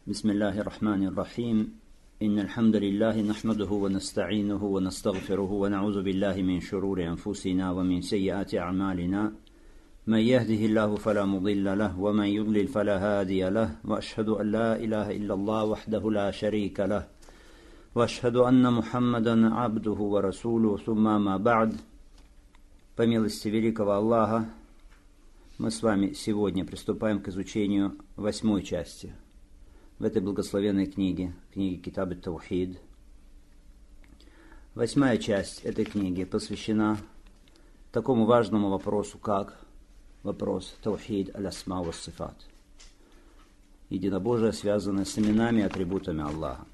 بسم الله الرحمن الرحيم إن الحمد لله نحمده ونستعينه ونستغفره ونعوذ بالله من شرور أنفسنا ومن سيئات أعمالنا من يهده الله فلا مضل له ومن يضلل فلا هادي له وأشهد أن لا إله إلا الله وحده لا شريك له وأشهد أن محمدا عبده ورسوله ثم ما بعد. По милости великого Аллаха, мы с вами сегодня приступаем к изучению 8 части в этой благословенной книге Китаб ат-Таухид. 8 часть этой книги посвящена такому важному вопросу, как вопрос Таухид аль-Асма ва Сифат. Единобожие, связанное с именами и атрибутами Аллаха.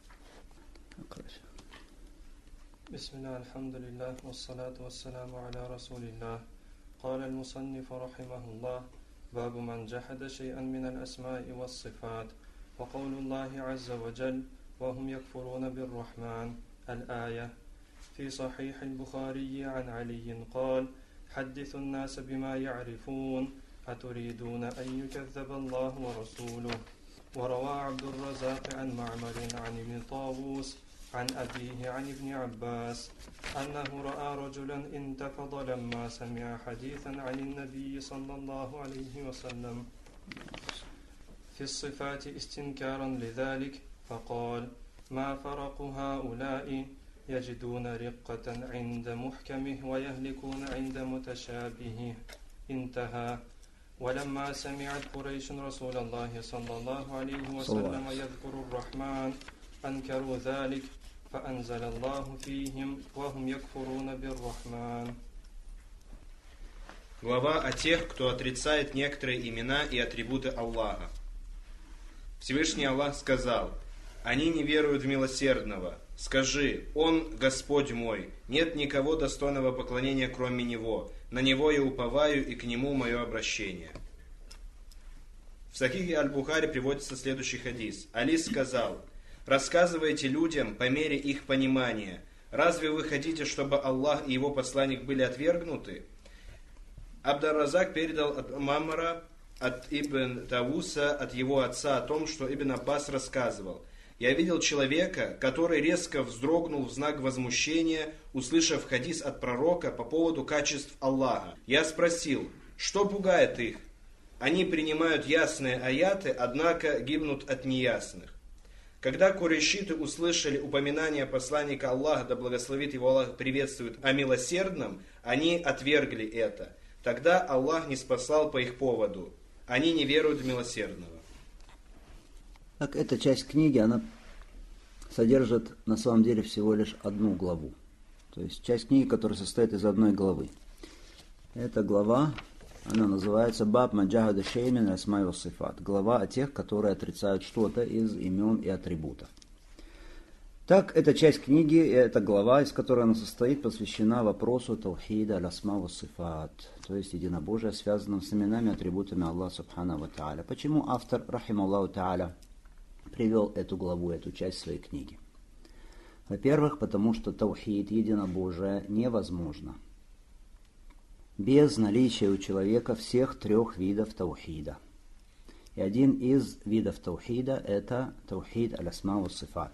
بسم الله الحمد لله والصلاة والسلام على رسول الله. قال المصنف رحمه الله: باب من جحد شيئا من الأسماء والصفات. وقول الله عز وجل: وهم يكفرون بالرحمن. الآية. في صحيح البخاري عن علي قال: حدثوا الناس بما يعرفون أتريدون أن يكذب الله ورسوله. وروى عبد الرزاق عن معمر عن ابن طاووس عن أبيه عن ابن عباس أنه رأى رجلا انتفض لما سمع حديثا عن النبي صلى الله عليه وسلم في الصفات استنكارا لذلك، فقال: ما فرق هؤلاء يجدون رقة عند محكمه ويهلكون عند متشابهه. انتهى. ولما سمعت قريش رسول الله صلى الله عليه وسلم يذكر الرحمن أنكروا ذلك، فأنزل الله فيهم: وهم يكفرون بالرحمن. Глава о тех, кто отрицает некоторые имена и атрибуты Аллаха. Всевышний Аллах сказал: «Они не веруют в милосердного. Скажи: Он Господь мой, нет никого достойного поклонения, кроме Него. На Него я уповаю, и к Нему мое обращение». В Сахихе Аль-Бухари приводится следующий хадис. Али сказал: «Рассказывайте людям по мере их понимания. Разве вы хотите, чтобы Аллах и Его посланник были отвергнуты?» Абд-ар-Разак передал от Мамара, от Ибн Тавуса, от его отца о том, что Ибн Аббас рассказывал: «Я видел человека, который резко вздрогнул в знак возмущения, услышав хадис от пророка по поводу качеств Аллаха. Я спросил: что пугает их? Они принимают ясные аяты, однако гибнут от неясных». Когда курайшиты услышали упоминание посланника Аллаха, да благословит его Аллах, приветствует, о милосердном, они отвергли это. Тогда Аллах ниспослал по их поводу: они не веруют в милосердного. Так, эта часть книги, она содержит на самом деле всего лишь одну главу. То есть часть книги, которая состоит из одной главы. Эта глава, она называется «Баб маджахада шеймин асмай ва сифат». Глава о тех, которые отрицают что-то из имен и атрибутов. Так, эта часть книги, эта глава, из которой она состоит, посвящена вопросу таухида аль-асма ва сифат, то есть единобожия, связанным с именами и атрибутами Аллаха субхану ва тааля. Почему автор, рахималлаху тааля, привел эту главу, эту часть своей книги? Во-первых, потому что таухид, единобожие, невозможно без наличия у человека всех 3 видов таухида. И один из видов таухида – это таухид аль-асма ва сифат.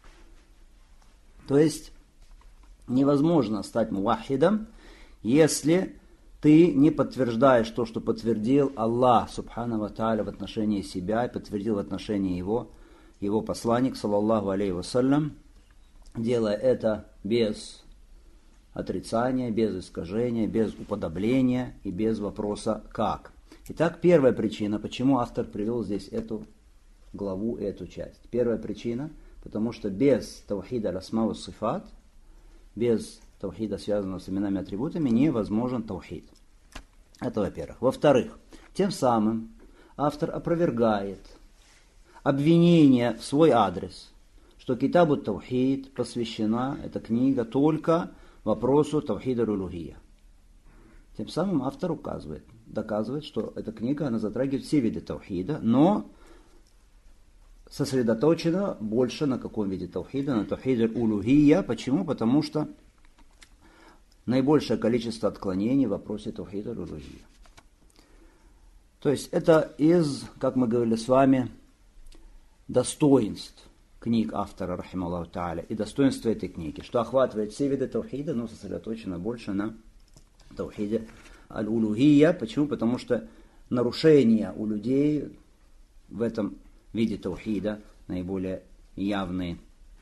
То есть невозможно стать мувахидом, если ты не подтверждаешь то, что подтвердил Аллах субхану ва тааля в отношении себя и подтвердил в отношении его посланник, саллаллаху алейхи вассалям, делая это без отрицания, без искажения, без уподобления и без вопроса «как?». Итак, первая причина, почему автор привел здесь эту главу, эту часть. Первая причина, потому что без таухида аль-асма ва сифат, без таухида, связанного с именами и атрибутами, невозможен таухид. Это во-первых. Во-вторых, тем самым автор опровергает обвинение в свой адрес, что Китабу ат-Таухид посвящена, эта книга, только вопросу таухида рулухия. Тем самым автор доказывает, что эта книга, она затрагивает все виды таухида, но сосредоточена больше на каком виде таухида? На таухиде улухия. Почему? Потому что наибольшее количество отклонений в вопросе таухида улухия. То есть это из, как мы говорили с вами, достоинств книг автора, рахималлаху тааля, и достоинства этой книги, что охватывает все виды таухида, но сосредоточено больше на таухиде аль-улухия. Почему? Потому что нарушения у людей в этом виде таухида наиболее явные.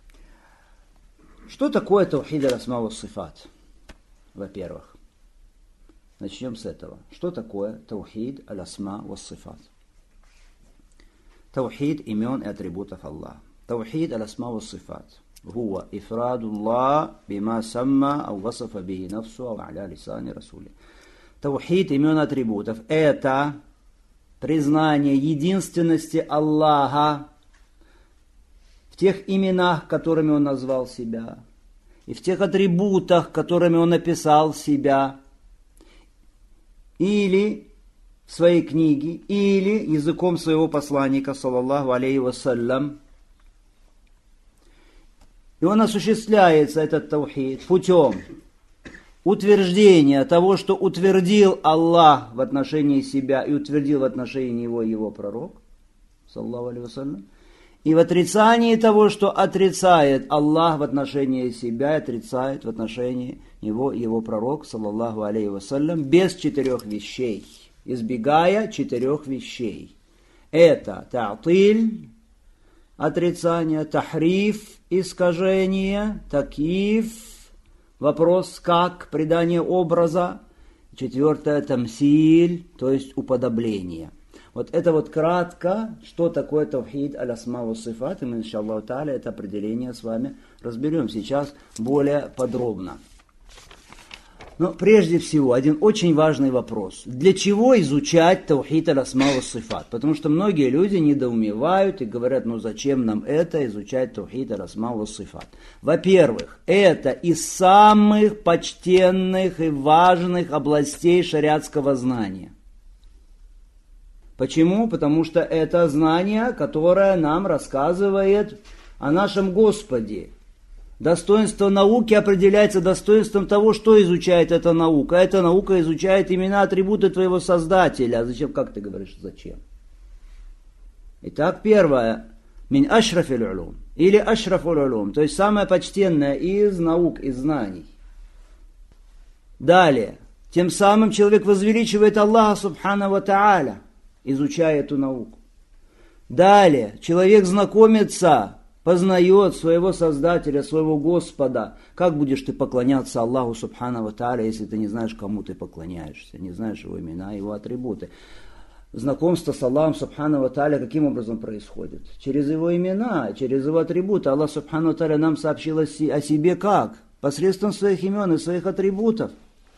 Что такое таухид аль-асма ва сифат? Во-первых, начнем с этого. Что такое таухид аль-асма ва сифат? Таухид имен и атрибутов Аллаха. Таухид аль-асма ва сифат. هو إفراد الله بما سمى أو وصف به نفسه أو على لسان رسوله. Таухид имен и атрибутов – это признание единственности Аллаха в тех именах, которыми Он назвал себя, и в тех атрибутах, которыми Он описал себя, или в своей книге, или языком своего посланника, саллаллаху алейхи вассалям. И он осуществляется, этот таухид, путем утверждения того, что утвердил Аллах в отношении себя и утвердил в отношении него его пророк, саллаллаху алейхи вассалям, и в отрицании того, что отрицает Аллах в отношении себя, и отрицает в отношении него его пророк, саллаллаху алейхи вассалям, без 4 вещей, избегая 4 вещей. Это та'тиль, отрицание, тахриф, искажение, такиф, вопрос как, придание образа. 4 тамсиль, то есть уподобление. Вот это вот кратко, что такое таухид аль-асма ва сифат, и мы, иншаллаху тааля, это определение с вами разберем сейчас более подробно. Но прежде всего, один очень важный вопрос. Для чего изучать таухид аль-асма ва сифат? Потому что многие люди недоумевают и говорят, ну зачем нам это, изучать таухид аль-асма ва сифат? Во-первых, это из самых почтенных и важных областей шариатского знания. Почему? Потому что это знание, которое нам рассказывает о нашем Господе. Достоинство науки определяется достоинством того, что изучает эта наука. Эта наука изучает имена, атрибуты твоего Создателя. А зачем? Как ты говоришь, зачем? Итак, первое. Мин ашрафиль улум. Или ашрафуль улум. То есть самое почтенное из наук, из знаний. Далее. Тем самым человек возвеличивает Аллаха субхана ва тааля, изучая эту науку. Далее. Человек знакомится, познает своего Создателя, своего Господа. Как будешь ты поклоняться Аллаху субхана ва тааля, если ты не знаешь, кому ты поклоняешься, не знаешь его имена, его атрибуты? Знакомство с Аллахом субхана ва тааля каким образом происходит? Через его имена, через его атрибуты. Аллах субхана ва тааля нам сообщил о себе как? Посредством своих имен и своих атрибутов.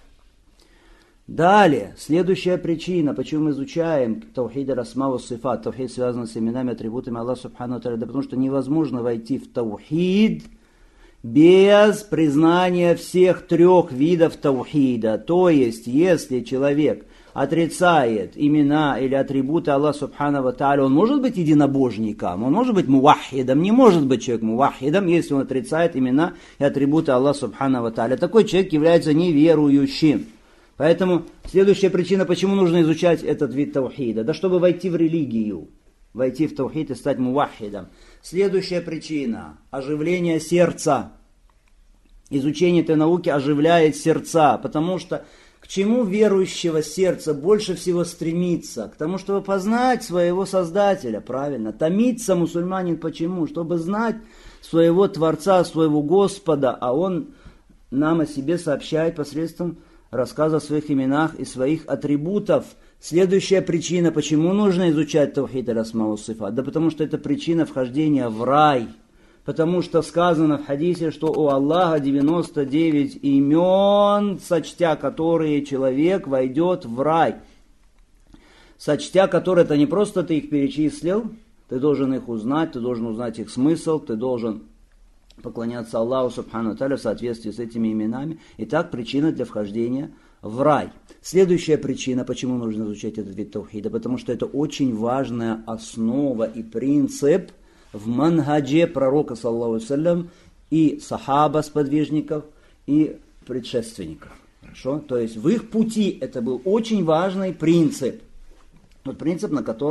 Далее, следующая причина, почему мы изучаем таухид аль-асма ва сифат, таухид связан с именами, атрибутами Аллаха субхану ва тааля, да потому что невозможно войти в таухид без признания всех 3 видов таухида. То есть, если человек отрицает имена или атрибуты Аллаха субхану ва тааля, он может быть единобожником, он может быть муваххидом, не может быть человек муваххидом, если он отрицает имена и атрибуты Аллаха субхану ва тааля. Такой человек является неверующим. Поэтому следующая причина, почему нужно изучать этот вид таухида, да чтобы войти в религию, войти в таухид и стать муваххидом. Следующая причина – оживление сердца. Изучение этой науки оживляет сердца, потому что к чему верующего сердца больше всего стремится? К тому, чтобы познать своего Создателя, правильно. Томится мусульманин почему? Чтобы знать своего Творца, своего Господа, а он нам о себе сообщает посредством рассказа о своих именах и своих атрибутов. Следующая причина, почему нужно изучать таухид аль-асма ва сифат, да потому что это причина вхождения в рай. Потому что сказано в хадисе, что у Аллаха 99 имен, сочтя которые человек войдет в рай. Сочтя которые, это не просто ты их перечислил, ты должен их узнать, ты должен узнать их смысл, ты должен поклоняться Аллаху субхану ва тааля в соответствии с этими именами. Итак, причина для вхождения в рай. Следующая причина, почему нужно изучать этот вид таухида, потому что это очень важная основа и принцип в манхадже пророка, саллаллаху алейхи ва саллям, и сахаба, сподвижников, и предшественников. Хорошо? То есть в их пути это был очень важный принцип. Тот принцип, на котором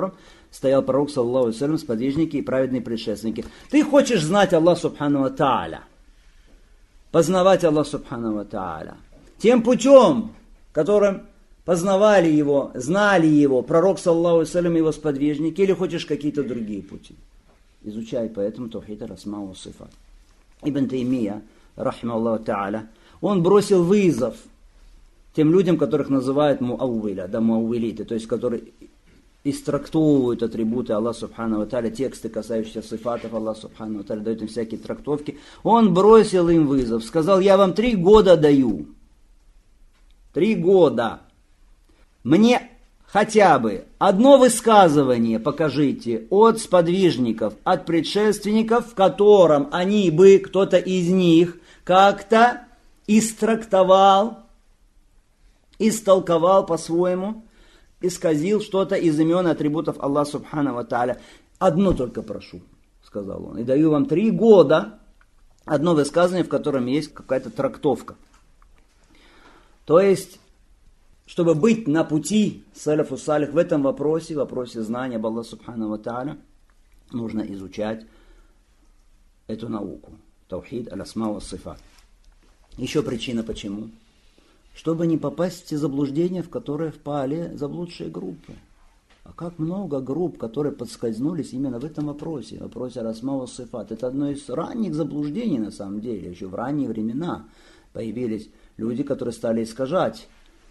стоял пророк, саллаллаху алейхи ва саллям, сподвижники и праведные предшественники. Ты хочешь знать Аллах субхану ва тааля, познавать Аллах субхану ва тааля тем путем, которым познавали его, знали его пророк, саллаллаху алейхи ва саллям, и его сподвижники, или хочешь какие-то другие пути? Изучай поэтому таухид аль-асма ва сифат. Ибн Таймия, рахимахуллаху тааля, он бросил вызов тем людям, которых называют муауиля, да, муауилиты, то есть которые истрактовывают атрибуты Аллаха субхану ва тааля, тексты, касающиеся сифатов Аллаха субхану ва тааля, дают им всякие трактовки. Он бросил им вызов, сказал: я вам 3 года даю. 3 года. Мне хотя бы одно высказывание покажите от сподвижников, от предшественников, в котором они бы, кто-то из них, как-то истрактовал, истолковал по-своему, исказил что-то из имен и атрибутов Аллаха субхану ва тааля. Одно только прошу, сказал он, и даю вам 3 года, одно высказывание, в котором есть какая-то трактовка. То есть, чтобы быть на пути саляфу салих в этом вопросе, знания об Аллахе субхану ва тааля, нужно изучать эту науку. Таухид аль-асма ва сифат. Еще причина почему. Чтобы не попасть в те заблуждения, в которые впали заблудшие группы. А как много групп, которые подскользнулись именно в этом вопросе аль-асма ва сифат. Это одно из ранних заблуждений на самом деле. Еще в ранние времена появились люди, которые стали искажать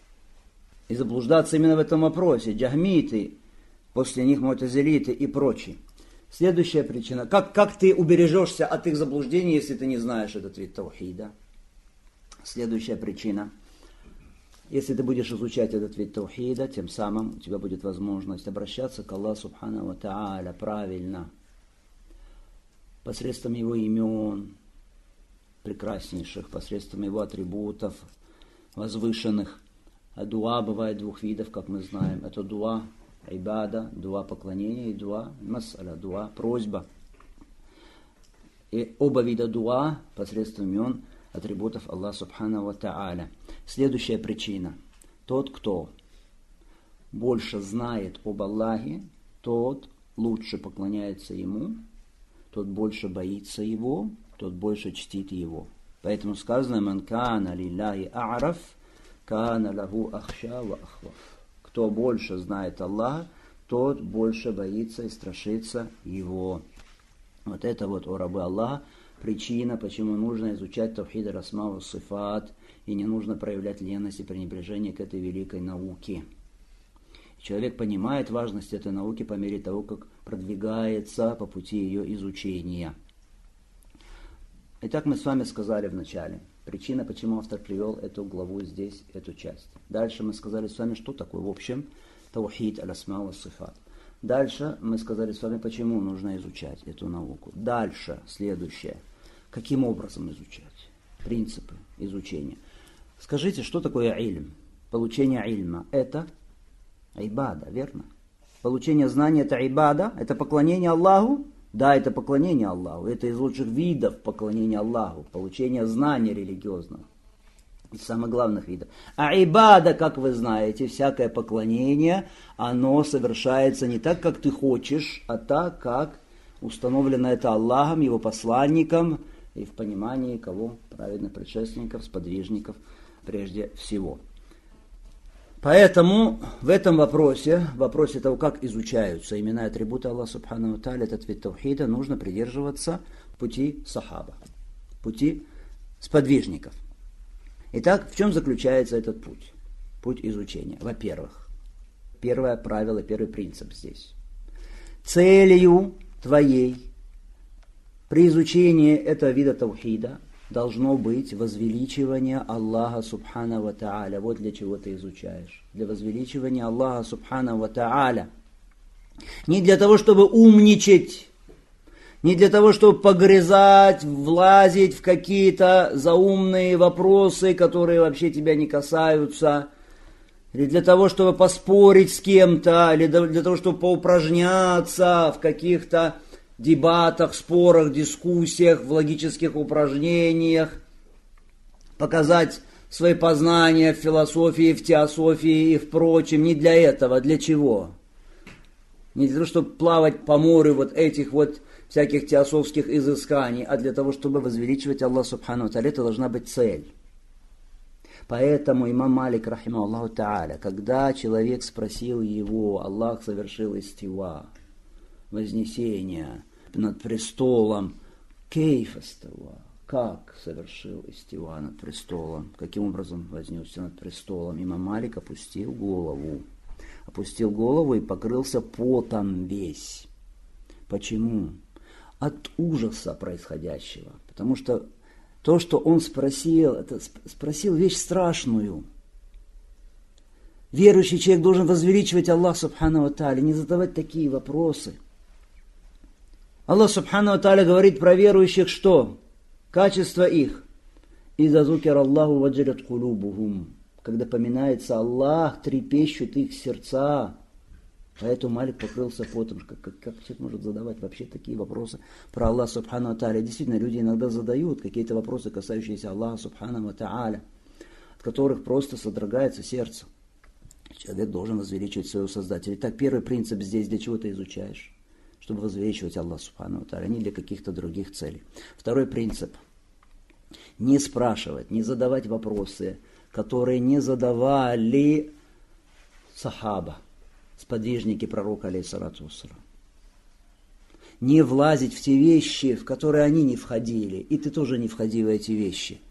и заблуждаться именно в этом вопросе. Джахмиты, после них му'тазилиты и прочие. Следующая причина. Как ты убережешься от их заблуждений, если ты не знаешь этот вид таухида? Следующая причина. Если ты будешь изучать этот вид таухида, тем самым у тебя будет возможность обращаться к Аллаху субхану ва тааля правильно, посредством его имен прекраснейших, посредством его атрибутов возвышенных. А дуа бывает 2 видов, как мы знаем. Это дуа ибада, дуа поклонения, и дуа мас'аля, дуа просьба. И оба вида дуа посредством имен атрибутов Аллаха субхану ва тааля. Следующая причина. Тот, кто больше знает об Аллахе, тот лучше поклоняется ему, тот больше боится его, тот больше чтит его. Поэтому сказано: «Ман кана лилляхи а'раф, кана лаху ахша ва ахваф». Кто больше знает Аллаха, тот больше боится и страшится его. Вот это вот, о рабы Аллаха, причина, почему нужно изучать таухид аль-асма ва сифат, и не нужно проявлять леность и пренебрежение к этой великой науке. Человек понимает важность этой науки по мере того, как продвигается по пути ее изучения. Итак, мы с вами сказали в начале причина, почему автор привел эту главу здесь, эту часть. Дальше мы сказали с вами, что такое в общем таухид аль-асма ва сифат. Дальше мы сказали с вами, почему нужно изучать эту науку. Дальше, следующее. Каким образом изучать? Принципы изучения. Скажите, что такое ильм? Получение ильма – это ибада, верно? Получение знания – это ибада, это поклонение Аллаху. Да, это поклонение Аллаху. Это из лучших видов поклонения Аллаху. Получение знания религиозного. Из самых главных видов. А ибада, как вы знаете, всякое поклонение, оно совершается не так, как ты хочешь, а так, как установлено это Аллахом, его посланником, и в понимании кого? Праведных предшественников, сподвижников прежде всего. Поэтому в этом вопросе того, как изучаются имена и атрибуты Аллаха субхану ва тааля, этот вид таухида, нужно придерживаться пути сахаба, пути сподвижников. Итак, в чем заключается этот путь? Путь изучения. Во-первых, первое правило, первый принцип здесь. Целью твоей при изучении этого вида таухида должно быть возвеличивание Аллаха субхану ва тааля. Вот для чего ты изучаешь. Для возвеличивания Аллаха субхану ва тааля. Не для того, чтобы умничать, не для того, чтобы погрязать, влазить в какие-то заумные вопросы, которые вообще тебя не касаются, или для того, чтобы поспорить с кем-то, или для того, чтобы поупражняться в каких-то дебатах, спорах, дискуссиях, в логических упражнениях, показать свои познания в философии, в теософии и в прочем. Не для этого. Для чего? Не для того, чтобы плавать по морю вот этих вот всяких теософских изысканий, а для того, чтобы возвеличивать Аллаха Субхану ва Тааля, это должна быть цель. Поэтому имам Малик, рахима Аллаху Тааля, когда человек спросил его, Аллах совершил истива, вознесение над престолом, кейфастава, как совершил истива над престолом, каким образом вознесся над престолом, имам Малик опустил голову и покрылся потом весь. Почему? От ужаса происходящего. Потому что то, что он спросил, это спросил вещь страшную. Верующий человек должен возвеличивать Аллаха Субхану ва Тааля, не задавать такие вопросы. Аллах Субхану ва Тааля говорит про верующих что? Качество их. «Иза зукир Аллаху ваджалят кулубухум». Когда поминается Аллах, трепещут их сердца. Поэтому Малик покрылся потом. Как человек может задавать вообще такие вопросы про Аллаха Субхану ва Тааля? Действительно, люди иногда задают какие-то вопросы, касающиеся Аллаха Субхану ва Тааля, от которых просто содрогается сердце. Человек должен возвеличивать своего Создателя. Итак, первый принцип здесь, для чего ты изучаешь? Чтобы возвеличивать Аллаха Субхану ва Тааля, не для каких-то других целей. Второй принцип. Не спрашивать, не задавать вопросы, которые не задавали сахаба, сподвижники пророка, алейхиссалату вассалам. Не влазить в те вещи, в которые они не входили, и ты тоже не входи в эти вещи.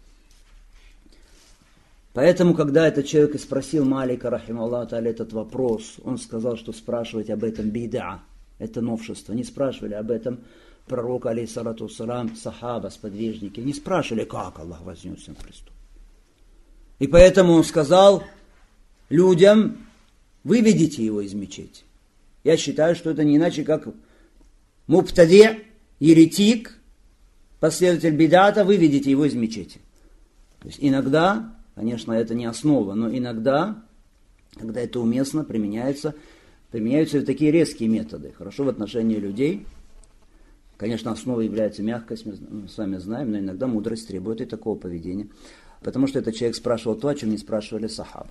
Поэтому, когда этот человек и спросил Малика, рахима Аллаху тааля, этот вопрос, он сказал, что спрашивать об этом бида, это новшество. Не спрашивали об этом пророка, алейхиссалату вассалам, сахаба, сподвижники. Не спрашивали, как Аллах вознесся на престол. И поэтому он сказал людям, выведите его из мечети. Я считаю, что это не иначе, как мубтади, еретик, последователь бидата, выведите его из мечети. То есть иногда, конечно, это не основа, но иногда, когда это уместно, применяются такие резкие методы. Хорошо в отношении людей. Конечно, основой является мягкость, мы с вами знаем, но иногда мудрость требует и такого поведения. Потому что этот человек спрашивал то, о чем не спрашивали сахаба.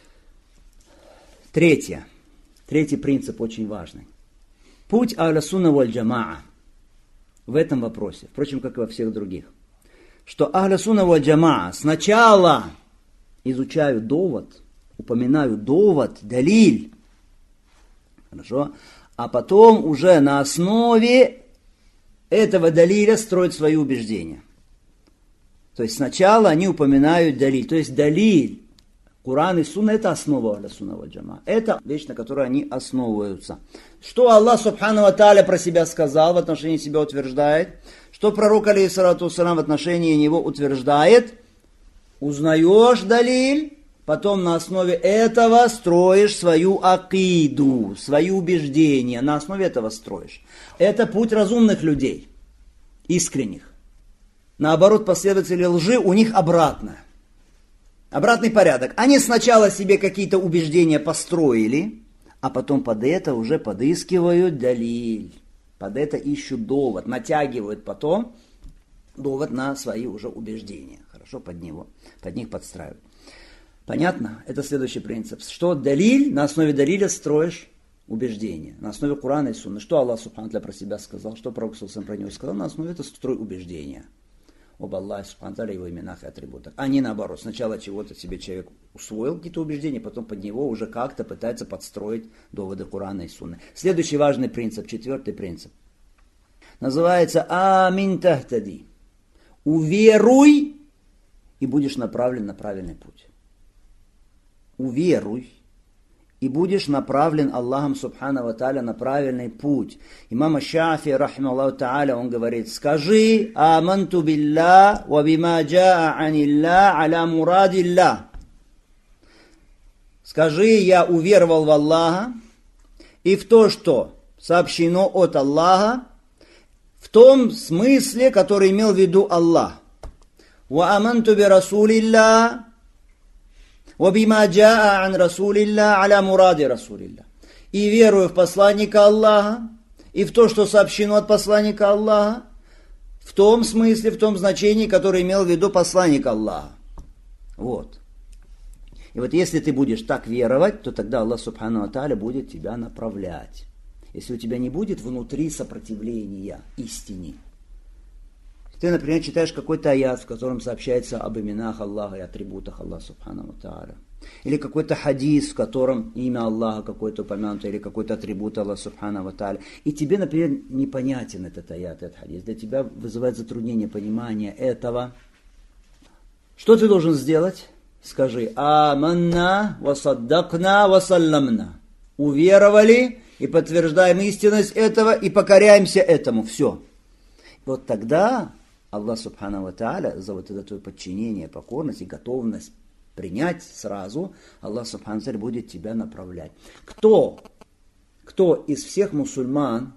Третий принцип очень важный. Путь ахля сунна валь джамаа в этом вопросе, впрочем, как и во всех других, что ахля сунна валь джамаа сначала изучают довод, упоминают довод, далиль, хорошо, а потом уже на основе этого далиля строят свои убеждения. То есть сначала они упоминают далиль. То есть далиль, Куран и Сунна – это основа ахля сунна валь джамаа. Это вещь, на которой они основываются. Что Аллах Субхану ва Тааля про себя сказал, в отношении себя утверждает. Что пророк, алейхиссалату вассалам, в отношении него утверждает. Узнаешь далиль, потом на основе этого строишь свою акиду, свои убеждения. На основе этого строишь. Это путь разумных людей, искренних. Наоборот, последователи лжи, у них обратный порядок. Они сначала себе какие-то убеждения построили, а потом под это уже подыскивают далиль. Под это ищут довод, натягивают потом довод на свои уже убеждения. Хорошо, под них подстраивают. Понятно? Это следующий принцип. Что далиль, на основе далиля строишь убеждения. На основе Курана и Сунны. Что Аллах Субхану тааля про себя сказал, что Пророк саллаллаху про него сказал, на основе этого строй убеждения. Об Аллахе Субхану тааля, его именах и атрибутах. А не наоборот. Сначала чего-то себе человек усвоил, какие-то убеждения, потом под него уже как-то пытается подстроить доводы Курана и Сунны. Следующий важный принцип, четвертый принцип. Называется амин тахтади. Уверуй и будешь направлен на правильный путь. Уверуй и будешь направлен Аллахом Субхану ва Тааля на правильный путь. Имам Шафии, рахима Аллаху Тааля, он говорит, скажи аманту билля ва бима джаа анилля аля мурадилля. Скажи, я уверовал в Аллаха и в то, что сообщено от Аллаха, в том смысле, который имел в виду Аллах. Ва аманту би расулилля وَبِمَا جَاءَ عَنْ رَسُولِ اللَّهِ عَلَى مُرَادِ رَسُولِ اللَّهِ. И верую в посланника Аллаха, и в то, что сообщено от посланника Аллаха, в том смысле, в том значении, которое имел в виду посланник Аллаха. Вот. И вот если ты будешь так веровать, то тогда Аллах Субхану ва Тааля будет тебя направлять. если у тебя не будет внутри сопротивления истине. Ты, например, читаешь какой-то аят, в котором сообщается об именах Аллаха и атрибутах Аллаха Субхану ва Тааля. Или какой-то хадис, в котором имя Аллаха какое-то упомянуто, или какой-то атрибут Аллаха Субхану ва Тааля. И тебе, например, непонятен этот аят, этот хадис. Для тебя вызывает затруднение понимания этого. Что ты должен сделать? Скажи: «Аманна ва саддакна ва салламна». Уверовали и подтверждаем истинность этого и покоряемся этому. Все. Вот тогда Аллах Субхану ва Тааля за вот это твое подчинение, покорность и готовность принять сразу, Аллах Субхану ва Тааля будет тебя направлять. Кто из всех мусульман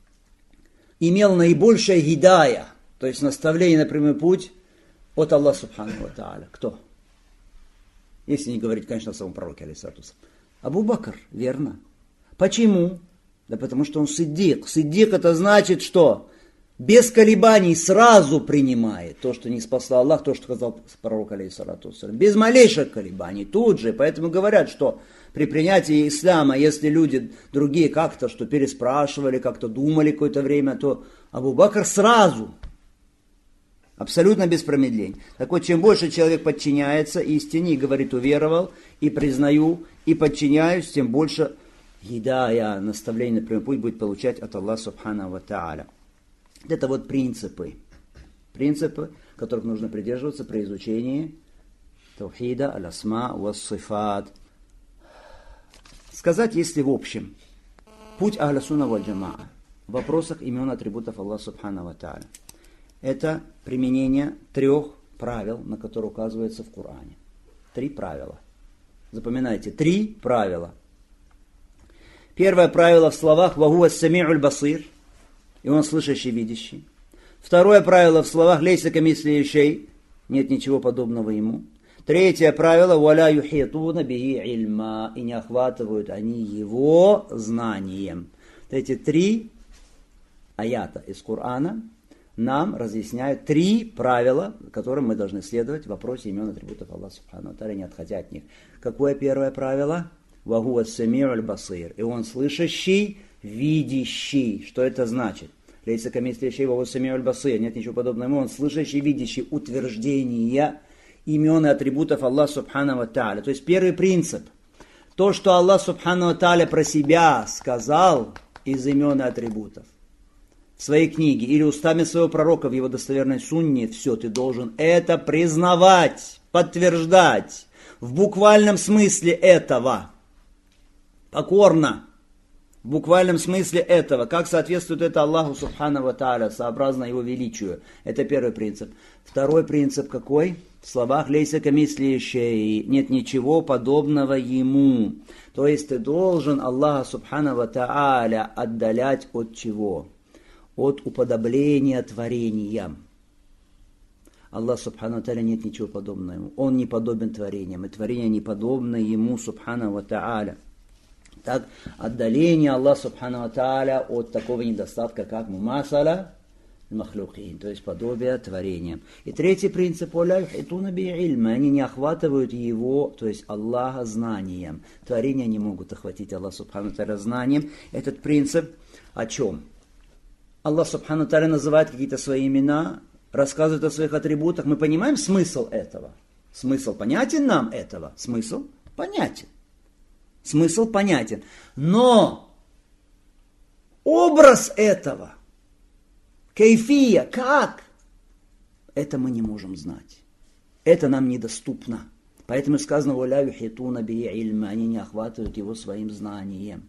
имел наибольшее гидая, то есть наставление на прямой путь от Аллаха Субхану ва Тааля? Кто? Если не говорить, конечно, о самом пророке, алейхиссалату вассалам. Абу Бакр, верно. Почему? Да потому что он сиддик. Сиддик это значит, что без колебаний сразу принимает то, что не спасла Аллах, то, что сказал пророк, алейхиссалату вассалам. Без малейших колебаний, тут же. Поэтому говорят, что при принятии ислама, если люди другие как-то что переспрашивали, как-то думали какое-то время, то Абу Бакр сразу, абсолютно без промедления. Так вот, чем больше человек подчиняется истине и говорит: уверовал, и признаю, и подчиняюсь, тем больше гидая, наставление на прямой путь будет получать от Аллаха Субхану ва Тааля. Это вот принципы, которых нужно придерживаться при изучении таухида, аль-асма ва сифат. Сказать, если в общем, путь ахля сунна валь джамаа в вопросах имен атрибутов Аллаха Субхану ва Тааля — это применение 3 правил, на которые указывается в Коране. 3 правила. Запоминайте, 3 правила. Первое правило в словах «Ва гуа ас-сами'уль басир», и он слышащий, видящий. Второе правило в словах «Лейса камисли шей», нет ничего подобного ему. Третье правило «Валя юхитуна бихи ильма», и не охватывают они его знанием. Вот эти 3 аята из Корана нам разъясняют 3 правила, которым мы должны следовать в вопросе имен и атрибутов Аллаха Субхану ва Тааля, не отходя от них. Какое первое правило? «Ва гуа ас-сами'уль басир», и он слышащий, видящий. Что это значит? Лейса камисли шей ва гуа ас-сами'уль басир, нет ничего подобного ему, он слышащий, видящий. Утверждение имен и атрибутов Аллаха Субхану ва Тааля. То есть первый принцип. То, что Аллах Субхану ва Тааля про себя сказал из имен и атрибутов в своей книге или устами своего пророка в его достоверной сунне, все, ты должен это признавать, подтверждать в буквальном смысле этого. Покорно. В буквальном смысле этого. Как соответствует это Аллаху Субхану ва Тааля, сообразно его величию. Это первый принцип. Второй принцип какой? В словах «Лейса камисли шей», нет ничего подобного ему. То есть ты должен Аллаха Субхану ва Тааля отдалять от чего? От уподобления творениям. Аллах Субхану ва Тааля нет ничего подобного ему. Он не подобен творениям, и творения не подобны ему Субхану ва Тааля. Так, отдаление Аллаха Субхану ва Тааля от такого недостатка, как мумасаля махлюкин, то есть подобие творениям. И третий принцип, они не охватывают его, то есть Аллаха, знанием. Творения не могут охватить Аллаха Субхану ва Тааля знанием. Этот принцип о чем? Аллах Субхану ва Тааля называет какие-то свои имена, рассказывает о своих атрибутах. Мы понимаем смысл этого? Смысл понятен нам этого? Смысл понятен. Смысл понятен. Но образ этого, кайфия, как? Это мы не можем знать. Это нам недоступно. Поэтому сказано: «Валя юхитуна бихи ильма», они не охватывают его своим знанием.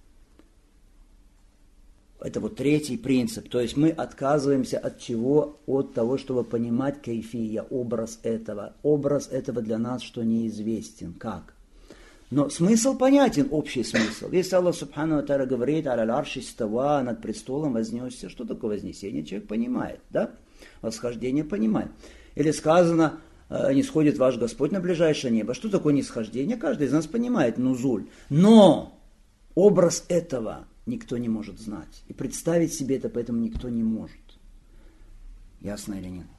Это вот третий принцип. То есть мы отказываемся от чего? От того, чтобы понимать кайфия, образ этого. Образ этого для нас, что неизвестен. Как? Но смысл понятен, общий смысл. Если Аллах Субхану ва Тааля говорит: «Аляль арши става», над престолом вознесся, что такое вознесение? Человек понимает, да? Восхождение понимает. Или сказано: «Не сходит ваш Господь на ближайшее небо». Что такое нисхождение? Каждый из нас понимает, нузуль. Но образ этого никто не может знать. И представить себе это поэтому никто не может. Ясно или нет?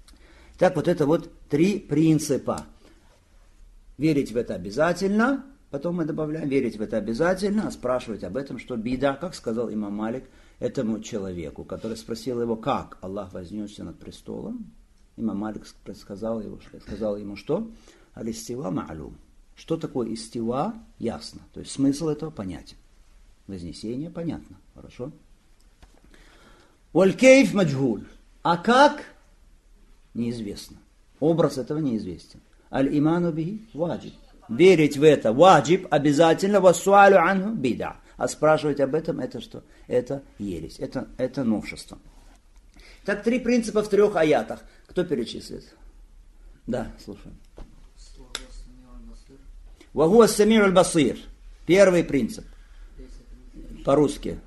Так, вот это вот 3 принципа. Верить в это обязательно, Потом мы добавляем, верить в это обязательно, а спрашивать об этом, что бида, как сказал имам Малик, этому человеку, который спросил его, как Аллах вознесся над престолом. Имам Малик сказал ему, что? Аль-истива ма'лум. Что такое истива? Ясно. То есть смысл этого понятен. Вознесение понятно. Хорошо? Валь-кейф маджгуль. А как? Неизвестно. Образ этого неизвестен. Аль-иману бихи ваджиб. Верить в это ваджиб обязательно. Вассуалю анху бида. А спрашивать об этом, это что? Это ересь. Это новшество. Так, 3 принципа в 3 аятах. Кто перечислит? Да, слушаем. Вахуа самир аль-басир. Первый принцип. По-русски.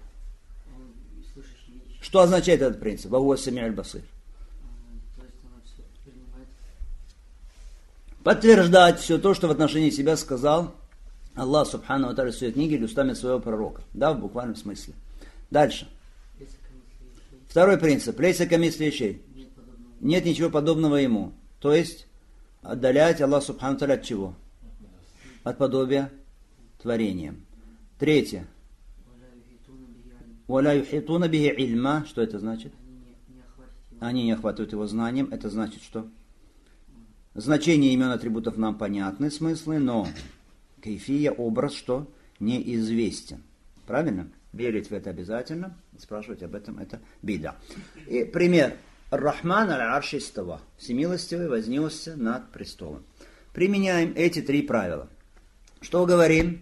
Что означает этот принцип? Вахуа самир аль-басир. Подтверждать все то, что в отношении себя сказал Аллах Субхану ва Тааля в своей книге или устами своего пророка. Да, в буквальном смысле. Дальше. Второй принцип. Лейса камисли шей. Нет ничего подобного ему. То есть, отдалять Аллах Субхану ва Тааля от чего? От подобия творением. Третье. Валя юхитуна бихи ильма. Что это значит? Они не охватывают его знанием. Это значит что? Значение имен атрибутов нам понятны, смыслы, но кейфия, образ, что? Неизвестен. Правильно? Верить в это обязательно. Спрашивать об этом это бида. И пример. Ар-Рахман аль-Арши истава. Всемилостивый вознесся над престолом. Применяем эти 3 правила. Что говорим?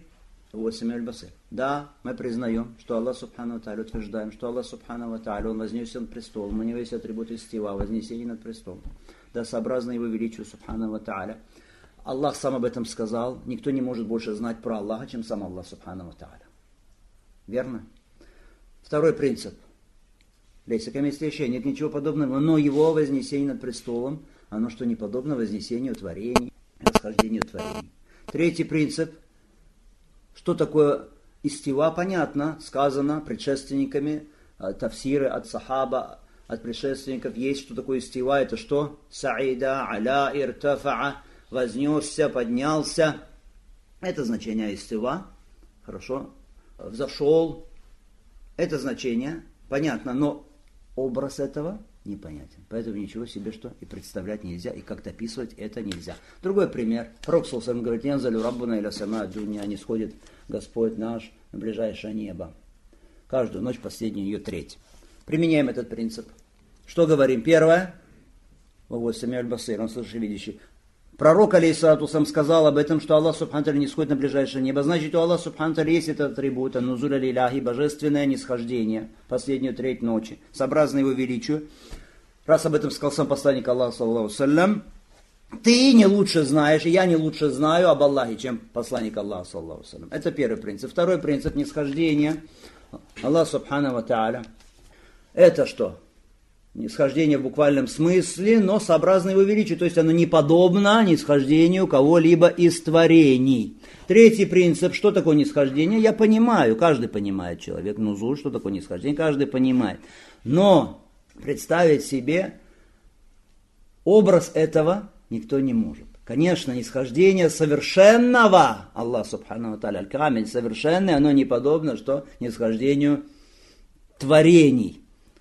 Да, мы признаем, что Аллах Субхану ва Тааля, утверждаем, что Аллах Субхану ва Тааля, Он вознесся над престолом, у него есть атрибуты истива, вознесение над престолом. Да, сообразно его величию Субхану ва Тааля. Аллах сам об этом сказал. Никто не может больше знать про Аллаха, чем сам Аллах Субхану ва Тааля. Верно? Второй принцип. Лейса камисли шей. Нет ничего подобного, но его вознесение над престолом, оно что не подобно вознесению творений, расхождению творений. Третий принцип. Что такое истива? Понятно, сказано предшественниками, тафсиры от сахаба, от предшественников есть, что такое истива, это что? Саида, аля, иртафаа, вознесся, поднялся. Это значение истива. Хорошо. Взошел. Это значение понятно, но образ этого непонятен. Поэтому ничего себе что и представлять нельзя, и как-то описывать это нельзя. Другой пример. Пророк саллаллаху говорит, «Янзалю раббуна иля сама дунья», не сходит Господь наш на ближайшее небо. Каждую ночь, последнюю ее треть. Применяем этот принцип. Что говорим? Первое. Он слышит видящий. Пророк, алейхиссалату сам сказал об этом, что Аллах Субхану Тааля не сходит на ближайшее небо. Значит, у Аллаха Субхану Тааля есть этот атрибут, нузуль аль-иляхи, божественное нисхождение, последнюю треть ночи, сообразно его величию. Раз об этом сказал сам посланник Аллаха, саллаллаху саллям, ты не лучше знаешь, и я не лучше знаю об Аллахе, чем посланник Аллаха, саллаллаху саллям. Это первый принцип. Второй принцип нисхождения Аллаха Субхану ва Тааля. Это что? Нисхождение в буквальном смысле, но сообразно его величию, то есть оно не подобно нисхождению кого-либо из творений. Третий принцип, что такое нисхождение, я понимаю, каждый понимает человек, нузуль, что такое нисхождение, каждый понимает. Но представить себе образ этого никто не может. Конечно, нисхождение совершенного, Аллах Субхану ва Тааля, аль-Камиль, совершенное, оно не подобно, что нисхождению творений.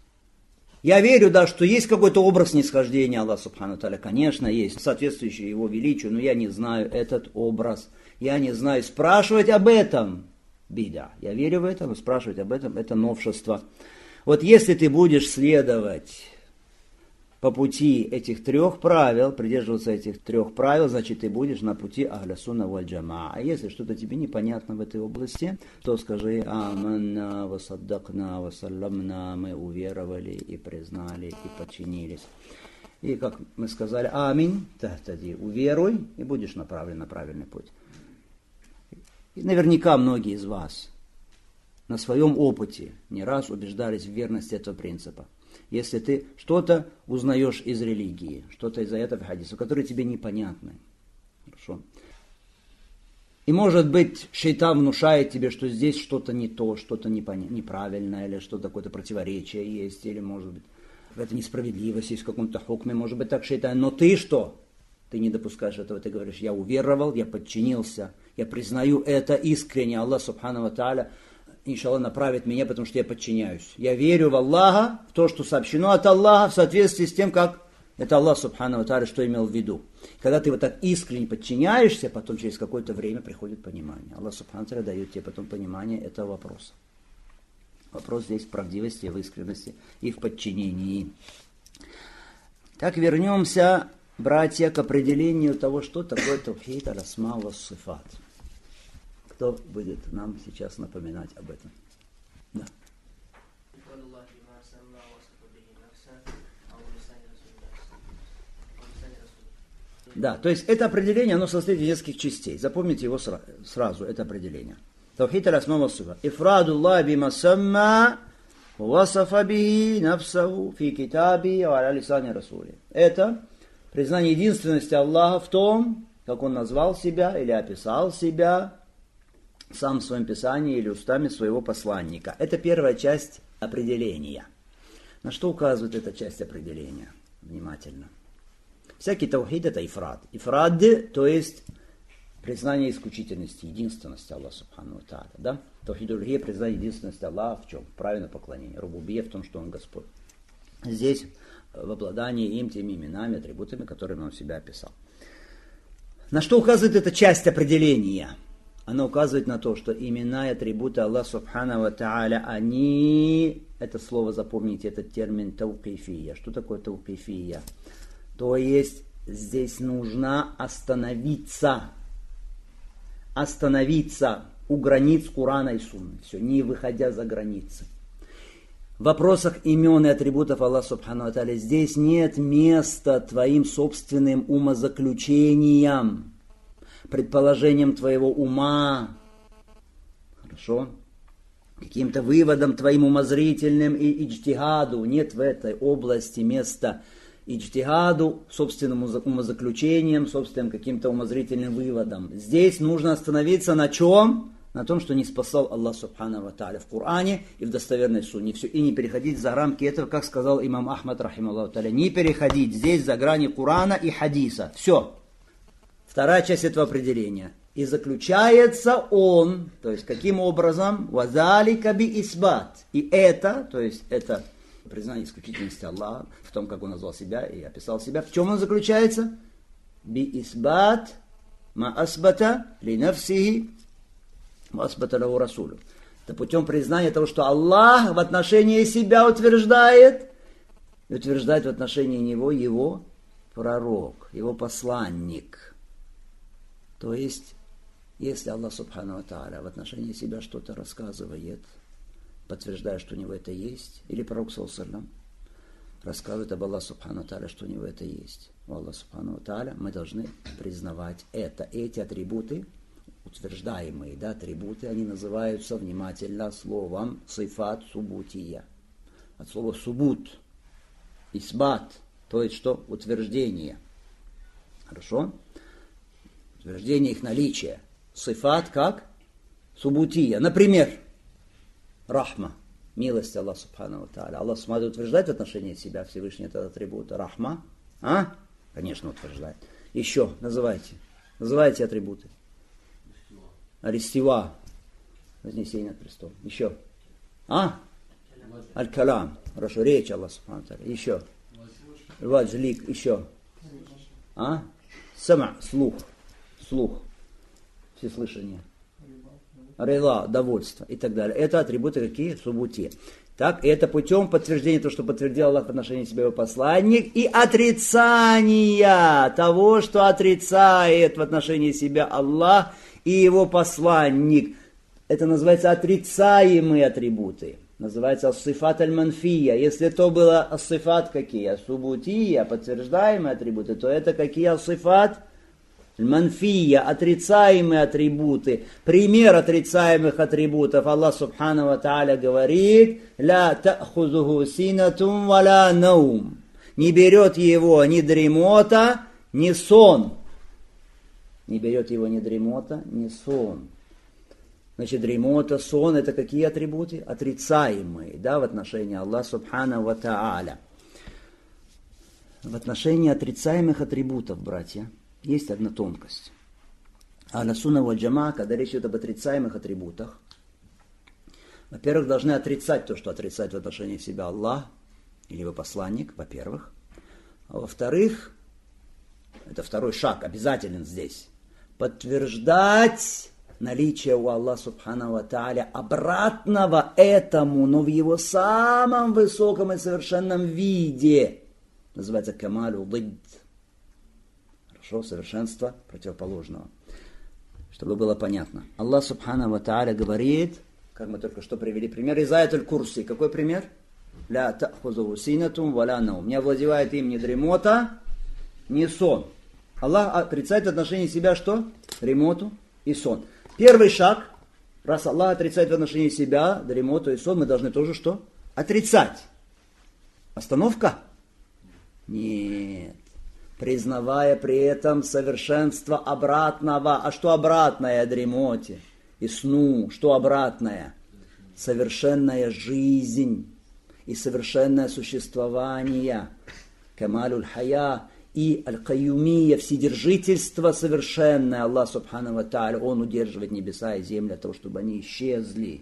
Я верю, да, что есть какой-то образ нисхождения Аллаха Субхану ва Тааля. Конечно, есть, соответствующий его величию, но я не знаю этот образ. Я не знаю, спрашивать об этом бида. Я верю в это, но спрашивать об этом это новшество. Вот если ты будешь следовать по пути этих 3 правил, придерживаться этих 3 правил, значит ты будешь на пути ахля сунна валь джамаа. А если что-то тебе непонятно в этой области, то скажи аманна, васаддакна, вассалямна, мы уверовали и признали и подчинились. И как мы сказали, аминь, тахтади, уверуй и будешь направлен на правильный путь. И наверняка многие из вас на своем опыте не раз убеждались в верности этого принципа. Если ты что-то узнаешь из религии, что-то из аятов и хадисов, которые тебе непонятны. Хорошо. И может быть, шейтан внушает тебе, что здесь что-то не то, что-то неправильное, или что-то какое-то противоречие есть, или может быть, это несправедливость есть в каком-то хукме, может быть так шейтан. Но ты что? Ты не допускаешь этого, ты говоришь, я уверовал, я подчинился, я признаю это искренне, Аллах Субхану ва Тааля, иншаллах, направит меня, потому что я подчиняюсь. Я верю в Аллаха, в то, что сообщено от Аллаха, в соответствии с тем, как это Аллах Субхану ва Тааля, что имел в виду. Когда ты вот так искренне подчиняешься, потом через какое-то время приходит понимание. Аллах Субхану ва Тааля дает тебе потом понимание этого вопроса. Вопрос здесь в правдивости, в искренности и в подчинении. Так вернемся, братья, к определению того, что такое таухид аль-асма ва сифат. Кто будет нам сейчас напоминать об этом? Да. Да, то есть это определение, оно состоит из нескольких частей. Запомните его сразу, это определение. Таухид аль-асма ва сифат. Ифрадуллах бима самма васафа бихи нафсаху фи китаби ва аля лисани расули. Это признание единственности Аллаха в том, как Он назвал себя или описал себя сам в своем Писании или устами своего посланника. Это первая часть определения. На что указывает эта часть определения? Внимательно. Всякий таухид — это ифрад. Ифрад, то есть признание исключительности, единственности Аллаха Субхану ва Тааля. Да? Таухид улухия — признание единственности Аллаха в чем? В правильном поклонении. Рубубия — в том, что Он Господь. Здесь в обладании им теми именами, атрибутами, которыми Он себя описал. На что указывает эта часть определения? Она указывает на то, что имена и атрибуты Аллаха Субхану ва Тааля, они, это слово запомните, этот термин таукифия. Что такое таукифия? То есть здесь нужно остановиться у границ Курана и Сунны, все, не выходя за границы. В вопросах имен и атрибутов Аллаха Субхану ва Тааля здесь нет места твоим собственным умозаключениям, предположением твоего ума, хорошо, каким-то выводом твоим умозрительным и иджтигаду. Нет в этой области места иджтигаду, собственным умозаключением, собственным каким-то умозрительным выводом. Здесь нужно остановиться на чем? На том, что не спасал Аллах Субхану ва Тааля в Коране и в достоверной сунне. Все, и не переходить за рамки этого, как сказал имам Ахмад, рахималлаху тааля, не переходить здесь за грани Корана и хадиса. Все. Вторая часть этого определения. И заключается он, то есть каким образом? Вазалика би исбат. И это, то есть это признание исключительности Аллаха в том, как Он назвал себя и описал себя. В чем он заключается? Би исбат ма асбата ли нафсихи ма асбата лаху расулю. Это путем признания того, что Аллах в отношении себя утверждает, и утверждает в отношении Него Его пророк, Его посланник. То есть, если Аллах Субхану ва Тааля в отношении себя что-то рассказывает, подтверждая, что у него это есть, или пророк саллаллаху алейхи ва саллям рассказывает об Аллахе Субхану ва Тааля, что у него это есть. У Аллаха Субхану ва Тааля мы должны признавать это. Эти атрибуты, утверждаемые, да, атрибуты, они называются внимательно словом сифат субутия. От слова субут, исбат, то есть что? Утверждение. Хорошо? Утверждение их наличия. Сифат как? Субутия. Например, рахма. Милость Аллаха Субхану ва Тааля. Аллах Субхану утверждает в отношении себя Всевышний этот атрибут. Рахма. А? Конечно, утверждает. Еще называйте. Называйте атрибуты. Аль-Истива. Вознесение над престолом. Еще. А? Аль-Калам. Хорошо. Речь Аллаха Субхану ва Тааля. Еще. Ваджлик. Еще. А? Сама. Слух. Слух. Всеслышание. Рила, довольство и так далее. Это атрибуты какие? Субути. Так, и это путем подтверждения того, что подтвердил Аллах в отношении себя его посланник, и отрицания того, что отрицает в отношении себя Аллах и его посланник. Это называется отрицаемые атрибуты. Называется ас-сифат аль-манфия. Если то было ас-сифат какие? Субутия, подтверждаемые атрибуты, то это какие ас-сифат? Манфия, отрицаемые атрибуты. Пример отрицаемых атрибутов. Аллах Субхану ва Тааля говорит: «Ля та'хузуху синатум ва ла наум». Не берет его ни дремота, ни сон. Не берет его ни дремота, ни сон. Значит, дремота, сон — это какие атрибуты? Отрицаемые, да, в отношении Аллаха Субхану ва Тааля. В отношении отрицаемых атрибутов, братья, есть одна тонкость. Ахлю сунна валь джамаа, когда речь идет об отрицаемых атрибутах, во-первых, должны отрицать то, что отрицает в отношении себя Аллах или его посланник, во-первых. А во-вторых, это второй шаг, обязателен здесь, подтверждать наличие у Аллаха субхану ва тааля обратного этому, но в его самом высоком и совершенном виде. Называется камалю дидд. Хорошо, совершенство противоположного. Чтобы было понятно. Аллах субхану ва тааля говорит, как мы только что привели пример, из аят аль-Курси. Какой пример? Ля та'хузуху синатум валя наум. Не овладевает им ни дремота, ни сон. Аллах отрицает в отношении себя что? Дремоту и сон. Первый шаг, раз Аллах отрицает в отношении себя дремоту и сон, мы должны тоже что? Отрицать. Остановка? Нет. Признавая при этом совершенство обратного. А что обратное дремоте и сну? Что обратное? Совершенная жизнь и совершенное существование. Камалюль хая и аль-каюмия, вседержительство совершенное. Аллах субхану ва тааля, Он удерживает небеса и землю для того, чтобы они исчезли.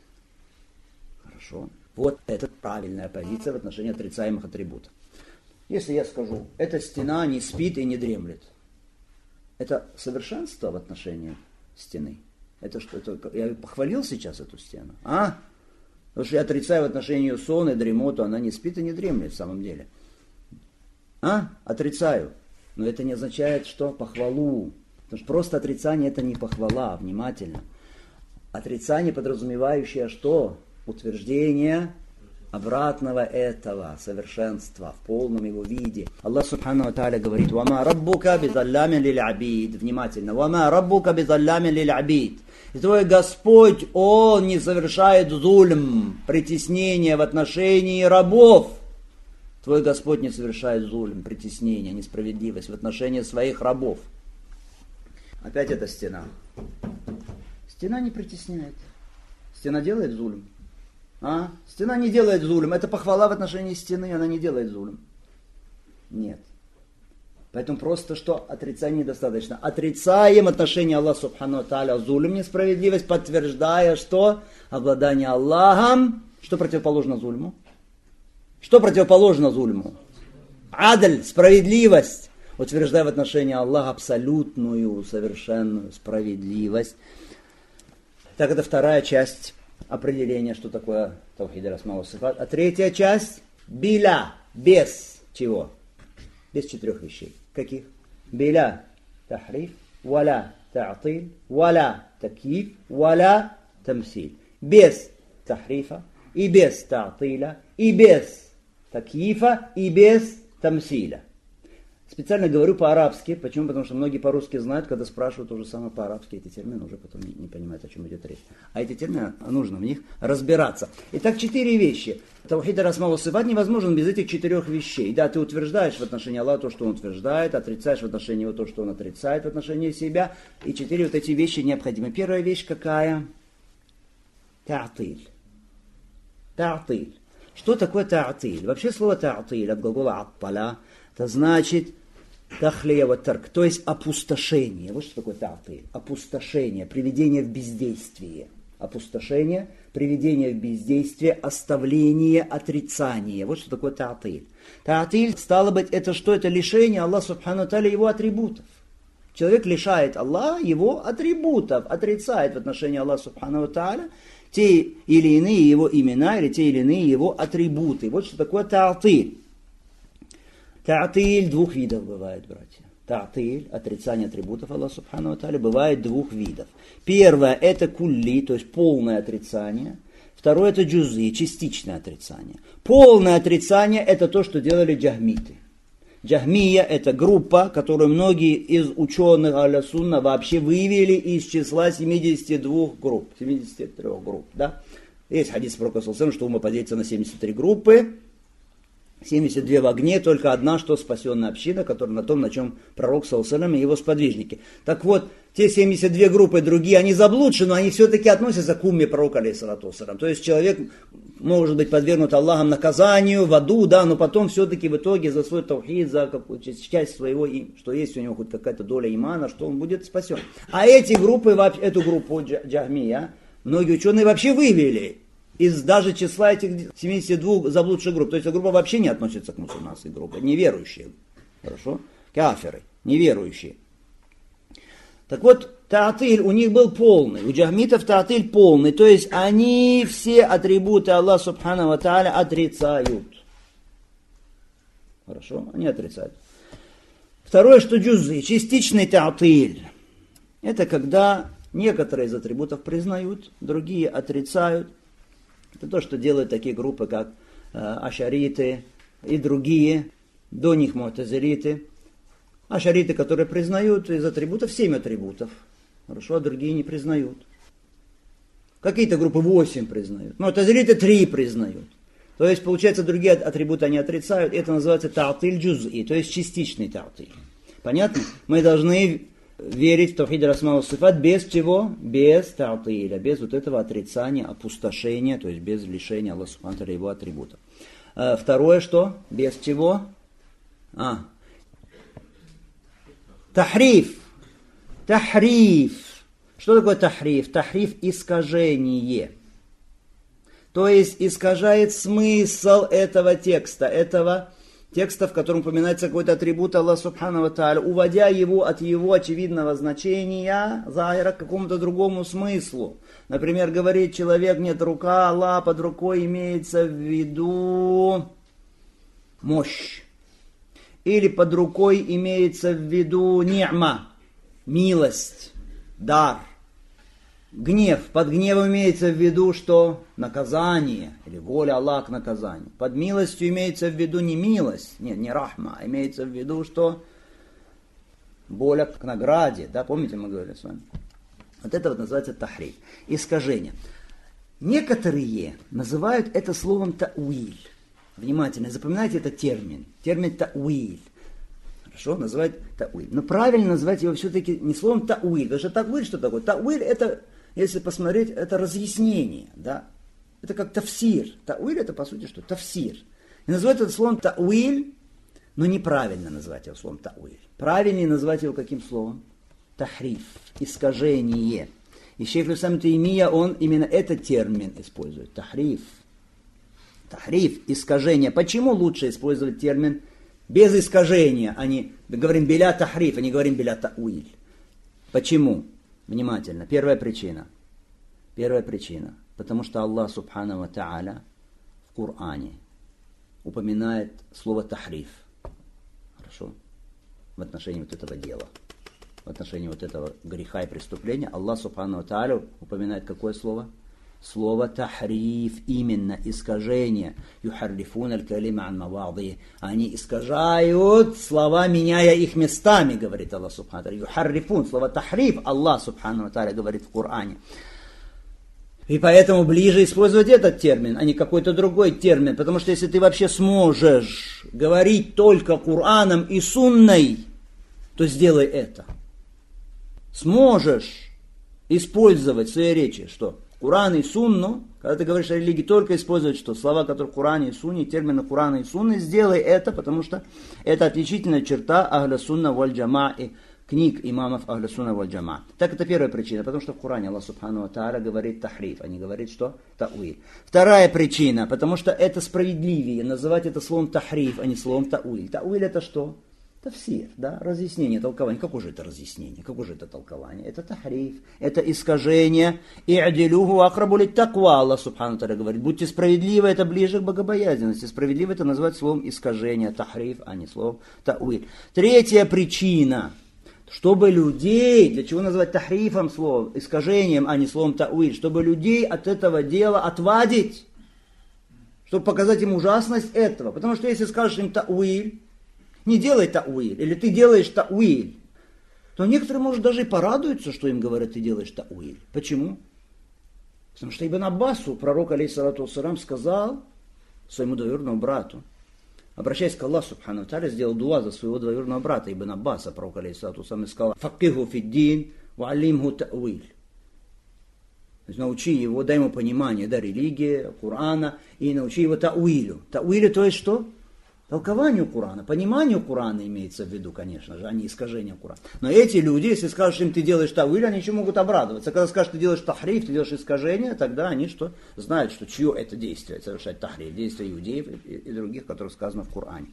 Хорошо. Вот это правильная позиция в отношении отрицаемых атрибутов. Если я скажу, эта стена не спит и не дремлет, это совершенство в отношении стены. Это что? Это, я похвалил сейчас эту стену? А? Потому что я отрицаю в отношении ее сон и дремоту, она не спит и не дремлет в самом деле. А? Отрицаю. Но это не означает, что похвалу. Потому что просто отрицание это не похвала, внимательно. Отрицание, подразумевающее что? Утверждение обратного этого совершенства в полном его виде. Аллах субхану ва тааля говорит: «Вама раббука бизаллямин лиль абид». Внимательно. «Вама раббука бизаллямин лиль абид». И твой Господь, Он не совершает зульм, притеснение в отношении рабов. Твой Господь не совершает зульм, притеснение, несправедливость в отношении своих рабов. Опять эта стена. Стена не притесняет. Стена делает зульм. А? Стена не делает зулем. Это похвала в отношении стены, она не делает зулем. Нет. Поэтому просто что? Отрицание недостаточно. Отрицаем отношение Аллаха субхану ва тааля зулем, несправедливость, подтверждая что? Обладание Аллахом. Что противоположно зульму? Что противоположно зульму? Адль, справедливость. Утверждая в отношении Аллаха абсолютную, совершенную справедливость. Так, это вторая часть определение, что такое таухид аль-асма ва сифат. А третья часть биля, без чего? Без 4 вещей. Каких? Биля тахриф, валя та'тиль, валя такиф, валя тамсиль. Без тахрифа, и без та'тиля, и без такифа, и без тамсиля. Специально говорю по-арабски. Почему? Потому что многие по-русски знают, когда спрашивают то же самое по-арабски, эти термины уже потом не понимают, о чем идет речь. А эти термины, нужно в них разбираться. Итак, 4 вещи. Таухид аль-асма ва сифат невозможен без этих 4 вещей. Да, ты утверждаешь в отношении Аллаха то, что Он утверждает, отрицаешь в отношении Его то, что Он отрицает в отношении себя. И 4 вот эти вещи необходимы. Первая вещь какая? Та'тиль. Та'тиль. Что такое та'тиль? Вообще слово та'тиль от глагола атталя. Это значит тахлия ва тарк, то есть опустошение. Вот что такое та'тиль. Опустошение, приведение в бездействие. Опустошение, приведение в бездействие, оставление, отрицание. Вот что такое та'тиль. Та'тиль, стало быть, это что? Это лишение Аллаха субхану ва тааля Его атрибутов. Человек лишает Аллаха Его атрибутов, отрицает в отношении Аллаха субхану ва тааля те или иные Его имена, или те или иные Его атрибуты. Вот что такое та'тиль. Та'тиль 2 видов бывает, братья. Та'тиль, отрицание атрибутов Аллаха субхану ва тааля, бывает 2 видов. Первое это кулли, то есть полное отрицание. Второе это джузы, частичное отрицание. Полное отрицание это то, что делали джахмиты. Джахмия это группа, которую многие из ученых аля сунна вообще вывели из числа 72 групп. 73 групп, да? Есть хадис пророка саллаллаху алейхи ва саллям, что умма поделится на 73 группы. 72 в огне, только одна, что спасенная община, которая на том, на чем пророк саллаллаху и его сподвижники. Так вот, те 72 группы другие, они заблудшие, но они все-таки относятся к умме пророка, алейхиссалату вассалям. То есть человек может быть подвергнут Аллахом наказанию, в аду, да, но потом все-таки в итоге за свой тавхид, за какую-то часть своего, что есть у него хоть какая-то доля имана, что он будет спасен. А эти группы, эту группу Джахмия, многие ученые вообще вывели из даже числа этих 72 заблудших групп. То есть эта группа вообще не относится к мусульманской группе, неверующие. Хорошо? Кафиры, неверующие. Так вот, таатиль у них был полный, у джахмитов таатиль полный, то есть они все атрибуты Аллаха Субхану ва Тааля отрицают. Хорошо? Они отрицают. Второе, что джузы, частичный таатиль. Это когда некоторые из атрибутов признают, другие отрицают. Это то, что делают такие группы, как ашариты и другие, до них му'тазилиты. Ашариты, которые признают из атрибутов 7 атрибутов. Хорошо, а другие не признают. Какие-то группы 8 признают. Му'тазилиты 3 признают. То есть, получается, другие атрибуты они отрицают. Это называется та'тиль джуз'i, то есть частичный та'тиль. Понятно? Мы должны верить в тавхид аль-асма ва сифат без чего? Без та'тиля, без вот этого отрицания, опустошения, то есть без лишения Аллаха субхану ва тааля его атрибутов. Второе что? Без чего? Тахриф. Тахриф. Что такое тахриф? Тахриф – искажение. То есть искажает смысл этого текста, в котором упоминается какой-то атрибут Аллаха субхану ва тааля, уводя его от его очевидного значения захира к какому-то другому смыслу. Например, говорит человек, нет, рука Аллаха под рукой имеется в виду мощь. Или под рукой имеется в виду ни'ма, милость, дар. Гнев. Под гневом имеется в виду, что наказание, или воля Аллаха к наказанию. Под милостью имеется в виду не милость, не рахма, а имеется в виду, что воля к награде. Да, помните, мы говорили с вами? Вот это вот называется тахриф, искажение. Некоторые называют это словом та'уиль. Внимательно, запоминайте этот термин. Термин та'уиль. Хорошо, называют та'уиль. Но правильно назвать его все-таки не словом та'уиль. Потому что та'уиль что такое? Та'уиль это, если посмотреть, это разъяснение. Да? Это как тафсир. Та'уиль это по сути что? Тафсир. И называют это словом та'уиль, но неправильно назвать его словом та'уиль. Правильнее назвать его каким словом? Тахриф. Искажение. И шейх Исламу Таймия, он именно этот термин использует. Тахриф. Тахриф, искажение. Почему лучше использовать термин без искажения, а не говорим биля тахриф, а не говорим биля та'уиль? Почему? Внимательно. Первая причина. Потому что Аллах Субхану ва Тааля в Коране упоминает слово тахриф. Хорошо? В отношении вот этого дела. В отношении вот этого греха и преступления Аллах Субхану ва Тааля упоминает какое слово? Слово тахриф, именно искажение. Юхаррифун аль-калима ан мавадии. Они искажают слова, меняя их местами, говорит Аллах Субхану ва Тааля. Юхаррифун, слово тахриф, Аллах Субхану ва Тааля говорит в Коране. И поэтому ближе использовать этот термин, а не какой-то другой термин. Потому что если ты вообще сможешь говорить только Кораном и Сунной, то сделай это. Сможешь использовать в своей речи, что? Куран и Сунну, когда ты говоришь о религии, только использовать что? Слова, которые в Коране и Сунне, термины Курана и Сунны, сделай это, потому что это отличительная черта Ахля Сунна валь Джама и книг имамов Ахля Сунна валь Джама. Так это первая причина, потому что в Коране Аллах Субхану ва Тааля говорит тахриф, а не говорит что? Та'уиль. Вторая причина, потому что это справедливее называть это словом тахриф, а не словом та'уиль. Та'уиль это что? Тафсир, да, разъяснение, толкование. Какое же это разъяснение? Какое же это толкование? Это тахриф, это искажение. И'дилюху акрабу литтаква, Аллах Субхану ва Тааля говорит. Будьте справедливы, это ближе к богобоязненности. Справедливо это назвать словом искажение, тахриф, а не словом та'уиль. Третья причина. Чтобы людей, для чего называть тахрифом словом, искажением, а не словом та'уиль, чтобы людей от этого дела отвадить, чтобы показать им ужасность этого. Потому что если скажешь им та'уиль, не делай та'уиль, или ты делаешь та'уиль, то некоторые, может, даже и порадуются, что им говорят, ты делаешь та'уиль. Почему? Потому что Ибн Аббасу, пророк, алейхиссалату вассалам, сказал своему двоюродному брату, обращаясь к Аллаху Субхану ва Тааля, сделал дуа за своего двоюродного брата Ибн Аббаса, пророк алейхиссалату вассалам, и сказал: «Факиху фиддин ва алимху та'виль». То есть научи его, дай ему понимание, да, религии, Корана, и научи его та'вилю. Та'вилю, то есть что? Толкованию Корана, пониманию Корана имеется в виду, конечно же, а не искажение Корана. Но эти люди, если скажешь им, ты делаешь та'виль, они еще могут обрадоваться. Когда скажешь, ты делаешь тахриф, ты делаешь искажение, тогда они что? Знают, что чье это действие, совершать тахриф, действие иудеев и других, которые сказано в Коране.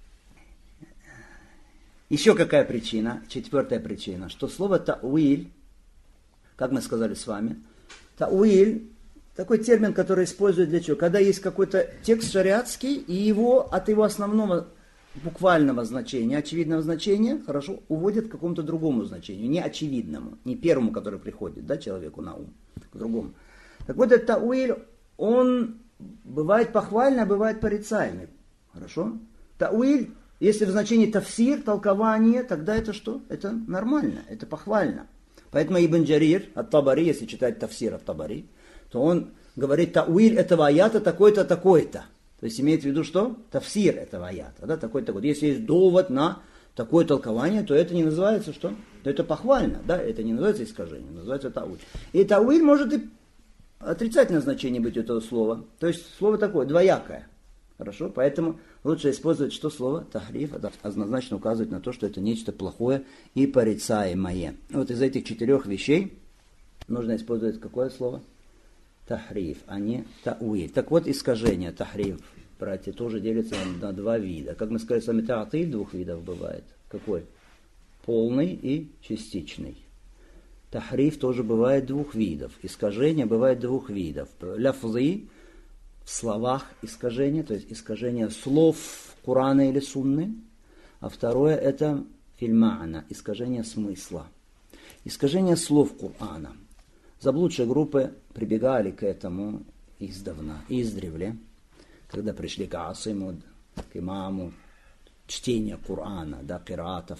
Еще какая причина? Четвертая причина, что слово та'виль, как мы сказали с вами, та'виль, такой термин, который используют для чего? Когда есть какой-то текст шариатский, и его от его основного буквального значения, очевидного значения, хорошо, уводят к какому-то другому значению, не очевидному, не первому, который приходит, да, человеку на ум, к другому. Так вот, этот та'виль, он бывает похвальный, а бывает порицаемый. Хорошо? Та'виль, если в значении тафсир, толкование, тогда это что? Это нормально, это похвально. Поэтому Ибн Джарир ат-Табари, если читать тафсир ат-Табари, то он говорит, та'виль этого аята такой-то, такой-то. То есть имеет в виду что? Тафсир этого аята, да, такой-то. Вот если есть довод на такое толкование, то это не называется что? Это похвально, да, это не называется искажение, называется та'виль. И та'виль может и отрицательное значение быть у этого слова. То есть слово такое, двоякое. Хорошо? Поэтому лучше использовать что слово? Тахриф, это однозначно указывает на то, что это нечто плохое и порицаемое. Вот из этих 4 вещей нужно использовать какое слово? Тахриф, а не та'виль. Так вот, искажение, тахриф, братья, тоже делится на 2 вида. Как мы сказали, с вами та'тиль 2 видов бывает. Какой? Полный и частичный. Тахриф тоже бывает 2 видов. Искажение бывает 2 видов. Ляфзы, в словах искажение, то есть искажение слов Корана или Сунны. А второе это фильма'на, искажение смысла. Искажение слов Корана. Заблудшие группы прибегали к этому издревле, когда пришли к Асиму, к имаму, чтения Корана, да, кираатов.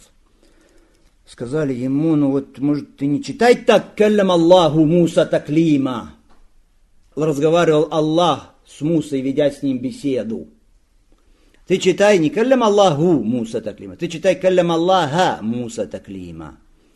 Сказали ему, ну вот, может, ты не читай так, «Каллям Аллаху Муса таклима». Разговаривал Аллах с Мусой, ведя с ним беседу. Ты читай не «Каллям Аллаху Муса таклима», ты читай «Каллям Аллаха Муса таклима».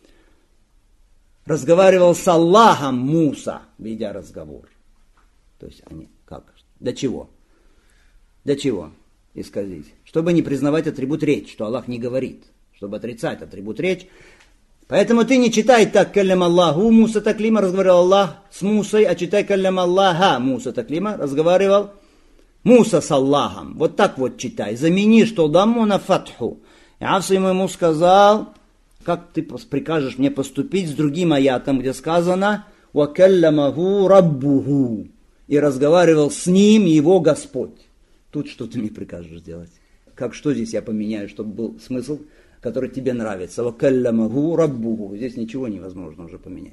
Разговаривал с Аллахом Муса, ведя разговор. То есть они как? До чего? До чего исказить? Чтобы не признавать атрибут речь, что Аллах не говорит. Чтобы отрицать атрибут речь. Поэтому ты не читай так «Каллям Аллаху Муса таклима», разговаривал Аллах с Мусой, а читай «Каллям Аллаха Муса таклима», разговаривал Муса с Аллахом. Вот так вот читай. Замени, что дамму на фатху. И Асим ему сказал: как ты прикажешь мне поступить с другим аятом, где сказано «Вакалламаху раббуху», и разговаривал с ним его Господь. Тут что ты мне прикажешь делать? Как что здесь я поменяю, чтобы был смысл, который тебе нравится? «Вакалламаху раббуху». Здесь ничего невозможно уже поменять.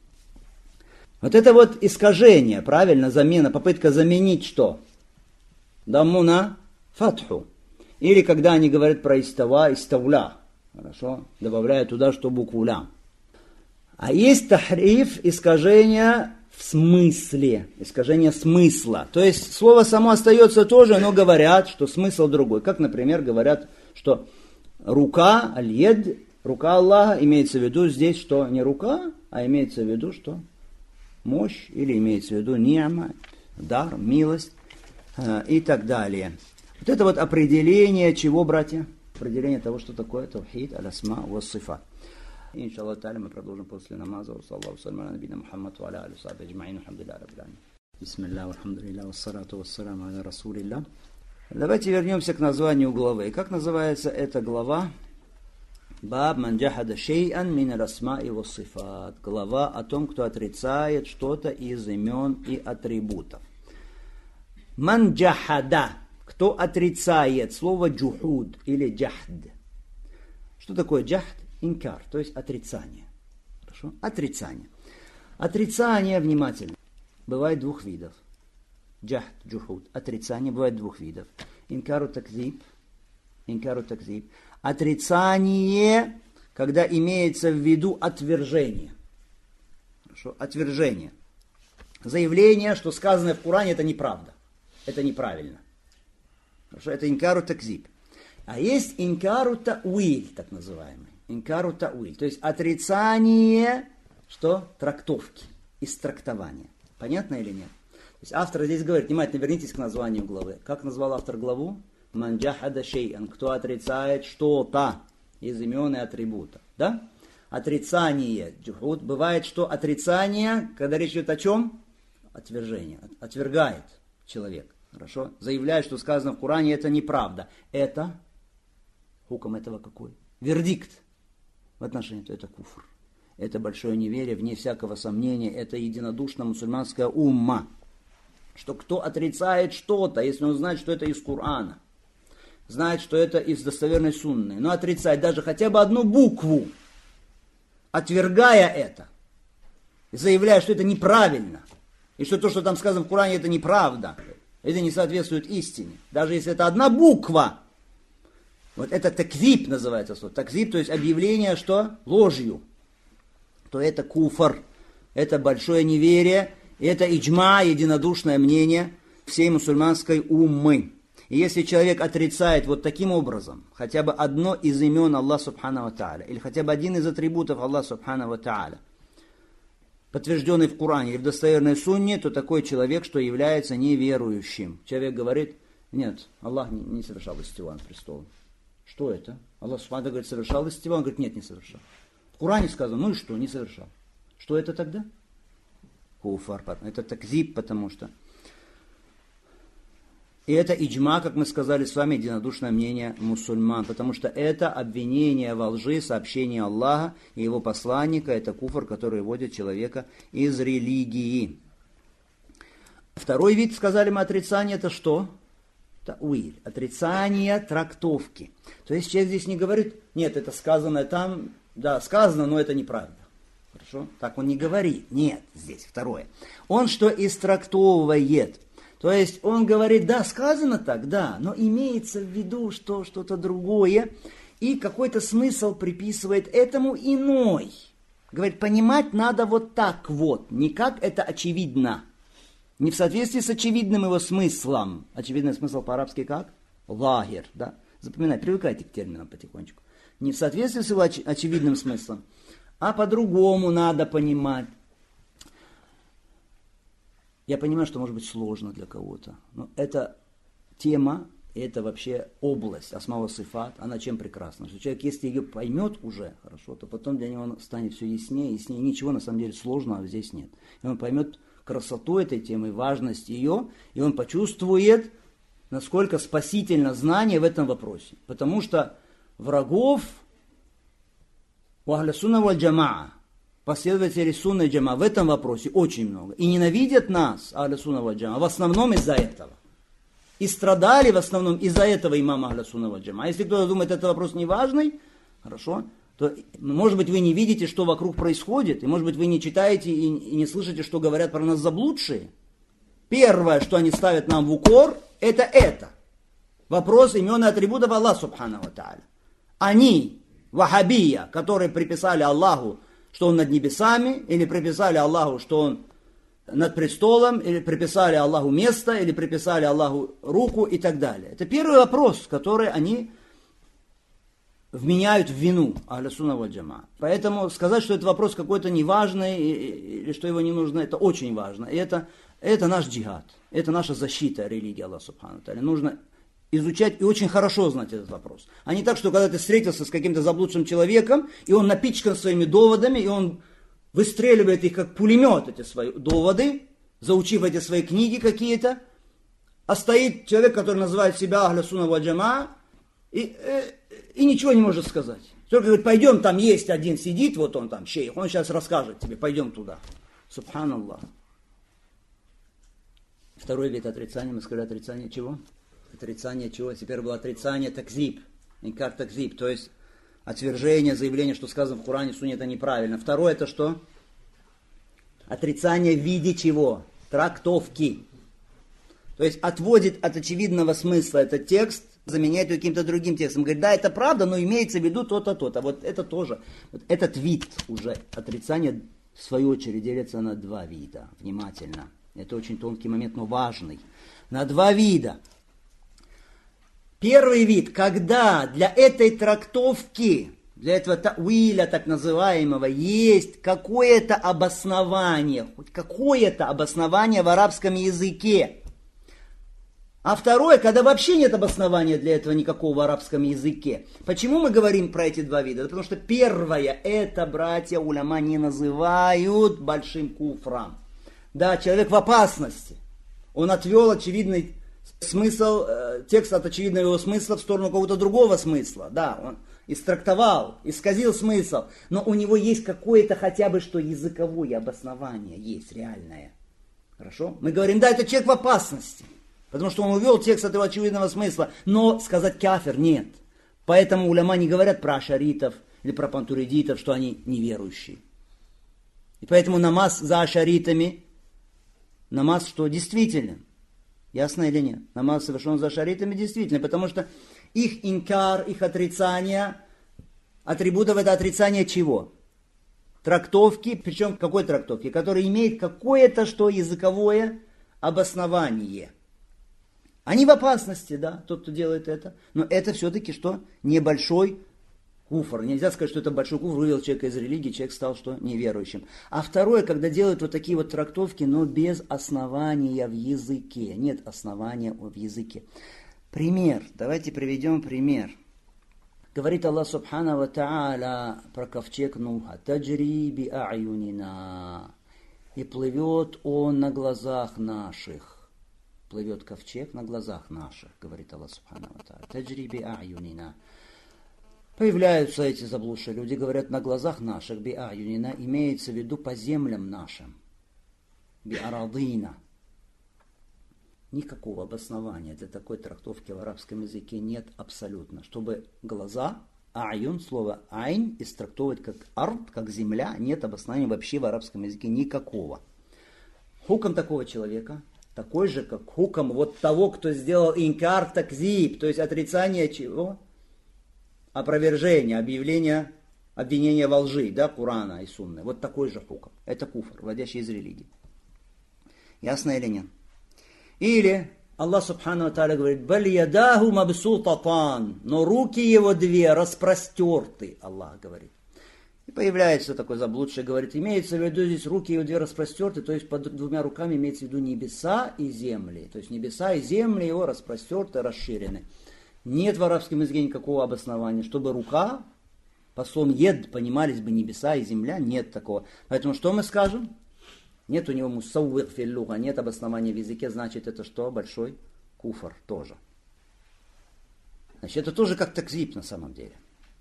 Вот это вот искажение, правильно, замена, попытка заменить что? Дамму на фатху. Или когда они говорят про истава, иставля. Хорошо? Добавляя туда что букву ля. А есть тахриф, искажение в смысле. Искажение смысла. То есть слово само остается тоже, но говорят, что смысл другой. Как, например, говорят, что рука, аль-ед, рука Аллаха, имеется в виду здесь, что не рука, а имеется в виду, что мощь, или имеется в виду ни'ма, дар, милость и так далее. Вот это вот определение чего, братья? Определение того, что такое таухид, аль-асма ва сифат. Иншаллах та'аля мы продолжим после намаза. Саллаллаху салям аля набина Мухаммад ва аля алихи ва сахбихи аджмаин. Алхамдулиллахи раббил аламин. Бисмиллах, алхамдулиллах, вассалату вассаламу аля расулиллах. Давайте вернемся к названию главы. Как называется эта глава? Баб ман джахада шей'ан мин аль-асма ва сифат. Глава о том, кто отрицает что-то из имен и атрибутов. Ман джахада. Кто отрицает, слово джухуд или джахд. Что такое джахд? Инкар, то есть отрицание. Хорошо? Отрицание. Отрицание, внимательно, бывает 2 видов. Джахд, джухуд. Отрицание бывает 2 видов. Инкару такзиб. Инкару такзиб. Отрицание, когда имеется в виду отвержение. Хорошо? Отвержение. Заявление, что сказанное в Коране, это неправда. Это неправильно. Хорошо, это инкару такзиб. А есть инкару тауиль, так называемый. Инкару тауиль, то есть отрицание, что? Трактовки, истрактования. Понятно или нет? То есть автор здесь говорит, внимательно вернитесь к названию главы. Как назвал автор главу? Ман джахада шей'ан, кто отрицает что-то из имен и атрибутов. Да? Отрицание, джухуд, бывает, что отрицание, когда речь идет о чем? Отвержение, отвергает человек. Хорошо? Заявляет, что сказано в Коране, это неправда. Это, хуком этого какой? Вердикт в отношении этого, это куфр. Это большое неверие, вне всякого сомнения, это единодушно мусульманская умма. Что кто отрицает что-то, если он знает, что это из Корана, знает, что это из достоверной сунны, но отрицает даже хотя бы одну букву, отвергая это, заявляя, что это неправильно, и что то, что там сказано в Коране, это неправда, это не соответствует истине, даже если это одна буква. Вот это такзиб называется слово. Такзиб, то есть объявление, что ложью, то это куфр, это большое неверие, это иджма, единодушное мнение всей мусульманской уммы. И если человек отрицает вот таким образом хотя бы одно из имен Аллаха Субхану ва Тааля, или хотя бы один из атрибутов Аллаха Субхану ва Тааля, подтвержденный в Коране или в достоверной сунне, то такой человек, что является неверующим. Человек говорит, нет, Аллах не совершал истива над престолом. Что это? Аллах Субхану говорит, совершал истива? Он говорит, нет, не совершал. В Коране сказано, ну и что, не совершал. Что это тогда? Куфар, это такзиб, потому что... И это иджма, как мы сказали с вами, единодушное мнение мусульман, потому что это обвинение во лжи, сообщение Аллаха и его посланника, это куфр, который вводит человека из религии. Второй вид, сказали мы, отрицания, это что? Тауиль, отрицание трактовки. То есть человек здесь не говорит, нет, это сказано там, да, сказано, но это неправда. Хорошо? Так он не говорит. Нет, здесь второе. Он что истрактовывает. То есть он говорит, да, сказано так, да, но имеется в виду, что что-то другое, и какой-то смысл приписывает этому иной. Говорит, понимать надо вот так вот, не как это очевидно. Не в соответствии с очевидным его смыслом. Очевидный смысл по-арабски как? Лагер, да? Запоминайте, привыкайте к терминам потихонечку. Не в соответствии с его очевидным смыслом, а по-другому надо понимать. Я понимаю, что может быть сложно для кого-то, но эта тема, это вообще область, асма ва сифат, она чем прекрасна? Что человек, если ее поймет уже хорошо, то потом для него станет все яснее, яснее. Ничего на самом деле сложного здесь нет. И он поймет красоту этой темы, важность ее, и он почувствует, насколько спасительно знание в этом вопросе. Потому что врагов у ахля сунна валь джамаа, последователи сунны джама в этом вопросе очень много. И ненавидят нас, ахля сунна валь джама, в основном из-за этого. И страдали в основном из-за этого имама ахля сунна валь джама. А если кто-то думает, это вопрос не важный, хорошо, то, может быть, вы не видите, что вокруг происходит, и, может быть, вы не читаете и не слышите, что говорят про нас заблудшие. Первое, что они ставят нам в укор, это. Вопрос имен и атрибутов Аллаха Субхану ва Тааля. Они, вахабия, которые приписали Аллаху, что он над небесами, или приписали Аллаху, что он над престолом, или приписали Аллаху место, или приписали Аллаху руку и так далее. Это первый вопрос, который они вменяют в вину ахля сунна валь джамаа. Поэтому сказать, что это вопрос какой-то неважный, или что его не нужно, это очень важно. И это наш джихад, это наша защита религии Аллаха Субхану ва Тааля. Нужно изучать и очень хорошо знать этот вопрос. А не так, что когда ты встретился с каким-то заблудшим человеком, и он напичкан своими доводами, и он выстреливает их как пулемет, эти свои доводы, заучив эти свои книги какие-то, а стоит человек, который называет себя ахля сунна валь джамаа, и ничего не может сказать. Только говорит, пойдем, там есть один сидит, вот он там, шейх, он сейчас расскажет тебе, пойдем туда. Субханаллах. Второй вид отрицания, мы сказали, отрицание чего? Отрицание чего? Теперь было отрицание такзиб, инкар такзиб, то есть отвержение, заявление, что сказано в Коране, Сунне, это неправильно. Второе, это что? Отрицание в виде чего? Трактовки. То есть отводит от очевидного смысла этот текст, заменяет его каким-то другим текстом. Говорит, да, это правда, но имеется в виду то-то, то-то. Вот это тоже, вот этот вид уже отрицания, в свою очередь, делится на два вида. Внимательно. Это очень тонкий момент, но важный. На два вида. Первый вид, когда для этой трактовки, для этого тауиля так называемого, есть какое-то обоснование, хоть какое-то обоснование в арабском языке. А второе, когда вообще нет обоснования для этого никакого в арабском языке. Почему мы говорим про эти два вида? Потому что первое, это братья уляма не называют большим куфром. Да, человек в опасности. Он отвел очевидный смысл, текст от очевидного его смысла в сторону какого-то другого смысла. Да, он истрактовал, исказил смысл. Но у него есть какое-то хотя бы что языковое обоснование, есть реальное. Хорошо? Мы говорим, да, это человек в опасности. Потому что он увел текст от его очевидного смысла. Но сказать кафир нет. Поэтому уляма не говорят про ашаритов или про пантуридитов, что они неверующие. И поэтому намаз за ашаритами, намаз что действительно. Ясно или нет? Намаз совершен за ашаритами действительно. Потому что их инкар, их отрицание, атрибутов это отрицание чего? Трактовки, причем какой трактовки? Которая имеет какое-то что языковое обоснование. Они в опасности, да, тот, кто делает это. Но это все-таки что? Небольшой куфр. Нельзя сказать, что это большой куфр, вывел человека из религии, человек стал что? Неверующим. А второе, когда делают вот такие вот трактовки, но без основания в языке. Нет основания в языке. Пример. Давайте приведем пример. Говорит Аллах Субхану ва Тааля про ковчег Нуха. Таджри би а'юнина. И плывет он на глазах наших. Плывет ковчег на глазах наших, говорит Аллах Субхану ва Тааля. Таджри би а'юнина. Появляются эти заблудшие люди, говорят, на глазах наших, би а'юнина, имеется в виду по землям нашим. Би арадина. Никакого обоснования для такой трактовки в арабском языке нет абсолютно. Чтобы глаза, аюн, слово айн, истрактовывать как ард, как земля, нет обоснования вообще в арабском языке никакого. Хуком такого человека такой же, как хуком вот того, кто сделал инкар такзиб, то есть отрицание чего? Опровержение, объявление, обвинение во лжи, да, Курана и Сунны. Вот такой же хуком. Это куфр, вводящий из религии. Ясно или нет? Или Аллах Субхану ва Тааля говорит, «Баль ядаху мабсутатан», но руки его две распростерты, Аллах говорит. И появляется такой заблудший, говорит, имеется в виду здесь руки его две распростерты, то есть под двумя руками имеется в виду небеса и земли. То есть небеса и земли его распростерты, расширены. Нет в арабском языке никакого обоснования, чтобы рука, по словам ед, понимались бы небеса и земля, нет такого. Поэтому что мы скажем? Нет у него мусауир филлюга, нет обоснования в языке, значит это что? Большой куфр тоже. Значит, это тоже как такзиб на самом деле.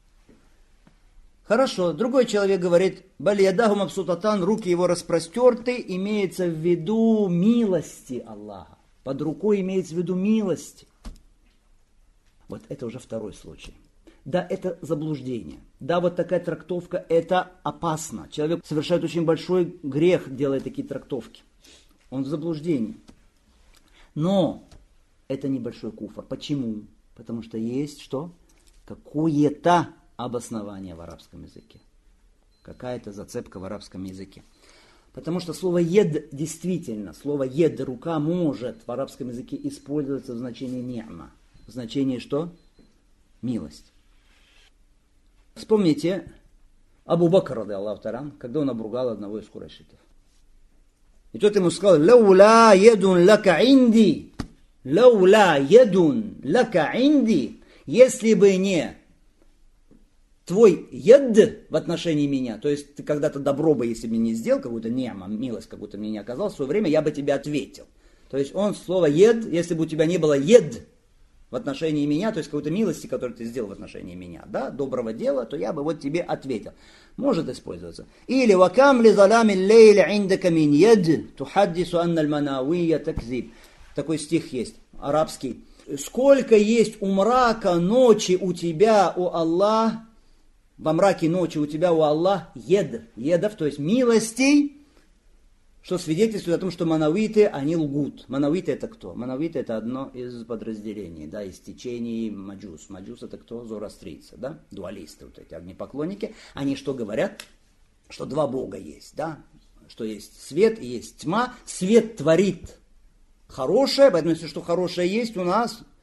Хорошо, другой человек говорит, «Баль ядаху мабсутатан», руки его распростерты, имеется в виду милости Аллаха. Под рукой имеется в виду милости. Вот это уже второй случай. Да, это заблуждение. Да, вот такая трактовка, это опасно. Человек совершает очень большой грех, делая такие трактовки. Он в заблуждении. Но это небольшой куфр. Почему? Потому что есть что? Какое-то обоснование в арабском языке. Какая-то зацепка в арабском языке. Потому что слово «ед» действительно, слово «ед» рука может в арабском языке использоваться в значении «ни'ма». В значении что? Милость. Вспомните Абу Бакр, ради Аллаху та'аля, когда он обругал одного из курайшитов. И тот ему сказал, «Лаула едун лака инди». «Лаула едун лака инди». Если бы не твой ед в отношении меня, то есть ты когда-то добро бы, если бы не сделал, какую-то ни'ма, милость какую-то мне не оказал, в свое время я бы тебе ответил. То есть он слово ед, если бы у тебя не было ед в отношении меня, то есть какой-то милости, которую ты сделал в отношении меня, да, доброго дела, то я бы вот тебе ответил. Может использоваться. Или «Вакам ли залами лейли индака мин ед, тухаддису анна аль-манавия такзиб». Такой стих есть, арабский. «Сколько есть у мрака ночи у тебя, о Аллах, во мраке ночи у тебя, о Аллах, едов, то есть милостей, что свидетельствует о том, что манавиты, они лгут. Манавиты это кто? Манавиты это одно из подразделений, да, из течений маджус. Маджус это кто? Зороастрийцы, да, дуалисты, вот эти огнепоклонники. Они что говорят? Что два бога есть, да, что есть свет и есть тьма. Свет творит хорошее, поэтому если что хорошее есть у нас,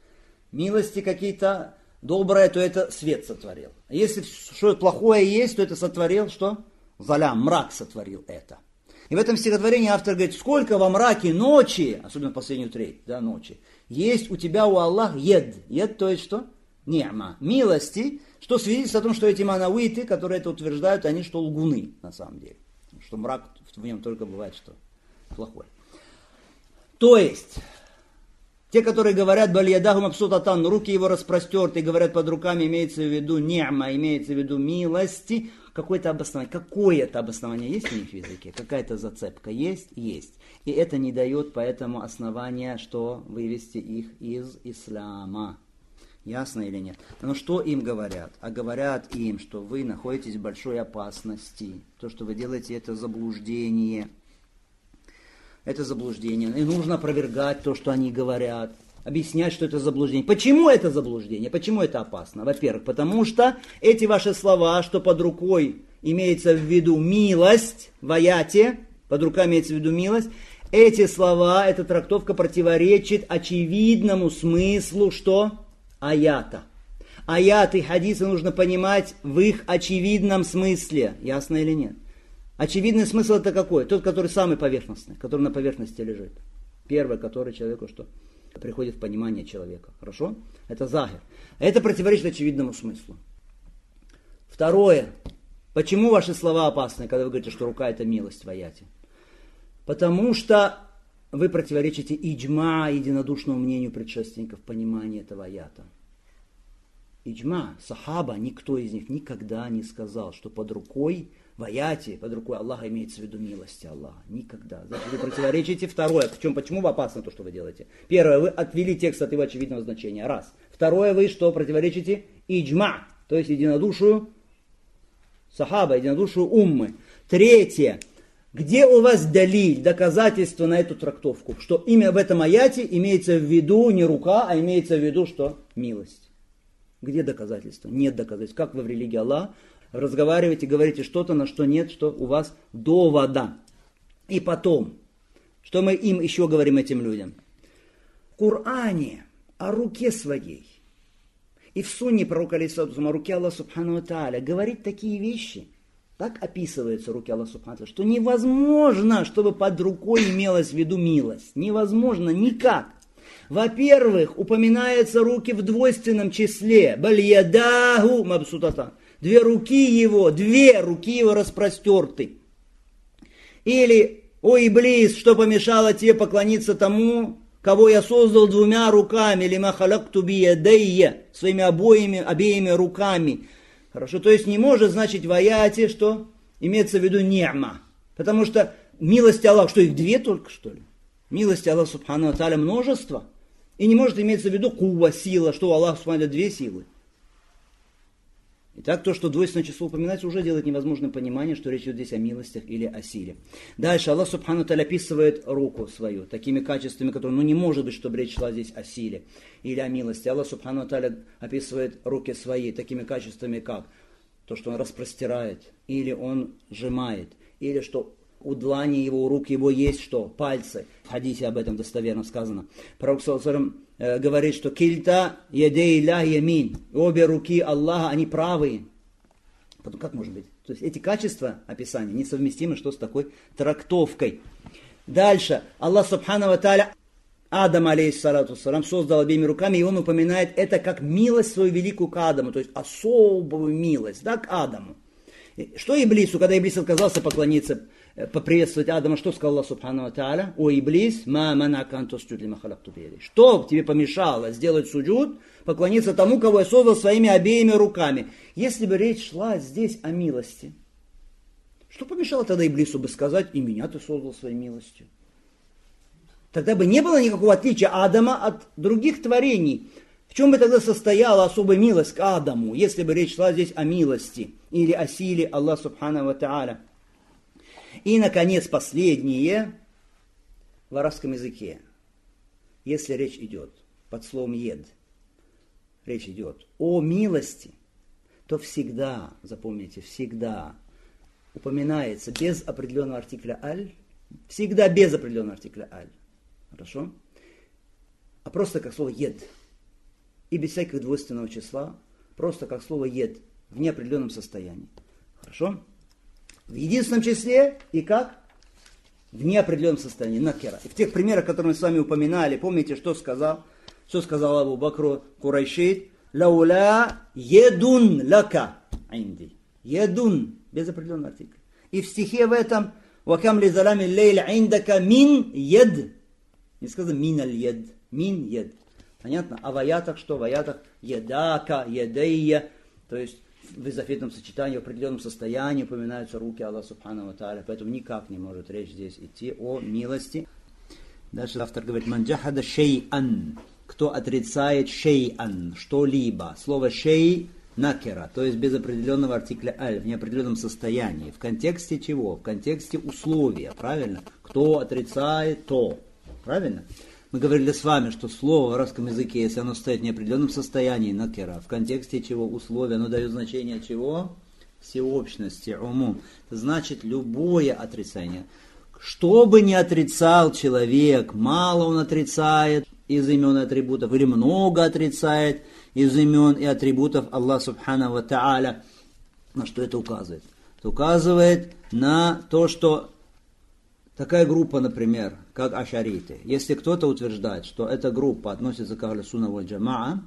милости какие-то добрые, то это свет сотворил. А если что плохое есть, то это сотворил что? Залям, мрак сотворил это. И в этом стихотворении автор говорит, сколько во мраке ночи, особенно последнюю треть, да, ночи, есть у тебя, у Аллаха, ед. Ед, то есть что? Ни'ма. Милости, что свидетельствует о том, что эти манавиты, которые это утверждают, они что лгуны, на самом деле. Что мрак в нем только бывает что плохое. То есть, те, которые говорят, бальядаху мабсутатан, руки его распростерты, говорят под руками, имеется в виду ни'ма, имеется в виду милости, какое-то обоснование. Какое-то обоснование есть у них в языке? Какая-то зацепка есть? Есть. И это не дает поэтому основания, что вывести их из ислама. Ясно или нет? Но что им говорят? А говорят им, что вы находитесь в большой опасности. То, что вы делаете, это заблуждение. Это заблуждение. И нужно опровергать то, что они говорят. Объяснять, что это заблуждение. Почему это заблуждение? Почему это опасно? Во-первых, потому что эти ваши слова, что под рукой имеется в виду милость, в аяте, под руками имеется в виду милость, эти слова, эта трактовка противоречит очевидному смыслу, что? Аята. Аяты, хадисы нужно понимать в их очевидном смысле. Ясно или нет? Очевидный смысл это какой? Тот, который самый поверхностный, который на поверхности лежит. Первый, который человеку что? Приходит в понимание человека. Хорошо? Это захир. Это противоречит очевидному смыслу. Второе. Почему ваши слова опасны, когда вы говорите, что рука это милость в аяте? Потому что вы противоречите иджма, единодушному мнению предшественников понимания этого аята. Иджма, сахаба, никто из них никогда не сказал, что под рукой в аяте, под рукой Аллаха имеется в виду милости Аллаха. Никогда. Значит, вы противоречите. Второе. Почему опасно то, что вы делаете? Первое. Вы отвели текст от его очевидного значения. Раз. Второе. Вы что? Противоречите иджма. То есть единодушию сахаба, единодушию уммы. Третье. Где у вас далиль, доказательство на эту трактовку? Что имя в этом аяте имеется в виду не рука, а имеется в виду что? Милость. Где доказательства? Нет доказательств. Как вы в религии Аллаха разговариваете, говорите что-то, на что нет, что у вас довода. И потом, что мы им еще говорим, этим людям? В Коране о руке своей и в сунне пророка алейхиссалату о руке Аллаха субхану ва тааля говорит такие вещи, так описываются руки Аллаха субхану ва тааля, что невозможно, чтобы под рукой имелась в виду милость. Невозможно никак. Во-первых, упоминаются руки в двойственном числе. Бальядаху мабсутатан. Две руки его распростерты. Или, о Иблис, что помешало тебе поклониться тому, кого я создал двумя руками, лима халакту биядайя, своими обеими руками. Хорошо, то есть не может значить в аяте, что имеется в виду ни'ма. Потому что милости Аллаха, что их две только, что ли? Милости Аллаха субхану ва тааля множество. И не может иметься в виду кува, сила, что у Аллаха субхану ва тааля две силы. Итак, то, что двойственное число упоминается, уже делает невозможным понимание, что речь идет здесь о милостях или о силе. Дальше Аллах субхану тааля описывает руку свою такими качествами, которые, не может быть, чтобы речь шла здесь о силе или о милости. Аллах субхану тааля описывает руки свои такими качествами, как то, что он распростирает, или он сжимает, или что у длани его, у рук его есть что? Пальцы. В хадисе об этом достоверно сказано. Пророк саллаллаху алейхи ва саллям говорит, что кильта ядей ля ямин. Обе руки Аллаха, они правые. Потом, как может быть? То есть эти качества описания несовместимы что с такой трактовкой. Дальше. Аллах субхану ва тааля Адам алейхиссалату вассалам создал обеими руками, и он упоминает это как милость свою великую к Адаму. То есть особую милость, да, к Адаму. Что Иблису, когда Иблис отказался поклониться, поприветствовать Адама, что сказал Аллах субхану ва тааля? О Иблис, ма манака ан тасджуд лима халакту биядайя. Что тебе помешало сделать суджуд, поклониться тому, кого я создал своими обеими руками? Если бы речь шла здесь о милости, что помешало тогда Иблису бы сказать, и меня ты создал своей милостью? Тогда бы не было никакого отличия Адама от других творений. В чем бы тогда состояла особая милость к Адаму, если бы речь шла здесь о милости или о силе Аллаха субхану ва тааля? И, наконец, последнее в арабском языке. Если речь идет под словом «ед», речь идет о милости, то всегда, запомните, всегда упоминается без определенного артикля «аль», всегда без определенного артикля «аль». Хорошо? А просто как слово «ед». и без всяких двойственного числа, просто как слово ед в неопределенном состоянии. Хорошо? В единственном числе и как? В неопределенном состоянии, накера. И в тех примерах, которые мы с вами упоминали, помните, что сказал? Что сказал Абу Бакру Курайшид? Лауля едун лака инди. Едун, без определенного артикля. И в стихе в этом вакам ли залами лейль индака мин ед. Не сказано мин аль ед. Мин ед. Понятно? А в аятах что? В аятах едака, едейя. То есть в изофетном сочетании, в определенном состоянии упоминаются руки Аллаха Субхану ва Тааля. Поэтому никак не может речь здесь идти о милости. Дальше автор говорит, ман джахада шей'ан. Кто отрицает шей'ан, что-либо. Слово шей накера, то есть без определенного артикля аль, в неопределенном состоянии. В контексте чего? В контексте условия, правильно? Кто отрицает то. Правильно? Мы говорили с вами, что слово в арабском языке, если оно стоит в неопределенном состоянии, накера, в контексте чего условия, оно дает значение чего? Всеобщности, умум. Это значит любое отрицание. Что бы ни отрицал человек, мало он отрицает из имен и атрибутов, или много отрицает из имен и атрибутов Аллаха Субхану ва Тааля. На что это указывает? Это указывает на то, что такая группа, например, как ашариты. Если кто-то утверждает, что эта группа относится к Ахлю Сунна валь Джамаа,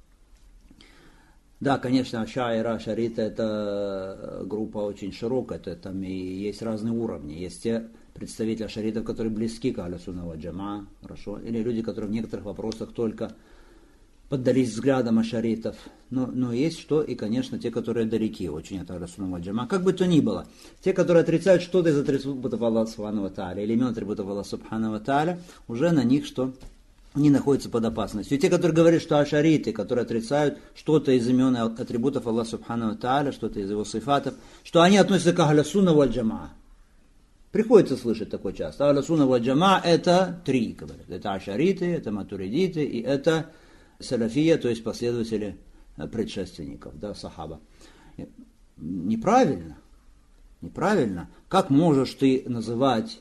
да, конечно, ашаира, ашариты это группа очень широкая, там и есть разные уровни. Есть те представители ашаритов, которые близки к Ахлю Сунна валь Джамаа, хорошо, или люди, которые в некоторых вопросах только поддались взглядам ашаритов. Но есть что, и, конечно, те, которые далеки очень от Ахлю Сунна валь Джамаа. Как бы то ни было, те, которые отрицают что-то из атрибутов Аллаха Субхану ва Тааля, или имен атрибутов Аллаха Субхану ва Тааля, уже на них что? Они находятся под опасностью. И те, которые говорят, что ашариты, которые отрицают что-то из имен и атрибутов Аллаха Субхану ва Тааля, что-то из его сифатов, что они относятся к Ахлю Сунна валь Джамаа. Приходится слышать такое часто. Ахлю Сунна валь Джамаа это три, говорят. Это ашариты, это матуридиты и это салафия, то есть последователи предшественников, да, сахаба. Неправильно. Неправильно. Как можешь ты называть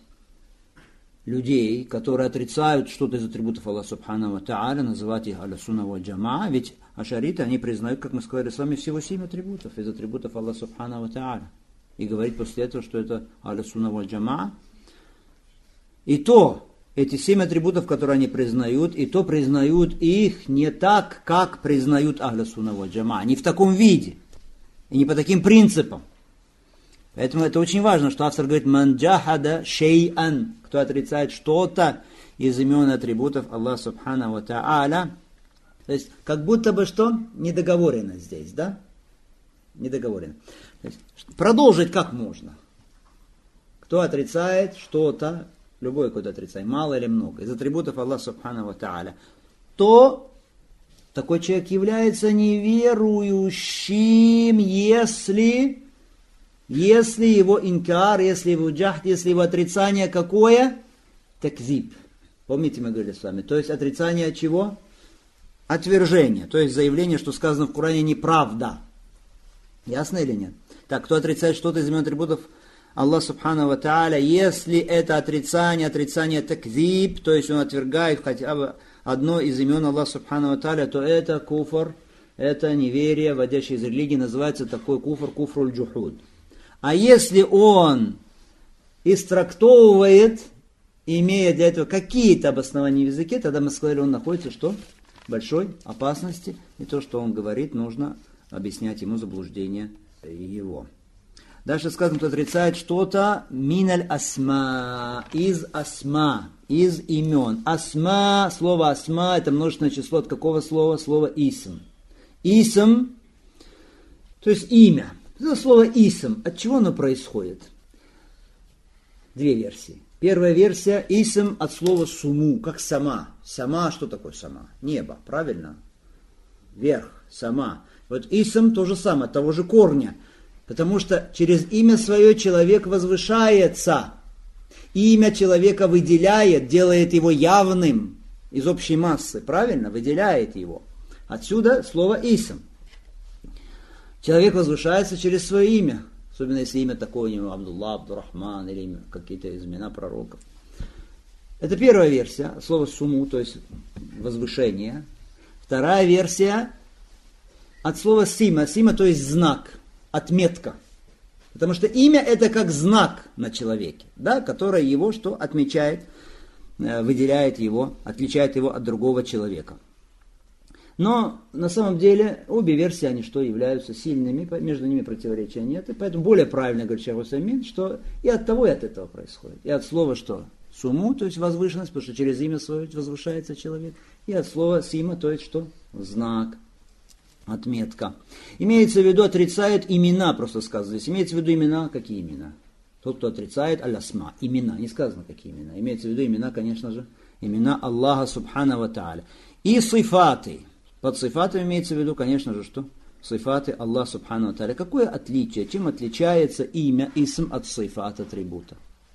людей, которые отрицают что-то из атрибутов Аллаха Субхану ва Тааля, называть их Ахлю Сунна валь Джамаа? Ведь ашариты, они признают, как мы сказали с вами, всего 7 атрибутов из атрибутов Аллаха Субхану ва Тааля. И говорить после этого, что это Ахлю Сунна валь Джамаа. И то, эти 7 атрибутов, которые они признают, и то признают их не так, как признают Ахлю Сунна валь Джамаа. Не в таком виде. И не по таким принципам. Поэтому это очень важно, что автор говорит «Ман джахада шей'ан», кто отрицает что-то из имен и атрибутов Аллаха Субхану ва Тааля. То есть, как будто бы что? Недоговорено здесь, да? Недоговорено. То есть, продолжить как можно. Кто отрицает что-то, любое какое-то отрицание, мало или много, из атрибутов Аллаха Субхану ва Тааля, то такой человек является неверующим, если его инкар, если его джахд, если его отрицание какое? Такзиб. Помните, мы говорили с вами. То есть отрицание чего? Отвержение. То есть заявление, что сказано в Коране, неправда. Ясно или нет? Так, кто отрицает что-то из имен атрибутов Аллаха Субхану ва Тааля, если это отрицание такзиб, то есть он отвергает хотя бы одно из имен Аллаха Субхану ва Тааля, то это куфр, это неверие, вводящее из религии, называется такой куфр, куфруль джухуд. А если он истрактовывает, имея для этого какие-то обоснования в языке, тогда мы сказали, он находится что? В большой опасности. И то, что он говорит, нужно объяснять ему заблуждение его. Дальше сказано, кто отрицает что-то миналь асма, из имен. Асма, слово асма, это множественное число от какого слова? Слово исм. Исм, то есть имя. Это слово исм, от чего оно происходит? Две версии. Первая версия, исм от слова суму, как сама. Сама, что такое сама? Небо, правильно? Верх, сама. Вот исм то же самое, от того же корня. Потому что через имя свое человек возвышается. Имя человека выделяет, делает его явным из общей массы, правильно? Выделяет его. Отсюда слово исм. Человек возвышается через свое имя. Особенно если имя такое у него Абдулла, Абдурахман или какие-то имена пророков. Это первая версия. Слово суму, то есть возвышение. Вторая версия от слова сима. Сима, то есть знак, отметка. Потому что имя это как знак на человеке, да, который его что отмечает, выделяет его, отличает его от другого человека. Но на самом деле обе версии, они что, являются сильными, между ними противоречия нет. И поэтому более правильно говорит Шейх Усаймин, что и от того, и от этого происходит. И от слова что? Суму, то есть возвышенность, потому что через имя свое возвышается человек. И от слова сима, то есть что? Знак, отметка. Имеется в виду, отрицает имена, просто сказано здесь. Имеется в виду имена, какие имена? Тот, кто отрицает аль-асма, имена, не сказано какие имена. Имеется в виду имена, конечно же, имена Аллаха Субхану ва Тааля. И сифаты. Под сифатами имеется в виду, конечно же, что? Сифаты Аллаха Субхану ва Тааля. Какое отличие? Чем отличается имя, исм от сифа, от атрибута?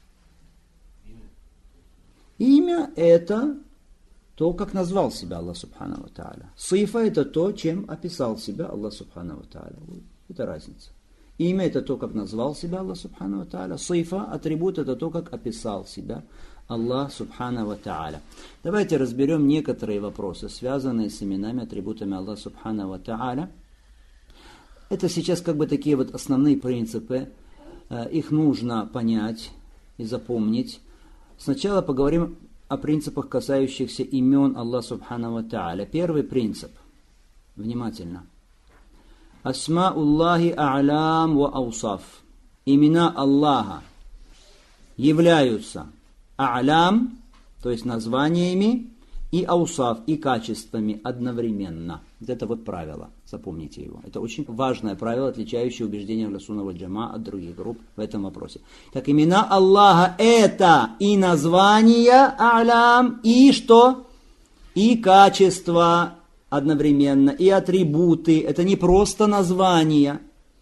Имя это то, как назвал себя Аллах Субхану ва Тааля. Сифа это то, чем описал себя Аллах Субхану ва Тааля. Это разница. Имя это то, как назвал себя Аллах Субхану ва Тааля. Сифа, атрибут это то, как описал себя Аллах Субхану ва Тааля. Давайте разберем некоторые вопросы, связанные с именами, атрибутами Аллаха Субхану ва Тааля. Это сейчас как бы такие вот основные принципы. Их нужно понять и запомнить. Сначала поговорим о принципах, касающихся имен Аллаха Субхану ва Тааля. Первый принцип. Внимательно. Асмауллахи а'лям ва аусаф. Имена Аллаха являются а'лям, то есть названиями, и аусаф, и качествами одновременно. Это вот правило, запомните его. Это очень важное правило, отличающее убеждение Ахлю-сунна валь джамаа от других групп в этом вопросе. Так, имена Аллаха это и названия а'лям, и что? И качества одновременно, и атрибуты. Это не просто названия.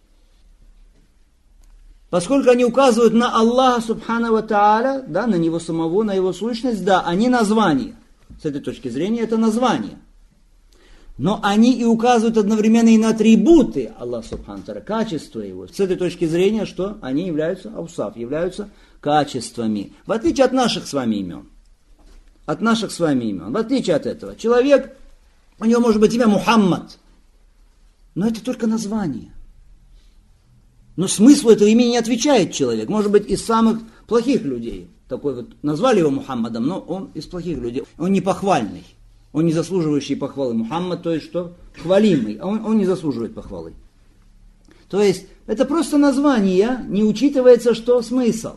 Поскольку они указывают на Аллаха Субхану ва Тааля, да, на Него самого, на Его сущность, да, они названия. С этой точки зрения это названия. Но они и указывают одновременно и на атрибуты Аллаха Субхану ва Тааля, качества Его. С этой точки зрения, что они являются аусаф, являются качествами. В отличие от наших с вами имен. От наших с вами имен. В отличие от этого. Человек, у него может быть имя Мухаммад. Но это только название. Но смыслу этого имени не отвечает человек. Может быть, из самых плохих людей. Такой вот, назвали его Мухаммадом, но он из плохих людей. Он не похвальный. Он не заслуживающий похвалы. Мухаммад, то есть что? Хвалимый. А он не заслуживает похвалы. То есть, это просто название, не учитывается, что смысл.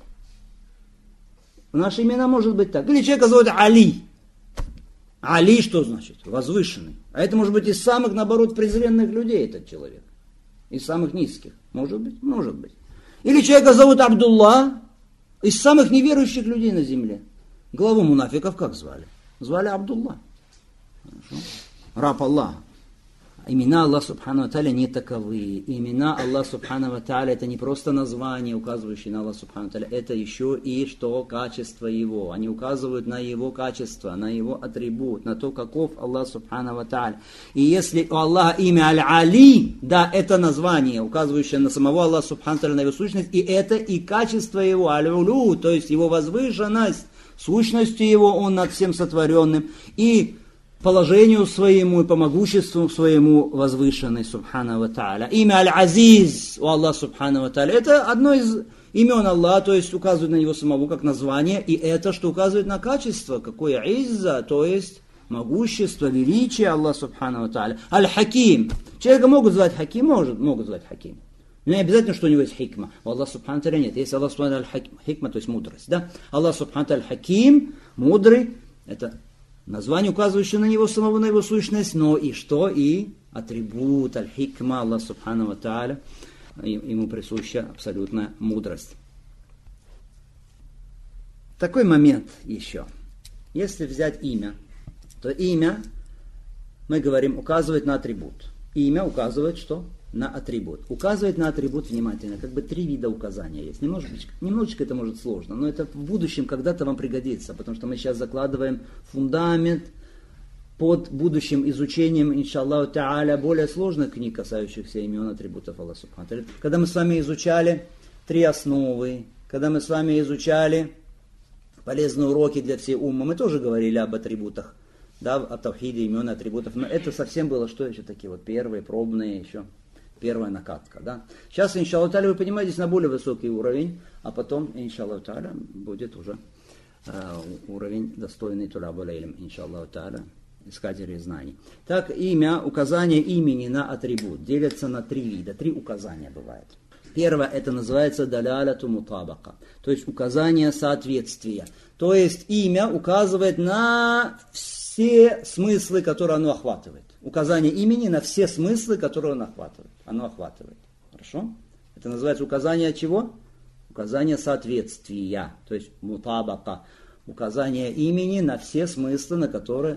Наши имена может быть так. Или человека зовут Али. Али что значит? Возвышенный. А это может быть из самых, наоборот, презренных людей этот человек. Из самых низких. Может быть? Может быть. Или человека зовут Абдулла. Из самых неверующих людей на земле. Главу мунафиков как звали? Звали Абдулла. Хорошо. Раб Аллаха. Имена Аллаха Субхану ва Тааля не таковы. Имена Аллаха Субхану ва Тааля это не просто название, указывающее на Аллаха Субхану ва Тааля. Это еще и что? Качество Его. Они указывают на Его качество, на Его атрибут, на то, каков Аллах Субхану ва Тааля. И если у Аллаха имя Аль-Али, да, это название, указывающее на самого Аллаха Субхану ва Тааля, на Его сущность, и это и качество Его, Аль-Улу, то есть Его возвышенность, сущностью Его, Он над всем сотворенным, и положению своему и по могуществу своему возвышенный Субхану ва Тааля. Имя Аль-Азиз у Аллаха Субхану ва Тааля это одно из имен Аллаха, то есть указывает на Него самого как название, и это, что указывает на качество, какое изза, то есть могущество, величие Аллаха Субхану ва Тааля. Аль-Хаким. Человека могут звать Хаким, могут звать Хаким. Но не обязательно, что у него есть хикма. У Аллаха Субхану ва Тааля нет. Если Аллах Субхану ва Тааля хикма, то есть мудрость. Да? Аллах Субхану ва Тааля Хаким, мудрый, это название, указывающее на Него самого, на Его сущность, но и что? И атрибут аль-хикма Аллах Субхану ва Тааля, Ему присуща абсолютная мудрость. Такой момент еще. Если взять имя, то имя, мы говорим, указывает на атрибут. Имя указывает что? На атрибут. Указывает на атрибут внимательно. Как бы 3 вида указания есть. Немножечко это может сложно, но это в будущем когда-то вам пригодится, потому что мы сейчас закладываем фундамент под будущим изучением, иншаллаху та'аля, более сложных книг, касающихся имен атрибутов Аллаха Субхану ва Тааля. Когда мы с вами изучали 3 основы, когда мы с вами изучали полезные уроки для всей уммы, мы тоже говорили об атрибутах да, о тавхиде, имен, атрибутов. Но это совсем было, что еще такие вот первые, пробные еще, первая накатка, да. Сейчас, иншаллах та'аля, вы понимаете, на более высокий уровень, а потом, иншаллах та'аля, будет уже уровень достойный тулабу лейлем, иншаллах та'аля, искателей знаний. Так, имя, указание имени на атрибут делятся на 3 вида, 3 указания бывает. Первое, это называется даляляту мутабака, то есть указание соответствия. То есть имя указывает на все смыслы, которые оно охватывает. Указание имени на все смыслы, которые оно охватывает. Хорошо? Это называется указание чего? Указание соответствия, то есть мутабака. Указание имени на все смыслы, на которые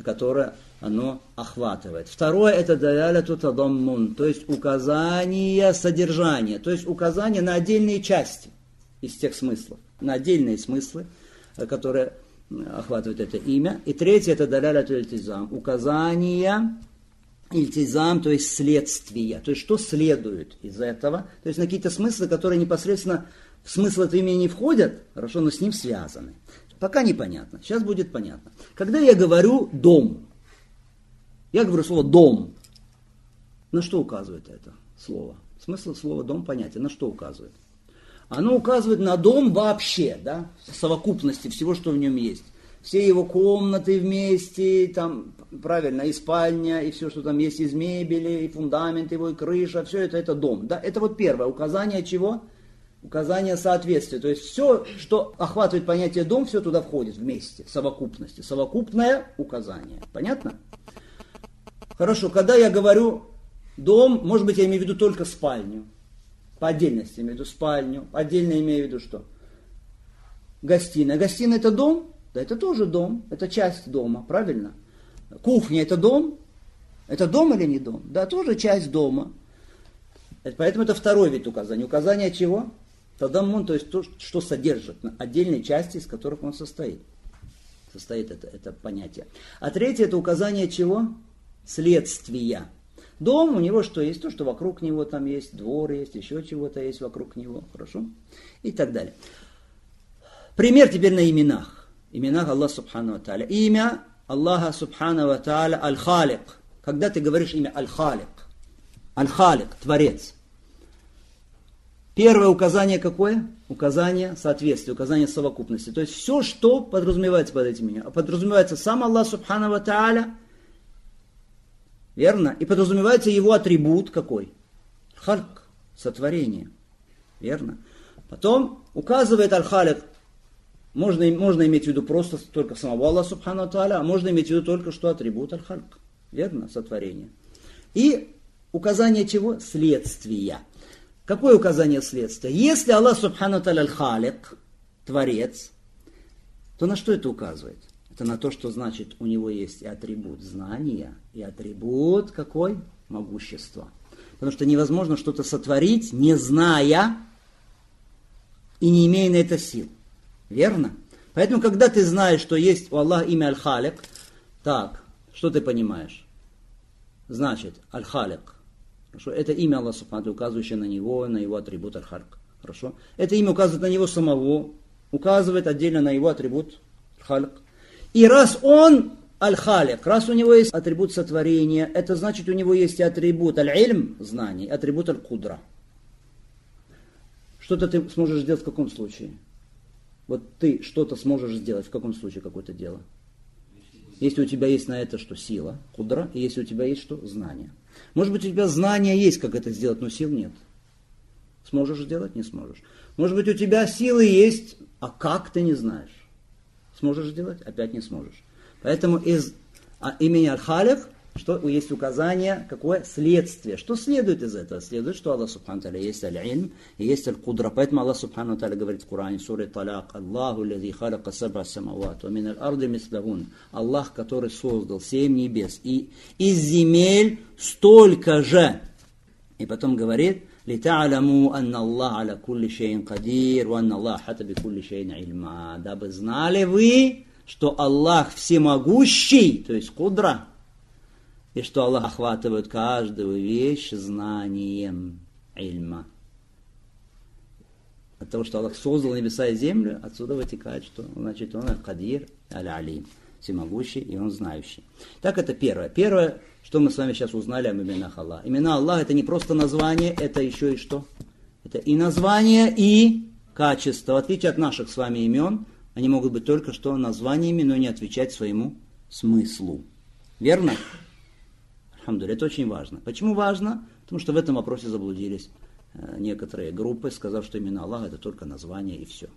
оно охватывает. Второе, это даляляту тадаммун, то есть указание содержания, то есть указание на отдельные части из тех смыслов, на отдельные смыслы, которые охватывают это имя. И третье, это даляляту ильтизам, указание ильтизам, то есть следствие, то есть что следует из этого, то есть на какие-то смыслы, которые непосредственно в смысл этого имени не входят, хорошо, но с ним связаны. Пока непонятно. Сейчас будет понятно. Когда я говорю «дом», я говорю слово «дом», на что указывает это слово? Смысл слова «дом» понятен. На что указывает? Оно указывает на дом вообще, да, совокупности всего, что в нем есть. Все его комнаты вместе, там, правильно, и спальня, и все, что там есть из мебели, и фундамент его, и крыша, все это дом. Да? Это вот первое. Указание чего? Указание соответствия. То есть все, что охватывает понятие дом, все туда входит вместе, в совокупности. Совокупное указание. Понятно? Хорошо, когда я говорю дом, может быть, я имею в виду только спальню. По отдельности имею в виду спальню. Отдельно имею в виду что? Гостиная. Гостиная это дом? Да, это тоже дом. Это часть дома, правильно? Кухня это дом? Это дом или не дом? Да, тоже часть дома. Поэтому это второй вид указания. Указание чего? Тадаммун, то есть то, что содержит отдельные части, из которых он состоит. Состоит это понятие. А третье, это указание чего? Следствия. Дом у него что есть? То, что вокруг него там есть, двор есть, еще чего-то есть вокруг него. Хорошо? И так далее. Пример теперь на именах. Именах Аллаха Субхану ва Тааля. Имя Аллаха Субхану ва Тааля Аль-Халик. Когда ты говоришь имя Аль-Халик. Аль-Халик, Творец. Первое указание какое? Указание соответствия, указание совокупности. То есть все, что подразумевается под этим именем. Подразумевается сам Аллах Субхану ва Тааля, верно? И подразумевается его атрибут какой? Хальк, сотворение. Верно? Потом указывает Аль-Халик, можно иметь в виду просто только самого Аллаха Субхану ва Тааля, а можно иметь в виду только что атрибут Аль-Хальк. Верно? Сотворение. И указание чего? Следствия. Какое указание следствия? Если Аллах Субхану ва Тааля Аль-Халик, Творец, то на что это указывает? Это на то, что значит у него есть и атрибут знания, и атрибут какой? Могущества. Потому что невозможно что-то сотворить, не зная и не имея на это сил. Верно? Поэтому, когда ты знаешь, что есть у Аллаха имя Аль-Халик, так, что ты понимаешь? Значит, Аль-Халик. Хорошо? Это имя Аллаха Субхану, указывающее на него, на его атрибут Аль-Халик. Хорошо? Это имя указывает на него самого, указывает отдельно на его атрибут Аль-Халик. И раз он Аль-Халик, раз у него есть атрибут сотворения, это значит, у него есть и атрибут Аль-Ильм, знаний, атрибут Аль-Кудра. Что-то ты сможешь сделать в каком случае? Вот ты что-то сможешь сделать в каком случае какое-то дело? Если у тебя есть на это что? Сила, кудра, и если у тебя есть что? Знание. Может быть, у тебя знания есть, как это сделать, но сил нет. Сможешь сделать? Не сможешь. Может быть, у тебя силы есть, а как ты не знаешь. Сможешь сделать? Опять не сможешь. Поэтому из имени Аль-Халик, что есть указание, какое? Следствие. Что следует из этого? Следует, что Аллах Субхану ва Тааля есть Аль-Ильм и есть Аль-Кудра. Поэтому Аллах Субхану ва Тааля говорит в Коране, суре Таляк, Аллаху лази халака саб'a самават, ва мин аль-арди мислахун. Аллах, который создал 7 небес, и из земель столько же. И потом говорит, لِتَعْلَمُوا أَنَّ اللَّهَ عَلَى كُلِّ شَيْءٍ قَدِيرٌ وَأَنَّ اللَّهَ حَتَّى بِكُلِّ شَيْءٍ عِلْمًا. Дабы знали вы, что Аллах всемогущий, то есть кудра, и что Аллах охватывает каждую вещь знанием ильма. От того, что Аллах создал небеса и землю, отсюда вытекает, что значит он аль-Кадир, аль-Алим. всемогущий, и Он знающий. Так это первое. Первое, что мы с вами сейчас узнали об именах Аллаха. Имена Аллаха это не просто название, это еще и что? Это и название, и качество. В отличие от наших с вами имен, они могут быть только что названиями, но не отвечать своему смыслу. Верно? Алхамдулилля, это очень важно. Почему важно? Потому что в этом вопросе заблудились некоторые группы, сказав, что имена Аллаха это только название и все.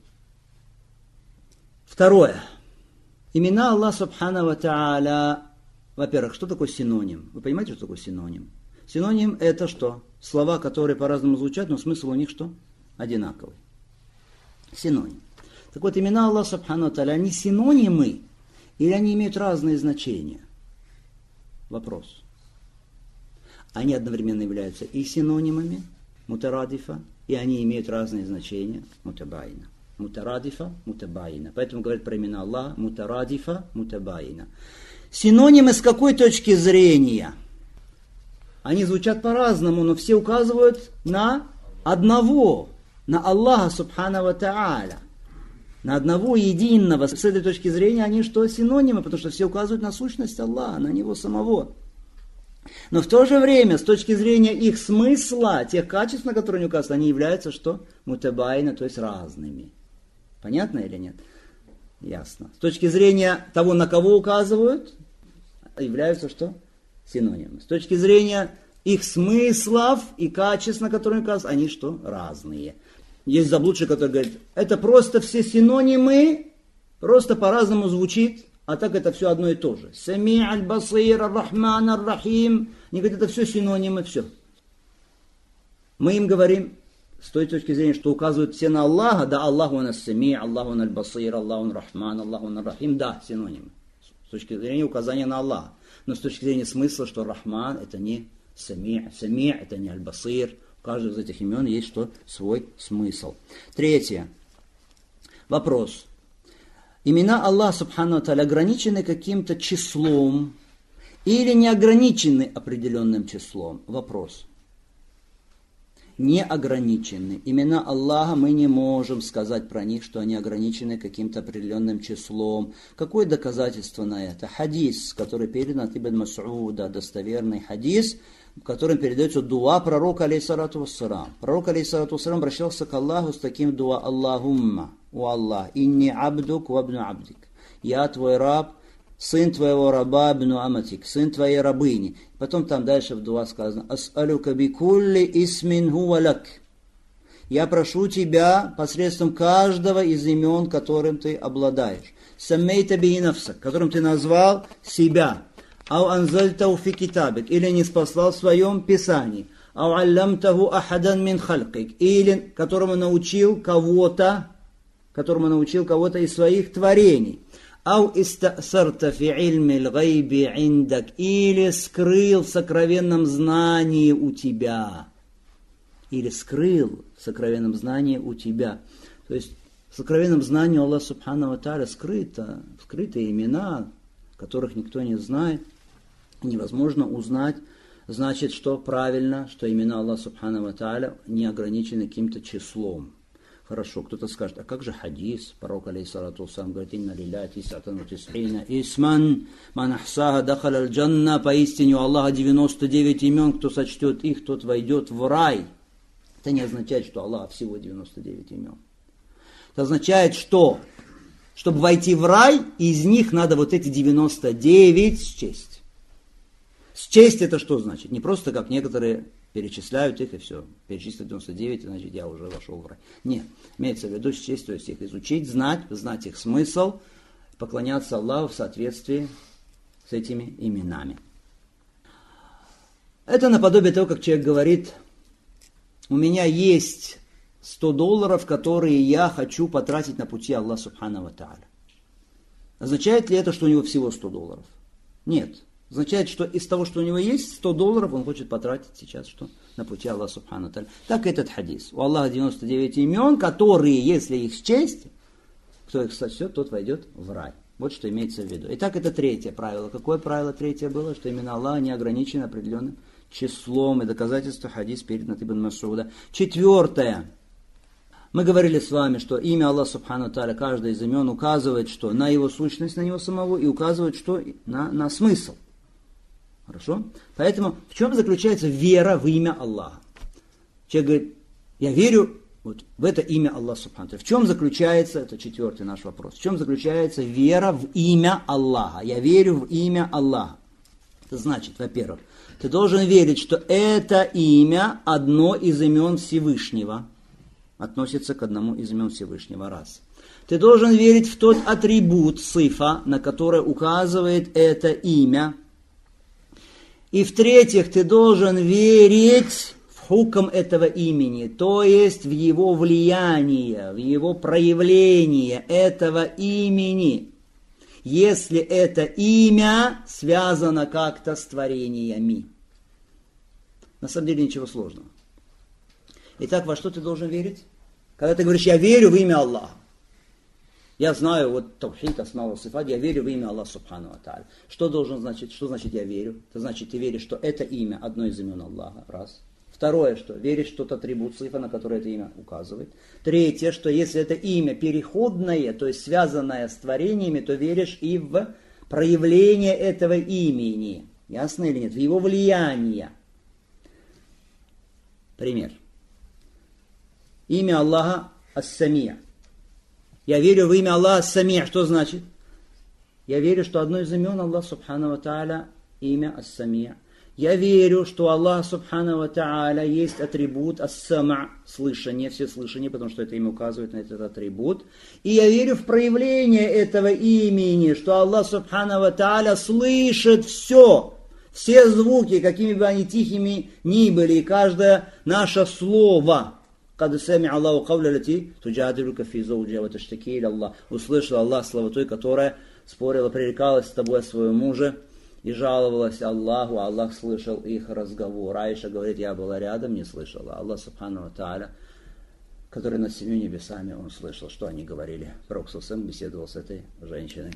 Второе. Имена Аллаха Субхану ва Тааля. Во-первых, что такое синоним? Вы понимаете, что такое синоним? Синоним это что? Слова, которые по-разному звучат, но смысл у них что? Одинаковый. Синоним. Так вот, имена Аллаха Субхану ва Тааля, они синонимы или они имеют разные значения? Вопрос. Они одновременно являются и синонимами, мутарадифа, и они имеют разные значения, мутабаина. Мутарадифа, мутабаина. Поэтому говорят про имена Аллаха, мутарадифа, мутабаина. Синонимы с какой точки зрения? Они звучат по-разному, но все указывают на одного, на Аллаха Субхану ва Тааля. На одного единого. С этой точки зрения они что? Синонимы, потому что все указывают на сущность Аллаха, на Него самого. Но в то же время, с точки зрения их смысла, тех качеств, на которые они указывают, они являются что? Мутабайна, то есть разными. Понятно или нет? Ясно. С точки зрения того, на кого указывают, являются что? Синонимы. С точки зрения их смыслов и качеств, на которые указывают, они что? Разные. Есть заблудший, который говорит, это просто все синонимы, просто по-разному звучит, а так это все одно и то же. Сами аль-Басир, ар-Рахман, ар-Рахим. Они говорят, это все синонимы, все. Мы им говорим, с той точки зрения, что указывают все на Аллаха, да, Аллаху на Сами, Аллаху на аль-Басир, Аллаху на Рахман, Аллаху на Рахим, да, синонимы. С точки зрения указания на Аллаха. Но с точки зрения смысла, что Рахман это не Сами, Сами это не аль-Басир. У каждого из этих имен есть что? Свой смысл. Третье. Вопрос. Имена Аллаха Субхану ва Тааля ограничены каким-то числом или не ограничены определенным числом? Вопрос. Не ограничены. Имена Аллаха мы не можем сказать про них, что они ограничены каким-то определенным числом. Какое доказательство на это? Хадис, который передан от Ибн Мас'уда, достоверный хадис, в котором передается дуа пророка алейхиссалату вассалам. Пророк алейхиссалату вассалам обращался к Аллаху с таким дуа: Аллахумма, о Аллах, инни абдук ва абну абдик. Я твой раб, сын твоего раба, абну аматик, сын твоей рабыни. Потом там дальше в дуа сказано: ас'алюка бикулли исмин хува лак. Я прошу тебя посредством каждого из имен, которым ты обладаешь. Саммейта би нафсак, которым ты назвал себя. Ау анзальтаху фи китабик, или не спаслал в своем писании. Ау аллямтаху ахадан мин халькик, или которому научил кого-то из своих творений. Ау истасарта фи ильми лгайби индак, или скрыл в сокровенном знании у тебя. Или скрыл в сокровенном знании у тебя. То есть в сокровенном знании Аллаха Субхану ва Тааля скрыты имена, которых никто не знает, невозможно узнать. Значит, что правильно, что имена Аллаха Субхану ва Тааля не ограничены каким-то числом. Хорошо, кто-то скажет, а как же хадис? Пророк алейхиссалату вассалам говорит: инна лилляхи тис'атан ва тис'ина исман, ман ахсаха дахаля аль-джанна. Поистине у Аллаха 99 имен, кто сочтет их, тот войдет в рай. Это не означает, что у Аллаха всего 99 имен. Это означает, что чтобы войти в рай, из них надо вот эти 99 счесть. Счесть это что значит? Не просто как некоторые перечисляют их и все. Перечислить 99, значит я уже вошел в рай. Нет, имеется в виду счесть, то есть их изучить, знать их смысл, поклоняться Аллаху в соответствии с этими именами. Это наподобие того, как человек говорит: у меня есть $100, которые я хочу потратить на пути Аллаха Субхану ва Тааля. Означает ли это, что у него всего $100? Нет. Означает, что из того, что у него есть, $100, он хочет потратить сейчас что? На пути Аллаха Субхану ва Тааля. Так этот хадис. У Аллаха 99 имен, которые, если их счесть, кто их сочтет, тот войдет в рай. Вот что имеется в виду. Итак, это третье правило. Какое правило третье было? Что имена Аллаха не ограничены определенным числом. И доказательство хадис передан от Ибн Мас'уда. Четвертое. Мы говорили с вами, что имя Аллах Субхану Тааля, каждое из имен указывает, что на его сущность, на него самого, и указывает, что на смысл. Хорошо? Поэтому в чем заключается вера в имя Аллаха? Человек говорит, я верю вот в это имя Аллаха Субхану Тааля. В чем заключается, это 4-й наш вопрос, в чем заключается вера в имя Аллаха? Я верю в имя Аллаха. Это значит, во-первых, ты должен верить, что это имя одно из имен Всевышнего. Относится к одному из имен Всевышнего. Раз. Ты должен верить в тот атрибут, сифа, на который указывает это имя. И в-третьих, ты должен верить в хукм этого имени, то есть в его влияние, в его проявление этого имени, если это имя связано как-то с творениями. На самом деле ничего сложного. Итак, во что ты должен верить? Когда ты говоришь, я верю в имя Аллаха. Я знаю, вот тавхид, асма ва сифат, я верю в имя Аллаха Субхану ва Тааля. Что должен значить? Что значит я верю? Это значит, ты веришь, что это имя одно из имен Аллаха. Раз. Второе, что веришь, что это атрибут сифа, на который это имя указывает. Третье, что если это имя переходное, то есть связанное с творениями, то веришь и в проявление этого имени. Ясно или нет? В его влияние. Пример. Имя Аллаха Ас-Самия. Я верю в имя Аллаха Ас-Самия. Что значит? Я верю, что одно из имен Аллаха Субхану ва Тааля имя Ас-Самия. Я верю, что Аллах Субхану ва Тааля есть атрибут Ас-Сама, слышание, всеслышание, потому что это имя указывает на этот атрибут. И я верю в проявление этого имени, что Аллах Субхану ва Тааля слышит все звуки, какими бы они тихими ни были, и каждое наше слово. «Кад сами Аллаху кавля лати туджадилука фи зауджа ва таштаки иля Аллах». Услышал Аллах славу той, которая спорила, пререкалась с тобой о своем муже и жаловалась Аллаху, а Аллах слышал их разговор. Аиша говорит, я была рядом, не слышала. Аллах Субхану ва Тааля, который над 7 небесами, он слышал, что они говорили. Пророк Сам беседовал с этой женщиной.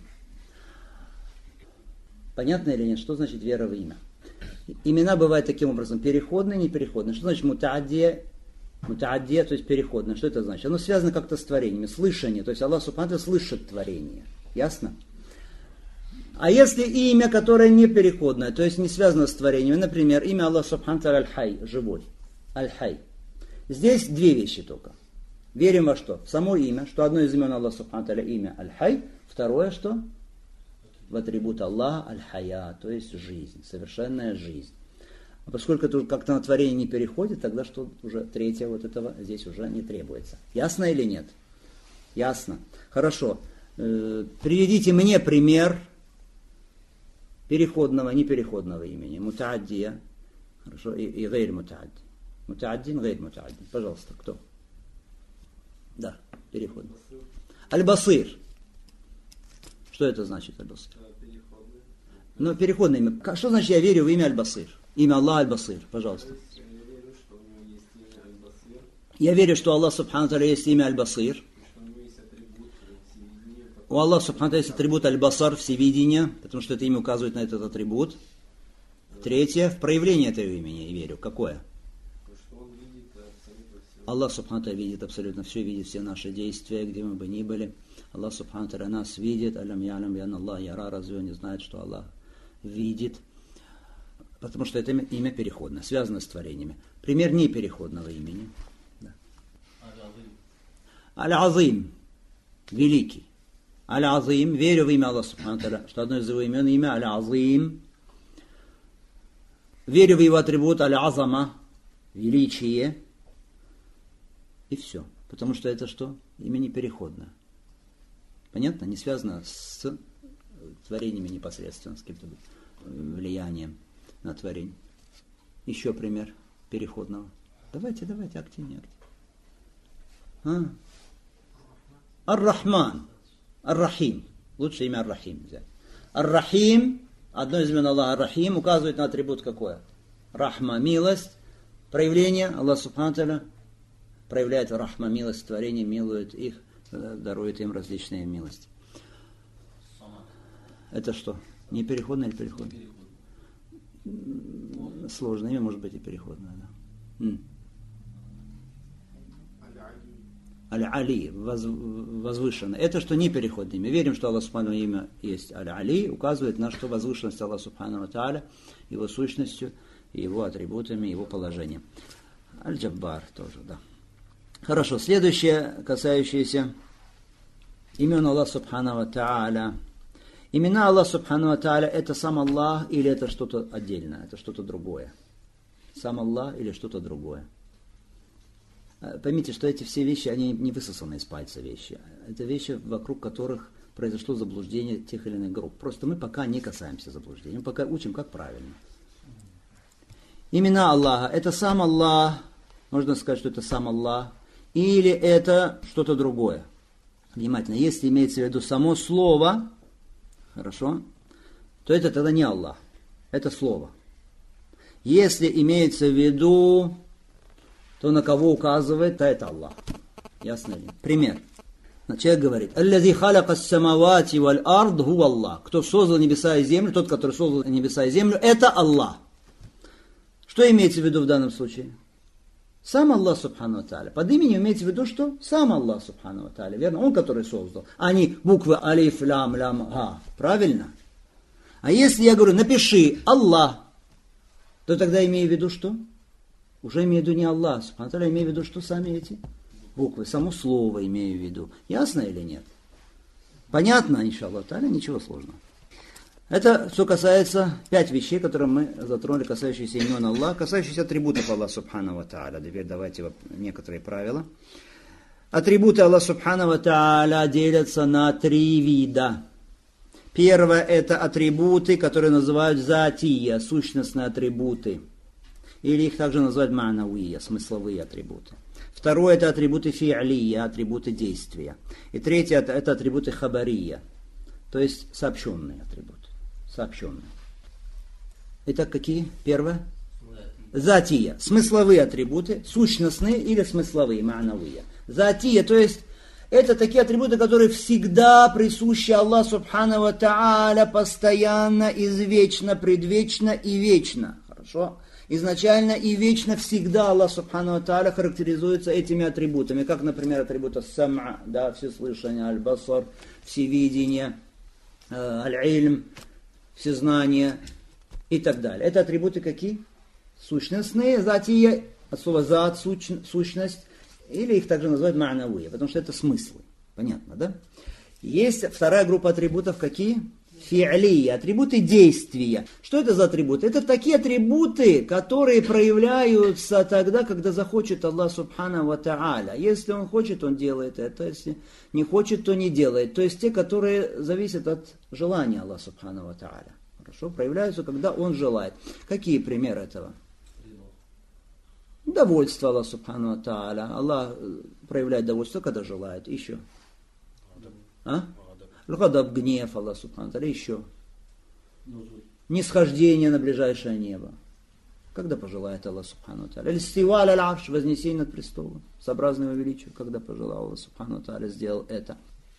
Понятно или нет? Что значит вера в имя? Имена бывают таким образом, переходные, непереходные. Что значит мутааддия? Мутааддия, то есть переходное. Что это значит? Оно связано как-то с творениями. Слышание, то есть Аллах Субхану слышит творение. Ясно? А если имя, которое не переходное, то есть не связано с творениями, например, имя Аллаха Субхану Аль-Хай, живой. Аль-Хай. Здесь две вещи только. Верим во что? В само имя, что одно из имен Аллаха Субхану имя Аль-Хай. Второе что? В атрибут Аллаха Аль-Хая, то есть жизнь, совершенная жизнь. А поскольку это как-то на творение не переходит, тогда что уже третье вот этого здесь уже не требуется. Ясно или нет? Ясно. Хорошо. Приведите мне пример переходного, непереходного имени. Мутааддия. Хорошо. И гайр мутаадди. Мутааддин, гайр мутааддин. Пожалуйста, кто? Да, переходный. Аль-Басир. Что это значит Аль-Басир? Ну, переходное имя. Что значит я верю в имя Аль-Басир? Имя Аллах Аль-Басир, пожалуйста. Я верю, что Аллах Субхану Тааля есть имя Аль-Басир. У Аллаха Субхану Тааля есть атрибут Аль-Басар, всевидение, потому что это имя указывает на этот атрибут. Третье, в проявление этого имени я верю. Какое? Аллах Субхану Тааля видит абсолютно все, видит все наши действия, где мы бы ни были. Аллах Субхану Тааля нас видит. Алям ялям ян Аллах яра, разве он не знает, что Аллах видит? Потому что это имя переходное, связано с творениями. Пример непереходного имени. Да. Аль-Азим. Великий. Аль-Азим. Верю в имя Аллаха Субхану Тааля, что одно из его имен имя Аль-Азим. Верю в его атрибут Аль-Азама. Величие. И все. Потому что это что? Имя непереходное. Понятно? Не связано с творениями непосредственно, с каким-то влиянием на творение. Еще пример переходного. Давайте, активнее. Ар-Рахман. Ар-Рахим. Лучше имя Ар-Рахим взять. Ар-Рахим, одно из имен Аллаха Ар-Рахим, указывает на атрибут какое? Рахма, милость. Проявление. Аллах Субхану Тааля проявляет рахма, милость, творение, милует их, дарует им различные милости. Это что? Не переходное или переходное? Сложное имя, может быть, и переходное. Да. Аль-Али, возвышенный. Это что не переходное имя. Верим, что Аллах Субхану имя есть Аль-Али, указывает на что возвышенность Аллаха Субхану Тааля, его сущностью, его атрибутами, его положением. Аль-Джаббар тоже, да. Хорошо, следующее, касающееся имен Аллаха Субхану Тааля. Имена Аллаха Субхану Тааля это сам Аллах или это что-то отдельное, это что-то другое? Сам Аллах или что-то другое? Поймите, что эти все вещи, они не высосаны из пальца вещи. Это вещи, вокруг которых произошло заблуждение тех или иных групп. Просто мы пока не касаемся заблуждения, мы пока учим, как правильно. Имена Аллаха, это сам Аллах, можно сказать, что это сам Аллах, или это что-то другое. Внимательно, если имеется в виду само слово, хорошо, то это тогда не Аллах, это слово. Если имеется в виду, то на кого указывает, то это Аллах. Ясно ли? Пример. Человек говорит, «Аллази халяка ас-самавати валь-ард хуа Аллах». Кто создал небеса и землю, тот, который создал небеса и землю, это Аллах. Что имеется в виду в данном случае? Сам Аллах Субхану Тааля. Под именем имеется в виду, что сам Аллах Субхану Тааля. Верно? Он, который создал. А не буквы алиф, лям, лям, га. Правильно? А если я говорю, напиши Аллах, то тогда имею в виду что? Уже имею в виду не Аллах Субхану Тааля, имею в виду, что сами эти буквы, само слово имею в виду. Ясно или нет? Понятно, иншаллах Тааля, ничего сложного. Это все касается 5 вещей, которые мы затронули, касающиеся имен Аллаха, касающиеся атрибутов Аллаха Субхану ва Тааля. Теперь давайте некоторые правила. Атрибуты Аллаха Субхану ва Тааля делятся на 3 вида. Первое это атрибуты, которые называют затия, сущностные атрибуты. Или их также называют ма'навия, смысловые атрибуты. Второе это атрибуты фи'лия, атрибуты действия. И третье это атрибуты хабария, то есть сообщенные атрибуты. Сообщенные. Итак, какие? Первое? Затия. Смысловые атрибуты, сущностные или смысловые, ма'навия. Затия, то есть это такие атрибуты, которые всегда присущи Аллаху Субхану ва Тааля, постоянно, извечно, предвечно и вечно. Хорошо? Изначально и вечно всегда Аллах Субхану ва Тааля характеризуется этими атрибутами, как, например, атрибуты сам'а, да, всеслышание, аль-басар, всевидение, аль-ильм, всезнание и так далее. Это атрибуты какие? Сущностные, затия, от слова зат, сущность, или их также называют ма'навия, потому что это смыслы. Понятно, да? Есть вторая группа атрибутов какие? Фи'лия, атрибуты действия. Что это за атрибуты? Это такие атрибуты, которые проявляются тогда, когда захочет Аллах Субхану ва Тааля. Если Он хочет, Он делает это. Если не хочет, то не делает. То есть те, которые зависят от желания Аллаха Субхану ва Тааля. Хорошо? Проявляются, когда Он желает. Какие примеры этого? Довольство Аллаха Субхану ва Тааля. Аллах проявляет довольство, когда желает. Еще. Гадаб, гнев Аллах Субхану Тааля, еще. Нисхождение на ближайшее небо. Когда пожелает Аллах Субхану Тааля. Или стива аль-арш, вознесение над престолом. Сообразно его величию, когда пожелал Аллах Субхану Тааля, сделал это.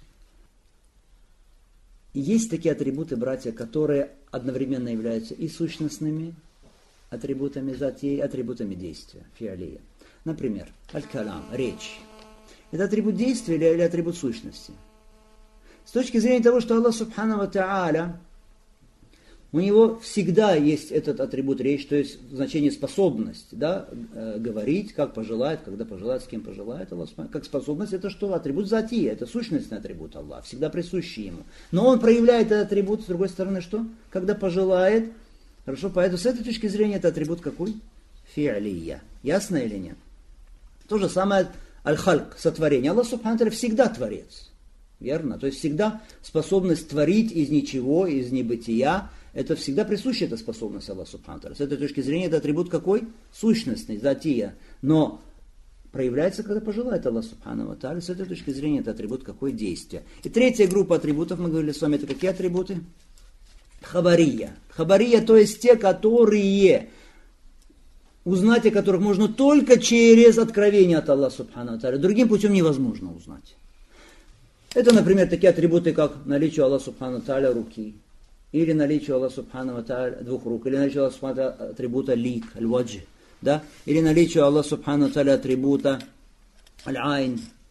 Есть такие атрибуты, братья, которые одновременно являются и сущностными атрибутами затии, и атрибутами действия, фи'лия. Например, аль-калам, речь. Это атрибут действия или атрибут сущности? С точки зрения того, что Аллах Субхану ва Тааля, у него всегда есть этот атрибут речь, то есть значение способность, да, говорить, как пожелает, когда пожелает, с кем пожелает Аллах Субхану. Как способность это что? Атрибут затия, это сущностный атрибут Аллаха, всегда присущий ему. Но он проявляет этот атрибут, с другой стороны, что? Когда пожелает. Хорошо, поэтому с этой точки зрения это атрибут какой? Фи'лия. Ясно или нет? То же самое аль-хальк, сотворение. Аллах Субхану ва Тааля всегда творец. Верно? То есть всегда способность творить из ничего, из небытия, это всегда присуща эта способность Аллаху Субхану ва Тааля. С этой точки зрения это атрибут какой? Сущностный, затия. Но проявляется, когда пожелает Аллах Субхану ва Тааля. С этой точки зрения это атрибут какой? Действия. И третья группа атрибутов, мы говорили с вами, это какие атрибуты? Хабария. Хабария, то есть те, которые, узнать о которых можно только через откровение от Аллаха Субхану ва Тааля. Другим путем невозможно узнать. Это, например, такие атрибуты, как наличие Аллаха Субхану ва Тааля руки, или наличие Аллаха Субхану ва Тааля 2 рук, или наличие Аллаха Субхану ва Тааля атрибута лик, аль-вадж, да? Или наличие Аллаха Субхану ва Тааля атрибута аль-айн,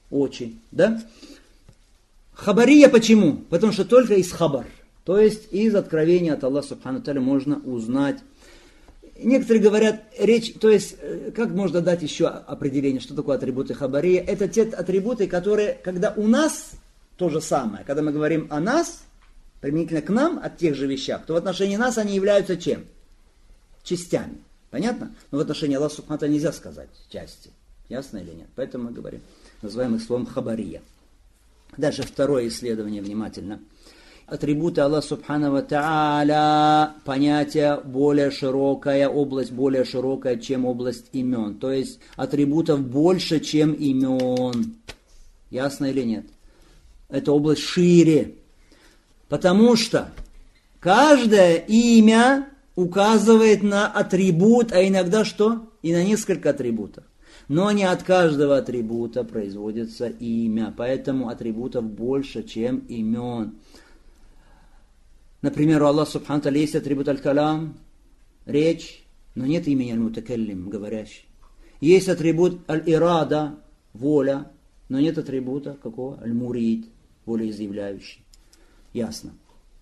очень, да? Хабария почему? Потому что только из хабар, то есть из откровения от Аллаха Субхану Тааля можно узнать. Некоторые говорят, речь, то есть, как можно дать еще определение, что такое атрибуты хабария? Это те атрибуты, которые, когда у нас то же самое, когда мы говорим о нас, применительно к нам, о тех же вещах, то в отношении нас они являются чем? Частями. Понятно? Но в отношении Аллаха Субхану Тааля нельзя сказать части. Ясно или нет? Поэтому мы говорим, называем их словом хабария. Дальше второе исследование внимательно. Атрибуты Аллаха Субхану ва Тааля, понятие более широкое, область более широкая, чем область имен. То есть атрибутов больше, чем имен. Ясно или нет? Эта область шире. Потому что каждое имя указывает на атрибут, а иногда что? И на несколько атрибутов. Но не от каждого атрибута производится имя. Поэтому атрибутов больше, чем имен. Например, у Аллаха Субхану Тааля есть атрибут аль-калам, речь, но нет имени аль-мутакаллим, говорящий. Есть атрибут аль-ирада, воля, но нет атрибута какого? Аль-мурид, волеизъявляющий. Ясно.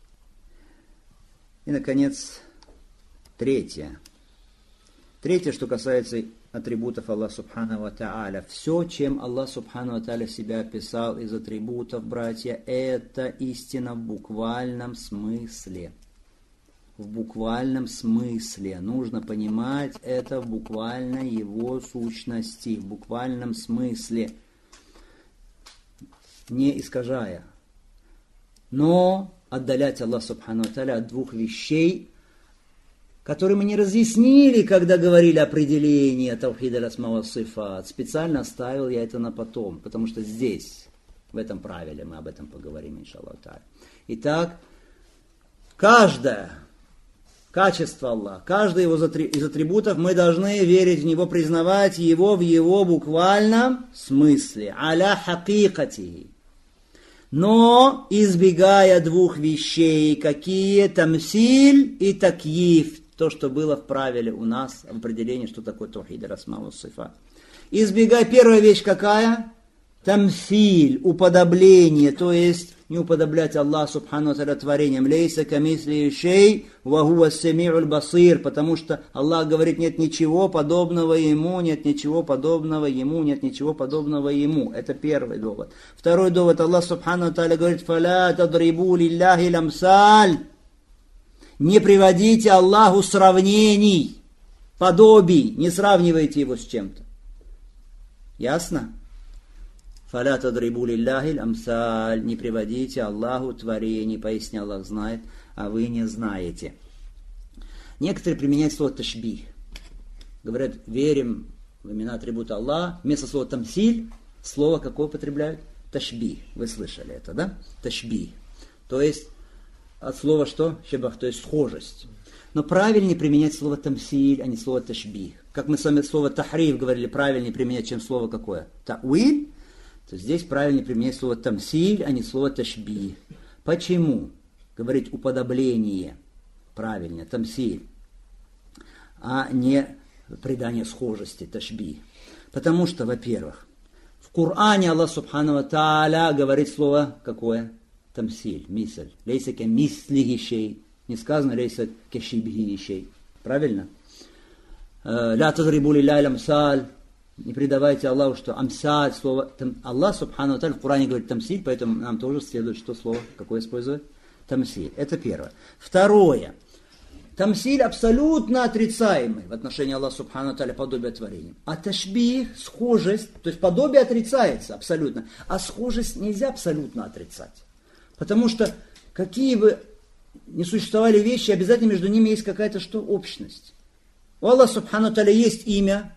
И, наконец, третье. Третье, что касается атрибутов Аллаха Субхану ва Тааля. Все, чем Аллах Субхану ва Тааля себя описал из атрибутов, братья, это истина в буквальном смысле. В буквальном смысле. Нужно понимать это в буквальной его сущности, в буквальном смысле. Не искажая. Но отдалять Аллаха Субхану ва Тааля от двух вещей, которые мы не разъяснили, когда говорили определение таухид аль-асма ва сифат. Специально оставил я это на потом, потому что здесь, в этом правиле, мы об этом поговорим, иншаллах та'аля. Итак, каждое качество Аллаха, каждый из атрибутов, мы должны верить в него, признавать его в его буквальном смысле. Аля хакикати. Но избегая двух вещей, какие тамсиль и такьиф. То, что было в правиле у нас, в определении, что такое таухид аль-асма ва сифат. Избегай, первая вещь какая? Тамсиль, уподобление, то есть не уподоблять Аллаху Субхану ва Тааля творением. Лейса камисли шей ва хуа ас-сами'уль басир, потому что Аллах говорит, нет ничего подобного ему, нет ничего подобного ему, нет ничего подобного ему. Это первый довод. Второй довод, Аллах Субхану ва Тааля говорит, фаля тадрибу лилляхи ламсаль. Не приводите Аллаху сравнений, подобий, не сравнивайте его с чем-то. Ясно? Фаля тадрибу лилляхи амсаль. Не приводите Аллаху творений, пояснял Аллах знает, а вы не знаете. Некоторые применяют слово ташбих. Говорят, верим в имена атрибута Аллаха. Вместо слова тамсиль, слово какое употребляют? Ташбих. Вы слышали это, да? Ташбих. То есть от слова что? Шебах, то есть схожесть. Но правильнее применять слово тамсиль, а не слово ташбих. Как мы с вами слово тахриф говорили, правильнее применять, чем слово какое? Тауиль. То здесь правильнее применять слово тамсиль, а не слово ташбих. Почему? Говорить уподобление. Правильнее, тамсиль. А не придание схожести, ташбих. Потому что, во-первых, в Коране Аллах Субхану ва Тааля говорит слово какое? Тамсиль, мисль. Лейса ке мислихи шей. Не сказано лейса ке шибхи шей. Правильно? Ля тадрибу лилляхи амсаль. Не предавайте Аллаху, что амсаль, слово. Аллах Субхану ва Тааля в Коране говорит тамсиль, поэтому нам тоже следует, что слово какое использовать? Тамсиль. Это первое. Второе. Тамсиль абсолютно отрицаемый в отношении Аллаха Субхану ва Тааля, подобие творения. А ташбих, схожесть, то есть подобие отрицается абсолютно, а схожесть нельзя абсолютно отрицать. Потому что какие бы ни существовали вещи, обязательно между ними есть какая-то что? Общность. У Аллаха Субхану ва Тааля есть имя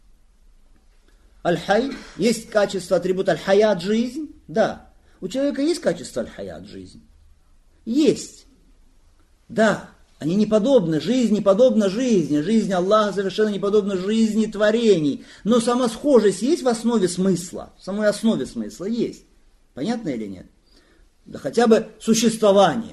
Аль-Хай, есть качество, атрибут Аль-Хаят, жизнь. Да. У человека есть качество Аль-Хаят, жизнь? Есть. Да. Они не подобны, жизнь не подобна жизни. Жизнь Аллаха совершенно не подобна жизни творений. Но сама схожесть есть в основе смысла. В самой основе смысла есть. Понятно или нет? Да хотя бы существование.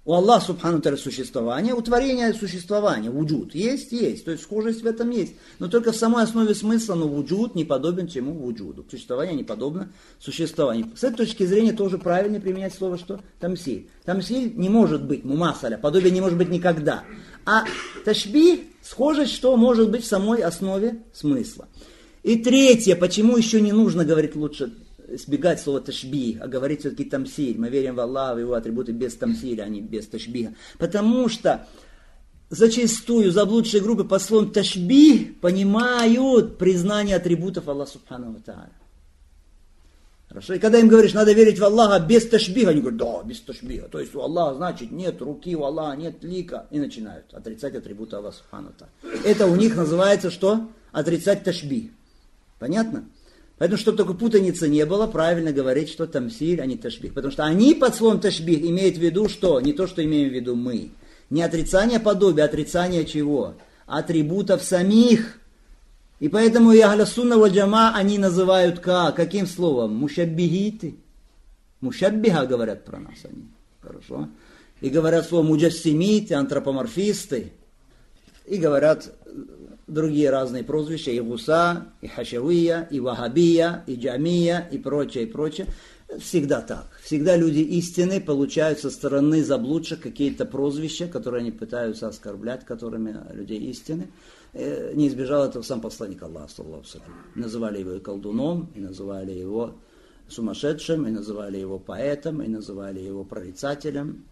У Аллаха Субхану Тааля существование, у творения существование, вуджуд. Есть, то есть схожесть в этом есть. Но только в самой основе смысла, но вуджуд не подобен чему вуджуду. Существование не подобно существованию. С этой точки зрения тоже правильно применять слово что? Тамсиль. Тамсиль не может быть мумасаля, подобие не может быть никогда. А ташбих, схожесть, что может быть в самой основе смысла. И третье, почему еще не нужно говорить лучше, избегать слова ташбих, а говорить все-таки тамсиль. Мы верим в Аллаха, в его атрибуты без тамсиля, а не без ташбиха. Потому что зачастую заблудшие группы под словом ташбих понимают признание атрибутов Аллаха Субхану ва Тааля. Хорошо? И когда им говоришь, надо верить в Аллаха без ташбиха, они говорят, да, без ташбиха. То есть у Аллаха, значит, нет руки, у Аллаха нет лика. И начинают отрицать атрибуты Аллаха Субхану ва Тааля. Это у них называется что? Отрицать ташбих. Понятно? Поэтому, чтобы только путаницы не было, правильно говорить, что тамсиль, а не ташбих. Потому что они под словом ташбих имеют в виду что? Не то, что имеем в виду мы. Не отрицание подобия, а отрицание чего? Атрибутов самих. И поэтому и ахля сунна валь джама они называют как? Каким словом? Мушаббихиты. Мушаббиха говорят про нас они. Хорошо. И говорят слово муджассимиты, антропоморфисты. И говорят другие разные прозвища, и гуса, и хашавия, и вахабия, и джамия, и прочее, и прочее. Всегда так. Всегда люди истины получают со стороны заблудших какие-то прозвища, которые они пытаются оскорблять, которыми людей истины. Не избежал этого сам посланник Аллаха, саллаллаху алейхи ва саллям. Называли его и колдуном, и называли его сумасшедшим, и называли его поэтом, и называли его прорицателем,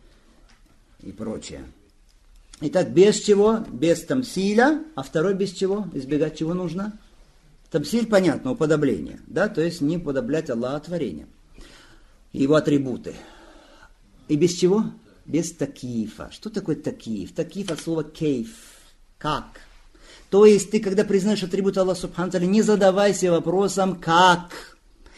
и прочее. Итак, без чего? Без тамсиля. А второй без чего? Избегать чего нужно? Тамсиль, понятно, уподобление. Да? То есть не уподоблять Аллаха творением. Его атрибуты. И без чего? Без такифа. Что такое такиф? Такиф от слова кейф. Как? То есть ты, когда признаешь атрибуты Аллаха Субхану Тааля, не задавайся вопросом как.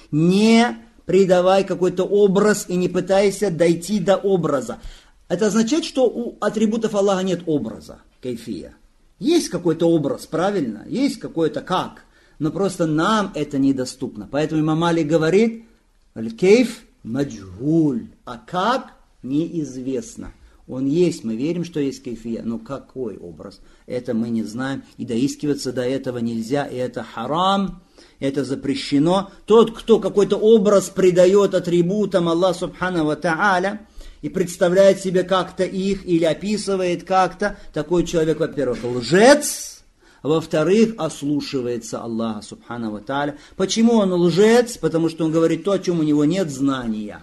Не придавай какой-то образ и не пытайся дойти до образа. Это означает, что у атрибутов Аллаха нет образа, кейфия. Есть какой-то образ, правильно? Есть какой-то как. Но просто нам это недоступно. Поэтому имам Али говорит, кейф маджгуль. А как? Неизвестно. Он есть, мы верим, что есть кейфия. Но какой образ? Это мы не знаем. И доискиваться до этого нельзя. И это харам. Это запрещено. Тот, кто какой-то образ придает атрибутам Аллаха Субхану ва Тааля, и представляет себе как-то их, или описывает как-то, такой человек, во-первых, лжец, а во-вторых, ослушивается Аллаха Субхану ва Тааля. Почему он лжец? Потому что он говорит то, о чем у него нет знания.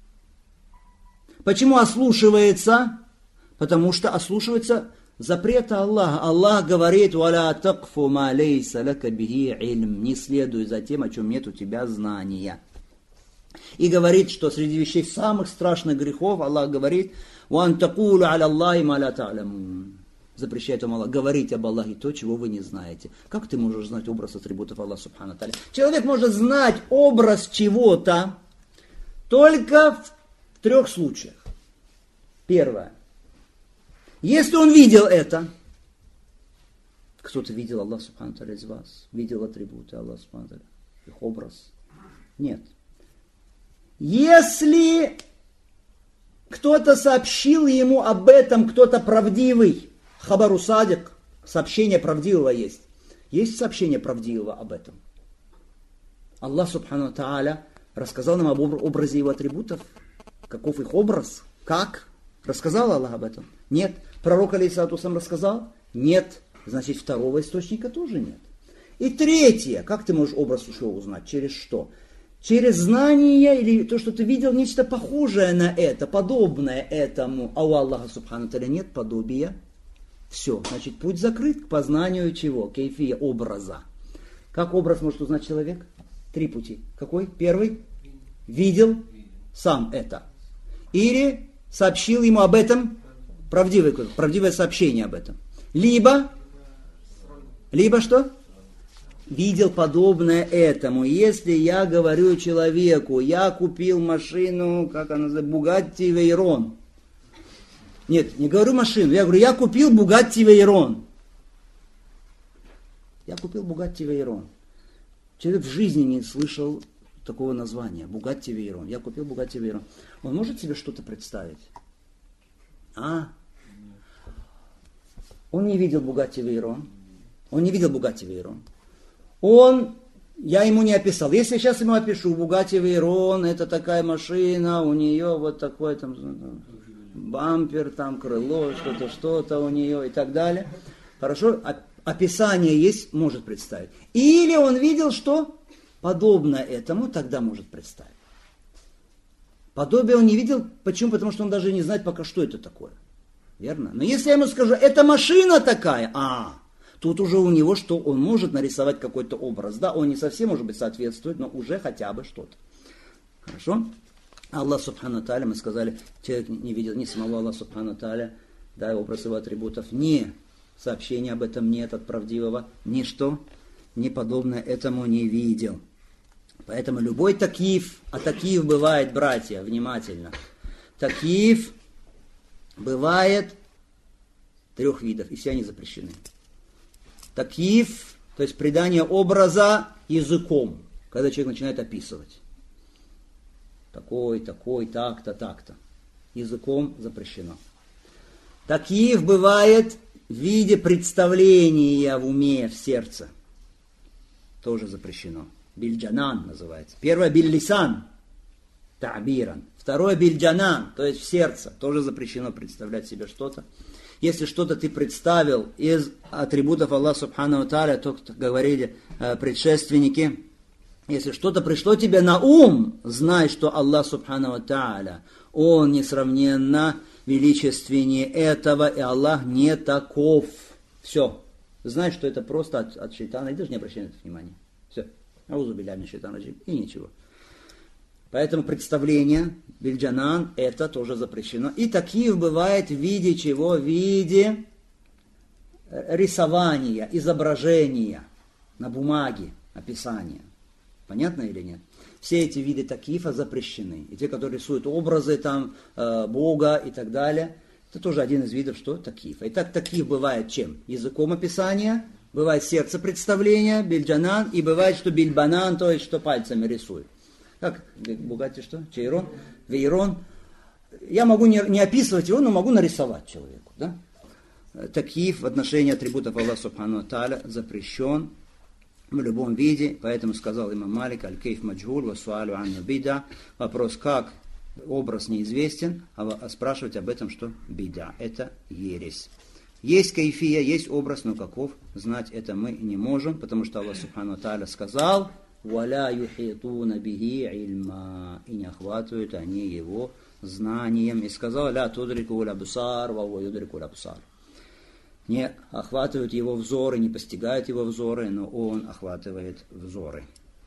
Почему ослушивается? Потому что ослушивается запрета Аллаха. Аллах говорит, «Валя такфу ма лейса лака бихи ильм». Не следуй за тем, о чем нет у тебя знания. И говорит, что среди вещей самых страшных грехов Аллах говорит, «Ван такулу аля Аллахи ма ла та'лямун». Запрещает вам Аллах говорить об Аллахе то, чего вы не знаете. Как ты можешь знать образ атрибутов Аллаха Субхану Тааля? Человек может знать образ чего-то только в 3 случаях. Первое. Если он видел это, кто-то видел Аллаха Субхану Тааля из вас, видел атрибуты Аллаха Субхану Тааля, их образ? Нет. Если кто-то сообщил ему об этом, кто-то правдивый, хабару садик, сообщение правдивого есть. Есть сообщение правдивого об этом. Аллах Субхану Тааля рассказал нам об образе его атрибутов. Каков их образ? Как? Рассказал Аллах об этом? Нет. Пророк алейхиссалату вассалям рассказал? Нет. Значит, второго источника тоже нет. И третье. Как ты можешь образ еще узнать? Через что? Через знание или то, что ты видел, нечто похожее на это, подобное этому. А у Аллаха Субхану Тааля нет подобия. Все. Значит, путь закрыт к познанию чего? Кейфия, образа. Как образ может узнать человек? 3 пути. Какой? Первый? Видел сам это. Или сообщил ему об этом правдивое сообщение об этом. Либо что? Видел подобное этому. Если я говорю человеку, я купил машину, как она называется, Bugatti Veyron. Нет, не говорю машину, я говорю, я купил Bugatti Veyron. Я купил Bugatti Veyron. Человек в жизни не слышал такого названия, Bugatti Veyron. Я купил Bugatti Veyron. Он может себе что-то представить? Он не видел Бугатти Вейрон. Я ему не описал. Если я сейчас ему опишу, Бугатти Вейрон, это такая машина, у нее вот такой там бампер, там крыло, что-то у нее и так далее. Хорошо, описание есть, может представить. Или он видел, что подобно этому, тогда может представить. Подобие он не видел. Почему? Потому что он даже не знает пока, что это такое. Верно? Но если я ему скажу, это машина такая, тут уже у него что? Он может нарисовать какой-то образ. Да, он не совсем, может быть, соответствует, но уже хотя бы что-то. Хорошо? Аллах Субхану Тааля, мы сказали, человек не видел ни самого Аллаха Субхану Тааля, да, образ его атрибутов, ни сообщения об этом нет от правдивого, ничто, ни подобное этому не видел. Поэтому любой такиф, а такиф бывает, братья, внимательно, такиф бывает 3 видов, и все они запрещены. Такиф, то есть придание образа языком, когда человек начинает описывать. Такой, так-то, так-то. Языком запрещено. Такиф бывает в виде представления в уме, в сердце. Тоже запрещено. Бильджанан называется. Первое биллисан, та'биран. Второе бильджанан, то есть в сердце. Тоже запрещено представлять себе что-то. Если что-то ты представил из атрибутов Аллаха Субхану Тааля, то, как говорили предшественники, если что-то пришло тебе на ум, знай, что Аллах Субхану Тааля, Он несравненно величественнее этого, и Аллах не таков. Все. Знай, что это просто от шайтана, и даже не обращай на это внимания. Все. Аузу билляхи минаш шайтанир раджим. И ничего. Поэтому представление, бильджанан, это тоже запрещено. И таких бывает в виде чего? В виде рисования, изображения на бумаге, описания. Понятно или нет? Все эти виды такифа запрещены. И те, которые рисуют образы там, Бога и так далее, это тоже один из видов, что такифа. Итак, такиф бывает чем? Языком описания, бывает сердце представления, бильджанан, и бывает, что бильбанан, то есть, что пальцами рисует. Как Бугатти что? Чейрон, Вейрон. Я могу не описывать его, но могу нарисовать человеку. Да? Такиф в отношении атрибутов Аллаха Субхану Тааля запрещен в любом виде. Поэтому сказал имам Малик, аль-кейф маджгуль, ва суалю анну бида. Вопрос, как образ неизвестен, а спрашивать об этом, что бида. Это ересь. Есть кайфия, есть образ, но каков, знать это мы не можем, потому что Аллах Субхану Тааля сказал, «Валя юхитуна бихи ильма», и не охватывают они его знанием. И сказал, «Ля tudriku лабусар, ва ва юдрику лабусар». Не охватывают его взоры, не постигают его взоры, но он охватывает взоры.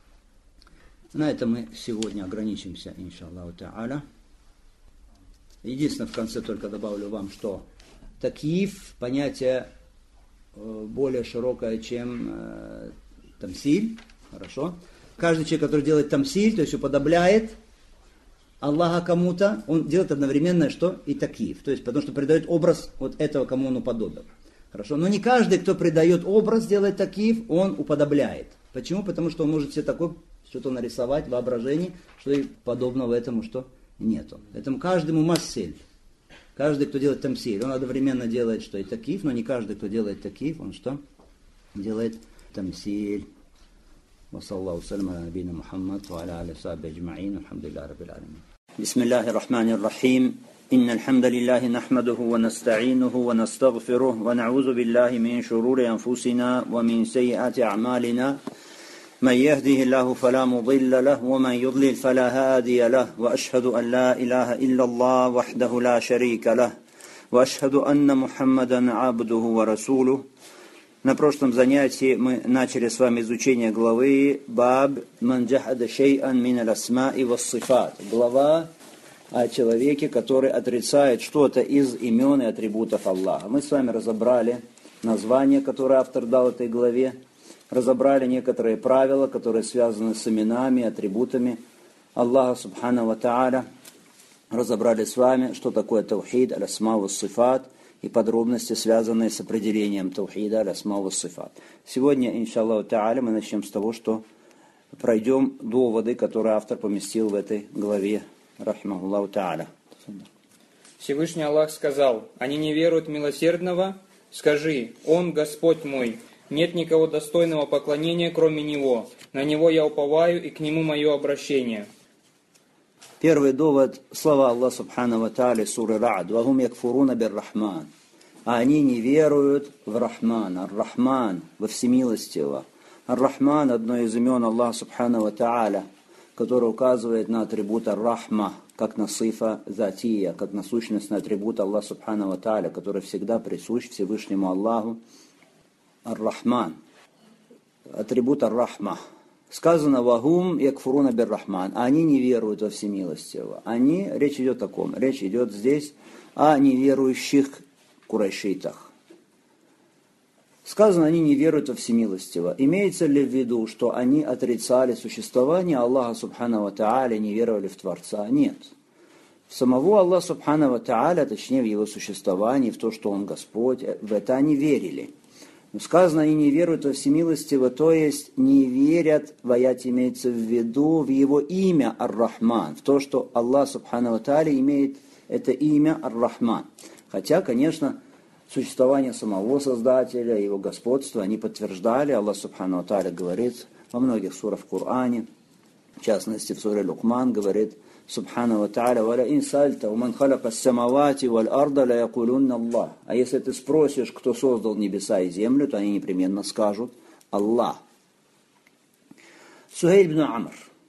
На этом мы сегодня ограничимся, иншаллаху та'аля. Единственное, в конце только добавлю вам, что такиф, понятие более широкое, чем тамсиль. Хорошо. Каждый человек, который делает тамсиль, то есть уподобляет Аллаха кому-то, он делает одновременно что? И такиф. То есть, потому что придает образ вот этого, кому он уподобил. Хорошо. Но не каждый, кто придает образ, делает такиф, он уподобляет. Почему? Потому что он может себе такое что-то нарисовать в воображении, что и подобного этому что нету. Поэтому каждому массель. Каждый, кто делает тамсиль, он одновременно делает что и такиф, но не каждый, кто делает такиф, он что? Делает тамсиль. وصلى الله وسلم على نبينا محمد وعلى آله وصحبه أجمعين والحمد لله رب العالمين. بسم الله الرحمن الرحيم. إن الحمد لله نحمده ونستعينه ونستغفره ونعوذ بالله من شرور أنفسنا ومن سيئات أعمالنا. من يهده الله فلا مضل له ومن يضلل فلا هادي له وأشهد أن لا إله إلا الله وحده لا شريك له وأشهد أن محمدا عبده ورسوله. На прошлом занятии мы начали с вами изучение главы «Баб ман джахада шей'ан мин аль-асма'i вас-сифат». Глава о человеке, который отрицает что-то из имен и атрибутов Аллаха. Мы с вами разобрали название, которое автор дал этой главе, разобрали некоторые правила, которые связаны с именами, атрибутами Аллаха Субхану ва Тааля. Разобрали с вами, что такое таухид, аль-асма вас-сифат, и подробности, связанные с определением таухида, аль-асма ва-сифат. Сегодня, иншаллаху та'аля, мы начнем с того, что пройдем доводы, которые автор поместил в этой главе, рахимахуллаху та'аля. Всевышний Аллах сказал: «Они не веруют в милосердного? Скажи: Он Господь мой, нет никого достойного поклонения, кроме Него. На Него я уповаю, и к Нему мое обращение». Первый довод – слова Аллаха Субхану ва Тааля, суры Рa'д: «Вахум якфуруна бир-Рахман». А они не веруют в Рахман. Ар-Рахман, во всемилостивого. Ар-Рахман – одно из имен Аллаха Субхану ва Тааля, которое указывает на атрибут Ар-Рахма, как на сифа затия, как на сущностный атрибут Аллаха Субхану ва Тааля, который всегда присущ Всевышнему Аллаху. Ар-Рахман. Атрибут Ар-Рахма. Сказано: «Вахум якфуруна бир-Рахман». А они не веруют во всемилостивого. Они, речь идет о ком? Речь идет здесь о неверующих курайшитах. Сказано: они не веруют во всемилостивого. Имеется ли в виду, что они отрицали существование Аллаха Субхану ва Тааля, не веровали в Творца? Нет. В самого Аллаха Субхану ва Тааля, точнее в его существовании, в то, что Он Господь, в это они верили. Но сказано: они не веруют во всемилостивого, то есть не верят, в аят имеется в виду, в его имя Ар-Рахман, в то, что Аллах Субхану ва Тааля имеет это имя Ар-Рахман. Хотя, конечно, существование самого Создателя, его господства они подтверждали. Аллах Субхану ва Тааля говорит во многих сурах в Коране, в частности в суре Лукман, говорит Субхану ва Тааля: «Валя ин сальта, уман халяка ас-самавати валь арда ля якулунна Аллах». А если ты спросишь, кто создал небеса и землю, то они непременно скажут: Аллах. Сухейль ибн Амр,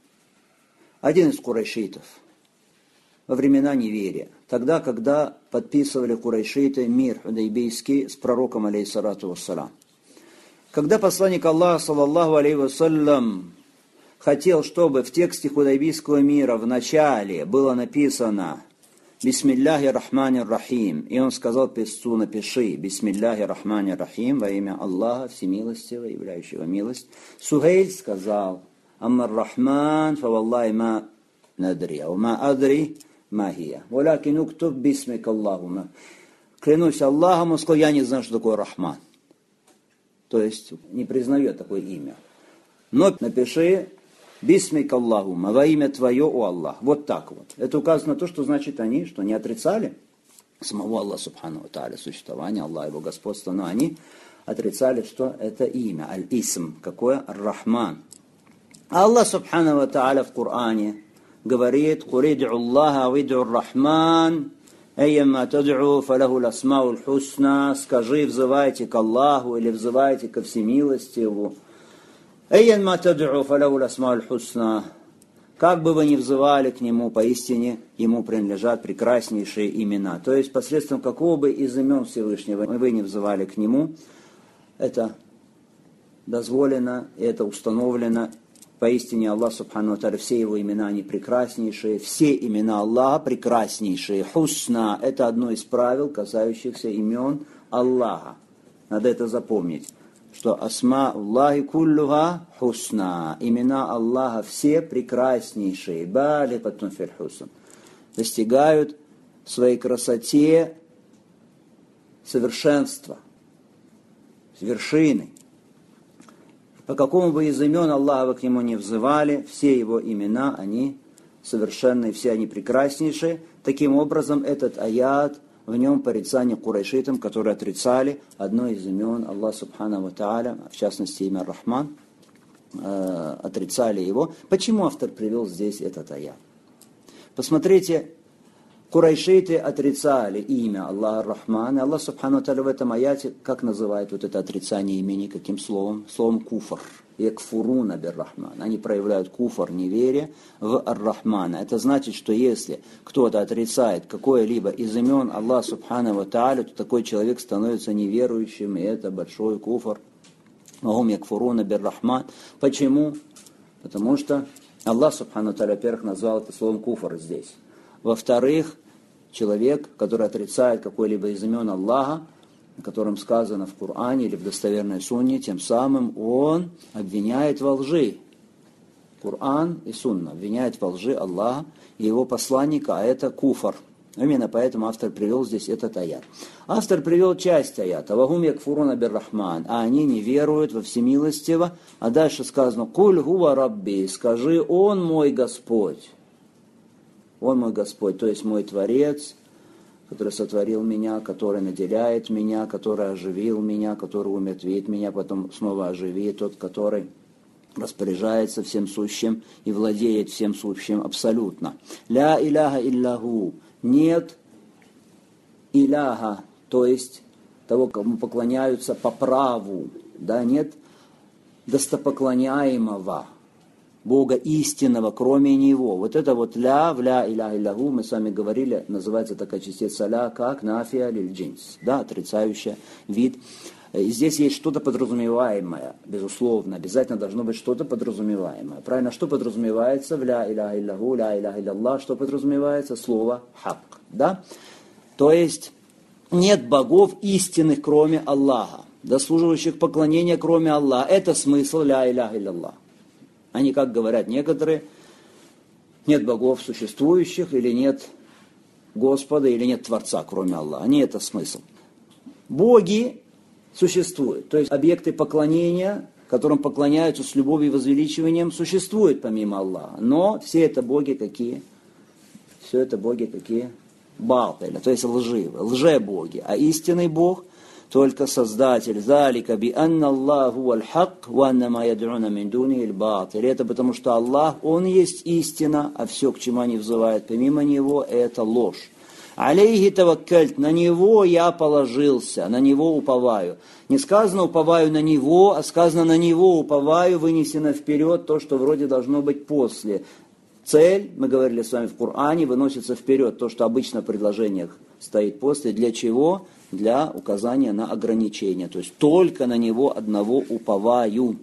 один из курайшитов, во времена неверия, тогда, когда подписывали курайшиты мир худайбийский с пророком, алейхиссалату вассалям. Когда посланник Аллаха, саллаллаху алейхи вассалям, хотел, чтобы в тексте худайбийского мира в начале было написано «Бисмилляхи рахмани рахим», и он сказал писцу: напиши «Бисмилляхи рахмани рахим», во имя Аллаха Всемилостивого, являющего милость, Сухейль сказал: «Аммар рахман, фа валлахи ма надри, а ма адри ма хия, валякин уктуб бисмик Аллахума». Клянусь Аллахом, он сказал: я не знаю, что такое Рахман. То есть не признает такое имя. Но напиши «Бисмик Аллахума», во имя Твое, о Аллах. Вот так вот. Это указано на то, что значит они, что не отрицали самого Аллаха Субхану ва Тааля, существование Аллаха, его господства, но они отрицали, что это имя, аль-Исм, какое? Ар-Рахман. А Аллах Субхану ва Тааля в Коране говорит: «Курид'у Аллаха вид'у Ар-Рахман, айямма тад'у фалаху ласмауль хусна». Скажи: взывайте к Аллаху или взывайте ко всемилостиву. «Айямма тад'у фалаху ласмауль хусна». Как бы вы ни взывали к Нему, поистине Ему принадлежат прекраснейшие имена. То есть посредством какого бы из имен Всевышнего вы не взывали к Нему, это дозволено, это установлено. Поистине Аллах Субхану ва Тааля, все Его имена, они прекраснейшие, все имена Аллаха прекраснейшие. Хусна – это одно из правил, касающихся имен Аллаха. Надо это запомнить, что асма Аллахи куллуха хусна, имена Аллаха все прекраснейшие, балигатун фил хусн, достигают в своей красоте совершенства, вершины. По какому бы из имен Аллаха вы к Нему не взывали, все Его имена, они совершенные, все они прекраснейшие. Таким образом, этот аят, в нем порицание курайшитам, которые отрицали одно из имен Аллаха Субхану ва Тааля, в частности имя Рахман, отрицали его. Почему автор привел здесь этот аят? Посмотрите, курайшиты отрицали имя Аллаха Рахман, и Аллах Субхану ва Тааля в этом аяте как называет вот это отрицание имени, каким словом? Словом куфр. Якфуруна бир-Рахман. Они проявляют куфр, неверие в Ар-Рахмана. Это значит, что если кто-то отрицает какое-либо из имен Аллаха Субхану ва Тааля, то такой человек становится неверующим, и это большой куфр. Вахум якфуруна бир-Рахман. Почему? Потому что Аллах Субхану ва Тааля, во-первых, назвал это словом куфр здесь. Во-вторых, человек, который отрицает какое-либо из имен Аллаха, о котором сказано в Коране или в достоверной сунне, тем самым он обвиняет во лжи. Коран и сунна обвиняет во лжи Аллаха и его посланника, а это куфр. Именно поэтому автор привел здесь этот аят. Автор привел часть аята. «Вахум якфуруна бир-Рахман». А они не веруют во всемилостиво. А дальше сказано: «Куль хуа рабби». Скажи: Он мой Господь. Он мой Господь, то есть мой Творец, который сотворил меня, который наделяет меня, который оживил меня, который умертвит меня, потом снова оживит, тот, который распоряжается всем сущим и владеет всем сущим абсолютно. Ля иляха илляху. Нет иляха, то есть того, кому поклоняются по праву. Да, нет достопоклоняемого Бога истинного, кроме Него. Вот это вот ля, в ля иляха илляху, мы с вами говорили, называется такая частица ля, как нафия лиль джинс, да, отрицающая вид. И здесь есть что-то подразумеваемое, безусловно, обязательно должно быть что-то подразумеваемое. Правильно, что подразумевается в ля иляха илляху, ля иляха илlallah, что подразумевается? Слово хак, да? То есть нет богов истинных, кроме Аллаха, заслуживающих поклонения, кроме Аллаха. Это смысл ля иляха илlallah. Они, как говорят некоторые, нет богов существующих, или нет Господа, или нет Творца, кроме Аллаха. Не это смысл. Боги существуют, то есть объекты поклонения, которым поклоняются с любовью и возвеличиванием, существуют помимо Аллаха. Но все это боги какие? Все это боги какие? Балтеля, то есть лживые, лжебоги. А истинный Бог только Создатель. Залика би анна Аллаху аль-хак, ва анна ма яд'уна мин дуни аль-батиль. Это потому что Аллах, Он есть истина, а все, к чему они взывают помимо Него, это ложь. Алейхи таваккальт, на Него я положился, на Него уповаю. Не сказано уповаю на Него, а сказано на Него уповаю, вынесено вперед то, что вроде должно быть после. Цель, мы говорили с вами в Коране, выносится вперед, то, что обычно в предложениях стоит после. Для чего? Для указания на ограничение. То есть только на Него одного уповаю.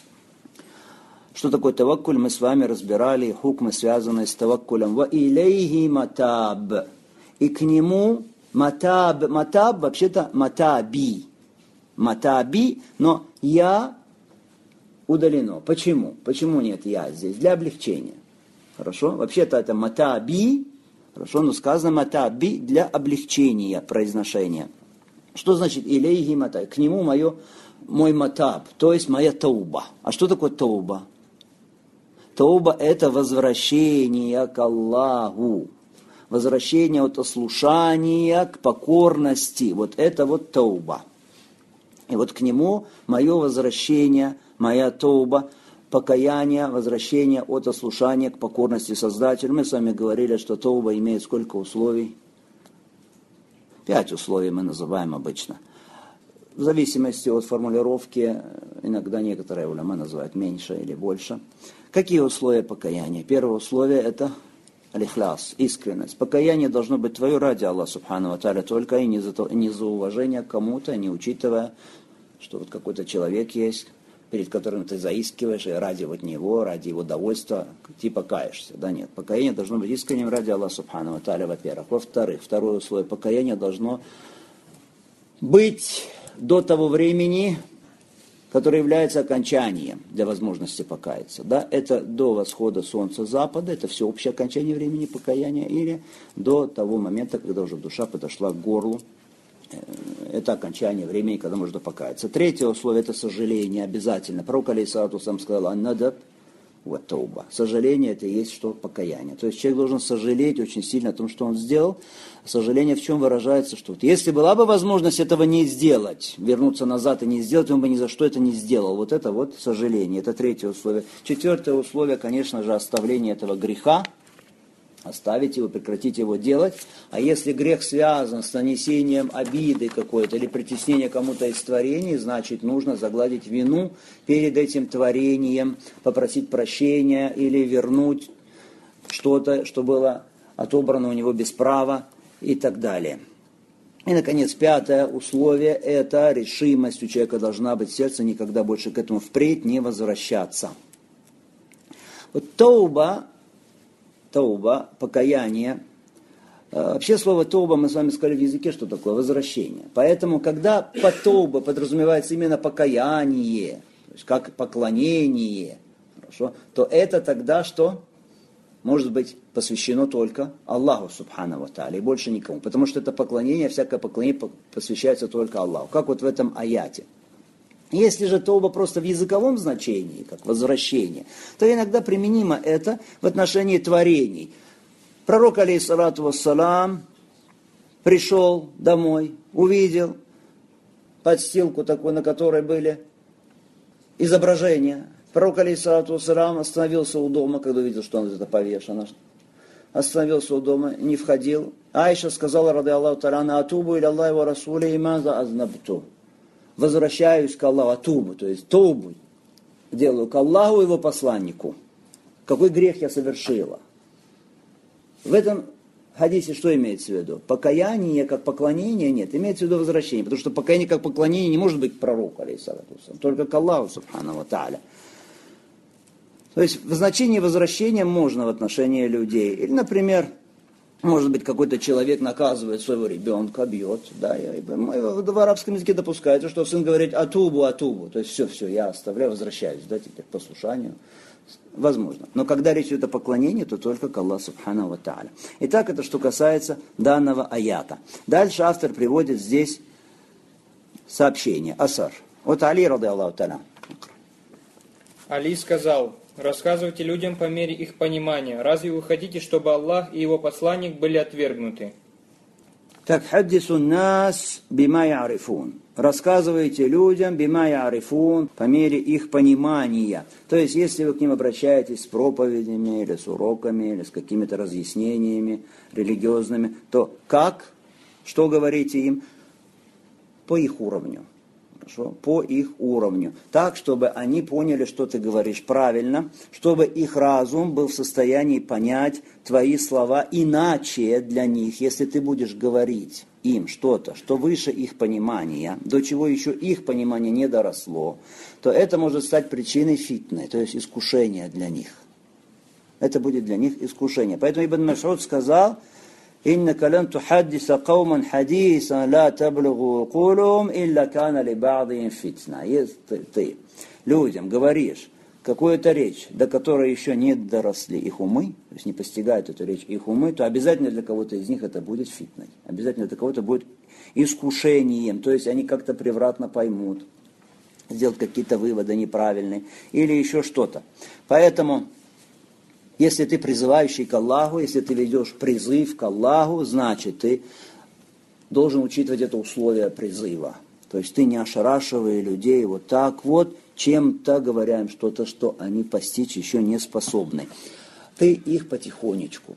Что такое таваккуль, мы с вами разбирали, хукмы, связанные с таваккулем. Ва илейхи матаб. И к нему матаб, матаб вообще-то матаби. Матаби, но я удалено. Почему? Почему нет я здесь? Для облегчения. Хорошо? Вообще-то это матаби, хорошо, но сказано матаби для облегчения произношения. Что значит илейхи матаб? К нему мой матаб, то есть моя тауба. А что такое тауба? Тауба это возвращение к Аллаху. Возвращение от ослушания к покорности. Вот это вот тауба. И вот к нему мое возвращение, моя тауба, покаяние, возвращение от ослушания к покорности Создателю. Мы с вами говорили, что тауба имеет сколько условий? 5 условий мы называем обычно. В зависимости от формулировки, иногда некоторые уляма называют меньше или больше. Какие условия покаяния? Первое условие это аль-ихляс, искренность. Покаяние должно быть твое ради Аллаха Субхану ва Тааля, только и не за уважение к кому-то, не учитывая, что вот какой-то человек есть, перед которым ты заискиваешь, и ради вот него, ради его довольства, ты покаешься. Да нет, покаяние должно быть искренним ради Аллаха Субхану ва Тааля, во-первых. Во-вторых, второе условие покаяния должно быть до того времени, которое является окончанием для возможности покаяться. Да? Это до восхода солнца запада, это всеобщее окончание времени покаяния, или до того момента, когда уже душа подошла к горлу. Это окончание времени, когда можно покаяться. Третье условие – это сожаление обязательно. Пророк алейхиссалату вассалям сказал: «Ан-надаб ва тауба». Сожаление – это и есть что? Покаяние. То есть человек должен сожалеть очень сильно о том, что он сделал. Сожаление в чем выражается? Что вот если была бы возможность этого не сделать, вернуться назад и не сделать, он бы ни за что это не сделал. Вот это вот сожаление. Это третье условие. Четвертое условие, конечно же, оставление этого греха. Оставить его, прекратить его делать. А если грех связан с нанесением обиды какой-то или притеснением кому-то из творений, значит нужно загладить вину перед этим творением, попросить прощения или вернуть что-то, что было отобрано у него без права и так далее. И, наконец, пятое условие – это решимость у человека должна быть в сердце, никогда больше к этому впредь не возвращаться. Вот тауба, покаяние. Вообще слово тауба, мы с вами сказали в языке, что такое возвращение. Поэтому, когда под тауба подразумевается именно покаяние, то есть как поклонение, хорошо, то это тогда что? Может быть посвящено только Аллаху Субхану ва Тааля и больше никому. Потому что это поклонение, всякое поклонение посвящается только Аллаху. Как вот в этом аяте. Если же тауба просто в языковом значении, как возвращение, то иногда применимо это в отношении творений. Пророк, алейхиссалату вассалам, пришел домой, увидел подстилку такую, на которой были изображения. Пророк, алейхиссалату вассалям, остановился у дома, когда увидел, что он это повешено. Остановился у дома, не входил. Айша сказала, ради Аллаху та'аля, атубу иля Аллахи ва расули имаза азнабту. Возвращаюсь к Аллаху, атубу, то есть тоубу делаю к Аллаху и его посланнику. Какой грех я совершила? В этом хадисе что имеется в виду? Покаяние как поклонение нет, имеется в виду возвращение, потому что покаяние как поклонение не может быть к пророку, алейхиссалату вассалям, только к Аллаху, субхану ва тааля. То есть в значении возвращения можно в отношении людей. Или, например, может быть, какой-то человек наказывает своего ребенка, бьет. Да, в арабском языке допускается, что сын говорит атубу, атубу. То есть все, я оставляю, возвращаюсь, да, теперь к послушанию. Возможно. Но когда речь идет о поклонении, то только к Аллаху субхану ва тааля. Итак, это что касается данного аята. Дальше автор приводит здесь сообщение. Асар. Вот Али, ради Аллаху тааля. Али сказал: рассказывайте людям по мере их понимания. Разве вы хотите, чтобы Аллах и его посланник были отвергнуты? Так, хаддису нас бима я'рифун. Рассказывайте людям бима я'рифун, по мере их понимания. То есть, если вы к ним обращаетесь с проповедями, или с уроками, или с какими-то разъяснениями религиозными, то как, что говорите им? По их уровню. Хорошо? По их уровню. Так, чтобы они поняли, что ты говоришь правильно, чтобы их разум был в состоянии понять твои слова иначе для них, если ты будешь говорить им что-то, что выше их понимания, до чего еще их понимание не доросло, то это может стать причиной фитны, то есть искушения для них. Это будет для них искушение. Поэтому Ибн Мас'уд сказал: إنك لن تحدث قوما حديثا لا تبلغ عقولهم إلا كان لبعضهم فتنة. Если ты людям говоришь какую-то речь, до которой еще не доросли их умы, то есть не постигают эту речь их умы, то обязательно для кого-то из них это будет фитной. Обязательно для кого-то будет искушением. То есть они как-то превратно поймут, сделают какие-то выводы неправильные или еще что-то. Поэтому если ты призывающий к Аллаху, если ты ведешь призыв к Аллаху, значит, ты должен учитывать это условие призыва. То есть ты не ошарашивай людей вот так вот, чем-то говоря им что-то, что они постичь еще не способны. Ты их потихонечку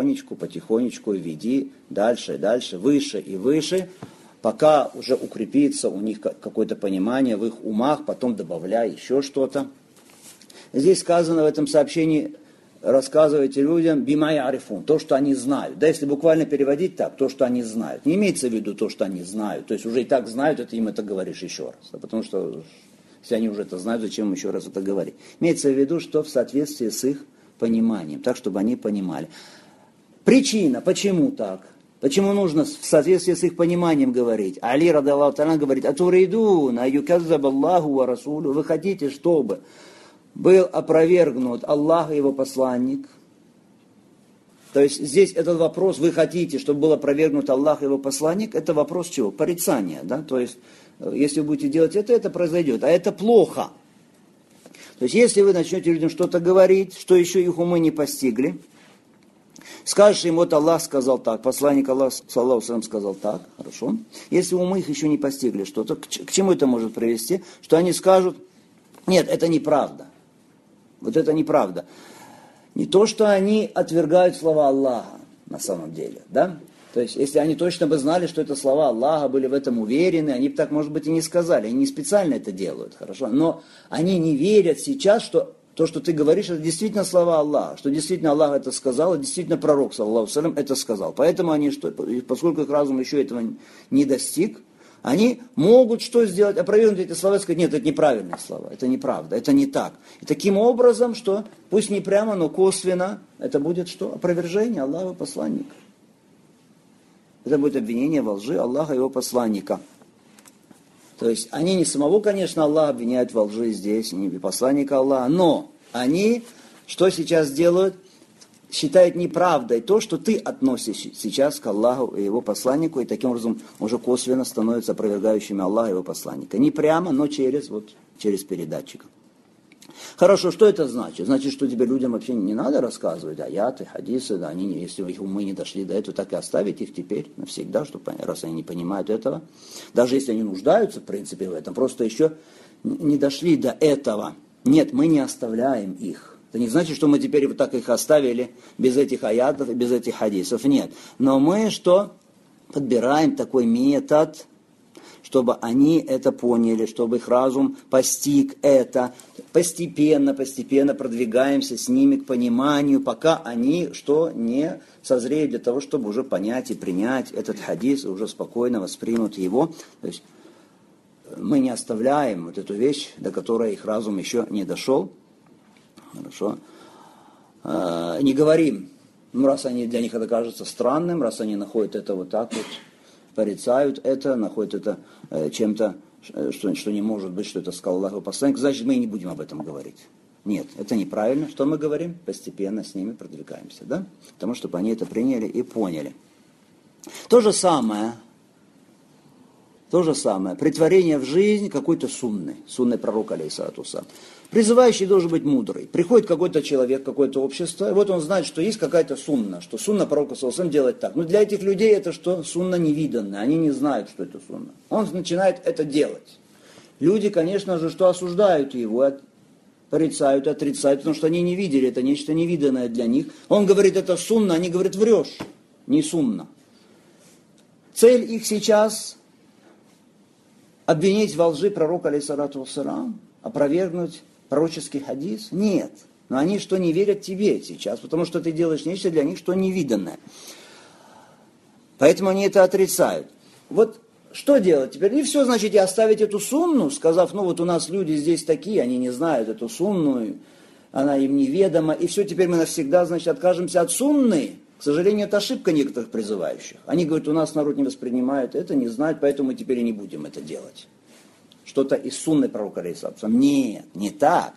веди дальше и дальше, выше и выше, пока уже укрепится у них какое-то понимание в их умах, потом добавляй еще что-то. Здесь сказано в этом сообщении: рассказывайте людям бима я'рифун, то, что они знают. Да, если буквально переводить так, то, что они знают. Не имеется в виду то, что они знают. То есть уже и так знают, это им это говоришь еще раз. Да, потому что если они уже это знают, зачем им еще раз это говорить? Имеется в виду, что в соответствии с их пониманием, так, чтобы они понимали. Причина, почему так? Почему нужно в соответствии с их пониманием говорить? Али, ради Аллаху та'аля, говорит: атуридуна юказзаб Аллаху ва расулю. Вы хотите, чтобы был опровергнут Аллах и его посланник? То есть здесь этот вопрос: вы хотите, чтобы был опровергнут Аллах и его посланник? Это вопрос чего? Порицания. Да? То есть если вы будете делать это произойдет. А это плохо. То есть если вы начнете людям что-то говорить, что еще их умы не постигли, скажешь им: вот Аллах сказал так, посланник Аллаха саллаллаху алейхи ва саллям сказал так, хорошо. Если умы их еще не постигли что-то, к чему это может привести? Что они скажут: нет, это неправда. Вот это неправда. Не то, что они отвергают слова Аллаха на самом деле, да? То есть, если они точно бы знали, что это слова Аллаха, были в этом уверены, они бы так, может быть, и не сказали. Они не специально это делают, хорошо? Но они не верят сейчас, что то, что ты говоришь, это действительно слова Аллаха, что действительно Аллах это сказал, и действительно пророк, саллаллаху алейхи ва саллям, это сказал. Поэтому они, поскольку их разум еще этого не достиг, они могут что сделать? Опровергнуть эти слова и сказать: нет, это неправильные слова, это неправда, это не так. И таким образом, что, пусть не прямо, но косвенно, это будет что? Опровержение Аллаха и посланника. Это будет обвинение во лжи Аллаха и его посланника. То есть они не самого, конечно, Аллаха обвиняют во лжи здесь, не посланника Аллаха, но они что сейчас делают? Считают неправдой то, что ты относишься сейчас к Аллаху и его посланнику, и таким образом уже косвенно становятся опровергающими Аллаха и его посланника. Не прямо, но через передатчика. Хорошо, что это значит? Значит, что тебе людям вообще не надо рассказывать аяты, хадисы, да, они, если их умы не дошли до этого, так и оставить их теперь навсегда, чтобы, раз они не понимают этого. Даже если они нуждаются, в принципе, в этом, просто еще не дошли до этого. Нет, мы не оставляем их. Это не значит, что мы теперь вот так их оставили без этих аятов и без этих хадисов. Нет. Но мы что? Подбираем такой метод, чтобы они это поняли, чтобы их разум постиг это. Постепенно продвигаемся с ними к пониманию, пока они что не созреют для того, чтобы уже понять и принять этот хадис, и уже спокойно воспримут его. То есть мы не оставляем вот эту вещь, до которой их разум еще не дошел. Хорошо. Не говорим, раз они для них это кажется странным, раз они находят это вот так вот, порицают это, находят это чем-то, что не может быть, что это сказал Аллах и посланник, значит, мы и не будем об этом говорить. Нет, это неправильно. Что мы говорим? Постепенно с ними продвигаемся, да? Потому чтобы они это приняли и поняли. То же самое, притворение в жизнь какой-то сунны пророка, алейхиссалату вассалам. Призывающий должен быть мудрый. Приходит какой-то человек, какое-то общество, и вот он знает, что есть какая-то сунна, что сунна пророка саллаллаху делает так. Но для этих людей это что? Сунна невиданная, они не знают, что это сунна. Он начинает это делать. Люди, конечно же, что осуждают его, порицают, отрицают, потому что они не видели, это нечто невиданное для них. Он говорит, это сунна, они говорят, врешь, не сунна. Цель их сейчас обвинить во лжи пророка, алейхиссалату вассалам, опровергнуть пророческий хадис? Нет. Но они что не верят тебе сейчас, потому что ты делаешь нечто для них, что невиданное. Поэтому они это отрицают. Вот что делать теперь? И все, значит, и оставить эту сунну, сказав, ну вот у нас люди здесь такие, они не знают эту сунну, она им неведома, и все, теперь мы навсегда, значит, откажемся от сунны. К сожалению, это ошибка некоторых призывающих. Они говорят, у нас народ не воспринимает это, не знает, поэтому мы теперь и не будем это делать. Что-то из сунны пророка, алейхиссалату. Нет, не так.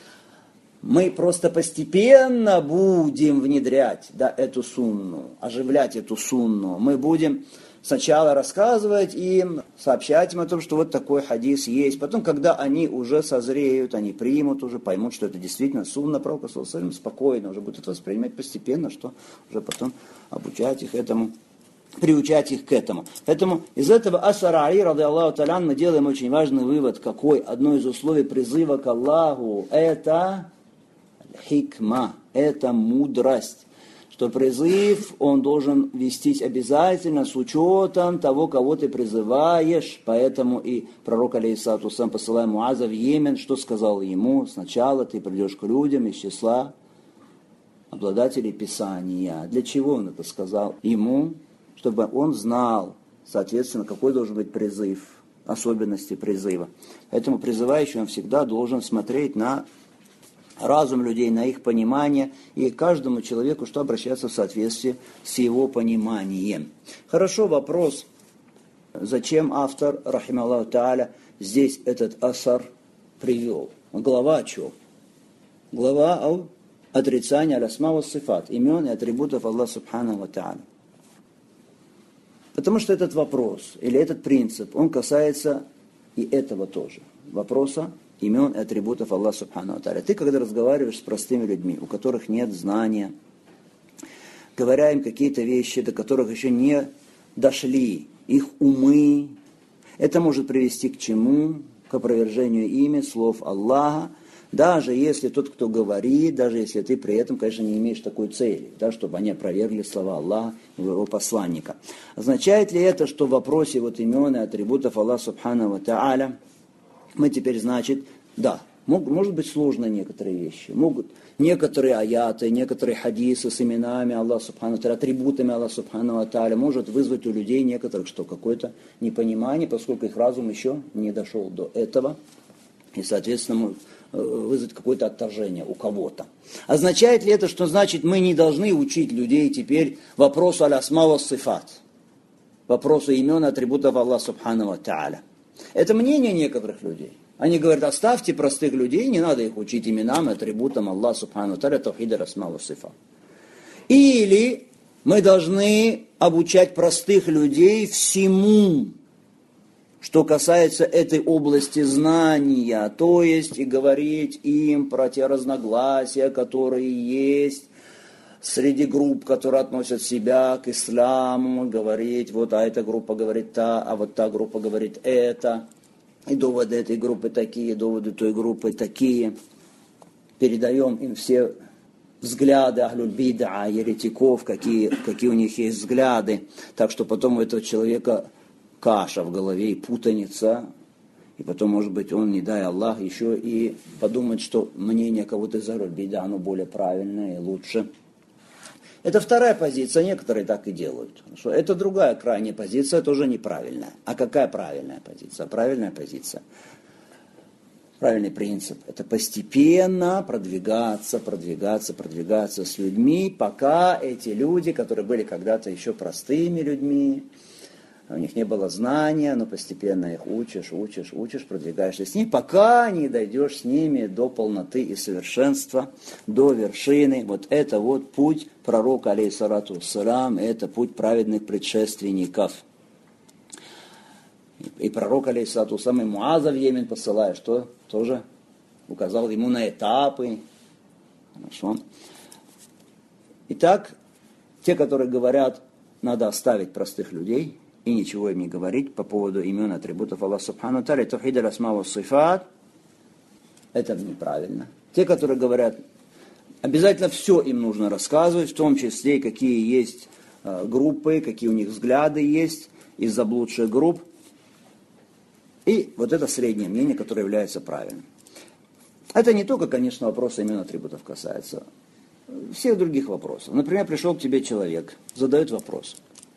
Мы просто постепенно будем внедрять, да, эту сунну, оживлять эту сунну. Мы будем сначала рассказывать им, сообщать им о том, что вот такой хадис есть. Потом, когда они уже созреют, они примут уже, поймут, что это действительно сунна пророка, спокойно уже будут воспринимать постепенно, что уже потом обучать их этому, приучать их к этому. Поэтому из этого асара Али, радиаллаху та'аля, мы делаем очень важный вывод, какой одно из условий призыва к Аллаху, это хикма, это мудрость. Что призыв, он должен вестись обязательно с учетом того, кого ты призываешь. Поэтому и пророк, алейхиссалату вассалам, посылая Муаза в Йемен, что сказал ему? Сначала ты придешь к людям из числа обладателей Писания. Для чего он это сказал? Ему, чтобы он знал, соответственно, какой должен быть призыв, особенности призыва. Поэтому призывающий, он всегда должен смотреть на разум людей, на их понимание, и каждому человеку, что обращаться в соответствии с его пониманием. Хорошо, вопрос, зачем автор, рахималлаху та'аля, здесь этот асар привел? Глава о чем? Глава о отрицании аль-асма ва сифат, имен и атрибутов Аллаха субхану ва та'аля. Потому что этот вопрос, или этот принцип, он касается и этого тоже. Вопроса имен и атрибутов Аллаха субхану ва та'аля. Ты, когда разговариваешь с простыми людьми, у которых нет знания, говоря им какие-то вещи, до которых еще не дошли их умы, это может привести к чему? К опровержению ими слов Аллаха, даже если тот, кто говорит, даже если ты при этом, конечно, не имеешь такой цели, да, чтобы они опровергли слова Аллаха и его посланника. Означает ли это, что в вопросе вот имен и атрибутов Аллаха субхану ва та'аля мы теперь, значит, да, может быть сложно некоторые вещи, могут некоторые аяты, некоторые хадисы с именами Аллаха субхану ва та'аля, атрибутами Аллаха субхану ва та'аля может вызвать у людей некоторых, что какое-то непонимание, поскольку их разум еще не дошел до этого, и, соответственно, вызвать какое-то отторжение у кого-то. Означает ли это, что значит мы не должны учить людей теперь вопросу аль-асма ва сифат, вопросу имен и атрибутов Аллаха субхану ва та'аля? Это мнение некоторых людей. Они говорят, оставьте простых людей, не надо их учить именам и атрибутам Аллаха субхану ва та'аля, тавхид аль-асма ва сифат. Или мы должны обучать простых людей всему, что касается этой области знания, то есть и говорить им про те разногласия, которые есть среди групп, которые относят себя к исламу, говорить, вот, а эта группа говорит та, а вот та группа говорит это, и доводы этой группы такие, доводы той группы такие. Передаем им все взгляды ахлюль бида, еретиков, какие у них есть взгляды, так что потом у этого человека каша в голове и путаница, и потом, может быть, он, не дай Аллах, еще и подумает, что мнение кого-то из ахлюль бида, оно более правильное и лучше. Это вторая позиция, некоторые так и делают. Что это другая крайняя позиция, тоже неправильная. А какая правильная позиция? Правильная позиция. Правильный принцип. Это постепенно продвигаться с людьми, пока эти люди, которые были когда-то еще простыми людьми, у них не было знания, но постепенно их учишь, продвигаешься с ними, пока не дойдешь с ними до полноты и совершенства, до вершины. Вот это вот путь пророка, алейхиссалату вассалям, это путь праведных предшественников. И пророк, алейхиссалату вассалям, и Муаза в Йемен посылая, что тоже указал ему на этапы. Хорошо. Итак, те, которые говорят, надо оставить простых людей и ничего им не говорить по поводу имен, атрибутов Аллаха Субхану Тааля, тавхид аль-асма ва сифат, это неправильно. Те, которые говорят, обязательно все им нужно рассказывать, в том числе, какие есть группы, какие у них взгляды есть из заблудших групп. И вот это среднее мнение, которое является правильным. Это не только, конечно, вопросы имен, атрибутов касается всех других вопросов. Например, пришел к тебе человек, задает вопрос.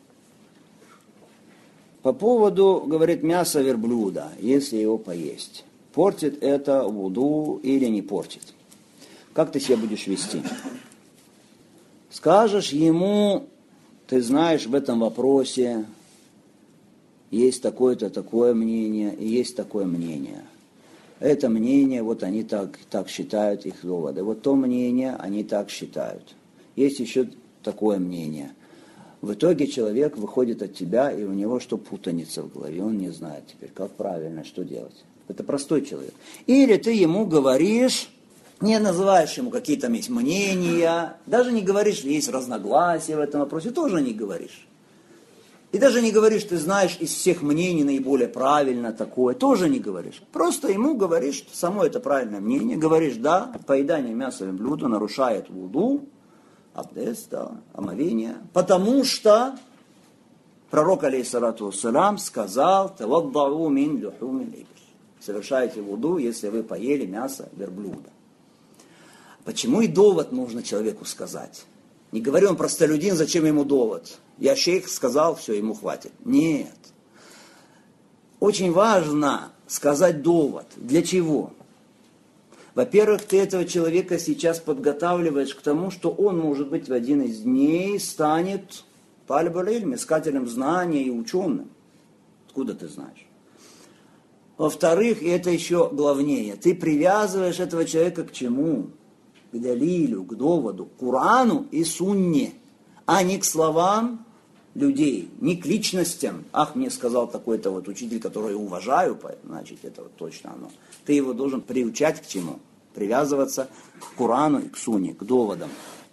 По поводу, говорит, мяса верблюда, если его поесть, портит это вуду или не портит? Как ты себя будешь вести? Скажешь ему, ты знаешь, в этом вопросе есть такое-то, такое мнение, и есть такое мнение. Это мнение, вот они так считают, их доводы. Вот то мнение, они так считают. Есть еще такое мнение. В итоге человек выходит от тебя, и у него что, путаница в голове, он не знает теперь, как правильно, что делать. Это простой человек. Или ты ему говоришь, не называешь ему какие там есть мнения, даже не говоришь, есть разногласия в этом вопросе, тоже не говоришь. И даже не говоришь, ты знаешь из всех мнений наиболее правильно такое, тоже не говоришь. Просто ему говоришь, что само это правильное мнение, говоришь, да, поедание мяса верблюда нарушает вуду, абдес, да, омовение, потому что пророк, алейхиссалату вассалям, сказал, таваддау мин люхумил ибл. Совершайте вуду, если вы поели мясо верблюда. Почему и довод нужно человеку сказать? Не говорю, он простолюдин, зачем ему довод? Я шейх сказал, все, ему хватит. Нет. Очень важно сказать довод. Для чего? Во-первых, ты этого человека сейчас подготавливаешь к тому, что он, может быть, в один из дней станет талибуль илм, искателем знания и ученым. Откуда ты знаешь? Во-вторых, и это еще главнее, ты привязываешь этого человека к чему? К далилю, к доводу, к Корану и Сунне, а не к словам людей, не к личностям. Ах, мне сказал такой-то вот учитель, которого я уважаю, значит, это вот точно оно. Ты его должен приучать к чему? Привязываться к Корану и к Сунне, к доводам.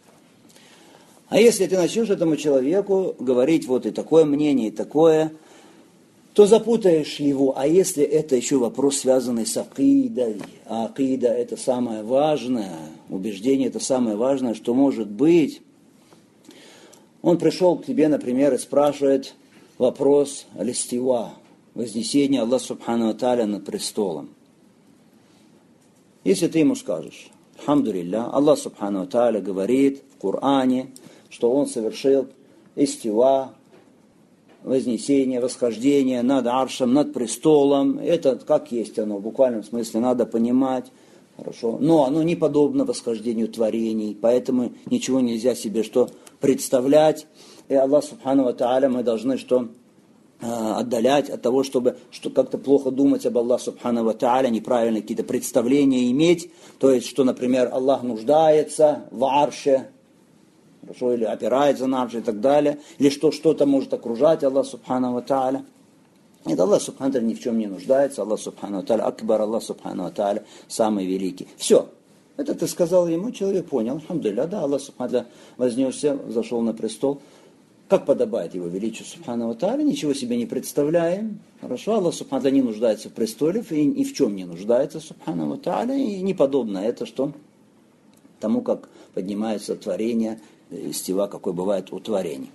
А если ты начнешь этому человеку говорить вот и такое мнение, и такое, то запутаешь его. А если это еще вопрос, связанный с акидой, а акида это самое важное, убеждение это самое важное, что может быть. Он пришел к тебе, например, и спрашивает вопрос аль-истива, вознесение Аллаха Субхану ва Тааля над престолом. Если ты ему скажешь, алхамдулилля, Аллах Субхану ва Тааля говорит в Коране, что он совершил истива, вознесение, восхождение над аршем, над престолом. Это как есть оно, в буквальном смысле надо понимать. Хорошо. Но оно не подобно восхождению творений, поэтому ничего нельзя себе что представлять. И Аллах Субхану ва Тааля мы должны что отдалять от того, чтобы что как-то плохо думать об Аллахе Субхану ва Тааля, неправильные какие-то представления иметь. То есть, что, например, Аллах нуждается в арше, хорошо, или опирается на арш и так далее, или что что-то может окружать Аллах Субхану ва Тааля. Нет, Аллах Субхану Тааля ни в чем не нуждается, Аллах Субхану Тааля Акбар, Аллах Субхану Тааля самый великий. Все. Это ты сказал ему, человек понял. Алхамдулилля, да, Аллах Субхану Тааля вознесся, зашел на престол. Как подобает его величию Субхану Тааля, ничего себе не представляем. Хорошо, Аллах Субхану Тааля не нуждается в престоле, и ни в чем не нуждается Субхану Тааля, и не подобно это, что тому, как поднимается творение, истива, какой бывает у творений.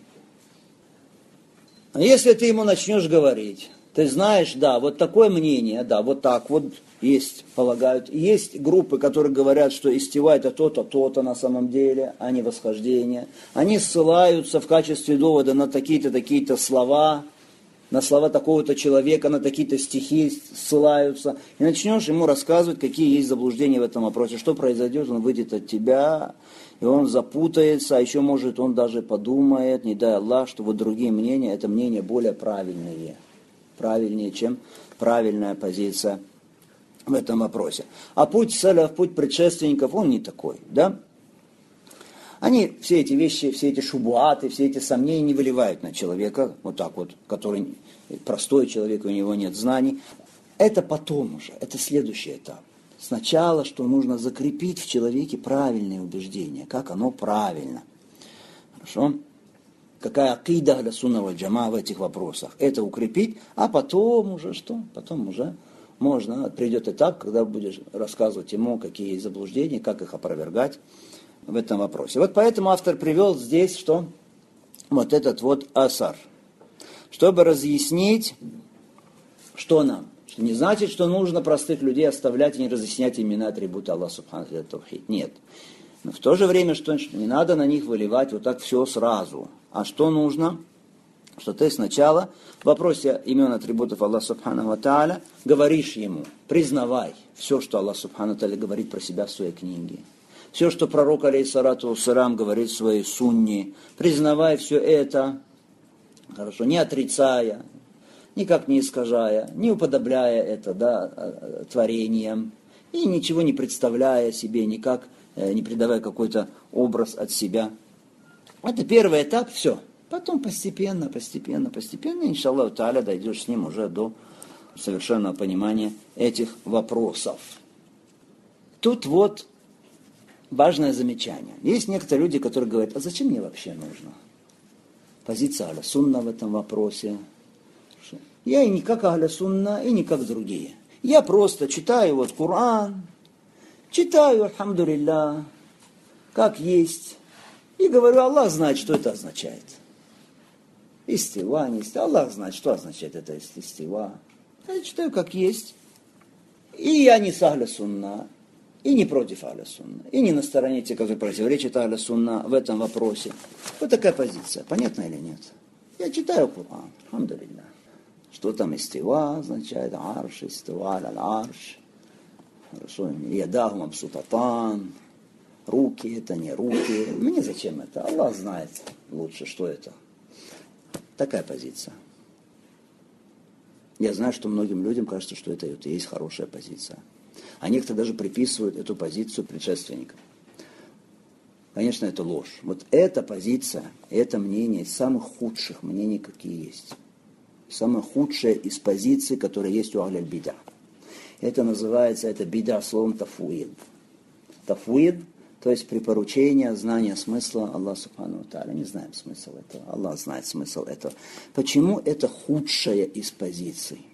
А если ты ему начнешь говорить, ты знаешь, да, вот такое мнение, да, вот так вот есть, полагают. Есть группы, которые говорят, что истива это то-то, то-то на самом деле, а не восхождение. Они ссылаются в качестве довода на такие-то, такие-то слова, на слова такого-то человека, на такие-то стихи ссылаются. И начнешь ему рассказывать, какие есть заблуждения в этом вопросе. Что произойдет, он выйдет от тебя, и он запутается, а еще может он даже подумает, не дай Аллах, что вот другие мнения, это мнения более правильные, чем правильная позиция в этом вопросе. А путь саляф, путь предшественников, он не такой, да? Они все эти вещи, все эти шубуаты, все эти сомнения не выливают на человека, вот так вот, который простой человек, у него нет знаний. Это потом уже, это следующий этап. Сначала, что нужно закрепить в человеке правильные убеждения, как оно правильно. Хорошо? Какая акида ахля сунна валь джамаа в этих вопросах. Это укрепить, а потом уже что? Потом уже можно, придет этап, когда будешь рассказывать ему, какие есть заблуждения, как их опровергать в этом вопросе. Вот поэтому автор привел здесь, что вот этот вот асар, чтобы разъяснить, что нам. Что не значит, что нужно простых людей оставлять и не разъяснять имена атрибуты Аллаха Субхану Тааля Таухид. Нет. Но в то же время, что не надо на них выливать вот так все сразу. А что нужно? Что ты сначала в вопросе имен атрибутов Аллаха Субхану Тааля говоришь ему, признавай все, что Аллах Субхану Тааля говорит про себя в своей книге. Все, что пророк алейхиссалату вассалям говорит в своей сунне, признавай все это, хорошо, не отрицая, никак не искажая, не уподобляя это, да, творением, и ничего не представляя себе, никак не придавая какой-то образ от себя. Это первый этап, все. Потом постепенно, иншаллаху тааля, дойдешь с ним уже до совершенного понимания этих вопросов. Тут вот важное замечание. Есть некоторые люди, которые говорят, а зачем мне вообще нужно? Позиция ахля сунна в этом вопросе. Я и не как ахля сунна, и не как другие. Я просто читаю вот Коран, читаю, альхамдулилля, как есть, и говорю, Аллах знает, что это означает. Истива, не истива. Аллах знает, что означает это истива. Я читаю, как есть. И я не с ахля сунна, и не против ахля сунна, и не на стороне тех, которые противоречат ахля сунна в этом вопросе. Вот такая позиция. Понятно или нет? Я читаю Коран, альхамдулилля. Что там истива означает? Арш, истива, аль-арш. Хорошо. Ядаху мабсутатан. Руки, это не руки. Мне зачем это? Аллах знает лучше, что это. Такая позиция. Я знаю, что многим людям кажется, что это и есть хорошая позиция. А некоторые даже приписывают эту позицию предшественникам. Конечно, это ложь. Вот эта позиция, это мнение из самых худших мнений, какие есть. Самое худшее из позиций, которые есть у ахль бида. Это называется, это бида словом тафуид. Тафуид, то есть припоручение, знание смысла Аллаха Субхану Тааля. Не знаем смысл этого. Аллах знает смысл этого. Почему это худшее из позиций?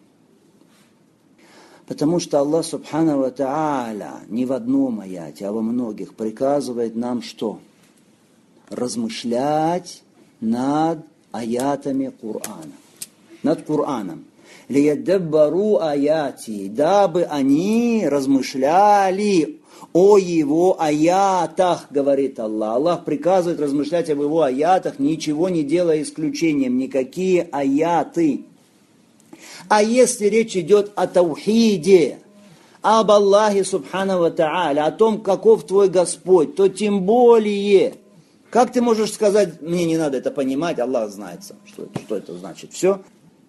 Потому что Аллах Субхану Тааля не в одном аяте, а во многих приказывает нам что? Размышлять над аятами Корана. Над Кораном. Лиядаббару аяти, дабы они размышляли о его аятах, говорит Аллах. Аллах приказывает размышлять об его аятах, ничего не делая исключением, никакие аяты. А если речь идет о таухиде, об Аллахе Субхану ва Тааля, о том, каков твой Господь, то тем более, как ты можешь сказать, мне не надо это понимать, Аллах знает, что это значит. Все.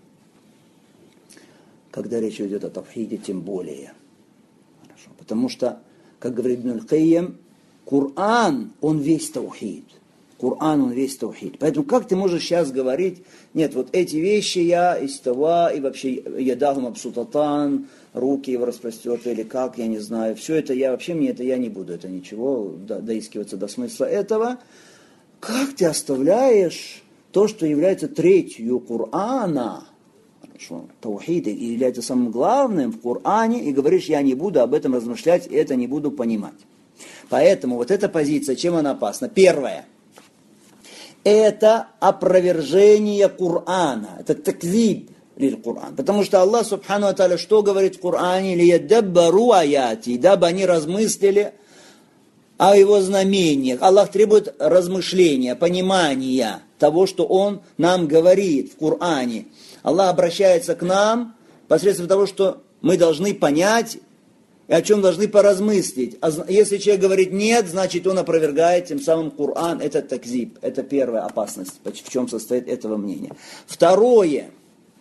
Когда речь идет о тавхиде, тем более. Хорошо. Потому что, как говорит Ибн аль-Кайим, Коран, он весь таухид. Коран, он весь таухид. Поэтому как ты можешь сейчас говорить, нет, вот эти вещи я истава, и вообще ядахум абсутатан, руки его распростерты, или как, я не знаю. Все это я вообще, мне это я не буду, это ничего, доискиваться до смысла этого. Как ты оставляешь то, что является третью Корана, таухид, и является самым главным в Коране, и говоришь, я не буду об этом размышлять, и это не буду понимать. Поэтому вот эта позиция, чем она опасна? Первое. Это опровержение Корана. Это такзиб лиль-Коран. Потому что Аллах Субхану ва Тааля что говорит в Коране? «Лиядаббару аяти», дабы они размыслили о его знамениях. Аллах требует размышления, понимания того, что Он нам говорит в Коране. Аллах обращается к нам посредством того, что мы должны понять, и о чем должны поразмыслить. А если человек говорит нет, значит он опровергает тем самым Коран. Это такзиб. Это первая опасность, в чем состоит этого мнения. Второе.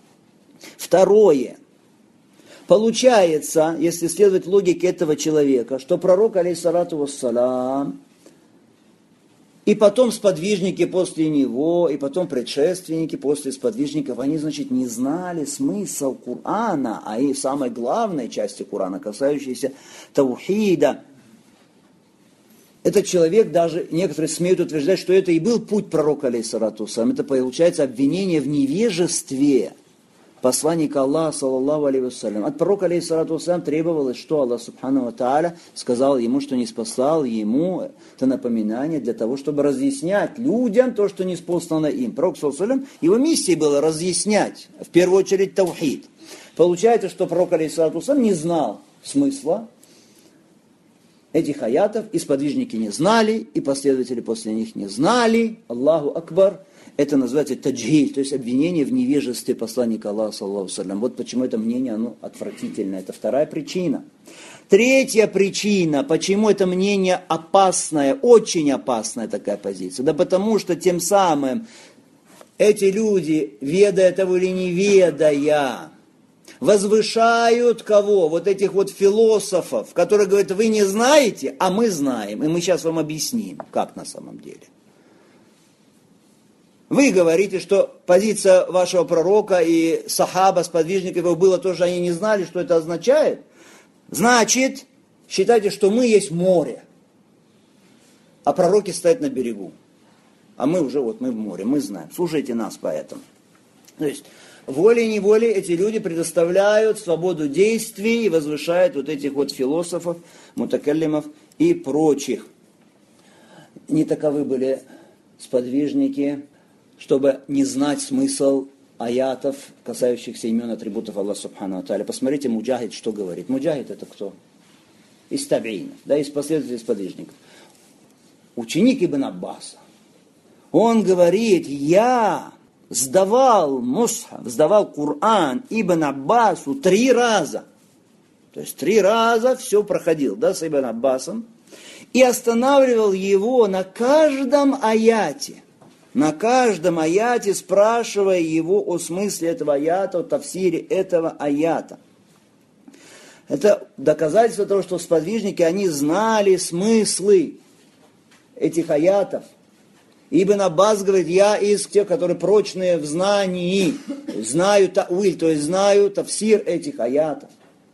Получается, если следовать логике этого человека, что пророк, алейхиссалату вассалам, и потом сподвижники после него, и потом предшественники после сподвижников, они, значит, не знали смысл Корана, а и самой главной части Корана, касающейся таухида. Этот человек, даже некоторые смеют утверждать, что это и был путь пророка, алейхиссалату вассалам. Это получается обвинение в невежестве посланника Аллаха, саллаллаху алейхи вассалям. От пророка, алейхиссалату вассалям, требовалось, что Аллах субхану ва тааля сказал ему, что не спасал ему это напоминание для того, чтобы разъяснять людям то, что не спослано им. Пророк, саллаллаху алейхи вассалям, его миссией было разъяснять, в первую очередь, таухид. Получается, что пророк, алейхиссалату вассалям, не знал смысла этих аятов, и сподвижники не знали, и последователи после них не знали. Аллаху Акбар. Это называется таджхиль, то есть обвинение в невежестве посланника Аллаха, саллаллаху алейхи ва саллям. Вот почему это мнение, оно отвратительное. Это вторая причина. Третья причина, почему это мнение опасное, очень опасная такая позиция. Да потому что тем самым эти люди, ведая того или не ведая, возвышают кого? Вот этих вот философов, которые говорят, вы не знаете, а мы знаем. И мы сейчас вам объясним, как на самом деле. Вы говорите, что позиция вашего пророка и сахаба, сподвижников его было то, что они не знали, что это означает. Значит, считайте, что мы есть море, а пророки стоят на берегу. А мы уже мы в море, мы знаем. Слушайте нас поэтому. То есть, волей-неволей эти люди предоставляют свободу действий и возвышают вот этих вот философов, мутакаллимов и прочих. Не таковы были сподвижники, чтобы не знать смысл аятов, касающихся имен атрибутов Аллаха Субхану ва Тааля. Посмотрите, Муджахид что говорит. Муджахид это кто? Из табиинов, из последователей сподвижников. Ученик Ибн Аббаса. Он говорит, я сдавал мусхаф, сдавал Коран Ибн Аббасу 3 раза. То есть 3 раза все проходил, с Ибн Аббасом. И останавливал его на каждом аяте. На каждом аяте, спрашивая его о смысле этого аята, о тафсире этого аята. Это доказательство того, что сподвижники, они знали смыслы этих аятов. Ибн Аббас говорит, я из тех, которые прочные в знании, знаю тауиль, то есть знаю тафсир этих аятов.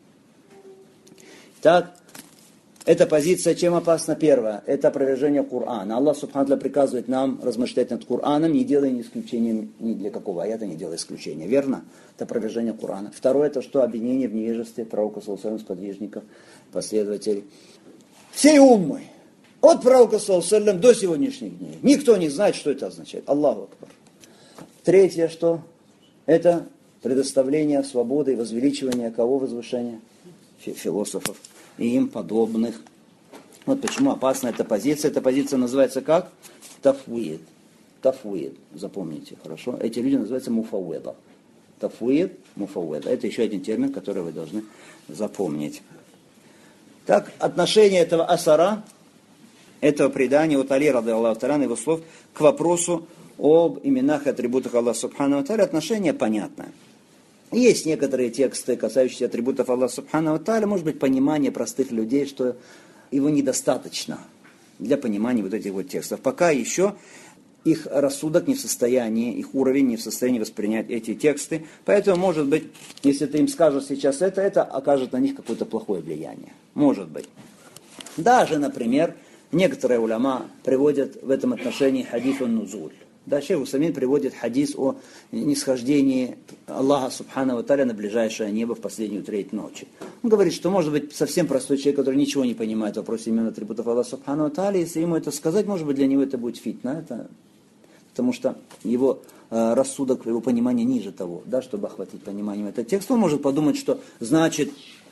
Так, эта позиция чем опасна? Первая, это опровержение Корана. Аллах Субхану ва Тааля приказывает нам размышлять над Кораном, не делая исключения ни для какого аята, не делая исключения. Верно? Это опровержение Корана. Второе, это что? Обвинение в невежестве пророка, саллаллаху алейхи ва саллям, сподвижников, последователей всей уммы. От пророка, саллаллаху алейхи ва саллям, до сегодняшних дней. Никто не знает, что это означает. Аллаху Акбар. Третье, что? Это предоставление свободы и возвеличивание кого возвышения? Философов и им подобных. Вот почему опасна эта позиция. Эта позиция называется как? Тафвид. Тафвид. Запомните, хорошо? Эти люди называются муфауэда. Тафвид, муфауэда. Это еще один термин, который вы должны запомнить. Так, отношение этого асара, этого предания от Али, рады Аллаху та'аля, его слов, к вопросу об именах и атрибутах Аллаха Субхану ва Тааля, отношение понятное. Есть некоторые тексты, касающиеся атрибутов Аллаха Субхану ва Тааля, может быть, понимание простых людей, что его недостаточно для понимания вот этих вот текстов. Пока еще их рассудок не в состоянии, их уровень не в состоянии воспринять эти тексты. Поэтому, может быть, если ты им скажешь сейчас это окажет на них какое-то плохое влияние. Может быть. Даже, например, некоторые уляма приводят в этом отношении хадис ан-нузуль. Да, шейх Усамин приводит хадис о нисхождении Аллаха Субхану ва Тааля на ближайшее небо в последнюю треть ночи. Он говорит, что может быть совсем простой человек, который ничего не понимает в вопросе имен атрибутов Аллаха Субхану ва Тааля, если ему это сказать, может быть, для него это будет фитна, потому что его рассудок, его понимание ниже того, да, чтобы охватить пониманием этот текст. Он может подумать, что значит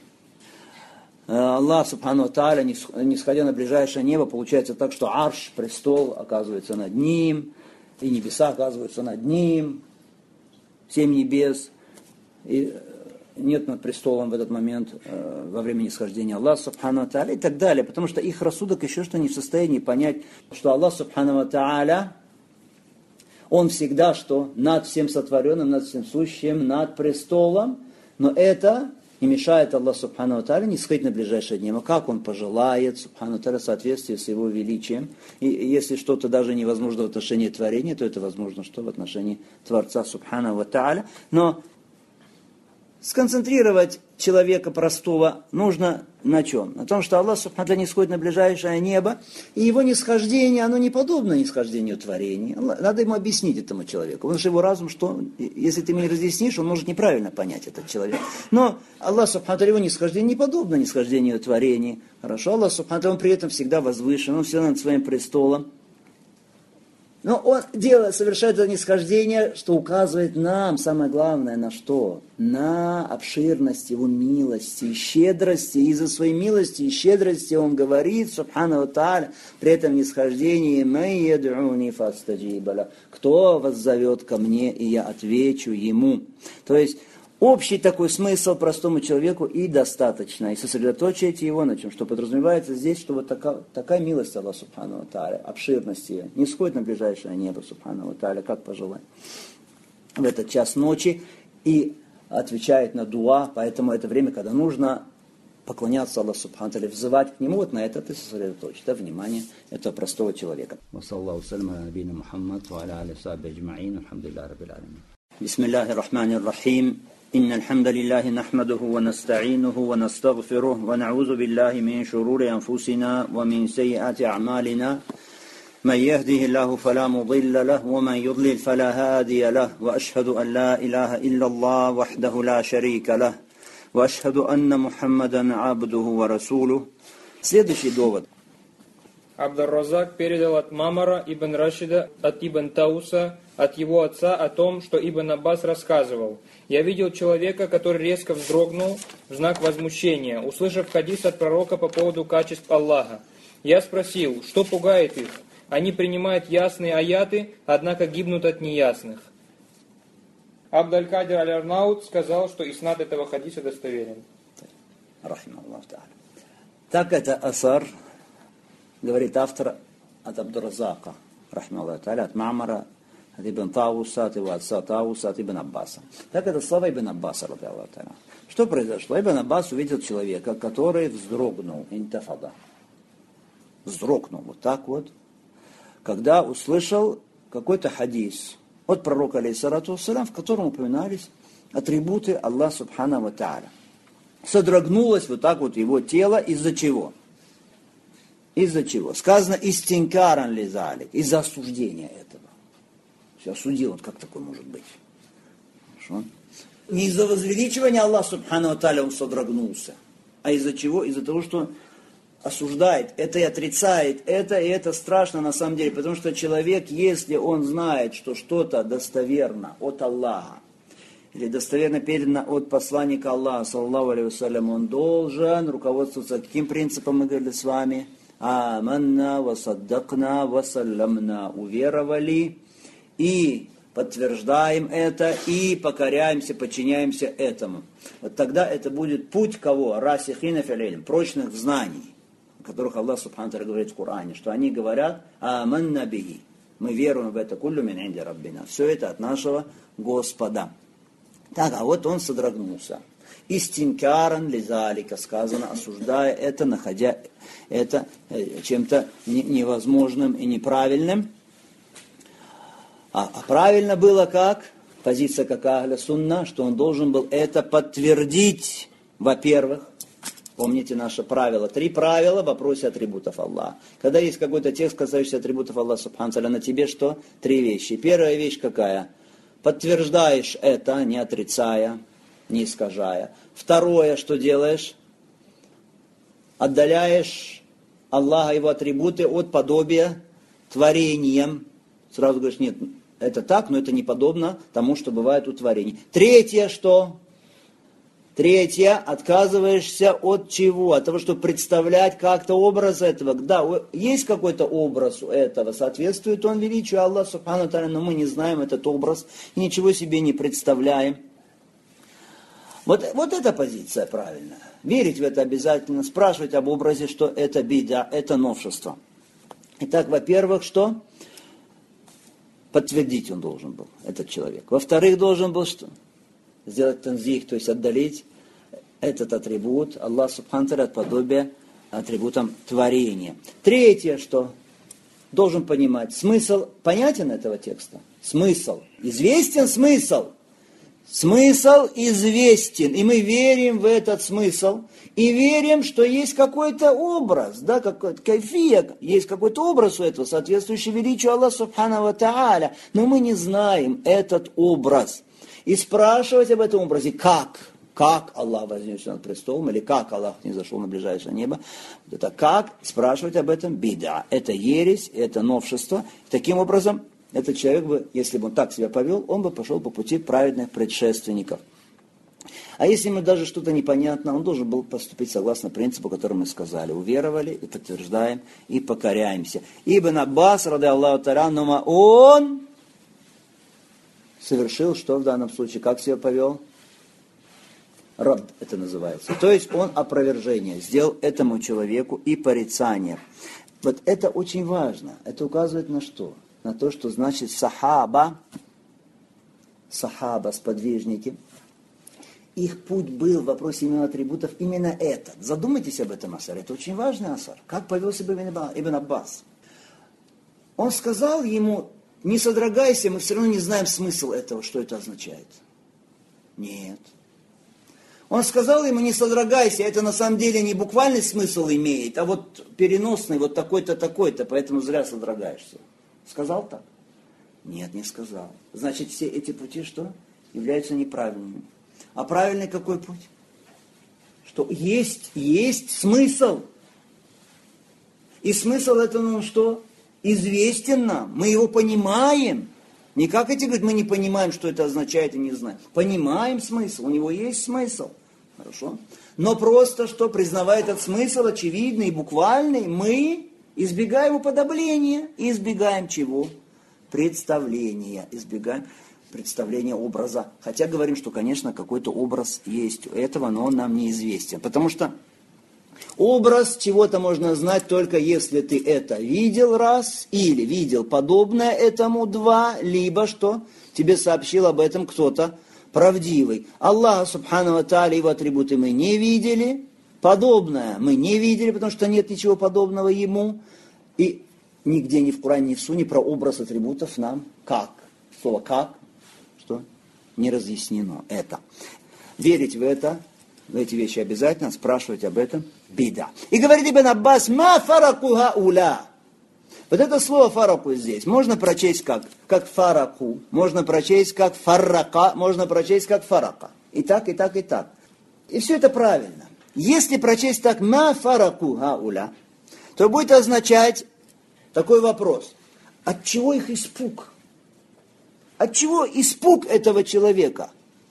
Аллах Субхану ва Тааля, нисходя на ближайшее небо, получается так, что арш, престол, оказывается над ним, и небеса оказываются над ним, 7 небес, и нет над престолом в этот момент во время нисхождения Аллаха Субхану ва Тааля и так далее, потому что их рассудок еще что не в состоянии понять, что Аллах Субхану ва Тааля, Он всегда что? Над всем сотворенным, над всем сущим, над престолом, но это не мешает Аллаху Субхану ва Тааля не сходить на ближайшее небо, как Он пожелает, Субхану ва Тааля, в соответствии с Его величием. И если что-то даже невозможно в отношении творения, то это возможно что в отношении Творца Субхану ва Тааля. Но сконцентрировать человека простого нужно на чем? На том, что Аллах Субхану ва Тааля не сходит на ближайшее небо, и Его нисхождение, оно не подобно нисхождению творения. Надо ему объяснить этому человеку. Потому что его разум, что, если ты ему не разъяснишь, он может неправильно понять этот человек. Но Аллах Субхану ва Тааля, его нисхождение не подобно нисхождению творения. Хорошо, Аллах Субхану ва Тааля, он при этом всегда возвышен, он всегда над своим престолом. Но он совершает это нисхождение, что указывает нам, самое главное, на что? На обширность Его милости и щедрости. И из-за своей милости и щедрости Он говорит, Субхану ва Тааля, при этом нисхождении, «Мэн яд'уни фастаджиба лаху», кто воззовет ко мне, и я отвечу ему. То есть, общий такой смысл простому человеку и достаточно. И сосредоточить его на чем? Что подразумевается здесь, что вот такая милость Аллаха Субхану ва Тааля, обширность ее, не сходит на ближайшее небо Субхану ва Тааля, как пожелать, в этот час ночи, и отвечает на дуа, поэтому это время, когда нужно поклоняться Аллаху Субхану ва Тааля, взывать к Нему, вот на это ты сосредоточишь, да, внимание этого простого человека. Бисмиллахи рахмани рахим. إن الحمد لله نحمده ونستعينه ونستغفره ونعوذ بالله من شرور أنفسنا ومن سيئات أعمالنا من يهده الله فلا مضل له ومن يضلل فلا هادي له وأشهد أن لا إله إلا الله وحده لا شريك له وأشهد أن محمدا عبده ورسوله. Следующий довод. Абд-ар-Разак передал от Мамара ибн Рашида, от ибн Тауса, от его отца о том, что Ибн Аббас рассказывал. «Я видел человека, который резко вздрогнул в знак возмущения, услышав хадис от пророка по поводу качеств Аллаха. Я спросил, что пугает их? Они принимают ясные аяты, однако гибнут от неясных». Абд-аль-Кадир аль-Арнаут сказал, что иснад этого хадиса достоверен. Так это асар, говорит автор, от Абд-ар-Разака, от Мамара, от Ибн Тауса, от его отца Тауса, от Ибн Аббаса. Так это слова Ибн Аббаса. Что произошло? Ибн Аббас увидел человека, который вздрогнул, интафада. Вздрогнул вот так вот, когда услышал какой-то хадис от пророка, алейхиссалату вассалям, в котором упоминались атрибуты Аллаха Субхану ва Тааля. Содрогнулось вот так вот его тело из-за чего? Из-за чего? Сказано «истинкаран лизалик», из-за осуждения этого. Осудил он, как такое может быть? Хорошо? Не из-за возвеличивания Аллаха Субхану ва Тааля он содрогнулся, а из-за чего? Из-за того, что осуждает это и отрицает это, и это страшно на самом деле, потому что человек, если он знает, что что-то достоверно от Аллаха, или достоверно передано от посланника Аллаха, саллаллаху алейхи вассалям, он должен руководствоваться каким принципом мы говорили с вами? Аманна, васаддакна, вассалямна. Уверовали и подтверждаем это, и покоряемся, подчиняемся этому. Вот тогда это будет путь кого? Расихина фил-илм, прочных знаний, о которых Аллах Субхану ва Тааля говорит в Коране, что они говорят аманна бихи. Мы веруем в это куллю мин инди раббина. Все это от нашего Господа. Так, а вот он содрогнулся. Истинкаран лизалика, сказано, осуждая это, находя это чем-то невозможным и неправильным. А правильно было как? Позиция как Ахля Сунна, что он должен был это подтвердить. Во-первых, помните наше правило. 3 правила в вопросе атрибутов Аллаха. Когда есть какой-то текст, касающийся атрибутов Аллаха, субхану та'аля, на тебе что? 3 вещи. Первая вещь какая? Подтверждаешь это, не отрицая, не искажая. Второе, что делаешь? Отдаляешь Аллаха, его атрибуты от подобия творением. Сразу говоришь, нет, это так, но это не подобно тому, что бывает у творений. Третье, что? Третье, отказываешься от чего? От того, чтобы представлять как-то образ этого. Да, есть какой-то образ у этого, соответствует он величию Аллаха, субхану та'аля, но мы не знаем этот образ, и ничего себе не представляем. Вот эта позиция правильная. Верить в это обязательно, спрашивать об образе, что это бида, это новшество. Итак, во-первых, что? Подтвердить он должен был, этот человек. Во-вторых, должен был что? Сделать танзих, то есть отдалить этот атрибут, Аллах субхану та'аля, от подобия атрибутам творения. Третье, что? Должен понимать, смысл понятен этого текста? Смысл. Известен смысл? Смысл известен, и мы верим в этот смысл, и верим, что есть какой-то образ, да, какой-то кайфия, есть какой-то образ у этого, соответствующий величию Аллаха субхану ва та'аля, но мы не знаем этот образ. И спрашивать об этом образе, как Аллах вознесся над престолом, или как Аллах не зашел на ближайшее небо, это как, спрашивать об этом бида, это ересь, это новшество, таким образом, этот человек бы, если бы он так себя повел, он бы пошел по пути праведных предшественников. А если ему даже что-то непонятно, он должен был поступить согласно принципу, который мы сказали. Уверовали и подтверждаем, и покоряемся. Ибн Аббас, ради Аллаху та'аля, он совершил, что в данном случае, как себя повел? Рад это называется. То есть он опровержение сделал этому человеку и порицание. Вот это очень важно. Это указывает на что? На то, что значит сахаба, сподвижники, их путь был в вопросе именно атрибутов именно этот. Задумайтесь об этом асаре. Это очень важный асар. Как повел себя Ибн Аббас? Он сказал ему, не содрогайся, мы все равно не знаем смысл этого, что это означает. Нет. Он сказал ему, не содрогайся, это на самом деле не буквальный смысл имеет, а вот переносный, вот такой-то, такой-то, поэтому зря содрогаешься. Сказал так? Нет, не сказал. Значит, все эти пути что? Являются неправильными. А правильный какой путь? Что есть смысл. И смысл этого что? Известен нам. Мы его понимаем. Не как эти говорят, мы не понимаем, что это означает и не знаем. Понимаем смысл, у него есть смысл. Хорошо? Но просто что, признавая этот смысл очевидный и буквальный, мы избегаем уподобления. И избегаем чего? Представления. Избегаем представления образа. Хотя говорим, что, конечно, какой-то образ есть у этого, но он нам неизвестен. Потому что образ чего-то можно знать только если ты это видел раз, или видел подобное этому два, либо что? Тебе сообщил об этом кто-то правдивый. Аллах, субхану ва та'аля, его атрибуты мы не видели, подобное мы не видели, потому что нет ничего подобного ему. И нигде ни в Коране, ни в Сунне про образ атрибутов нам как? Слово как? Что? Не разъяснено это. Верить в это, в эти вещи обязательно, спрашивать об этом бида. И говорит Ибн Аббас, ма фараку хауля. Вот это слово фараку здесь можно прочесть как фараку, можно прочесть как фаррака, можно прочесть как фарака. И так, и так, и так. И все это правильно. Если прочесть так ма фараку хауля, то будет означать такой вопрос. От чего их испуг? От чего испуг этого человека?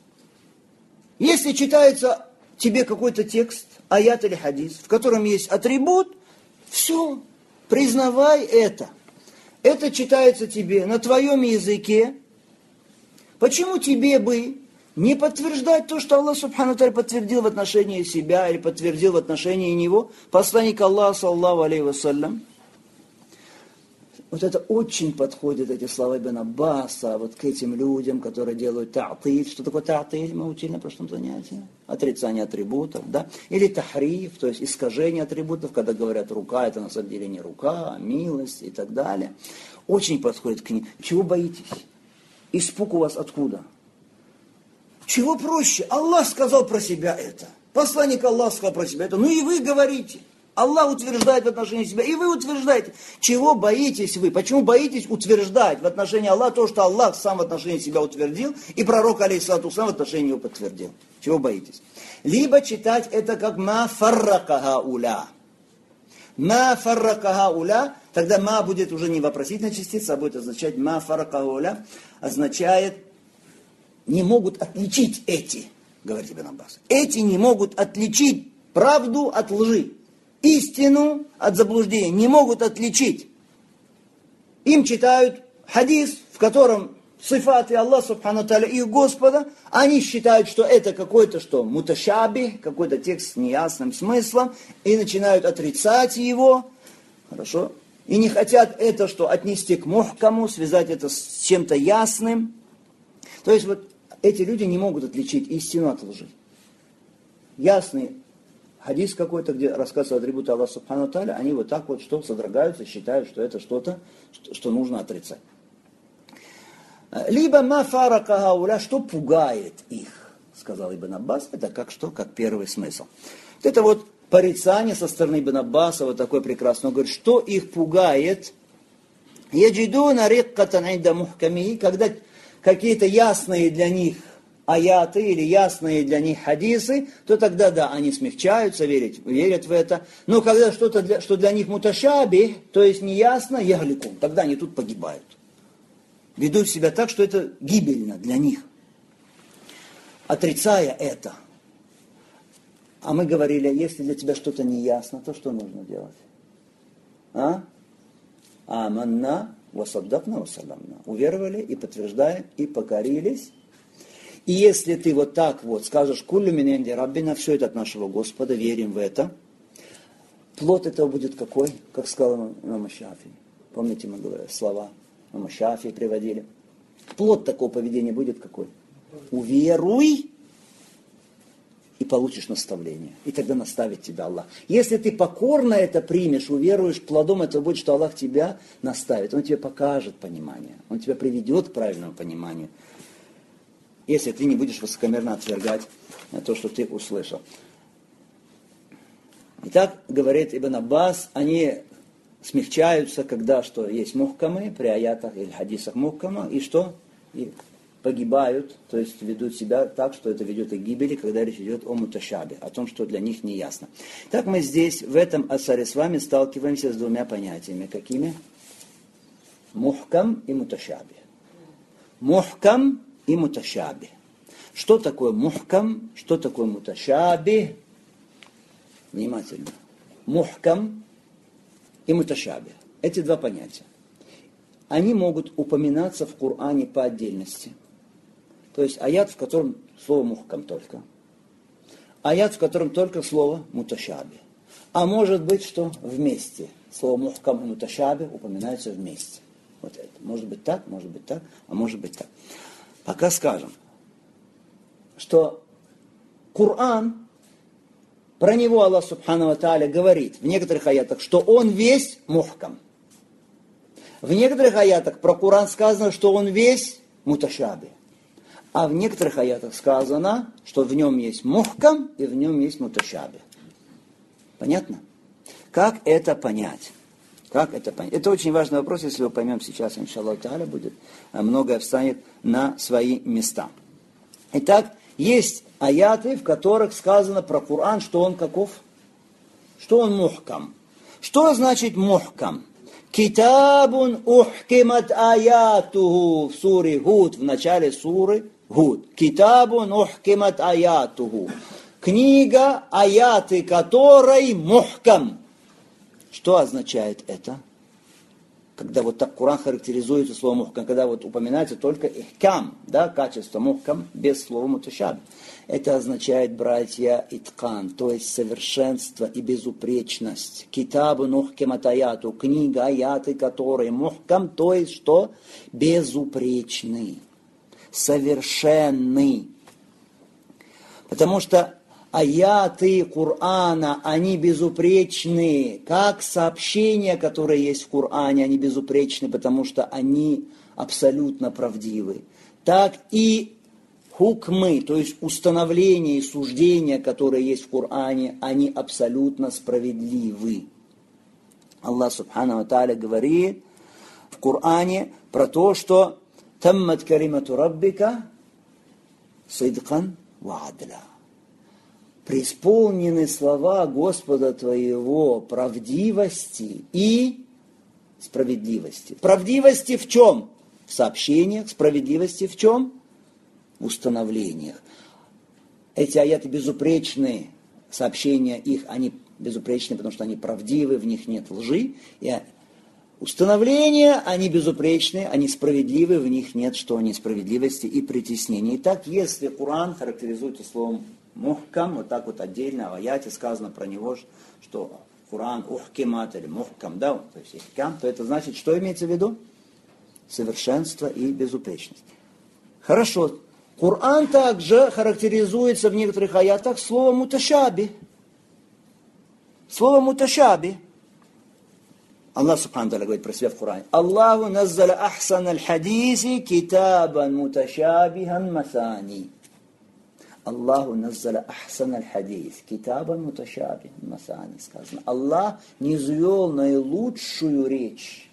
Если читается тебе какой-то текст, аят или хадис, в котором есть атрибут, все, признавай это. Это читается тебе на твоем языке. Почему тебе бы не подтверждать то, что Аллах субхану та'аля подтвердил в отношении себя или подтвердил в отношении него, посланник Аллаха, саллаллаху алейхи вассалям? Вот это очень подходит, эти слова Ибн Аббаса, вот к этим людям, которые делают та'тиль. Что такое та'тиль? Мы учили на прошлом занятии. Отрицание атрибутов, да? Или тахриф, то есть искажение атрибутов, когда говорят рука, это на самом деле не рука, а милость и так далее. Очень подходит к ним. Чего боитесь? Испуг у вас откуда? Чего проще? Аллах сказал про себя это. Посланник Аллаха сказал про себя это. Ну и вы говорите. Аллах утверждает в отношении себя, и вы утверждаете. Чего боитесь вы? Почему боитесь утверждать в отношении Аллаха то, что Аллах сам в отношении себя утвердил, и пророк, алейхиссалату сам в отношении него подтвердил? Чего боитесь? Либо читать это как «ма фаррака хауля». «Ма фаррака хауля», тогда «ма» будет уже не вопросительная частица, а будет означать «ма фаррака хауля», означает «не могут отличить эти», говорит Ибн Аббас. Эти не могут отличить правду от лжи. Истину от заблуждения не могут отличить. Им читают хадис, в котором сифаты Аллаха субхану та'аля их Господа, они считают, что это какой-то что, муташаби, какой-то текст с неясным смыслом, и начинают отрицать его, хорошо, и не хотят это что, отнести к мухкаму, связать это с чем-то ясным. То есть вот эти люди не могут отличить истину от лжи. Ясный хадис какой-то, где рассказывают атрибуты Аллаха субхану та'аля, они вот так вот что содрогаются, считают, что это что-то, что нужно отрицать. Либо ма фарака хауля, что пугает их, сказал Ибн Аббас, это как что, как первый смысл. Вот это вот порицание со стороны Ибн Аббаса, вот такой прекрасный, он говорит, что их пугает, яджидуна риккатан инда мухкамихи, когда какие-то ясные для них аяты или ясные для них хадисы, то тогда, да, они смягчаются, верят в это. Но когда что-то, что для них муташаби, то есть неясно, ягликум, тогда они тут погибают. Ведут себя так, что это гибельно для них. Отрицая это. А мы говорили, если для тебя что-то неясно, то что нужно делать? Аманна васаддакна васаламна. Уверовали и подтверждаем, и покорились. И если ты вот так вот скажешь, куллю мин инди раббина, все это от нашего Господа, верим в это, плод этого будет какой? Как сказал имам Шафии. Помните, мы говорили слова имама Шафии приводили. Плод такого поведения будет какой? Уверуй и получишь наставление. И тогда наставит тебя Аллах. Если ты покорно это примешь, уверуешь, плодом этого будет, что Аллах тебя наставит. Он тебе покажет понимание. Он тебя приведет к правильному пониманию. Если ты не будешь высокомерно отвергать то, что ты услышал. Итак, говорит Ибн Аббас, они смягчаются, когда что есть мухкамы, при аятах или хадисах мухкама, и что? И погибают, то есть ведут себя так, что это ведет их к гибели, когда речь идет о муташабе, о том, что для них не ясно. Так мы здесь, в этом асаре с вами сталкиваемся с двумя понятиями. Какими? Мухкам и муташаби. Мухкам и муташаби. Что такое мухкам, что такое муташаби? Внимательно. Мухкам и муташаби. Эти два понятия. Они могут упоминаться в Коране по отдельности. То есть аят, в котором слово мухкам только. Аят, в котором только слово муташаби. А может быть, что вместе. Слово мухкам и муташаби упоминаются вместе. Вот это. Может быть так, а может быть так. Пока скажем, что Коран, про него Аллах Субхану ва Тааля говорит в некоторых аятах, что он весь мухкам. В некоторых аятах про Коран сказано, что он весь муташаби. А в некоторых аятах сказано, что в нем есть мухкам и в нем есть муташаби. Понятно? Как это понять? Как это понять? Это очень важный вопрос, если мы поймем сейчас, иншаллах та'аля, будет, многое встанет на свои места. Итак, есть аяты, в которых сказано про Коран, что он каков? Что он мухкам. Что значит мухкам? Китабун ухкимат аятуху в суре Гуд, в начале суры Гуд. Китабун ухкимат аятуху. Книга, аяты которой мухкам. Что означает это? Когда вот так Коран характеризуется словом мухкам, когда вот упоминается только ихкам, да, качество мухкам без слова муташаб. Это означает, братья, иткан, то есть совершенство и безупречность. Китабу нухкимат аяту, книга, аяты, которые мухкам, то есть что? Безупречный, совершенный. Потому что аяты Корана, они безупречны, как сообщения, которые есть в Коране, они безупречны, потому что они абсолютно правдивы, так и хукмы, то есть установления и суждения, которые есть в Коране, они абсолютно справедливы. Аллах Субхану ва Тааля говорит в Коране про то, что «Таммат калимату раббика сидкан ва адля». Преисполнены слова Господа твоего правдивости и справедливости. Правдивости в чем? В сообщениях. Справедливости в чем? В установлениях. Эти аяты безупречны, сообщения их, они безупречны, потому что они правдивы, в них нет лжи. И установления, они безупречны, они справедливы, в них нет что несправедливости и притеснения. Итак, если Коран характеризуется словом мухкам, вот так вот отдельно в аяте сказано про него, что Коран ухкимат или мухкам, да, то есть ихкам, то это значит, что имеется в виду? Совершенство и безупречность. Хорошо. Коран также характеризуется в некоторых аятах словом муташаби. Слово муташаби. Аллах Субхану Тааля говорит про себя в Коране. Аллаху наззаля ахсан аль-хадиси китабан муташабихан масани. Аллаху наззаля ахсан аль-хадис китабан муташабихан масани. Сказано. Аллах низвел наилучшую речь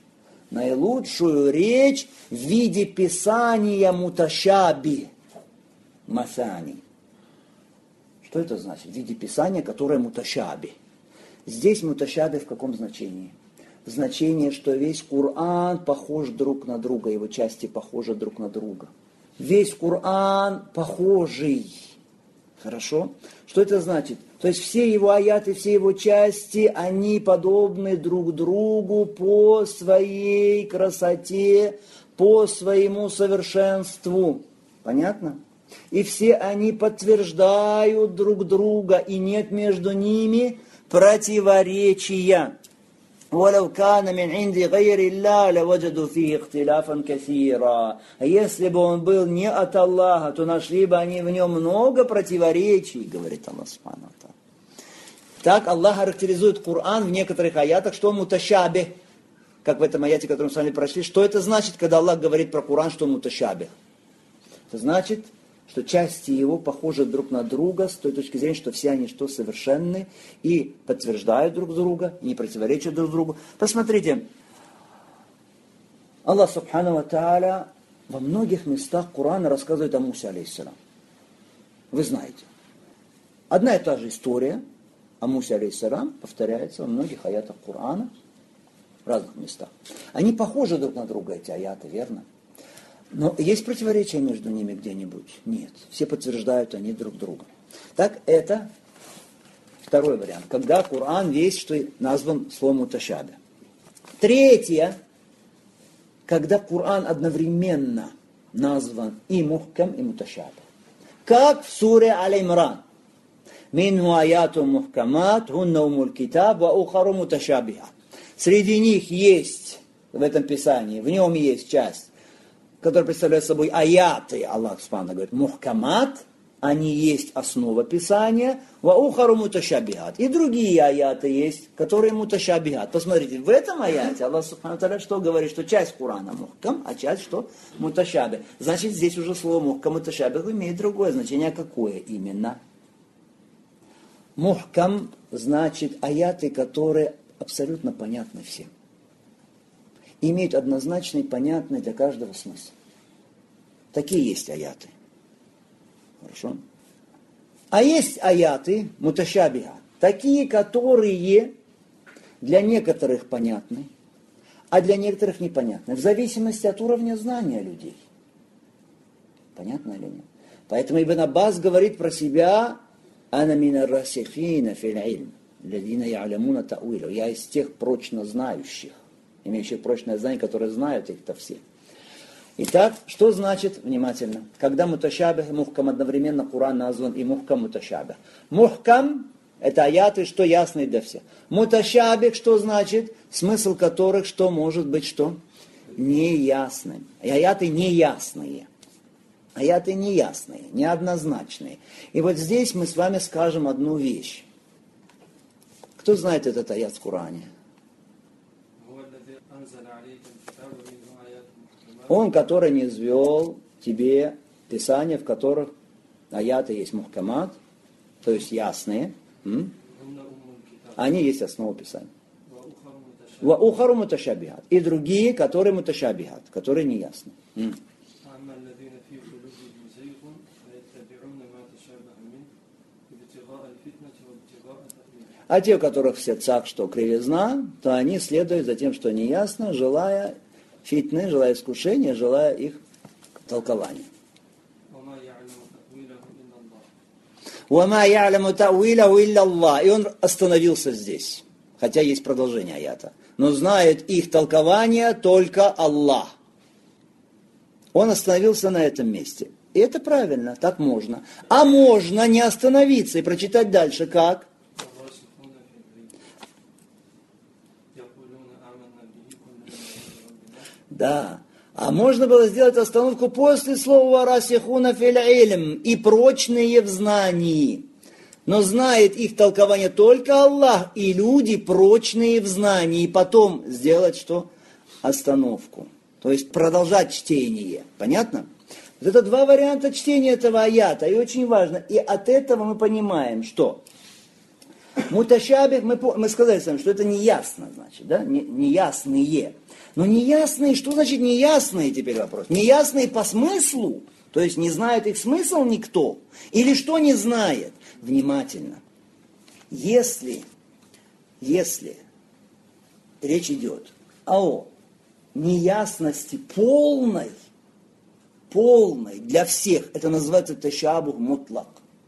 в виде писания муташаби масани. Что это значит? В виде писания, которое муташаби. Здесь муташаби в каком значении? В значении, что весь Коран похож друг на друга, его части похожи друг на друга. Весь Коран похожий. Хорошо? Что это значит? То есть все его аяты, все его части, они подобны друг другу по своей красоте, по своему совершенству. Понятно? И все они подтверждают друг друга, и нет между ними противоречия. وَلَوْ كَانَ مِنْ عِنْدِ غَيْرِ اللَّهِ لَوَجَدُوا فِيهِ اخْتِلَافًا كَثِيرًا. Если бы он был не от Аллаха, то нашли бы они в нем много противоречий, говорит Аллах Субхану ва Тааля. Так Аллах характеризует Коран в некоторых аятах, что муташаби. Как в этом аяте, который мы с вами прошли. Что это значит, когда Аллах говорит про Коран, что муташаби? Это значит, что части его похожи друг на друга с той точки зрения, что все они что совершенны и подтверждают друг друга, не противоречат друг другу. Посмотрите, Аллах Субхану ва Тааля во многих местах Корана рассказывает о Мусе алейхиссалям. Вы знаете. Одна и та же история о Мусе алейхиссалям повторяется во многих аятах Корана в разных местах. Они похожи друг на друга, эти аяты, верно? Но есть противоречия между ними где-нибудь? Нет. Все подтверждают они друг друга. Так, это второй вариант. Когда Коран весь, что назван словом муташаби. Третье. Когда Коран одновременно назван и мухкам, и муташаби. Как в суре Аль-Имран. Минху аяту мухкамат, хунна умуль китаб, ва ухару муташабиха. Среди них есть, в этом писании, в нем есть часть, который представляет собой аяты, Аллах Субхану говорит, мухкамат, они есть основа Писания, ва ухару муташабихат. И другие аяты есть, которые муташабихат. Посмотрите, в этом аяте Аллах Субхану что говорит, что часть Корана мухкам, а часть что? Муташаби. Значит, здесь уже слово мухкам, муташабих имеет другое значение. Какое именно? Мухкам значит аяты, которые абсолютно понятны всем. Имеют однозначный, понятный для каждого смысл. Такие есть аяты. Хорошо? А есть аяты, муташабиха, такие, которые для некоторых понятны, а для некоторых непонятны, в зависимости от уровня знания людей. Понятно или нет? Поэтому Ибн Аббас говорит про себя, «Ана мина расихина фил ильм, ладина я'лямуна та'уилу». Я из тех прочно знающих, имеющих прочное знание, которые знают их-то все. Итак, что значит, внимательно, когда муташабих и мухкам одновременно Коран назван и мухкам муташабих. Мухкам – это аяты, что ясные для всех. Муташабих, что значит, смысл которых, что может быть, что? Неясным. И аяты неясные. аяты неясные, неоднозначные. И вот здесь мы с вами скажем одну вещь. Кто знает этот аят в Коране? Он, который низвел тебе Писания, в которых аяты есть мухкамат, то есть ясные. Они есть основа Писания. Ва ухару муташабихат. И другие, которые муташабихат, которые не ясны. А те, у которых в сердцах что кривизна, то они следуют за тем, что неясно, желая фитны, желая искушения, желая их толкования. «Вама я'ляму та'виляху илля Аллах». И он остановился здесь, хотя есть продолжение аята. Но знает их толкование только Аллах. Он остановился на этом месте. И это правильно, так можно. А можно не остановиться и прочитать дальше, как? Да. А можно было сделать остановку после слова «расихуна фил илм» и прочные в знании. Но знает их толкование только Аллах и люди прочные в знании. И потом сделать что? Остановку. То есть продолжать чтение. Понятно? Вот это два варианта чтения этого аята. И очень важно. И от этого мы понимаем, что муташабих, мы сказали с вами, что это неясно, значит, да? Неясные. Но неясные, что значит неясные, теперь вопрос? Неясные по смыслу, то есть не знает их смысл никто, или что не знает? Внимательно. Если речь идет о неясности полной для всех, это называется ташабух мутлак,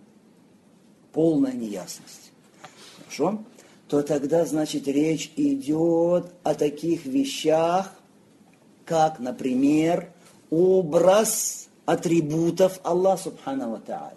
полная неясность. Хорошо? То тогда, значит, речь идет о таких вещах, как, например, образ атрибутов Аллаха Субхану ва Тааля.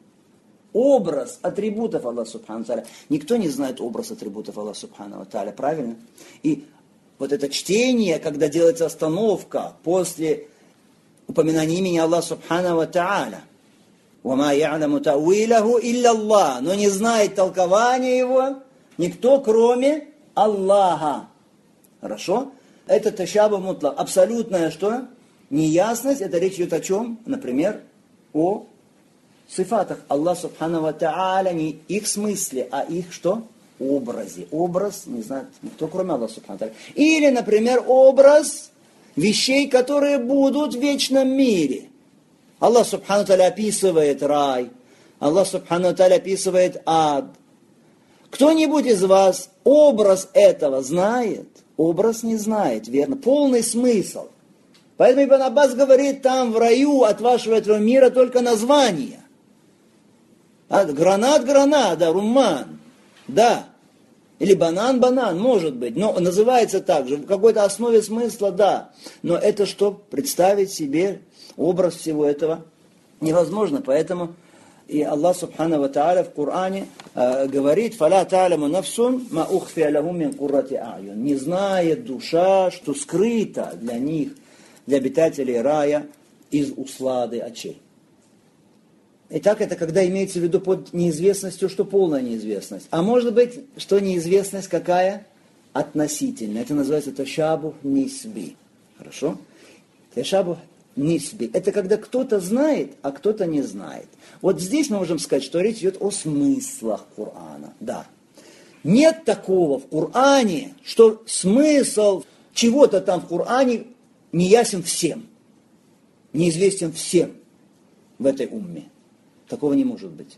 Образ атрибутов Аллаха Субхану ва Тааля. Никто не знает образ атрибутов Аллаха Субхану ва Тааля, правильно? И вот это чтение, когда делается остановка после упоминания имени Аллаха Субхану ва Тааля, «Вама я'ламу та'виляху илля Аллах», но не знает толкования его никто, кроме Аллаха. Хорошо? Это ташабух мутлак. Абсолютная что? Неясность. Это речь идет о чем? Например, о сифатах Аллаха Субхану ва Тааля, не их смысле, а их что? Образе. Образ, не знает никто, кроме Аллаха Субхану ва Тааля. Или, например, образ вещей, которые будут в вечном мире. Аллах Субхану ва Тааля описывает рай. Аллах Субхану ва Тааля описывает ад. Кто-нибудь из вас образ этого знает? Образ не знает, верно? Полный смысл. Поэтому Ибн Аббас говорит, там в раю от вашего этого мира только название. Гранат, да, румман, да. Или банан, может быть. Но называется так же, в какой-то основе смысла, да. Но это что? Представить себе образ всего этого невозможно. Поэтому и Аллах Субхану ва Тааля в Коране говорит: «Фаля та'ламу нафсун ма ухфия лахум мин куррати а'юн». Не знает душа, что скрыто для них, для обитателей рая, из услады очей. Итак, это когда имеется в виду под неизвестностью, что полная неизвестность. А может быть, что неизвестность какая? Относительная. Это называется ташабух нисби. Хорошо? Ташабух нисби. Это когда кто-то знает, а кто-то не знает. Вот здесь мы можем сказать, что речь идет о смыслах Корана. Да. Нет такого в Коране, что смысл чего-то там в Коране не ясен всем. Неизвестен всем в этой умме. Такого не может быть.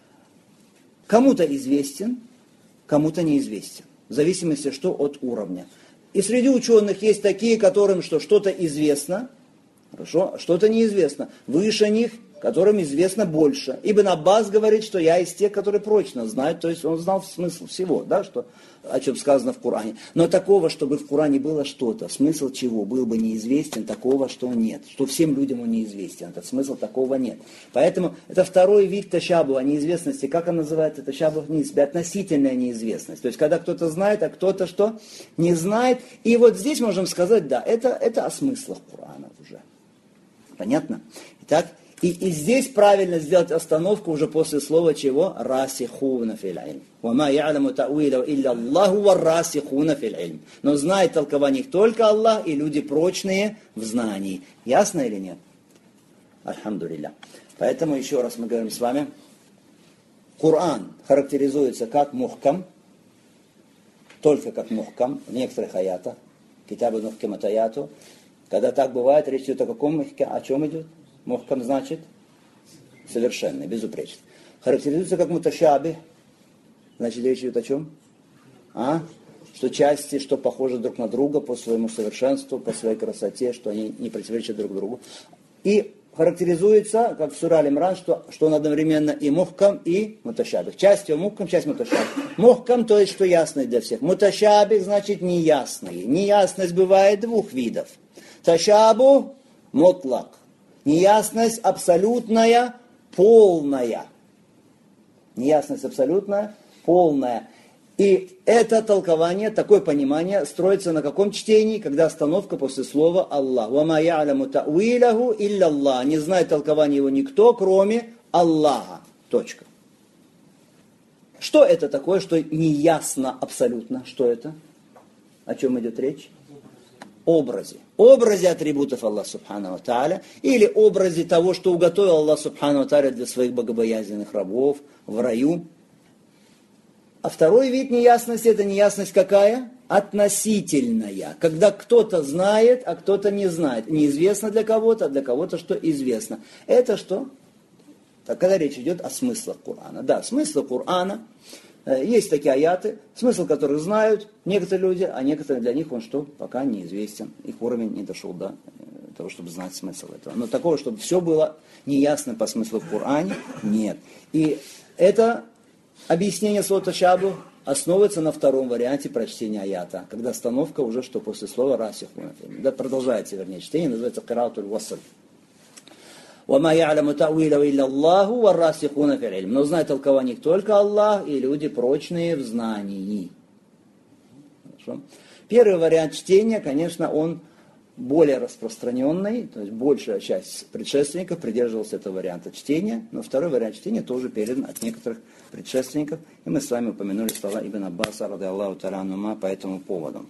Кому-то известен, кому-то неизвестен. В зависимости что от уровня. И среди ученых есть такие, которым что-то известно, хорошо, что-то неизвестно. Выше них, которым известно больше. Ибн Аббас говорит, что я из тех, которые прочно знают, то есть он знал смысл всего, да, что, о чем сказано в Коране. Но такого, чтобы в Коране было что-то, смысл чего был бы неизвестен, такого, что нет. Что всем людям он неизвестен, этот смысл такого нет. Поэтому это второй вид ташабуха, неизвестности. Как он называется? Ташабух нисби, относительная неизвестность. То есть, когда кто-то знает, а кто-то что? Не знает. И вот здесь можем сказать, да, это о смыслах Корана уже. Понятно? Итак, и здесь правильно сделать остановку уже после слова чего? Расихуна фил илм. Вама я'ламу та'уиlahu илля Аллаху ва расихуна фил илм. Но знает толкование их только Аллах и люди прочные в знании. Ясно или нет? Альхамдулилля. Поэтому еще раз мы говорим с вами. Коран характеризуется как мухкам, только как мухкам в некоторых аятах. Китабу мухкамат аяту. Когда так бывает, речь идет о каком мухкам? О чем идет? Мухкам значит совершенный, безупречный. Характеризуется как муташаби. Значит, речь идет о чем? Что части, что похожи друг на друга по своему совершенству, по своей красоте, что они не противоречат друг другу. И характеризуется, как в суре Аль-Имран, что он одновременно и мухкам, и муташабих. Часть его мухкам, часть муташабих. Мухкам, то есть, что ясный для всех. Муташабих значит неясный. Неясность бывает двух видов. Ташабу – мутлак. Неясность абсолютная, полная. Неясность абсолютная, полная. И это толкование, такое понимание строится на каком чтении, когда остановка после слова Аллах. «Вама я'ламу та'уиlahu илля Аллах». Не знает толкования его никто, кроме Аллаха. Точка. Что это такое, что неясно абсолютно? Что это? О чем идет речь? Образе. Образе атрибутов Аллаха Субхану ва Тааля, или образе того, что уготовил Аллах Субхану ва Тааля для своих богобоязненных рабов в раю. А второй вид неясности, это неясность какая? Относительная. Когда кто-то знает, а кто-то не знает. Неизвестно для кого-то, а для кого-то что известно. Это что? Так, когда речь идет о смыслах Корана. Да, смыслы Корана. Есть такие аяты, смысл которых знают некоторые люди, а некоторые для них он что? Пока неизвестен. Их уровень не дошел до того, чтобы знать смысл этого. Но такого, чтобы все было неясно по смыслу в Коране, нет. И это объяснение слова ташабу основывается на втором варианте прочтения аята, когда остановка уже что после слова расихуна. Да, продолжается, вернее, чтение, называется кираатуль васл. وَمَا يَعْلَمُ تَأْوِيلَهُ إِلَّا اللَّهُ وَالرَّاسِخُونَ فِي الْعِلْمِ. Но знает толкование только Аллах и люди прочные в знании. Хорошо? Первый вариант чтения, конечно, он более распространенный, то есть большая часть предшественников придерживалась этого варианта чтения, но второй вариант чтения тоже передан от некоторых предшественников, и мы с вами упомянули слова Ибн Аббаса, ради Аллаху та'аля анхума, по этому поводу.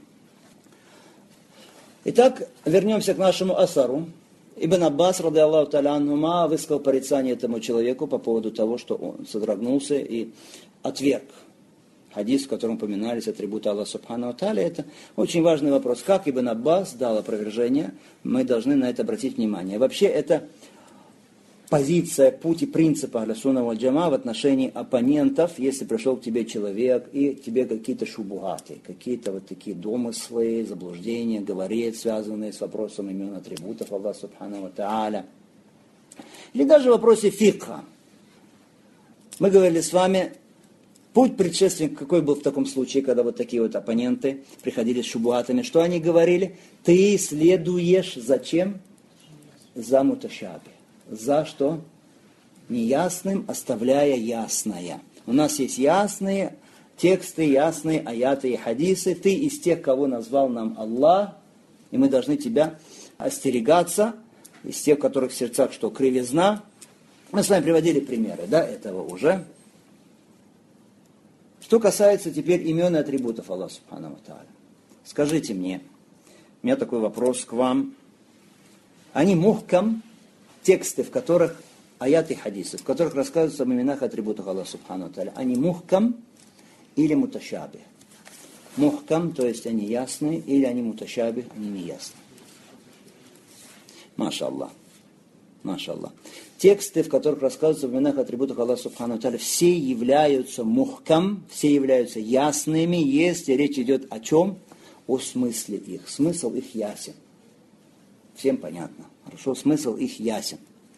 Итак, вернемся к нашему асару. Ибн Аббас, ради Аллаху та'аля анхума, высказал порицание этому человеку по поводу того, что он содрогнулся и отверг хадис, в котором упоминались атрибуты Аллаха Субхану ва Тааля. Это очень важный вопрос. Как Ибн Аббас дал опровержение, мы должны на это обратить внимание. Вообще, это позиция, путь и принцип Ахля Сунна валь Джамаа в отношении оппонентов, если пришел к тебе человек и тебе какие-то шубухаты, какие-то вот такие домыслы, заблуждения, говорит, связанные с вопросом имен атрибутов Аллаха Субхану ва Тааля. Или даже в вопросе фикха. Мы говорили с вами, путь предшественника какой был в таком случае, когда вот такие вот оппоненты приходили с шубухатами. Что они говорили? Ты следуешь зачем? За муташаби. За что? Неясным, оставляя ясное. У нас есть ясные тексты, ясные аяты и хадисы. Ты из тех, кого назвал нам Аллах, и мы должны тебя остерегаться, из тех, в которых в сердцах что? Кривизна. Мы с вами приводили примеры, да, этого уже. Что касается теперь имен и атрибутов Аллаха Субхану ва Тааля. Скажите мне, у меня такой вопрос к вам. Они мухкам, тексты, в которых, аяты и хадисы, в которых рассказываются об именах и атрибутах Аллаха Субхану ва Тааля, они мухкам или муташаби? Мухкам, то есть они ясные, или они муташаби, они неясные. Маша Аллах. Маша Аллах. Тексты, в которых рассказываются об именах и атрибутах Аллаха Субхану ва Тааля, все являются мухкам, все являются ясными, если речь идет о чем? О смысле их. Смысл их ясен. Всем понятно. Хорошо, смысл их ясен.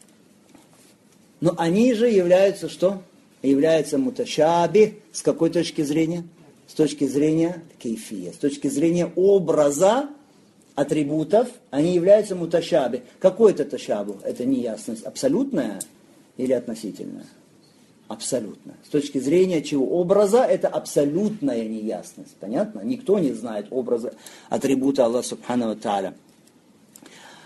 Но они же являются что? Являются муташаби. С какой точки зрения? С точки зрения кейфия. С точки зрения образа атрибутов, они являются муташаби. Какой это ташабу? Это неясность абсолютная или относительная? Абсолютная. С точки зрения чего? Образа, это абсолютная неясность. Понятно? Никто не знает образа атрибута Аллаха Субхану ва Тааля.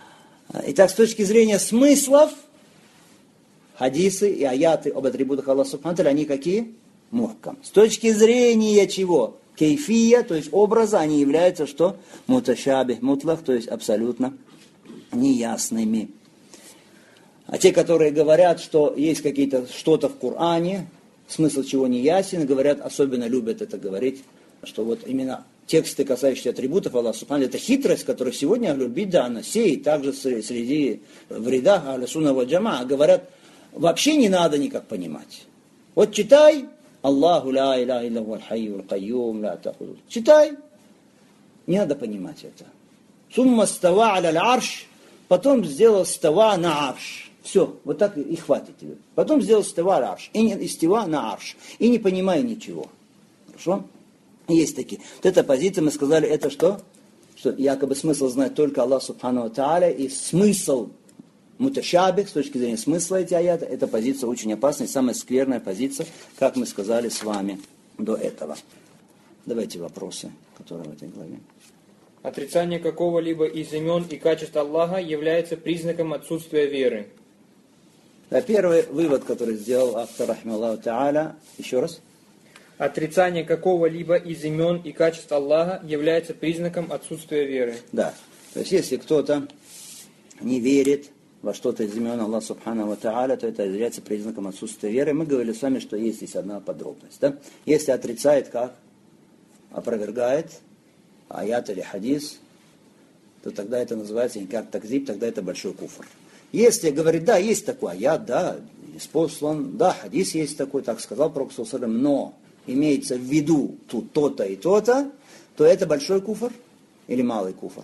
Итак, с точки зрения смыслов, хадисы и аяты об атрибутах Аллаха Субхану ва Тааля, они какие? Мухкам. С точки зрения чего? Кейфия, то есть образа, они являются что? Муташабих, мутлах, то есть абсолютно неясными. А те, которые говорят, что есть какие-то что-то в Коране, смысл чего не ясен, говорят, особенно любят это говорить, что вот именно тексты, касающиеся атрибутов Аллаха Субхану ва Тааля, это хитрость, которую сегодня Ахлюль Бидда, она сеет, также среди в рядах Ахлю Сунна валь Джамаа, говорят, вообще не надо никак понимать. Вот читай, Аллаху ла иляха илля хуаль хайюл кайюм ла тахузу. Читай, не надо понимать это. Сумма става аля арш, потом сделал става на арш. Все, вот так и хватит тебе. Потом сделал става на арш, и става на арш, и не понимай ничего. Хорошо? Есть такие. Вот эта позиция, мы сказали, это что? Что якобы смысл знает только Аллах Субхану ва Тааля, и смысл муташабих, с точки зрения смысла эти аяты, эта позиция очень опасная, самая скверная позиция, как мы сказали с вами до этого. Давайте вопросы, которые в этой главе. Отрицание какого-либо из имен и качеств Аллаха является признаком отсутствия веры. Да, первый вывод, который сделал автор рахмаллаху тааля, еще раз. Отрицание какого-либо из имен и качеств Аллаха является признаком отсутствия веры. Да, то есть если кто-то не верит во что-то из имен Аллаха Субхану ва Тааля, то это является признаком отсутствия веры. Мы говорили с вами, что есть здесь одна подробность. Да? Если отрицает, как? Опровергает аят или хадис, то тогда это называется инкар такзиб, тогда это большой куфр. Если говорит, да, есть такой аят, да, испослан, да, хадис есть такой, так сказал Пророк саллаллаху алейхи ва саллям, но имеется в виду тут то-то и то-то, то это большой куфр или малый куфр?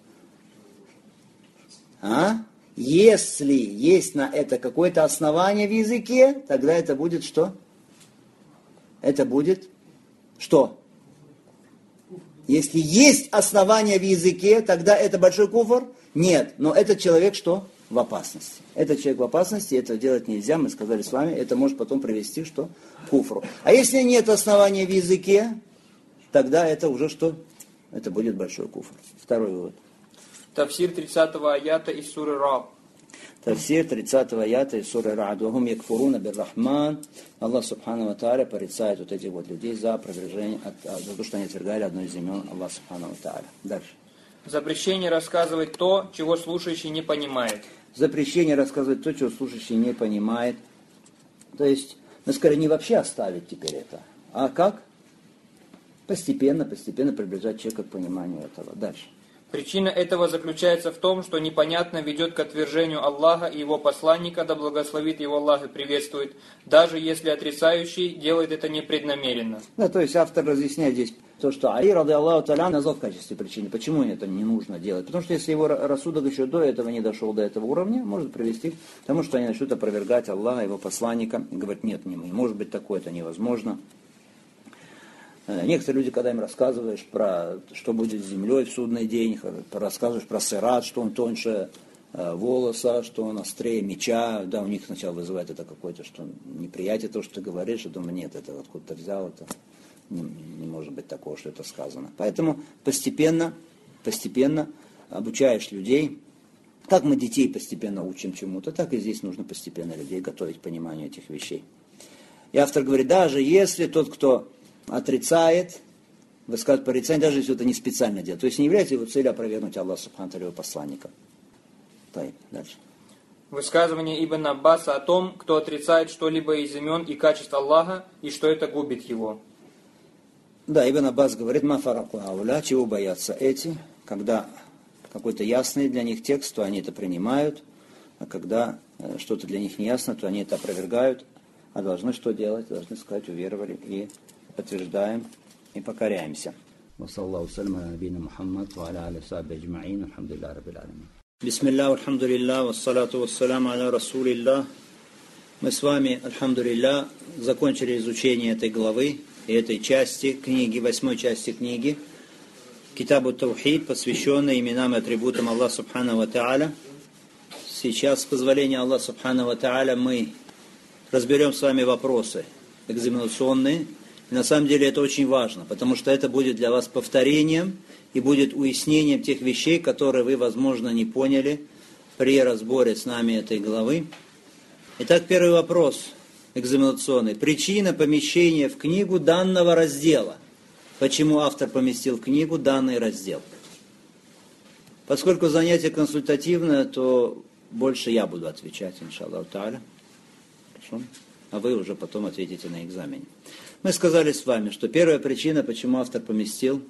Если есть на это какое-то основание в языке, тогда это будет что? Это будет что? Если есть основание в языке, тогда это большой куфр? Нет, но этот человек что? В опасности. Этот человек в опасности, это делать нельзя, мы сказали с вами, это может потом привести что? К куфру. А если нет основания в языке, тогда это уже что? Это будет большой куфр. Второй вывод. Тафсир 30-го аята из суры Рад. Тафсир 30-го аята из суры Рад. Вахум якфуруна бир-Рахман. Аллах Субхану ва Тааля порицает вот этих вот людей за опровержение, за то, что они отвергали одно из имен Аллаха Субхану ва Тааля. Дальше. Запрещение рассказывать то, чего слушающий не понимает. Запрещение рассказывать то, чего слушающий не понимает. То есть, мы скорее не вообще оставить теперь это, а как? Постепенно приближать человека к пониманию этого. Дальше. Причина этого заключается в том, что непонятно ведет к отвержению Аллаха и Его посланника, да благословит Его Аллах и приветствует, даже если отрицающий делает это непреднамеренно. Да, то есть автор разъясняет здесь то, что Али, ради Аллаху та'аля, назвал в качестве причины. Почему это не нужно делать? Потому что если его рассудок еще до этого не дошел до этого уровня, может привести к тому, что они начнут опровергать Аллаха, Его посланника, и говорят, нет, не может быть такое, это невозможно. Некоторые люди, когда им рассказываешь про, что будет с землей в судный день, рассказываешь про сират, что он тоньше волоса, что он острее меча, да, у них сначала вызывает это какое-то что неприятие, то, что ты говоришь, и думаю, нет, это откуда-то взял, это не может быть такого, что это сказано. Поэтому постепенно обучаешь людей, как мы детей постепенно учим чему-то, так и здесь нужно постепенно людей готовить к пониманию этих вещей. И автор говорит, даже если тот, кто отрицает, высказывает порицание, даже если это не специально делает. То есть не является его целью опровергнуть Аллаха Субхану ва Тааля, его посланника. Дальше. Высказывание Ибн Аббаса о том, кто отрицает что-либо из имен и качеств Аллаха, и что это губит его. Да, Ибн Аббас говорит, ма фараку ауля, чего боятся эти, когда какой-то ясный для них текст, то они это принимают, а когда что-то для них не ясно, то они это опровергают, а должны что делать? Должны сказать, уверовали и подтверждаем и покоряемся. Вассалаллаху салям аля набийна Мухаммад ва аля аля сахби аджмаин. Алхамдулиллахи раббил аламин. Бисмиллах, алхамдулиллах, вассалату вассаляму аля расулиллах. Мы с вами, алхамдулиллах, закончили изучение этой главы и этой части книги, 8 части книги Китабу Таухид, посвященной именам и атрибутам Аллаха Субхану ва Тааля. Сейчас, с позволения Аллаха Субхану ва Тааля, мы разберем с вами вопросы экзаменационные. И на самом деле это очень важно, потому что это будет для вас повторением и будет уяснением тех вещей, которые вы, возможно, не поняли при разборе с нами этой главы. Итак, первый вопрос экзаменационный. Причина помещения в книгу данного раздела. Почему автор поместил в книгу данный раздел? Поскольку занятие консультативное, то больше я буду отвечать, иншаллаху тааля. Хорошо? А вы уже потом ответите на экзамене. Мы сказали с вами, что первая причина, почему автор поместил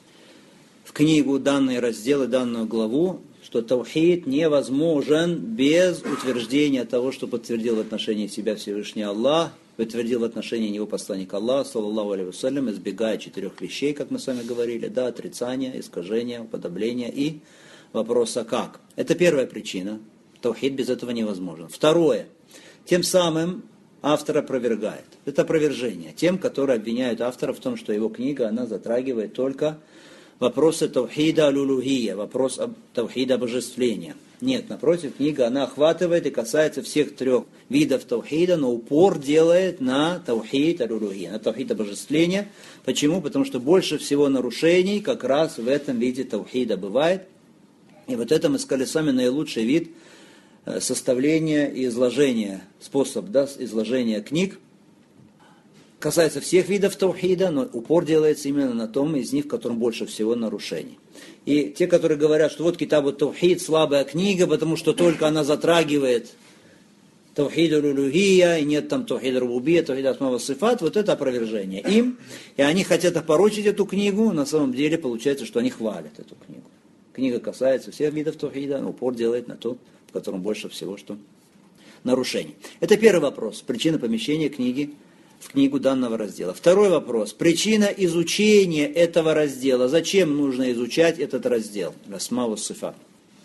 в книгу данный раздел и данную главу, что таухид невозможен без утверждения того, что подтвердил в отношении себя Всевышний Аллах, подтвердил в отношении него посланник Аллаха, саллаллаху алейхи вассалям, избегая 4 вещей, как мы с вами говорили, да, отрицания, искажения, уподобления и вопроса как. Это первая причина. Таухид без этого невозможен. Второе. Тем самым автор опровергает. Это опровержение тем, которые обвиняют автора в том, что его книга, она затрагивает только вопросы таухида аль-улухия, вопрос таухида обожествления. Нет, напротив, книга, она охватывает и касается всех 3 видов таухида, но упор делает на таухид аль-улухия, на таухид обожествления. Почему? Потому что больше всего нарушений как раз в этом виде таухида бывает. И вот это мы сказали сами наилучший вид составления и изложения, способ изложения книг. Касается всех видов таухида, но упор делается именно на том из них, в котором больше всего нарушений. И те, которые говорят, что вот Китабу Таухид слабая книга, потому что только она затрагивает таухид аль-улухия, и нет там таухид рубубия, таухид асма ва сифат, вот это опровержение им. И они хотят опорочить эту книгу, на самом деле получается, что они хвалят эту книгу. Книга касается всех видов таухида, но упор делает на то, в котором больше всего что нарушений. Это первый вопрос. Причина помещения книги в книгу данного раздела. Второй вопрос. Причина изучения этого раздела. Зачем нужно изучать этот раздел? Асма ва сифат.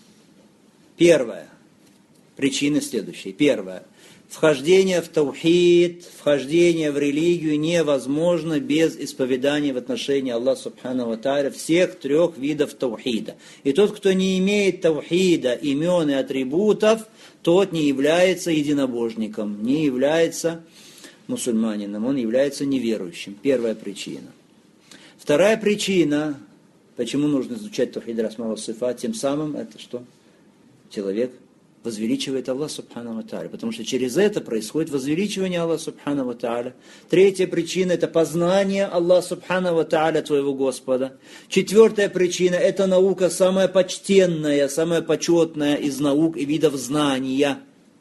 Первая. Причины следующие. Первая. Вхождение в таухид, вхождение в религию невозможно без исповедания в отношении Аллаха Субхану ва Тааля всех 3 видов таухида. И тот, кто не имеет таухида, имен и атрибутов, тот не является единобожником, не является мусульманином, он является неверующим. Первая причина. Вторая причина, почему нужно изучать таухид асма ва сифат, тем самым это что? Человек возвеличивает Аллах Субхану ва Тааля, потому что через это происходит возвеличивание Аллаха Субхану ва Тааля. Третья причина – это познание Аллаха Субхану ва Тааля, твоего Господа. Четвертая причина – это наука самая почтенная, самая почетная из наук и видов знания.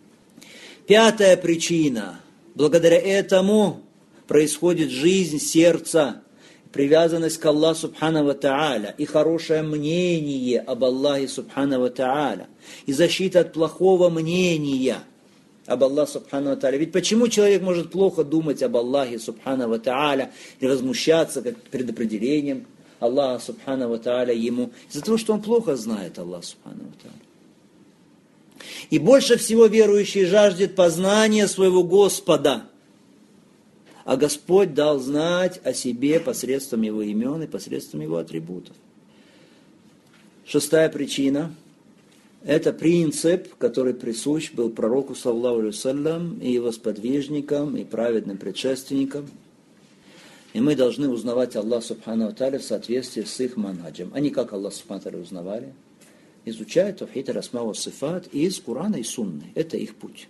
Пятая причина – благодаря этому происходит жизнь сердца, привязанность к Аллаху Субхану ва Тааля и хорошее мнение об Аллахе Субхану ва Тааля и защита от плохого мнения об Аллахе Субхану ва Тааля. Ведь почему человек может плохо думать об Аллахе Субхану ва Тааля и возмущаться как предопределением Аллаха Субхану ва Тааля ему? Из-за того, что он плохо знает Аллаха Субхану ва Тааля. И больше всего верующий жаждет познания своего Господа. А Господь дал знать о себе посредством Его имен и посредством Его атрибутов. Шестая причина – это принцип, который присущ был пророку, саллаллаху алейхи вассалям, и его сподвижникам, и праведным предшественникам. И мы должны узнавать Аллаха Субхану ва Тааля в соответствии с их манхаджем. Они как Аллаха Субхану ва Тааля узнавали? Изучая таухид асма ва сифат из Корана и Сунны. Это их путь.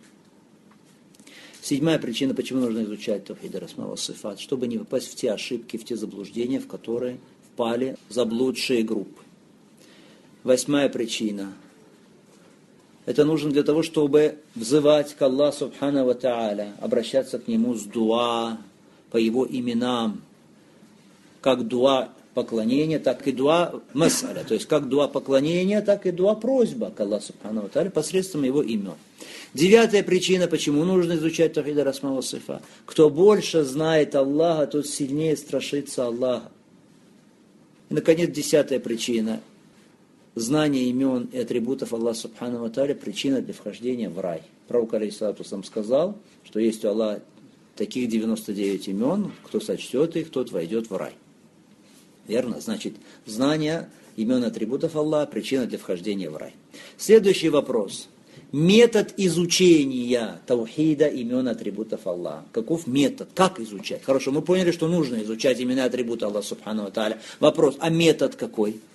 Седьмая причина, почему нужно изучать таухид асма ва сифат, чтобы не попасть в те ошибки, в те заблуждения, в которые впали заблудшие группы. Восьмая причина. Это нужно для того, чтобы взывать к Аллаху Субхану ва Тааля, обращаться к Нему с дуа, по Его именам, как дуа поклонения, так и дуа масаля, то есть как дуа поклонения, так и дуа просьба к Аллаху Субхану ва Тааля посредством Его имен. Девятая причина, почему нужно изучать таухид асма ва сифат. Кто больше знает Аллаха, тот сильнее страшится Аллаха. И, наконец, десятая причина. Знание имен и атрибутов Аллаха Субхану ва Тааля – причина для вхождения в рай. Пророк алейхиссалату вассалям сказал, что есть у Аллаха таких 99 имен, кто сочтет их, тот войдет в рай. Верно? Значит, знание имен и атрибутов Аллаха – причина для вхождения в рай. Следующий вопрос. Метод изучения таухида, имен, атрибутов Аллаха. Каков метод? Как изучать? Хорошо, мы поняли, что нужно изучать имена и атрибуты Аллаха Субхану ва Тааля. Вопрос, а метод какой?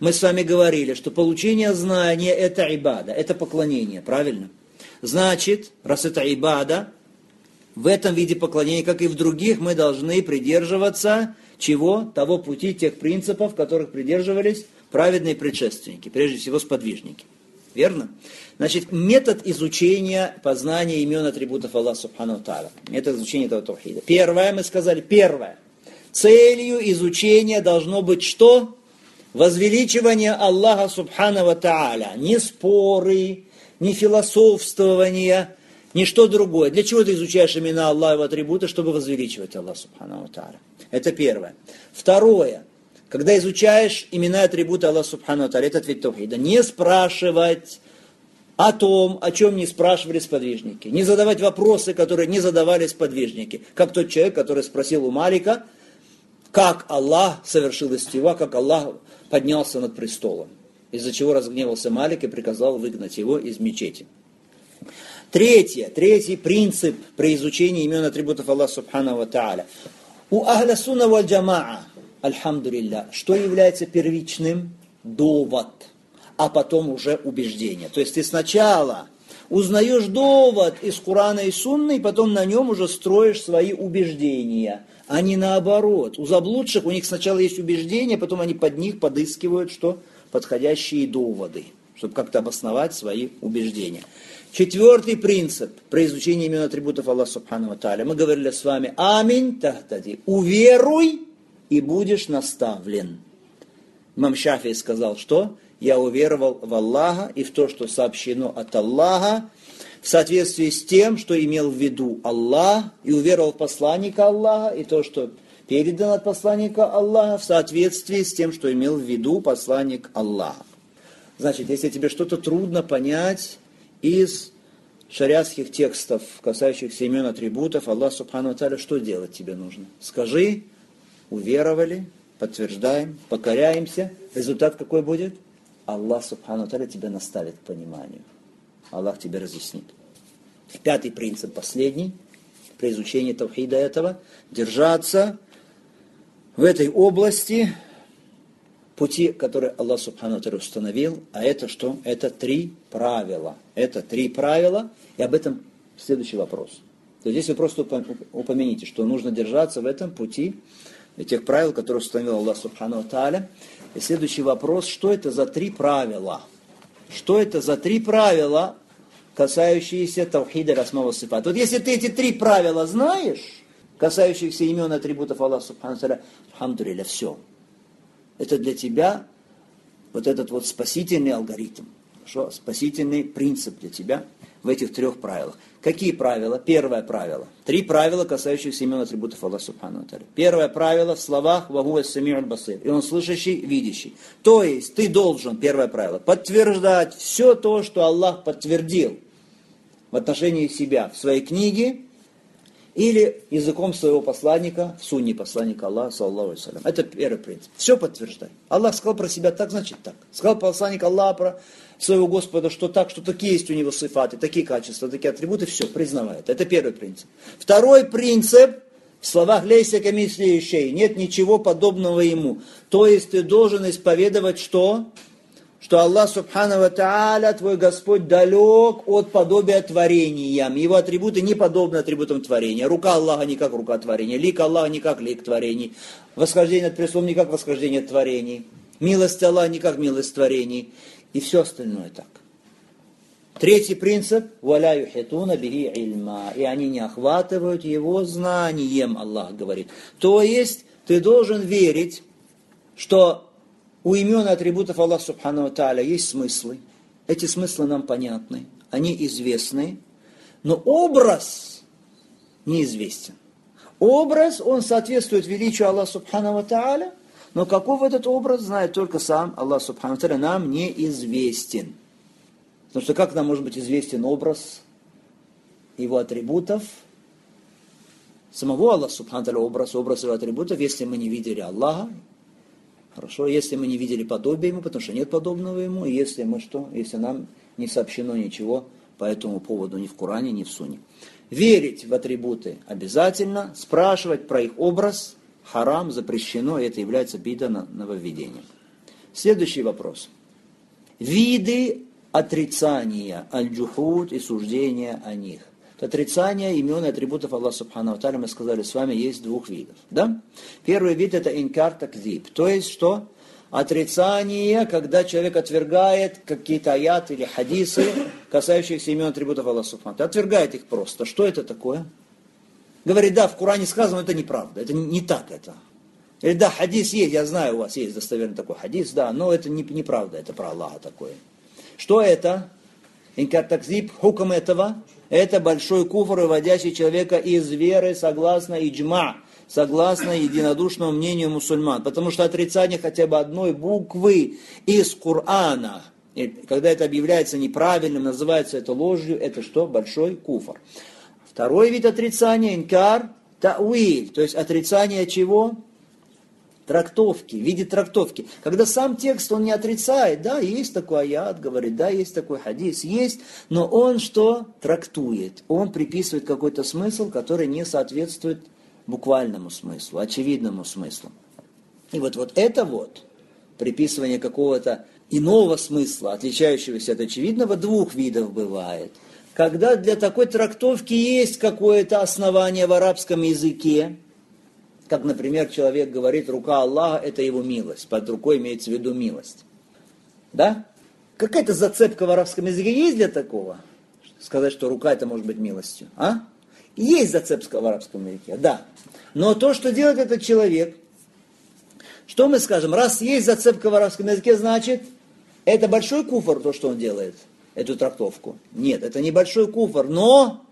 мы с вами говорили, что получение знания это ибада, это поклонение, правильно? Значит, раз это ибада, в этом виде поклонения, как и в других, мы должны придерживаться чего? Того пути, тех принципов, которых придерживались праведные предшественники, прежде всего сподвижники. Верно? Значит, метод изучения познания имен атрибутов Аллаха Субхану Тааля. Метод изучения этого таухида. Первое, мы сказали, первое. Целью изучения должно быть что? Возвеличивание Аллаха Субхану Тааля. Не споры, не философствование, ни что другое. Для чего ты изучаешь имена Аллаха и его атрибуты? Чтобы возвеличивать Аллаха Субхану Тааля. Это первое. Второе. Когда изучаешь имена и атрибуты Аллаха Субхану Тааля, это ответ таухида. Не спрашивать о том, о чем не спрашивали сподвижники. Не задавать вопросы, которые не задавали сподвижники. Как тот человек, который спросил у Малика, как Аллах совершил истива, как Аллах поднялся над престолом. Из-за чего разгневался Малик и приказал выгнать его из мечети. Третий принцип при изучении имен и атрибутов Аллаха Субхану ва Тааля. У ахля сунна валь джамаа, альхамдулилля, что является первичным? Довод, а потом уже убеждение. То есть ты сначала узнаешь довод из Корана и Сунны, и потом на нем уже строишь свои убеждения, а не наоборот. У заблудших у них сначала есть убеждения, потом они под них подыскивают что? Подходящие доводы, чтобы как-то обосновать свои убеждения. Четвертый принцип при изучении имен и атрибутов Аллаха Субхану ва Тааля. Мы говорили с вами, аминь тахтади, уверуй и будешь наставлен. Имам Шафии сказал, что я уверовал в Аллаха и в то, что сообщено от Аллаха, в соответствии с тем, что имел в виду Аллах, и уверовал в посланника Аллаха, и то, что передано от посланника Аллаха, в соответствии с тем, что имел в виду посланник Аллаха. Значит, если тебе что-то трудно понять из шариатских текстов, касающихся имен атрибутов Аллаха Субхану ва Тааля, что делать тебе нужно? Скажи, уверовали, подтверждаем, покоряемся. Результат какой будет? Аллах Субхану ва Тааля тебя наставит к пониманию. Аллах тебе разъяснит. Пятый принцип, последний, при изучении таухида этого, держаться в этой области пути, которые Аллах Субхану ва Тааля установил, а это что? Это 3 правила. Это 3 правила, и об этом следующий вопрос. То есть здесь вы просто упомяните, что нужно держаться в этом пути, тех правил, которые установил Аллах Субхану ва Тааля. И следующий вопрос, что это за 3 правила? Что это за 3 правила, касающиеся таухида асма ва сифат? Вот если ты эти 3 правила знаешь, касающихся имен и атрибутов Аллаха Субхану ва Тааля, алхамдулилля, все. Это для тебя вот этот вот спасительный алгоритм, хорошо? Спасительный принцип для тебя в этих 3 правилах. Какие правила? Первое правило. 3 правила, касающихся имен и атрибутов Аллаха Субхану ва Тааля. Первое правило в словах «Ва гуа ас-сами'уль басир». И он слышащий, видящий. То есть ты должен, первое правило, подтверждать все то, что Аллах подтвердил в отношении себя в своей книге, или языком своего посланника, в сунне посланника Аллаха, саллаллаху алейхи ва саллям. Это первый принцип. Все подтверждай. Аллах сказал про себя так, значит так. Сказал посланник Аллаха про своего Господа, что так, что такие есть у него сифаты, такие качества, такие атрибуты, все, признавает. Это первый принцип. Второй принцип, в словах «лейся камисли шей», нет ничего подобного ему. То есть ты должен исповедовать что? Что Аллах Субхану ва Тааля, твой Господь, далек от подобия творениям. Его атрибуты не подобны атрибутам творения. Рука Аллаха не как рука творения. Лик Аллаха не как лик творений. Восхождение над престолом не как восхождение творений. Милость Аллаха не как милость творений. И все остальное так. Третий принцип. «Валя юхитуна бихи ильма». И они не охватывают его знанием, Аллах говорит. То есть ты должен верить, что у имен и атрибутов Аллаха Субхану ва Тааля есть смыслы. Эти смыслы нам понятны, они известны, но образ неизвестен. Образ, он соответствует величию Аллаха Субхану ва Тааля, но каков этот образ, знает только сам Аллах Субхану ва Тааля, нам неизвестен. Потому что как нам может быть известен образ его атрибутов, самого Аллаха Субхану ва Тааля, образ его атрибутов, если мы не видели Аллаха? Хорошо, если мы не видели подобия ему, потому что нет подобного ему, и если мы что, если нам не сообщено ничего по этому поводу ни в Коране, ни в Сунне. Верить в атрибуты обязательно, спрашивать про их образ харам, запрещено, и это является бида, нововведением. Следующий вопрос. Виды отрицания аль-джухуд и суждения о них. Отрицание имен и атрибутов Аллаха Субхану ва Тааля, мы сказали с вами, есть двух видов. Да? Первый вид это инкар такзиб. То есть что? Отрицание, когда человек отвергает какие-то аяты или хадисы, касающиеся имен и атрибутов Аллаха Субхану ва Тааля. Отвергает их просто. Что это такое? Говорит, да, в Коране сказано, это неправда. Это не так это. Или да, хадис есть, я знаю, у вас есть достоверный такой хадис, да, но это неправда, это про Аллаха такое. Что это? Инкар такзиб, хукм этого. Это большой куфр, выводящий человека из веры, согласно иджма, согласно единодушному мнению мусульман. Потому что отрицание хотя бы одной буквы из Корана, когда это объявляется неправильным, называется это ложью, это что? Большой куфр. Второй вид отрицания, инкар тауиль, то есть отрицание чего? Трактовки, в виде трактовки. Когда сам текст, он не отрицает, да, есть такой аят, говорит, да, есть такой хадис, есть, но он что? Трактует. Он приписывает какой-то смысл, который не соответствует буквальному смыслу, очевидному смыслу. И вот это вот, приписывание какого-то иного смысла, отличающегося от очевидного, двух видов бывает. Когда для такой трактовки есть какое-то основание в арабском языке, как, например, человек говорит, рука Аллаха – это его милость. Под рукой имеется в виду милость. Да? Какая-то зацепка в арабском языке есть для такого? Сказать, что рука – это может быть милостью. А? Есть зацепка в арабском языке, да. Но то, что делает этот человек, что мы скажем? Раз есть зацепка в арабском языке, значит, это большой куфр, то, что он делает, эту трактовку. Нет, это не большой куфр, но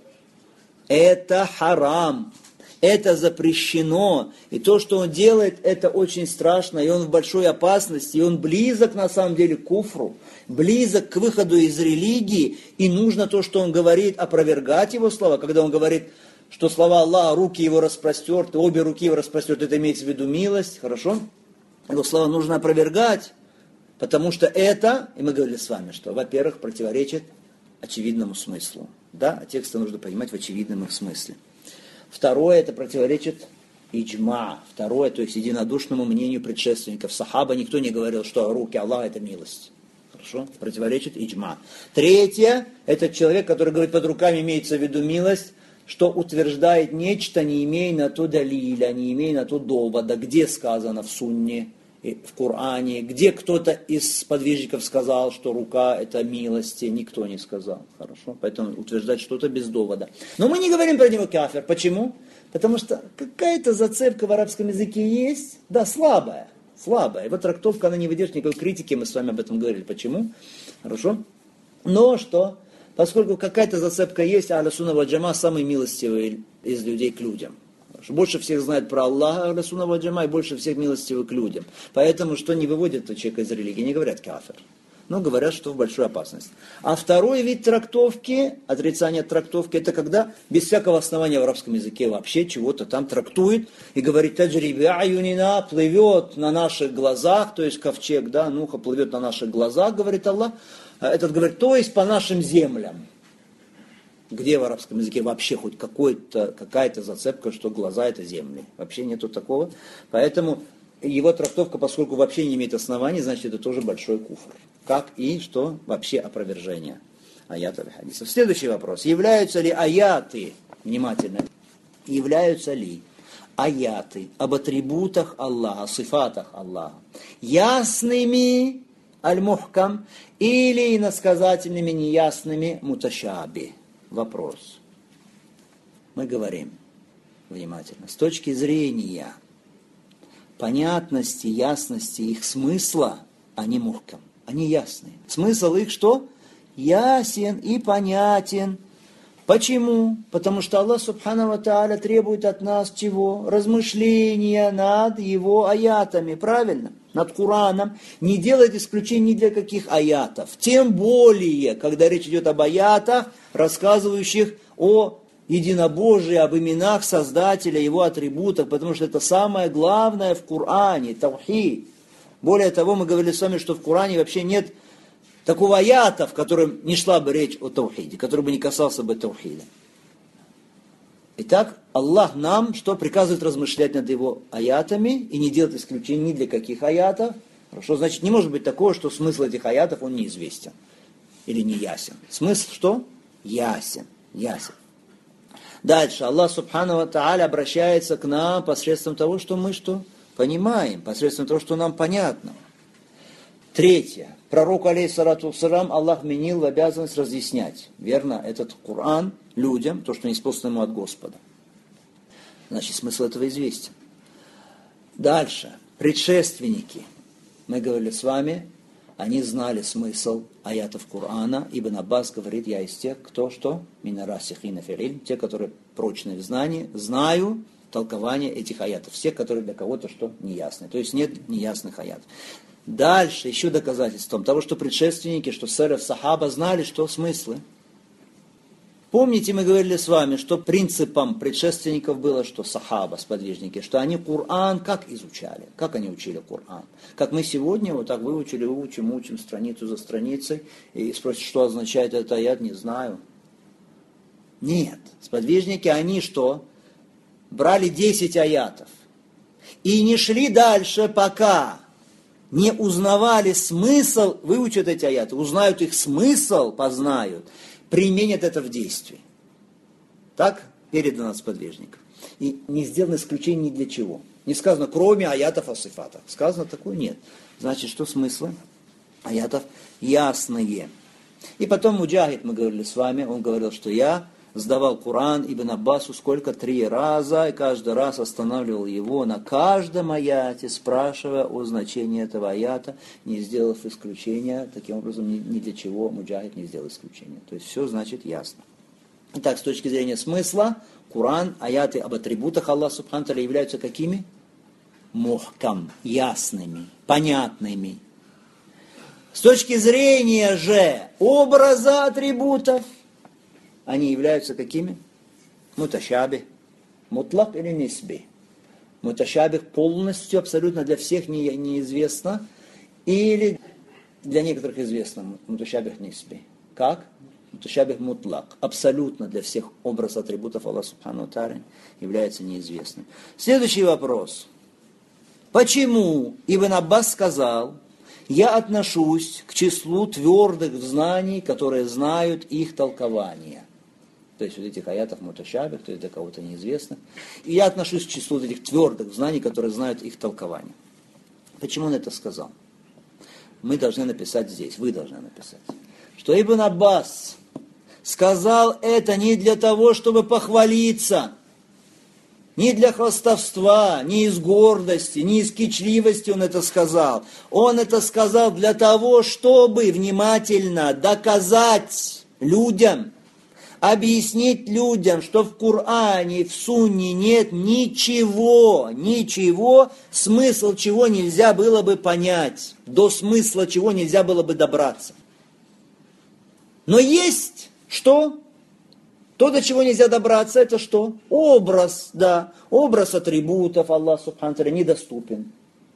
это харам. Это запрещено, и то, что он делает, это очень страшно, и он в большой опасности, и он близок на самом деле к куфру, близок к выходу из религии, и нужно то, что он говорит, опровергать его слова, когда он говорит, что слова Аллаха, руки его распростерты, обе руки его распростерты, это имеется в виду милость, хорошо? Его слова нужно опровергать, потому что это, и мы говорили с вами, что, во-первых, противоречит очевидному смыслу, да, а тексты нужно понимать в очевидном их смысле. Второе, это противоречит иджма. Второе, то есть единодушному мнению предшественников. Сахаба никто не говорил, что руки Аллаха это милость. Хорошо? Противоречит иджма. Третье, это человек, который говорит, под руками имеется в виду милость, что утверждает нечто, не имея на то далиля, не имея на то довода. Где сказано в сунне, в Коране, где кто-то из сподвижников сказал, что рука это милости, никто не сказал. Хорошо? Поэтому утверждать что-то без довода. Но мы не говорим про него кафир. Почему? Потому что какая-то зацепка в арабском языке есть, да, слабая. Его трактовка, она не выдержит никакой критики, мы с вами об этом говорили. Почему? Хорошо? Но что? Поскольку какая-то зацепка есть, а Ахлю-сунна валь джамаа самый милостивый из людей к людям. Больше всех знает про Аллаха, Ахлю-сунна валь джамаа, и больше всех милостивы к людям. Поэтому, что не выводит человека из религии, не говорят кафир. Но говорят, что в большую опасность. А второй вид трактовки, отрицание трактовки, это когда без всякого основания в арабском языке вообще чего-то там трактует и говорит, таджриби аюнина, плывет на наших глазах, то есть ковчег, да, Нуха плывет на наших глазах, говорит Аллах. Этот говорит, то есть по нашим землям. Где в арабском языке вообще хоть какая-то зацепка, что глаза это земли? Вообще нету такого. Поэтому его трактовка, поскольку вообще не имеет оснований, значит это тоже большой куфр. Как и что вообще опровержение аятов и хадисов. Следующий вопрос. Являются ли аяты, внимательно, являются ли аяты об атрибутах Аллаха, о сифатах Аллаха ясными, аль-мухкам, или иносказательными, неясными, муташаби? Вопрос. Мы говорим, внимательно, с точки зрения понятности, ясности их смысла, они мухкам, они ясны. Смысл их что? Ясен и понятен. Почему? Потому что Аллах Субхану ва Тааля требует от нас чего? Размышления над его аятами, правильно? Над Кураном. Не делает исключений ни для каких аятов. Тем более, когда речь идет об аятах, рассказывающих о единобожии, об именах Создателя, его атрибутах, потому что это самое главное в Коране, таухид. Более того, мы говорили с вами, что в Коране вообще нет такого аята, в котором не шла бы речь о таухиде, который бы не касался бы таухида. Итак, Аллах нам что приказывает размышлять над его аятами и не делать исключений ни для каких аятов. Хорошо, значит, не может быть такого, что смысл этих аятов, он неизвестен. Или не ясен. Смысл что? Ясен. Ясен. Дальше. Аллах Субхану ва Тааля обращается к нам посредством того, что мы что? Понимаем. Посредством того, что нам понятно. Третье. Пророку, алейхиссалату вассалам, Аллах вменил в обязанность разъяснять. Верно? Этот Коран людям, то, что неспослано ему от Господа. Значит, смысл этого известен. Дальше. Предшественники. Мы говорили с вами, они знали смысл аятов Корана. Ибн Аббас говорит, я из тех, кто что? Минарасихина филиль. Те, которые прочные в знании. Знаю толкование этих аятов. Всех, которые для кого-то что? Неясны. То есть нет неясных аятов. Дальше еще доказательством того, что предшественники, что сэлаф, сахаба знали, что смыслы. Помните, мы говорили с вами, что принципом предшественников было, что сахаба, сподвижники, что они Коран как изучали? Как они учили Коран? Как мы сегодня вот так выучили, учим страницу за страницей, и спросят, что означает этот аят, не знаю. Нет. Сподвижники, они что? Брали 10 аятов. И не шли дальше, пока не узнавали смысл, выучат эти аяты, узнают их смысл, познают, применят это в действии. Так передано от сподвижников. И не сделано исключение ни для чего. Не сказано, кроме аятов о сифатах. Сказано такое нет. Значит, что смыслы аятов ясные. И потом Муджахид, мы говорили с вами, он говорил, что я сдавал Коран Ибн Аббасу сколько? 3 раза, и каждый раз останавливал его на каждом аяте, спрашивая о значении этого аята, не сделав исключения. Таким образом, ни для чего Муджахид не сделал исключения. То есть все значит ясно. Итак, с точки зрения смысла, Коран, аяты об атрибутах Аллаха Субхану Тааля являются какими? Мухкам, ясными, понятными. С точки зрения же образа атрибутов, они являются какими? Муташабих, мутлак или нисби. Муташабих полностью, абсолютно для всех неизвестно, или для некоторых известно муташабих нисби. Как? Муташабих мутлак. Абсолютно для всех образ атрибутов Аллаха Субхану Тааля является неизвестным. Следующий вопрос. Почему Ибн Аббас сказал, я отношусь к числу твердых знаний, которые знают их толкование? То есть вот этих аятов муташабих, то есть для кого-то неизвестно. И я отношусь к числу этих твердых знаний, которые знают их толкование. Почему он это сказал? Мы должны написать здесь, вы должны написать, что Ибн Аббас сказал это не для того, чтобы похвалиться, не для хвастовства, не из гордости, не из кичливости он это сказал. Он это сказал для того, чтобы внимательно доказать людям, объяснить людям, что в Коране, в Сунне нет ничего, смысл чего нельзя было бы понять, до смысла чего нельзя было бы добраться. Но есть что? То, до чего нельзя добраться, это что? Образ, да. Образ атрибутов Аллаха Субхану Тааля недоступен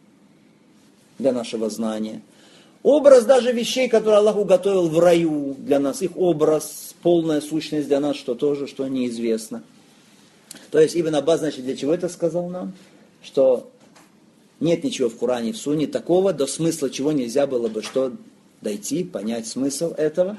для нашего знания. Образ даже вещей, которые Аллах уготовил в раю для нас. Их образ, полная сущность для нас, что тоже, что неизвестно. То есть Ибн Аббас, значит, для чего это сказал нам? Что нет ничего в Коране и в Сунне такого, до смысла чего нельзя было бы что дойти, понять смысл этого.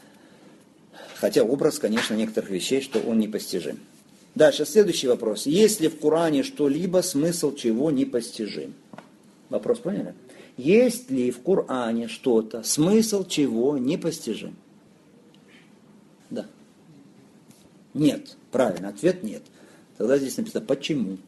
Хотя образ, конечно, некоторых вещей, что он непостижим. Дальше, следующий вопрос. Есть ли в Коране что-либо, смысл чего непостижим? Вопрос поняли? Есть ли в Коране что-то, смысл чего непостижим? Да. Нет. Правильно, ответ нет. Тогда здесь написано «почему?».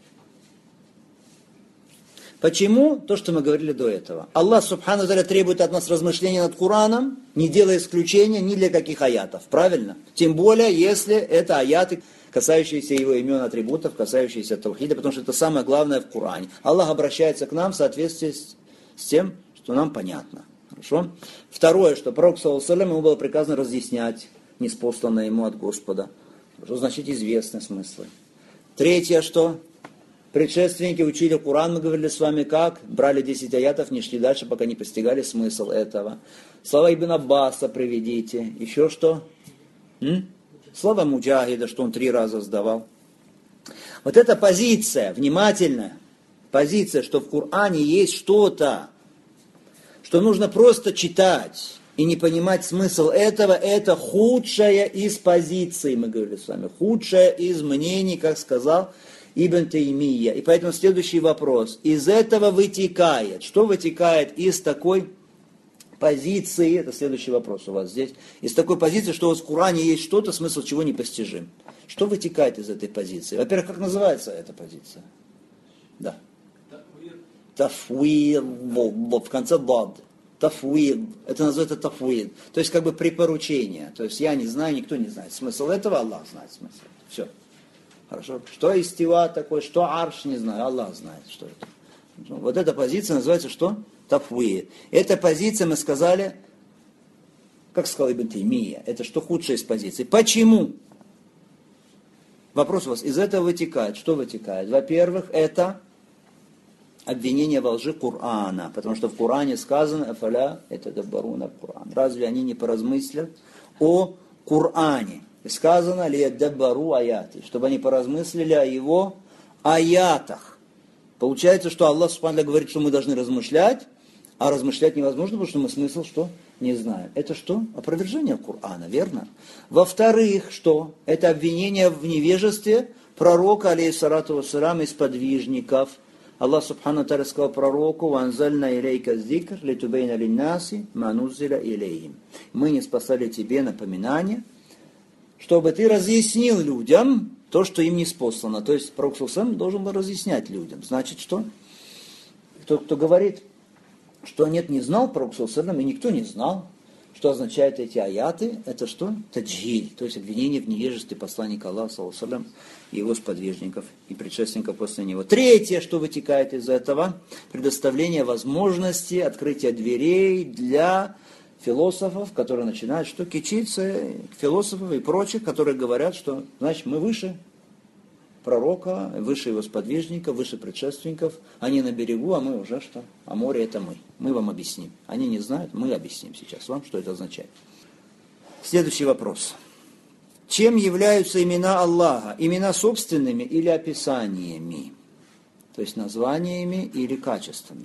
Почему? То, что мы говорили до этого. Аллах Субхану Тааля требует от нас размышления над Кораном, не делая исключения ни для каких аятов. Правильно? Тем более, если это аяты, касающиеся его имен, атрибутов, касающиеся таухида, потому что это самое главное в Коране. Аллах обращается к нам в соответствии с тем, что нам понятно. Хорошо? Второе, что пророк, саллаллаху алейхи ва саллям, ему было приказано разъяснять ниспосланное ему от Господа. Что значит известны смыслы. Третье, что предшественники учили Коран, мы говорили с вами как? Брали 10 аятов, не шли дальше, пока не постигали смысл этого. Слова Ибн Аббаса приведите. Еще что? Слова Муджахида, что он 3 раза сдавал. Вот эта позиция, внимательная позиция, что в Коране есть что-то, что нужно просто читать и не понимать смысл этого, это худшая из позиций, мы говорили с вами, худшая из мнений, как сказал Ибн Таймия. И поэтому следующий вопрос. Из этого вытекает, что вытекает из такой позиции, это следующий вопрос у вас здесь, из такой позиции, что у вас в Коране есть что-то, смысл чего непостижим. Что вытекает из этой позиции? Во-первых, как называется эта позиция? Да. Тафвид, в конце дад. Тафвид. Это называется тафвид. То есть как бы припоручение. То есть я не знаю, никто не знает смысл этого, Аллах знает смысл. Все. Хорошо. Что истива такое, что арш, не знаю, Аллах знает, что это. Вот эта позиция называется что? Тафвид. Эта позиция, мы сказали, как сказал Ибн Таймия, это что худшая из позиций. Почему? Вопрос у вас, из этого вытекает. Что вытекает? Во-первых, это обвинение во лжи Корана, потому что в Коране сказано, «Афаля это даббаруна Коран». Разве они не поразмыслят о Коране? И сказано, «Ли даббару аяти», чтобы они поразмыслили о его аятах. Получается, что Аллах Субхану говорит, что мы должны размышлять, а размышлять невозможно, потому что мы смысл что? Не знаем. Это что? Опровержение Корана, верно? Во-вторых, что? Это обвинение в невежестве пророка, алейхиссалату вассалям, из подвижников. Аллах Субхану Тааля сказал пророку, «Ванзальна илейка зикр, литубейна линнаси, мануззиля илейхим». Мы не спасали тебе напоминание, чтобы ты разъяснил людям то, что им не спослано. То есть пророк сам должен был разъяснять людям. Значит, что? Кто говорит, что нет, не знал пророк сам, и никто не знал, что означают эти аяты, это что? Таджхиль, то есть обвинение в невежестве посланника Аллаха, саллаллаху и его сподвижников и предшественников после него. Третье, что вытекает из этого, предоставление возможности открытия дверей для философов, которые начинают что? Кичиться, философов и прочих, которые говорят, что значит мы выше пророка, выше его сподвижников, выше предшественников. Они на берегу, а мы уже что? А море это мы. Мы вам объясним. Они не знают, мы объясним сейчас вам, что это означает. Следующий вопрос. Чем являются имена Аллаха? Имена собственными или описаниями? То есть названиями или качествами?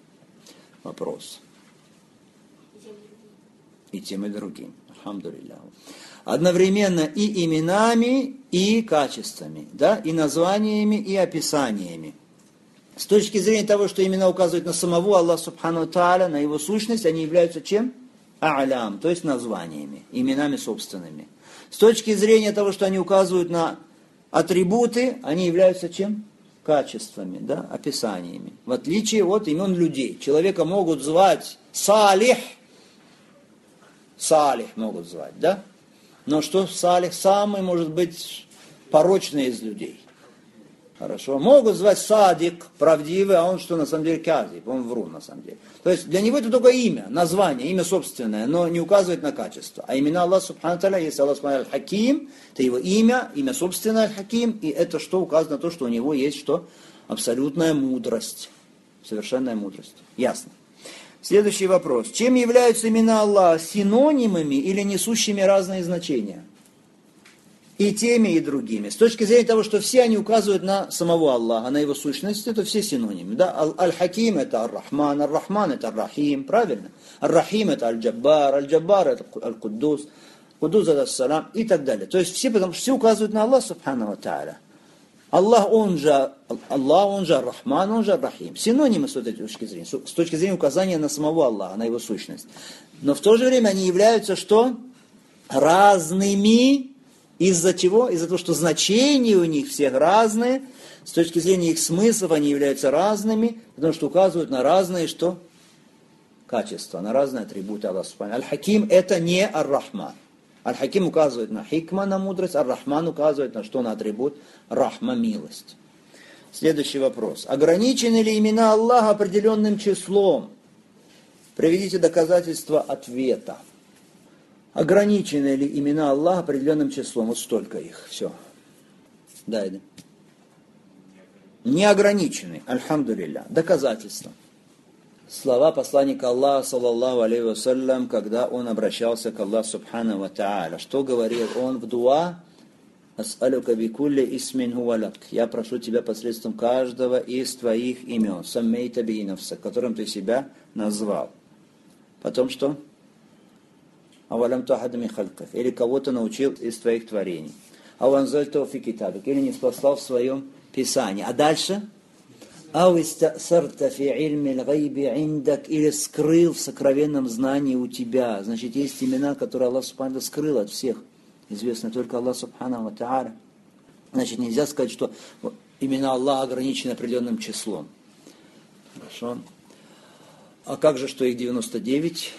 Вопрос. И тем, и другим. Алхамдулиллах. Одновременно и именами, и качествами, да, и названиями, и описаниями. С точки зрения того, что имена указывают на самого Аллаха Субхану Тааля, на его сущность, они являются чем? А'лям, то есть названиями, именами собственными. С точки зрения того, что они указывают на атрибуты, они являются чем? Качествами, да, описаниями. В отличие от имен людей. Человека могут звать Салих, Салих могут звать, да? Но что Салих самый, может быть, порочный из людей. Хорошо. Могут звать Садик, правдивый, а он что на самом деле Казиб, он врун на самом деле. То есть для него это только имя, название, имя собственное, но не указывает на качество. А имена Аллаха Субхану Тааля, если Аллах Субхану Аль-Хаким, это его имя собственное Аль-Хаким, и это что указано на то, что у него есть что? Абсолютная мудрость. Совершенная мудрость. Ясно. Следующий вопрос. Чем являются имена Аллаха? Синонимами или несущими разные значения? И теми, и другими. С точки зрения того, что все они указывают на самого Аллаха, на его сущность, это все синонимы. Да? Аль-Хаким это Ар-Рахман, Ар-Рахман это Ар-Рахим, правильно? Ар-Рахим это Аль-Джаббар, Аль-Джаббар это Аль-Куддус, Куддус это Салам и так далее. То есть все, потому что все указывают на Аллаха Субхану ва Тааля. Аллах, он же Ар-Рахман, он же Ар-Рахим. Синонимы с этой точки зрения, с точки зрения указания на самого Аллаха, на его сущность. Но в то же время они являются что? Разными. Из-за чего? Из-за того, что значения у них всех разные. С точки зрения их смыслов они являются разными, потому что указывают на разные что? Качества, на разные атрибуты Аллаха Субхану. Аль-Хаким это не Ар-Рахман. Аль-Хаким указывает на хикма, на мудрость, Ар-Рахман указывает на что? На атрибут Рахма, милость. Следующий вопрос. Ограничены ли имена Аллаха определенным числом? Приведите доказательства ответа. Ограничены ли имена Аллаха определенным числом? Вот столько их. Все. Да, Эдем. Не ограничены. Альхамдулилля. Доказательства. Слова посланника Аллаха, саллаллаху алейхи вассалям, когда он обращался к Аллаху субхану ва тааля. Что говорил он в дуа? Ас'алюка бикулли исмин хуалак. Я прошу тебя посредством каждого из твоих имен. Саммейта би нафсак, которым ты себя назвал. Потом что? Авалям тухадми хальках. Или кого-то научил из твоих творений. Аванзальту фи китабик. Или не спаслал в своем писании. А дальше? Или скрыл в сокровенном знании у тебя. Значит, есть имена, которые Аллах Субхану скрыл от всех. Известны только Аллах Субхану ва Тааля. Значит, нельзя сказать, что имена Аллаха ограничены определенным числом. Хорошо. А как же, что их 99?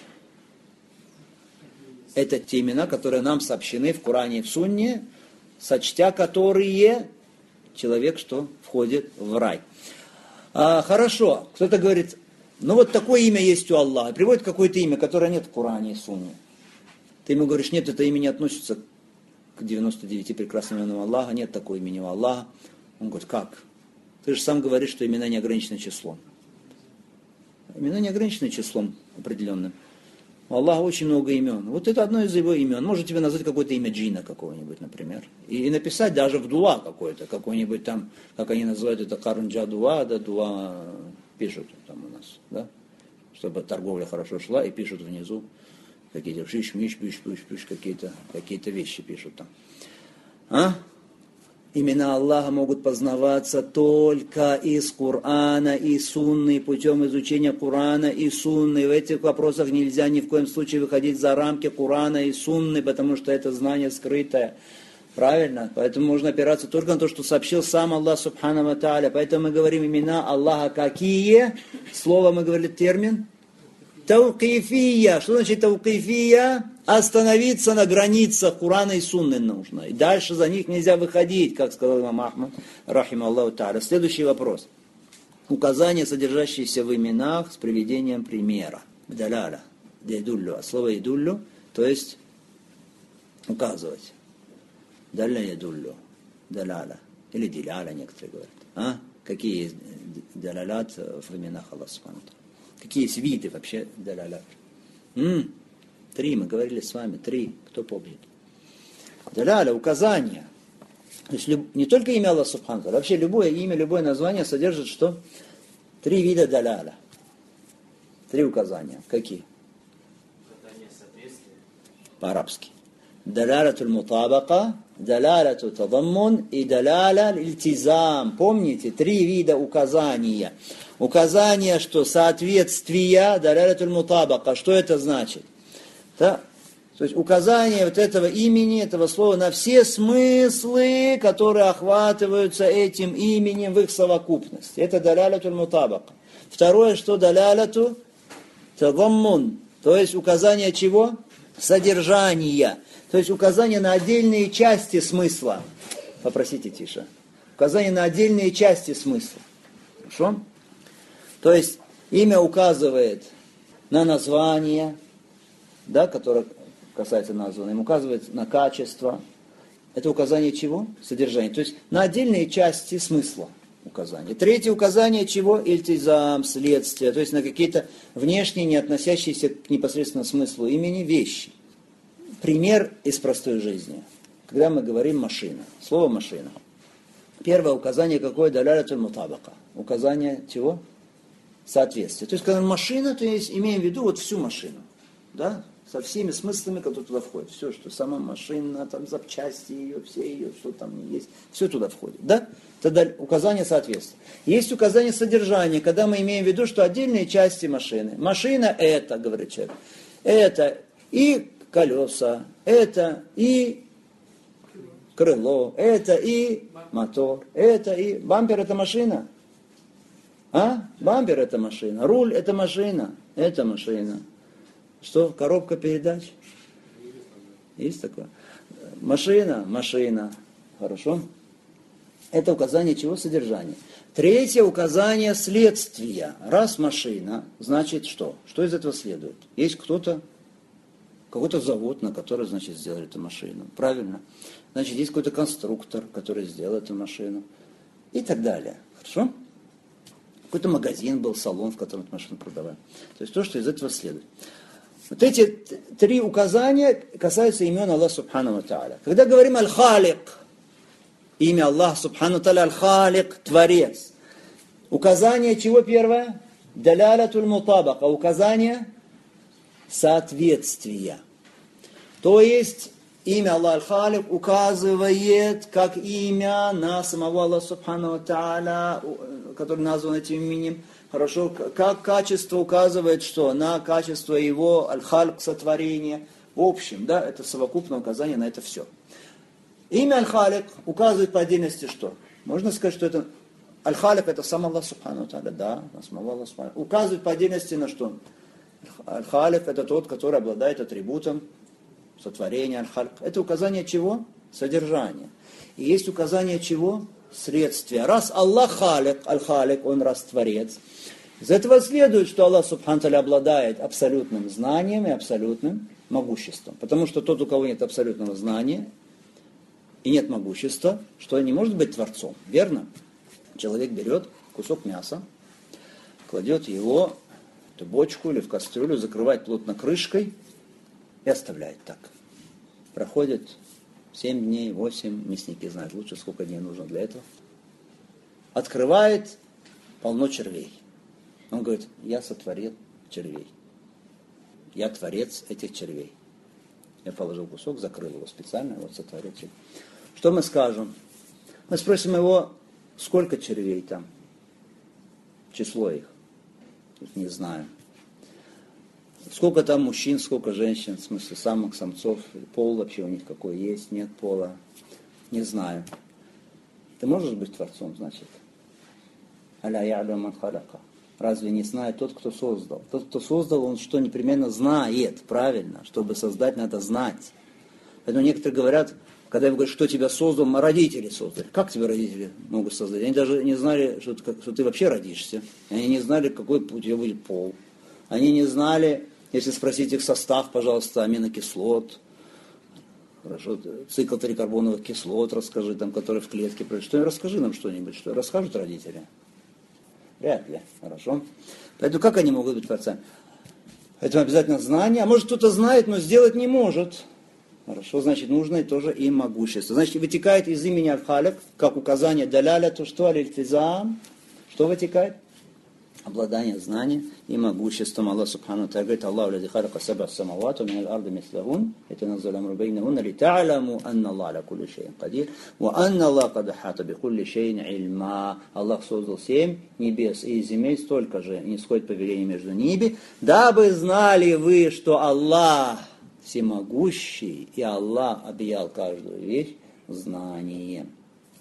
Это те имена, которые нам сообщены в Коране и в Сунне, сочтя которые человек что входит в рай. Хорошо, кто-то говорит, ну вот такое имя есть у Аллаха, приводит какое-то имя, которое нет в Коране и Сунне. Ты ему говоришь, нет, это имя не относится к 99 прекрасным именам Аллаха, нет такого имени у Аллаха. Он говорит, как? Ты же сам говоришь, что имена не ограничены числом. Имена не ограничены числом определенным. У Аллаха очень много имен. Вот это одно из его имен. Может тебе назвать какое-то имя джина какого-нибудь, например. И написать даже в дуа какое-то, какой-нибудь там, как они называют это, карунджа дуа, да, дуа пишут там у нас, да, чтобы торговля хорошо шла, и пишут внизу какие-то шиш-миш, пиш-пиш, какие-то вещи пишут там. Имена Аллаха могут познаваться только из Корана и Сунны, путем изучения Корана и Сунны. В этих вопросах нельзя ни в коем случае выходить за рамки Корана и Сунны, потому что это знание скрытое. Правильно? Поэтому можно опираться только на то, что сообщил сам Аллах Субхану ва Тааля. Поэтому мы говорим имена Аллаха какие? Слово мы говорили, термин? Таукифия. Что значит таукифия? Остановиться на границах Корана и Сунны нужно. И дальше за них нельзя выходить, как сказал имам Ахмад, рахима Аллаху тааля. Следующий вопрос. Указания, содержащиеся в именах, с приведением примера. Даляля. Дедуллю. От слова идуллю, то есть указывать. Даля ядуллю. Даляля. Или диляля, некоторые говорят. Какие есть далялят в именах Аллаха Субхану ва Тааля? Какие есть виды вообще далялят? 3, мы говорили с вами, 3, кто помнит. Даляля, указание. То есть не только имя Аллаха Субхану ва Тааля, вообще любое имя, любое название содержит что? 3 вида даляля. 3 указания. Какие? Указание соответствия. По-арабски. Далялятуль мутабака, далялятуль тадаммун и даляля ильтизам. Помните? 3 вида указания. Указание, что соответствие, далялятуль мутабака. Что это значит? Да? То есть указание вот этого имени, этого слова на все смыслы, которые охватываются этим именем в их совокупности. Это далялятуль мутабака. Второе, что даляляту тадаммун. То есть указание чего? Содержания. То есть указание на отдельные части смысла. Попросите тише. Указание на отдельные части смысла. Хорошо? То есть имя указывает на название, да, которое касается названного, им указывает на качество. Это указание чего? Содержание. То есть на отдельные части смысла указания. Третье указание чего? Ильтизам, следствие. То есть на какие-то внешние, не относящиеся к непосредственно смыслу имени вещи. Пример из простой жизни. Когда мы говорим машина. Слово машина. Первое указание какое? Далялятуль мутабака. Указание чего? Соответствие. То есть, когда машина, то есть имеем в виду вот всю машину. Да? Со всеми смыслами, которые туда входят. Все, что сама машина, там запчасти ее, все ее, что там есть. Все туда входит. Да? Тогда указание соответствия. Есть указание содержания, когда мы имеем в виду, что отдельные части машины. Машина это, говорит человек. Это и колеса, это и крыло, это и мотор, это и бампер, это машина. Бампер это машина, руль это машина, это машина. Что, коробка передач? Есть такое? Машина. Хорошо. Это указание чего? Содержания. Третье указание следствия. Раз машина, значит что? Что из этого следует? Есть какой-то завод, на который, значит, сделали эту машину. Правильно? Значит, есть какой-то конструктор, который сделал эту машину. И так далее. Хорошо? Какой-то магазин был, салон, в котором эту машину продавали. То есть то, что из этого следует. Вот эти 3 указания касаются имен Аллаха Субхану ва Тааля. Когда говорим Аль-Халик, имя Аллаха Субхану ва Тааля, Аль-Халик, Творец. Указание чего первое? Далялятуль мутабака. Указание соответствия. То есть имя Аллах Аль-Халик указывает как имя на самого Аллаха Субхану ва Тааля, который назван этим именем. Хорошо, как качество указывает что? На качество его Аль-Халик, сотворения. В общем, да, это совокупное указание на это все. Имя Аль-Халик указывает по отдельности что? Можно сказать, что это Аль-Халик это сам Аллах Субхану ва Тааля, да, на самого Аллаха Субхану. Указывает по отдельности на что? Аль-Халик это тот, который обладает атрибутом сотворения, Аль-Халик. Это указание чего? Содержания. И есть указание чего? Следствия. Раз Аллах Халик, Аль-Халик, он растворец, из этого следует, что Аллах Субхану Тааля обладает абсолютным знанием и абсолютным могуществом. Потому что тот, у кого нет абсолютного знания и нет могущества, что не может быть творцом. Верно? Человек берет кусок мяса, кладет его в бочку или в кастрюлю, закрывает плотно крышкой и оставляет так. Проходит 7 дней, 8, мясники знают лучше, сколько дней нужно для этого. Открывает, полно червей. Он говорит, я сотворил червей. Я творец этих червей. Я положил кусок, закрыл его специально, вот сотворил червей. Что мы скажем? Мы спросим его, сколько червей там? Число их? Не знаю. Сколько там мужчин, сколько женщин, в смысле самок, самцов, пол вообще у них какой есть, нет пола, не знаю. Ты можешь быть творцом, значит? Аля я'ляму ман халяка. Разве не знает тот, кто создал? Тот, кто создал, он что непременно знает, правильно? Чтобы создать, надо знать. Поэтому некоторые говорят, когда я говорю, что тебя создал, родители создали. Как тебя родители могут создать? Они даже не знали, что ты вообще родишься. Они не знали, какой у тебя будет пол. Они не знали, если спросить их состав, пожалуйста, аминокислот, хорошо, цикл трикарбоновых кислот расскажи, там, которые в клетке происходят. Что расскажи нам что-нибудь, что расскажут родители? Вряд ли, хорошо. Поэтому как они могут быть творцами? Поэтому обязательно знание, а может кто-то знает, но сделать не может. Хорошо, значит, нужно тоже и могущество. Значит, вытекает из имени Аль-Халик, как указание даляля, то что аль-Ильтизам, что вытекает? Обладание знанием и могуществом. Аллах Субхану Тааля говорит, Аллаху лади халака саб'a самават, мин аль-арди мислахун, это назал амру бейнахунна, ли та'ламу анна Аллах ля кулли шейин кадир, ва анна Аллах кад ахата би кулли шейин ильма. Аллах создал 7 небес и земель, столько же не сходит повеление между ними, дабы знали вы, что Аллах всемогущий, и Аллах объял каждую вещь знанием.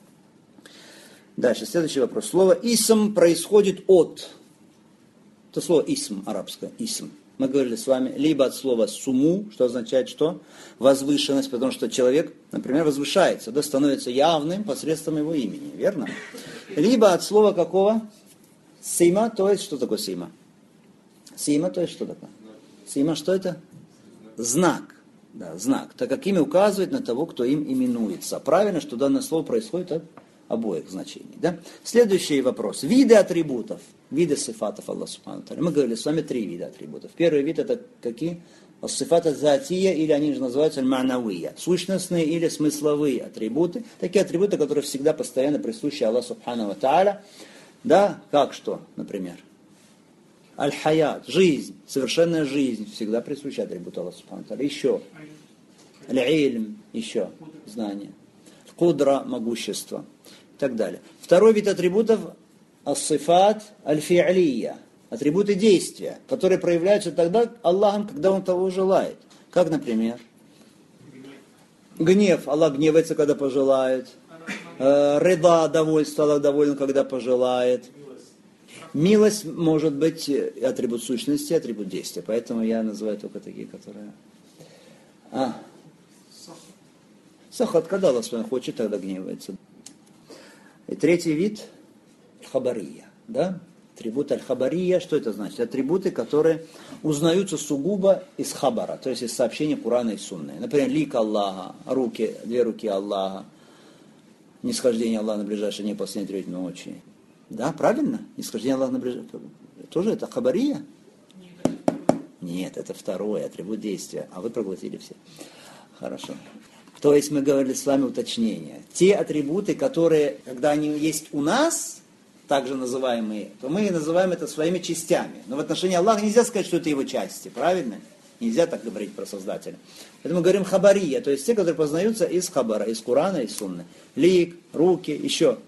Дальше, следующий вопрос. Слово «исм» происходит от... Это слово «исм» арабское, «исм». Мы говорили с вами либо от слова «суму», что означает что? Возвышенность, потому что человек, например, возвышается, да, становится явным посредством его имени, верно? Либо от слова какого? «Сима», то есть что такое «сима»? «Сима», то есть что такое? «Сима» что это? Знак. Да, знак. Так как имя указывает на того, кто им именуется. Правильно, что данное слово происходит от обоих значений. Да? Следующий вопрос. Виды атрибутов. Виды сифатов Аллаха Субхану Тааля. Мы говорили с вами 3 вида атрибутов. Первый вид это какие? Сифаты затия, или они же называются аль-ма'навия. Сущностные или смысловые атрибуты. Такие атрибуты, которые всегда постоянно присущи Аллаху Субхану Тааля. Да, как что, например? Аль-хаят, жизнь, совершенная жизнь, всегда присуща атрибуту Аллаха Субхану Тааля. Еще. Аль-ильм, еще. Знание. Кудра, могущество. И так далее. Второй вид атрибутов ас-сифат аль-фи'лия. Атрибуты действия, которые проявляются тогда Аллахом, когда Он того желает. Как, например? Гнев. Аллах гневается, когда пожелает. Рида, довольство. Аллах доволен, когда пожелает. Милость может быть атрибут сущности, атрибут действия. Поэтому я называю только такие, которые... Сахат, когда Аллах хочет, тогда гневается. И третий вид – хабария. Да? Атрибут аль-хабария, что это значит? Атрибуты, которые узнаются сугубо из хабара, то есть из сообщения Курана и Сунны. Например, лик Аллаха, руки, 2 руки Аллаха, нисхождение Аллаха на ближайшие дни после 3 ночи. Да, правильно? Нисхождение Аллаха на ближайшие... Тоже это хабария? Нет, это второй атрибут действия, а вы проглотили все. Хорошо. То есть мы говорили с вами уточнение. Те атрибуты, которые, когда они есть у нас, также называемые, то мы называем это своими частями. Но в отношении Аллаха нельзя сказать, что это его части, правильно? Нельзя так говорить про Создателя. Поэтому мы говорим хабария, то есть те, которые познаются из хабара, из Курана, из Сунны. Лик, руки, еще.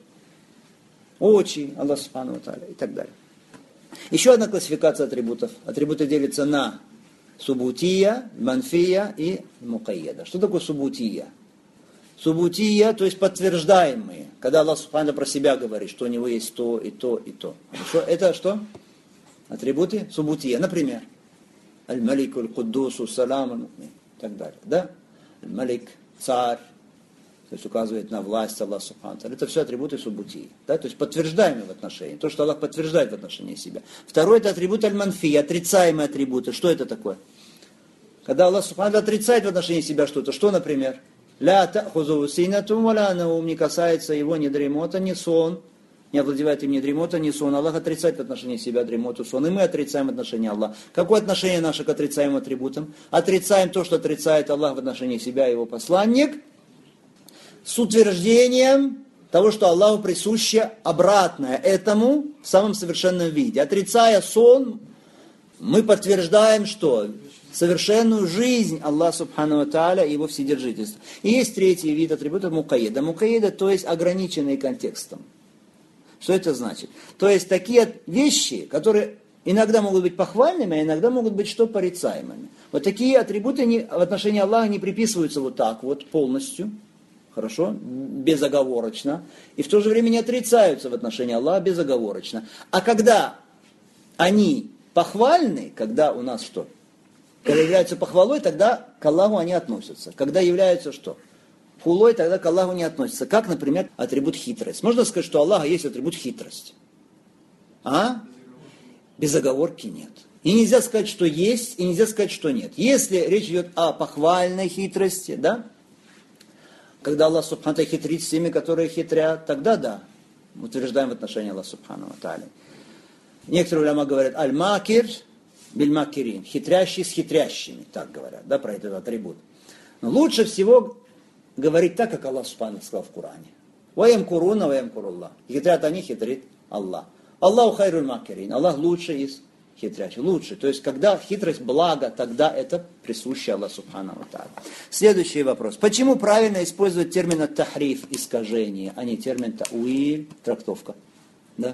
Очи, Аллах Субхану ва Тааля и так далее. Еще одна классификация атрибутов. Атрибуты делятся на субутия, манфия и мукайеда. Что такое субутия? Субутия, то есть подтверждаемые. Когда Аллах Субхану про себя говорит, что у него есть то и то и то. Хорошо? Это что? Атрибуты субутия. Например, аль-малик, аль-куддус, салам, и так далее. Да? Аль-малик, царь, то есть указывает на власть Аллаха Субхану. Это все атрибуты субутии. Да? То есть подтверждаемые в отношении. То, что Аллах подтверждает в отношении себя. Второй это атрибут аль-манфи, отрицаемые атрибуты. Что это такое? Когда Аллах Субхану отрицает в отношении себя что-то. Что, например? Ля та'хузу синатум ва ля наум, не касается его ни дремота, ни сон. Не овладевает им ни дремота, ни сон. Аллах отрицает в отношении себя дремоту, сон. И мы отрицаем в отношении Аллаха. Какое отношение наше к отрицаемым атрибутам? Отрицаем то, что отрицает Аллах в отношении себя и его посланник, с утверждением того, что Аллаху присуще обратное этому в самом совершенном виде. Отрицая сон, мы подтверждаем, что совершенную жизнь Аллаха Субхану ва Тааля и его вседержительство. И есть третий вид атрибутов мукайеда. Мукайеда, то есть ограниченные контекстом. Что это значит? То есть такие вещи, которые иногда могут быть похвальными, а иногда могут быть что порицаемыми. Вот такие атрибуты в отношении Аллаха не приписываются вот так вот полностью. Хорошо? Безоговорочно. И в то же время не отрицаются в отношении Аллаха безоговорочно. А когда они похвальны, когда у нас что? Когда являются похвалой, тогда к Аллаху они относятся. Когда являются что? Хулой, тогда к Аллаху не относятся. Как, например, атрибут хитрость. Можно сказать, что у Аллаха есть атрибут хитрость. А? Без оговорки нет. И нельзя сказать, что есть, и нельзя сказать, что нет. Если речь идет о похвальной хитрости, да? Когда Аллах Субхану ва Тааля хитрит с теми, которые хитрят, тогда да. Мы утверждаем в отношении Аллаха Субхану ва Тааля. Некоторые уляма говорят, аль-макир биль-макирин. Хитрящий с хитрящими. Так говорят, да, про этот атрибут. Но лучше всего говорить так, как Аллах Субхану сказал в Коране. Ваям куруна, ваям куруллах. Хитрят они, хитрит Аллах. Аллаху хайруль макирин. Аллах лучше из хитрящих. Лучше. То есть, когда хитрость благо, тогда это присуще Аллаху Субхану ва Тааля. Следующий вопрос. Почему правильно использовать термин тахриф, искажение, а не термин тауиль, трактовка? Да?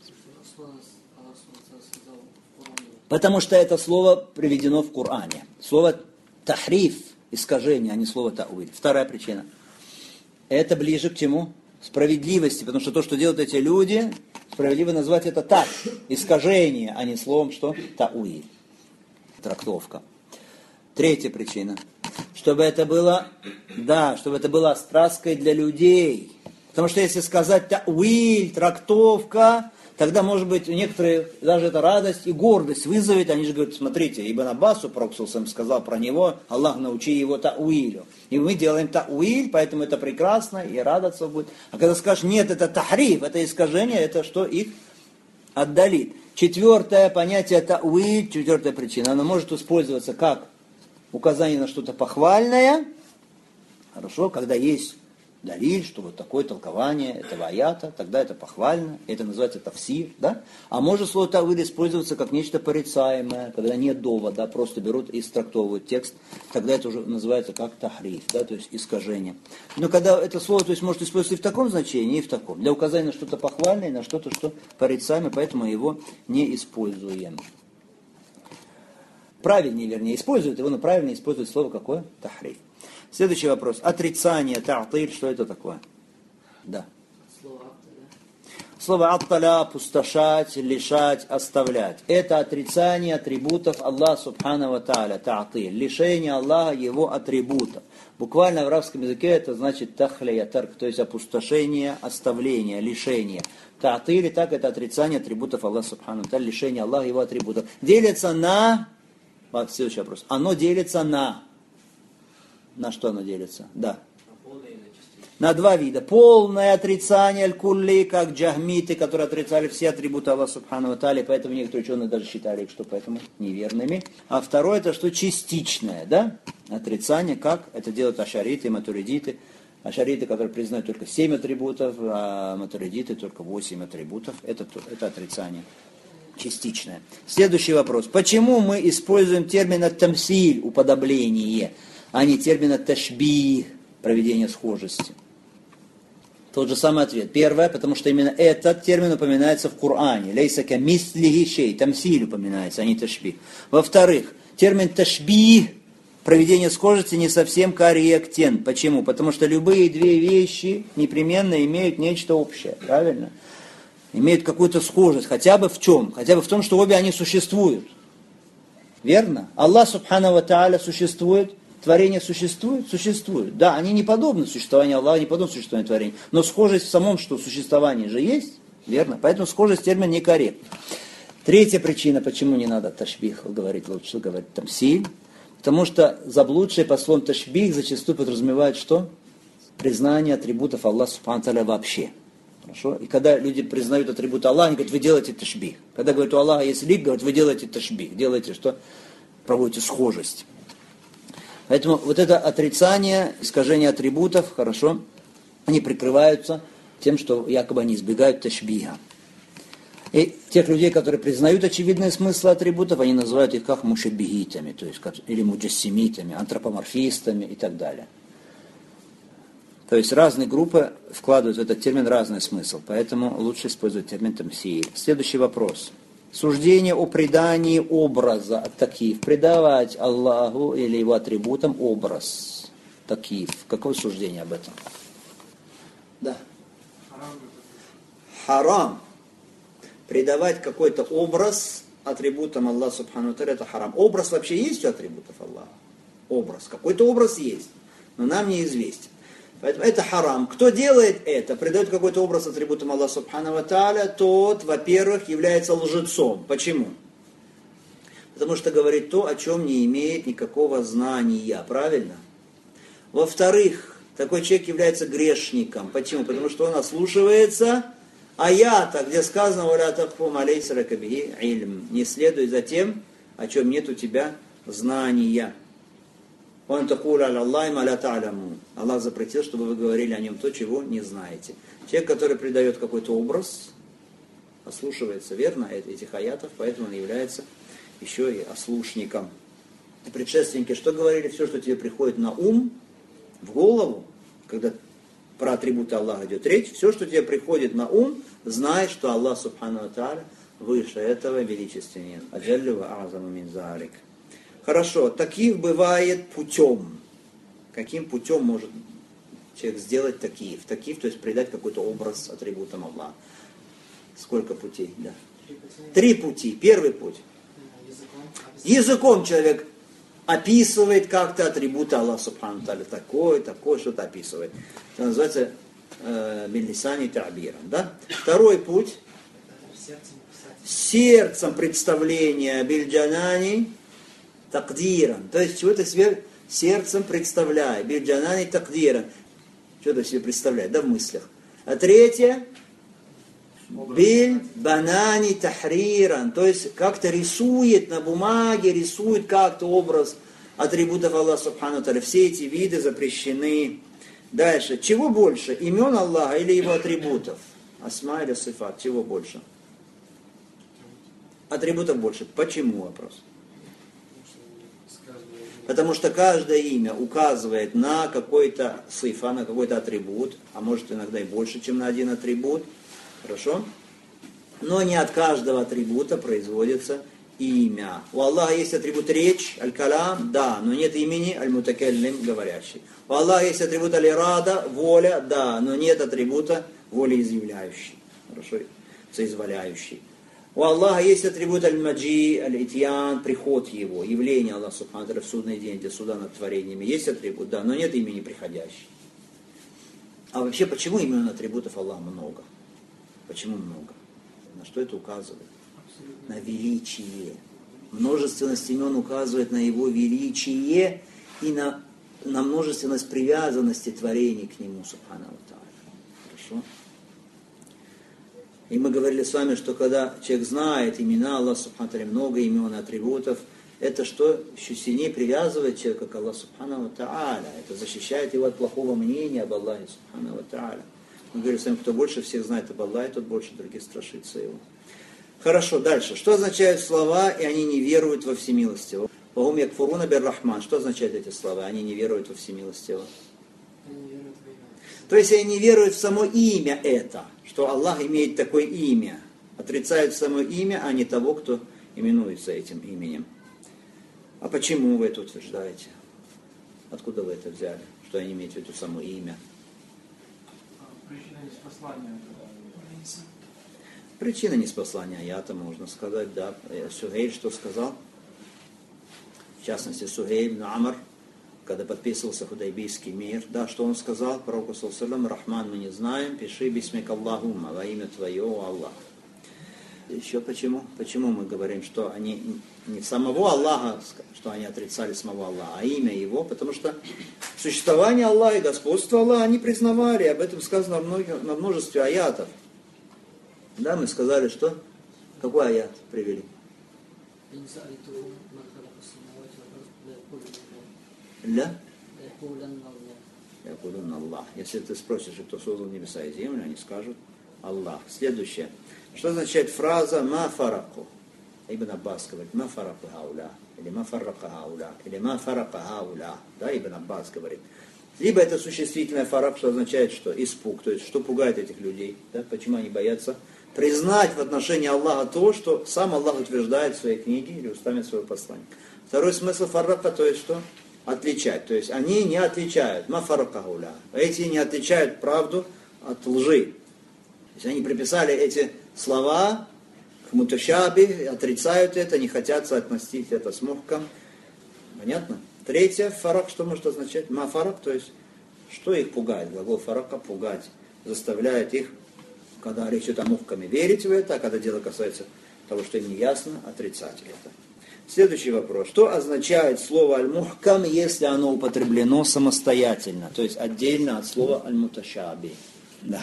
Потому что это слово приведено в Коране. Слово тахриф, искажение, а не слово тауиль. Вторая причина. Это ближе к чему? Справедливости. Потому что то, что делают эти люди, справедливо назвать это так. Искажение, а не словом что? Тауиль. Трактовка. Третья причина. Чтобы это было страской для людей. Потому что если сказать тауиль, трактовка, тогда, может быть, у некоторых даже это радость и гордость вызовет. Они же говорят, смотрите, Ибн Аббасу, пророк сказал про него, Аллах, научи его тауилю. И мы делаем тауиль, поэтому это прекрасно, и радоваться будет. А когда скажешь, нет, это тахриф, это искажение, это что их отдалит. Четвертое понятие тауиль, четвертая причина, оно может использоваться как указание на что-то похвальное, хорошо, когда есть далиль, что вот такое толкование этого аята, тогда это похвально, это называется тафсир, да? А может слово тавиль использоваться как нечто порицаемое, когда нет довода, просто берут и истрактовывают текст, тогда это уже называется как тахриф, да, то есть искажение. Но когда это слово, то есть может использоваться и в таком значении, и в таком, для указания на что-то похвальное, на что-то, что порицаемое, поэтому его не используем. Правильнее, вернее, используют его, но правильно используют слово какое? Тахриф. Следующий вопрос. Отрицание, та'тиль, что это такое? Да. Слово атталя, опустошать, лишать, оставлять. Это отрицание атрибутов Аллаха Субхану ва Тааля, та'тиль. Лишение Аллаха его атрибутов. Буквально в арабском языке это значит тахлия, тарк, то есть опустошение, оставление, лишение. Та'тиль, так это отрицание атрибутов Аллаха Субхану ва Тааля, лишение Аллаха его атрибутов. Делится на... Следующий вопрос. Оно делится на... На что оно делится? Да. На два вида. Полное отрицание аль-кулли, как джахмиты, которые отрицали все атрибуты Аллаха Субхану ва Тааля, поэтому некоторые ученые даже считали их, что поэтому неверными. А второе, это что частичное, да? Отрицание, как это делают ашариты и матуридиты. Ашариты, которые признают только 7 атрибутов, а матуридиты только 8 атрибутов. Это отрицание. частичное. Следующий вопрос. Почему мы используем термин «тамсиль» – уподобление, а не термин «ташбих» – проведение схожести? Тот же самый ответ. Первое, потому что именно этот термин упоминается в Коране. «Лейса камислихи шей» – тамсиль упоминается, а не «ташбих». Во-вторых, термин «ташбих» – проведение схожести не совсем корректен. Почему? Потому что любые две вещи непременно имеют нечто общее. Правильно? Имеют какую-то схожесть, хотя бы в чем? Хотя бы в том, что обе они существуют. Верно? Аллах Субхану ва Тааля существует, творение существует? Существует. Да, они не подобны существованию Аллаха, не подобны существованию творения, но схожесть в самом, что существовании же есть, верно? Поэтому схожесть термин некорректен. Третья причина, почему не надо ташбих говорить, лучше говорить тамсиль, потому что заблудшие по словам ташбих зачастую подразумевают что? Признание атрибутов Аллаха Субхану ва Тааля вообще. Хорошо? И когда люди признают атрибут Аллаха, они говорят, вы делаете ташбих. Когда говорят, у Аллаха есть лик, говорят, вы делаете ташбих. Делаете что? Проводите схожесть. Поэтому вот это отрицание, искажение атрибутов, хорошо, они прикрываются тем, что якобы они избегают ташбиха. И тех людей, которые признают очевидные смыслы атрибутов, они называют их как мушаббихитами, то есть или муджассимитами, антропоморфистами и так далее. То есть разные группы вкладывают в этот термин разный смысл, поэтому лучше использовать термин тамсиль. Следующий вопрос. Суждение о придании образа от такив. Придавать Аллаху или его атрибутам образ такив. Какое суждение об этом? Да. Харам. Придавать какой-то образ атрибутам Аллаха Субхану ва Тааля, это харам. Образ вообще есть у атрибутов Аллаха? Образ. Какой-то образ есть, но нам неизвестен. Поэтому это харам. Кто делает это, придает какой-то образ атрибутам Аллаха Субхану ва Тааля, тот, во-первых, является лжецом. Почему? Потому что говорит то, о чем не имеет никакого знания. Правильно? Во-вторых, такой человек является грешником. Почему? Потому что он ослушивается аята, где сказано «Валя тахфу алейса лака бихи ильм». Не следуй за тем, о чем нет у тебя знания. Аллах запретил, чтобы вы говорили о нем то, чего не знаете. Человек, который придает какой-то образ, ослушивается верно этих аятов, поэтому он является еще и ослушником. И предшественники что говорили? Все, что тебе приходит на ум, в голову, когда про атрибуты Аллаха идет речь, все, что тебе приходит на ум, знай, что Аллах Субхану ва Тааля выше этого, величественнее. Аджаллю ва а'заму мин залик. Хорошо, такив бывает путем. Каким путем может человек сделать такив? Такив, то есть придать какой-то образ атрибутам Аллаха. Сколько путей? Да. 3 пути. Первый путь. Языком человек описывает как-то атрибуты Аллаха Субхану Тааля. Такое, что-то описывает. Это называется биллисани та'биран. Да? Второй путь. Сердцем представления бильджанани такдиран. То есть чего-то себе сердцем представляя. Бильджанани такдиран. Что-то себе представляет, да, в мыслях. А третье. Биль банани тахриран. То есть как-то рисует на бумаге, рисует как-то образ атрибутов Аллаха Субхану Тааля. Все эти виды запрещены. Дальше. Чего больше? Имен Аллаха или его атрибутов? Асма или сифат? Чего больше? Атрибутов больше. Почему вопрос? Потому что каждое имя указывает на какой-то сифа, на какой-то атрибут, а может иногда и больше, чем на один атрибут. Хорошо? Но не от каждого атрибута производится имя. У Аллаха есть атрибут речь, аль-калам, да, но нет имени аль-мутакаллим, говорящий. У Аллаха есть атрибут аль-ирада, воля, да, но нет атрибута волеизъявляющий. Хорошо? Соизволяющий. У Аллаха есть атрибут аль-маджи, аль-итьян, приход его, явление Аллаха Субхану ва Тааля в судный день, где суда над творениями. Есть атрибут, да, но нет имени приходящий. А вообще, почему имен атрибутов Аллаха много? Почему много? На что это указывает? На величие. Множественность имен указывает на его величие и на множественность привязанности творений к нему, Субхану ва Тааля. Хорошо? И мы говорили с вами, что когда человек знает имена Аллаха Субхану ва Тааля, много имен и атрибутов, это что еще сильнее привязывает человека к Аллаху Субхану ва Тааля. Это защищает его от плохого мнения об Аллахе Субхану ва Тааля. Мы говорили с вами, кто больше всех знает об Аллахе, тот больше других страшится его. Хорошо, дальше. Что означают слова, и они не веруют во всемилостивого? Вахум якфуруна бир-рахман. Что означают эти слова? Они не веруют во всемилостивого. То есть они не веруют в само имя это, что Аллах имеет такое имя. Отрицают само имя, а не того, кто именуется этим именем. А почему вы это утверждаете? Откуда вы это взяли? Что они имеют в виду само имя? Причина неспослания. Причина неспослания аята, можно сказать, да. Сухейль что сказал? В частности, Сухейль ибн Амр, когда подписывался Худайбийский мир, да, что он сказал? Пророку саллаллаху Рахман мы не знаем, пиши бисмик Аллахумма, во имя Твое, Аллах. Еще почему? Почему мы говорим, что они не самого Аллаха, что они отрицали самого Аллаха, а имя Его? Потому что существование Аллаха и господство Аллаха они признавали, об этом сказано на множестве аятов. Да, мы сказали, что? Какой аят привели? Ля? Якулун Аллах. Если ты спросишь, кто создал небеса и землю, они скажут Аллах. Следующее. Что означает фраза «ма фараку»? Ибн Аббас говорит «ма фараку хауля», или «ма фарака хауля», или «ма фарака хауля». Да, Ибн Аббас говорит. Либо это существительное фарак, что означает что? Испуг. То есть, что пугает этих людей. Да? Почему они боятся признать в отношении Аллаха то, что сам Аллах утверждает в своей книге или устами своего посланника. Второй смысл фарака, то есть что? Отличать. То есть, они не отличают. «Ма фарака хауля». Эти не отличают правду от лжи. То есть, они приписали эти слова к муташаби, отрицают это, не хотят соотносить это с мухком. Понятно? Третье, фарак, что может означать? Мафарак, то есть, что их пугает? Глагол фарака пугать, заставляет их, когда речь идет о мухками, верить в это, а когда дело касается того, что им не ясно, отрицать это. Следующий вопрос. Что означает слово аль-мухкам, если оно употреблено самостоятельно, то есть отдельно от слова аль-муташаби? Да.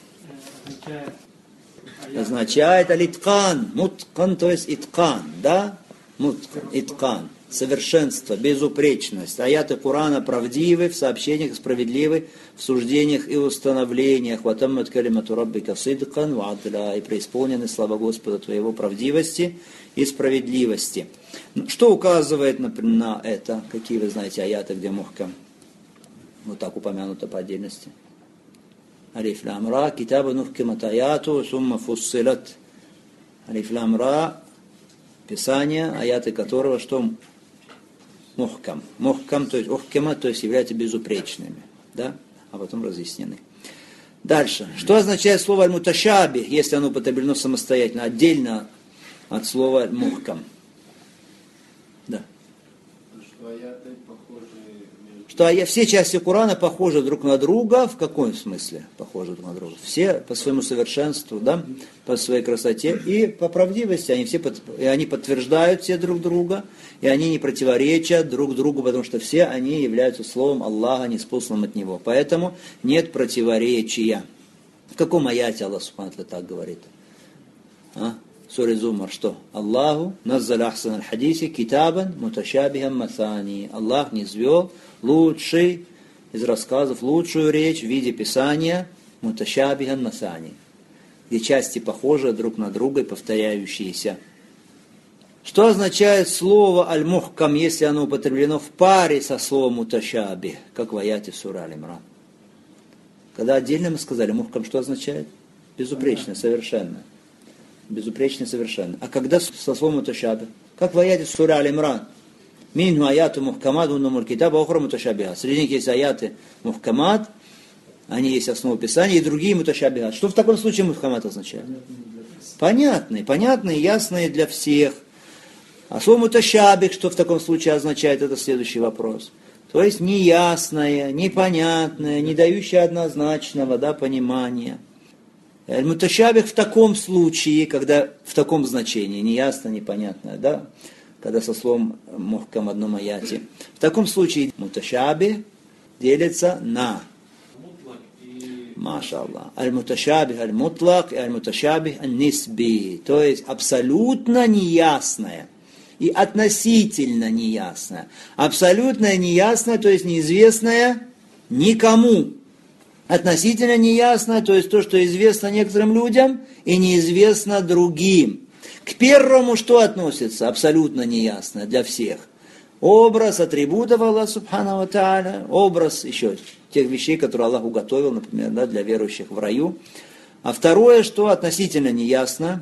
Означает аль-иткан, муткан, то есть иткан, да? Муткан, иткан, совершенство, безупречность. Аяты Корана правдивы, в сообщениях справедливы, в суждениях и установлениях. Ватаммат калимату раббика сидкан ва адля, и преисполнены слова Господа твоего правдивости и справедливости. Что указывает на это? Какие вы знаете аяты, где мухкам вот так упомянуто по отдельности? Алиф лам ра, китабу нухкимат аяту, сумма фуссилат. Алиф лам ра, Писание, аяты которого что? Мухкам. Мухкам, то есть ухкима, то есть являются безупречными. Да? А потом разъяснены. Дальше. Что означает слово аль-муташаби, если оно употреблено самостоятельно, отдельно от слова мухкам? Да. Что аяты похожи Что все части Корана похожи друг на друга. В каком смысле похожи друг на друга? Все по своему совершенству, да? По своей красоте и по правдивости. Они подтверждают все друг друга, и они не противоречат друг другу, потому что все они являются словом Аллаха, неспосланным от Него. Поэтому нет противоречия. В каком аяте Аллах Субхану ва Тааля так говорит? Сура Зумар, что? Аллаху наззаля ахсан аль-хадиси китабан муташабихам масани. Аллах низвел лучший из рассказов, лучшую речь в виде Писания муташабихам масани, где части похожи друг на друга и повторяющиеся. Что означает слово аль-мухкам, если оно употреблено в паре со словом муташаби, как в аяте сура Аль-Имран? Когда отдельно мы сказали мухкам, что означает? Безупречно, совершенно. Безупречно, совершенно. А когда со словом муташаби? Как в аяте сура Аль-Имран? Минху аяту мухкамат уннумуль китаба охра муташабиха. Среди них есть аяты мухкамат, они есть основа Писания, и другие муташабиха. Что в таком случае мухкамат означает? Понятные, ясные для всех. А слово муташабих, что в таком случае означает, это следующий вопрос. То есть неясное, непонятное, не дающее однозначного понимания. Муташабих в таком случае, когда в таком значении, неясно, непонятное, да? Когда со словом мухкам в одном аяте. В таком случае муташабих делится на Маша Аллах. Аль-муташабих аль-мутлак и аль-муташабих аль-нисби. То есть абсолютно неясное и относительно неясное. Абсолютно неясное, то есть неизвестное никому. Относительно неясное, то есть то, что известно некоторым людям и неизвестно другим. К первому что относится? Абсолютно неясно для всех. Образ атрибутов Аллаха Субхану ва Тааля, образ еще тех вещей, которые Аллах уготовил, например, да, для верующих в раю. А второе, что относительно неясно,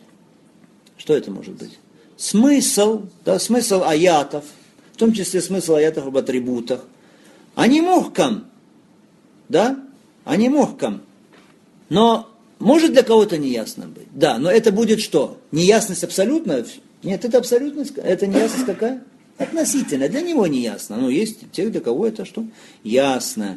что это может быть? Смысл, да, смысл аятов, в том числе смысл аятов об атрибутах. Они мухкам, да, они мухкам, но может для кого-то неясно быть. Да, но это будет что? Неясность абсолютная? Нет, это абсолютность, это неясность какая? Относительно, для него не ясно. Но есть тех, для кого это что? Ясно.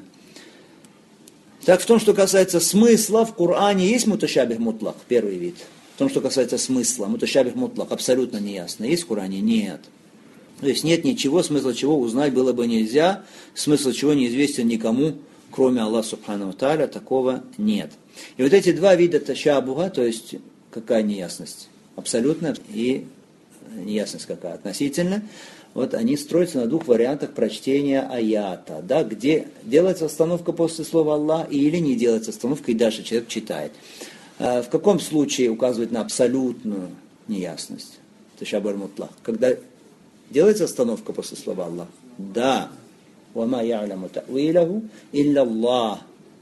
Так в том, что касается смысла, в Коране есть муташабих мутлак, первый вид. В том, что касается смысла, муташабих мутлак, абсолютно не ясно. Есть в Коране? Нет. То есть нет ничего, смысла чего узнать было бы нельзя, смысл чего неизвестен никому, кроме Аллаха Субхану ва Тааля, такого нет. И вот эти два вида ташабуха, то есть какая неясность? Абсолютная и неясность какая? Относительно. Вот они строятся на двух вариантах прочтения аята, да, где делается остановка после слова Аллах или не делается остановка, и дальше человек читает. В каком случае указывает на абсолютную неясность? Ташабух мутлак. Когда делается остановка после слова Аллах? Да. وَمَا يَعْلَمُ تَأْوِيلَهُ إِلَّا اللَّهُ.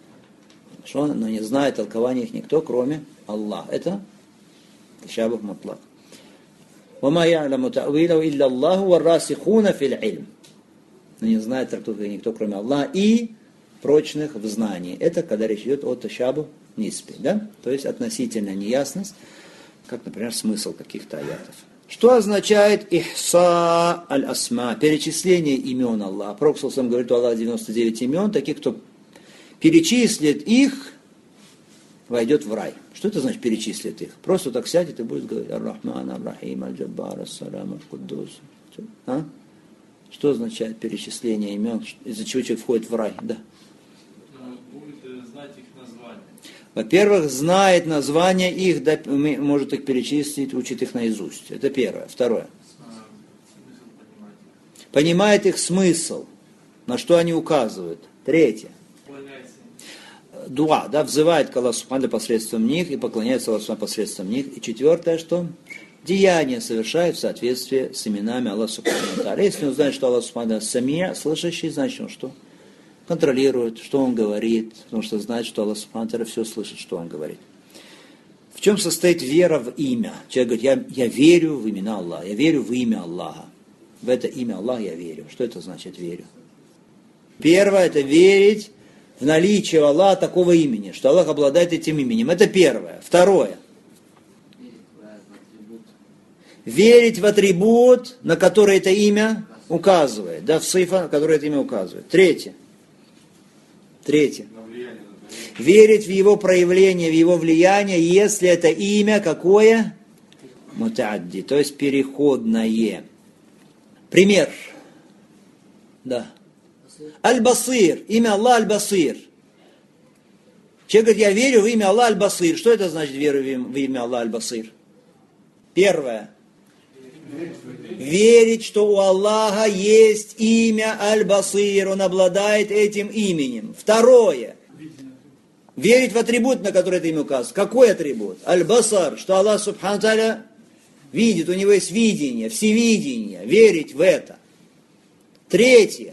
Но не знает толкования их никто, кроме Аллаха. Это ташабух мутлак. وَمَا يَعْلَمُ تَأْوِيلَهُ إِلَّا اللَّهُ وَالرَّاسِخُونَ فِي الْعِلْمِ. Но не знает толкования никто, кроме Аллаха, и прочных в знании. Это когда речь идет о ташабух ниспи, да? То есть относительная неясность, как, например, смысл каких-то аятов. Что означает ихса аль-асма, перечисление имен Аллаха? Пророк сам говорит, у Аллаха 99 имен, таких, кто перечислит их, войдет в рай. Что это значит перечислит их? Просто так сядет и будет говорить ар-Рахман, ар-Рахим, аль-Джаббар, ас-Салам, аль-Куддус. А? Что означает перечисление имен? Из-за чего человек входит в рай? Да. Будет знать их название. Во-первых, знает название их, да, может их перечислить, учит их наизусть. Это первое. Второе. Понимает их смысл, на что они указывают. Третье. Дуа, да, взывает к Аллаху Субхану посредством них и поклоняется Аллаху Субхану посредством них. И четвертое, что? Деяние совершает в соответствии с именами Аллаха Субхану. Если он знает, что Аллах Субхану самия, слышащий, значит он что? Контролирует, что он говорит, потому что знает, что Аллах Субхану все слышит, что он говорит. В чем состоит вера в имя? Человек говорит, я верю в имена Аллаха, я верю в имя Аллаха. В это имя Аллаха я верю. Что это значит верю? Первое, это верить в наличие Аллаха такого имени, что Аллах обладает этим именем. Это первое. Второе. Верить в атрибут, на который это имя указывает. Да, в сифа, на который это имя указывает. Третье. Верить в его проявление, в его влияние, если это имя какое? Мутадди, то есть переходное. Пример. Да. Аль-Басир, имя Аллах Аль-Басир. Человек говорит, я верю в имя Аллах Аль-Басир. Что это значит верю в имя Аллах Аль-Басир? Первое. Верить, что у Аллаха есть имя Аль-Басир, он обладает этим именем. Второе. Верить в атрибут, на который это имя указывает. Какой атрибут? Аль-Басар, что Аллах Субхану Тааля видит, у него есть видение, всевидение. Верить в это. Третье.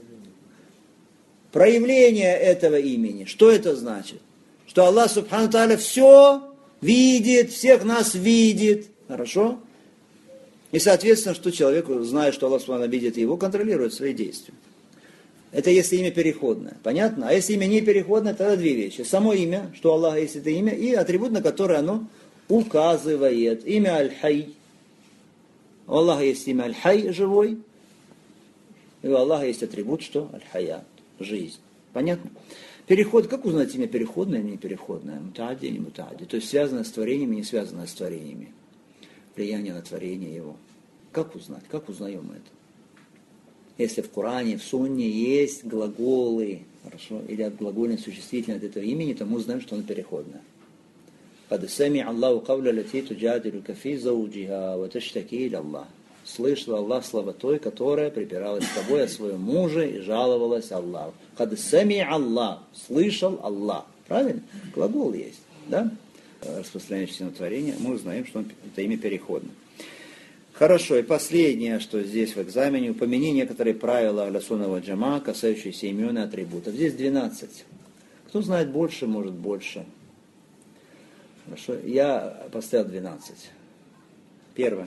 Проявление этого имени. Что это значит? Что Аллах Субхану Тааля все видит, всех нас видит. Хорошо? И, соответственно, что человек, зная, что Аллах Субхану видит его, контролирует свои действия. Это если имя переходное. Понятно? А если имя не переходное, тогда две вещи. Само имя, что у Аллаха есть это имя, и атрибут, на который оно указывает. Имя Аль-Хай. У Аллаха есть имя Аль-Хай, живой. И у Аллаха есть атрибут, что? Аль-Хаят, жизнь. Понятно? Переход, как узнать имя переходное или не переходное? Мутаадди или не мутаадди. То есть связанное с творениями, не связанное с творениями. Влияние на творение его. Как узнать? Как узнаем это? Если в Коране, в Сунне есть глаголы, хорошо, или глагольное существительное от этого имени, то мы узнаем, что оно переходное. «Кад сами Аллаху кавля лати туджадилу кафи зауджиха ва таштаки иля Аллах». Слышал Аллах слова той, которая припиралась с тобой о своем муже и жаловалась Аллаху. «Кад сами Аллах». Слышал Аллах. Правильно? Глагол есть. Да? распространяющееся на творение, мы узнаем, что это имя переходное. Хорошо, и последнее, что здесь в экзамене, упомяни некоторые правила Ахля Сунна валь Джамаа, касающиеся имен и атрибутов. Здесь 12. Кто знает больше, может больше. Хорошо, я поставил 12. Первое.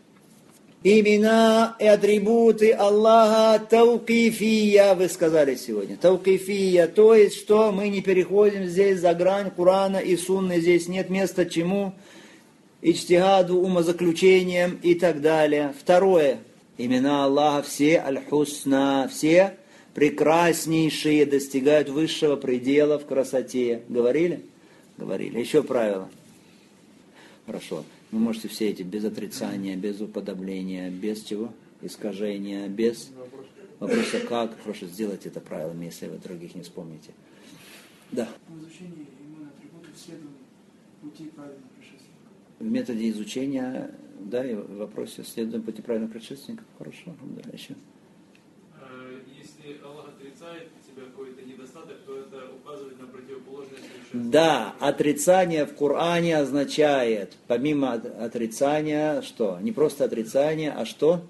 Имена и атрибуты Аллаха таукифия, вы сказали сегодня. Таукифия, то есть, что мы не переходим здесь за грань Корана и Сунны, здесь нет места чему, ичтигаду, умозаключениям и так далее. Второе. Имена Аллаха все аль-хусна, все прекраснейшие, достигают высшего предела в красоте. Говорили? Говорили. Еще правило. Хорошо. Вы можете все эти без отрицания, без уподобления, без чего? Искажения, без вопроса как. Хорошо, сделайте это правилами, если вы других не вспомните. Да. В изучении имен атрибутов следования пути правильного предшественника. В методе изучения, да, и в вопросе следуем пути правильных предшественников. Хорошо, да, еще. Если Аллах отрицает у тебя какой-то недостаток, то это указывает на противоположное совершенство. Да, отрицание в Коране означает, помимо отрицания, что? Не просто отрицание, а что?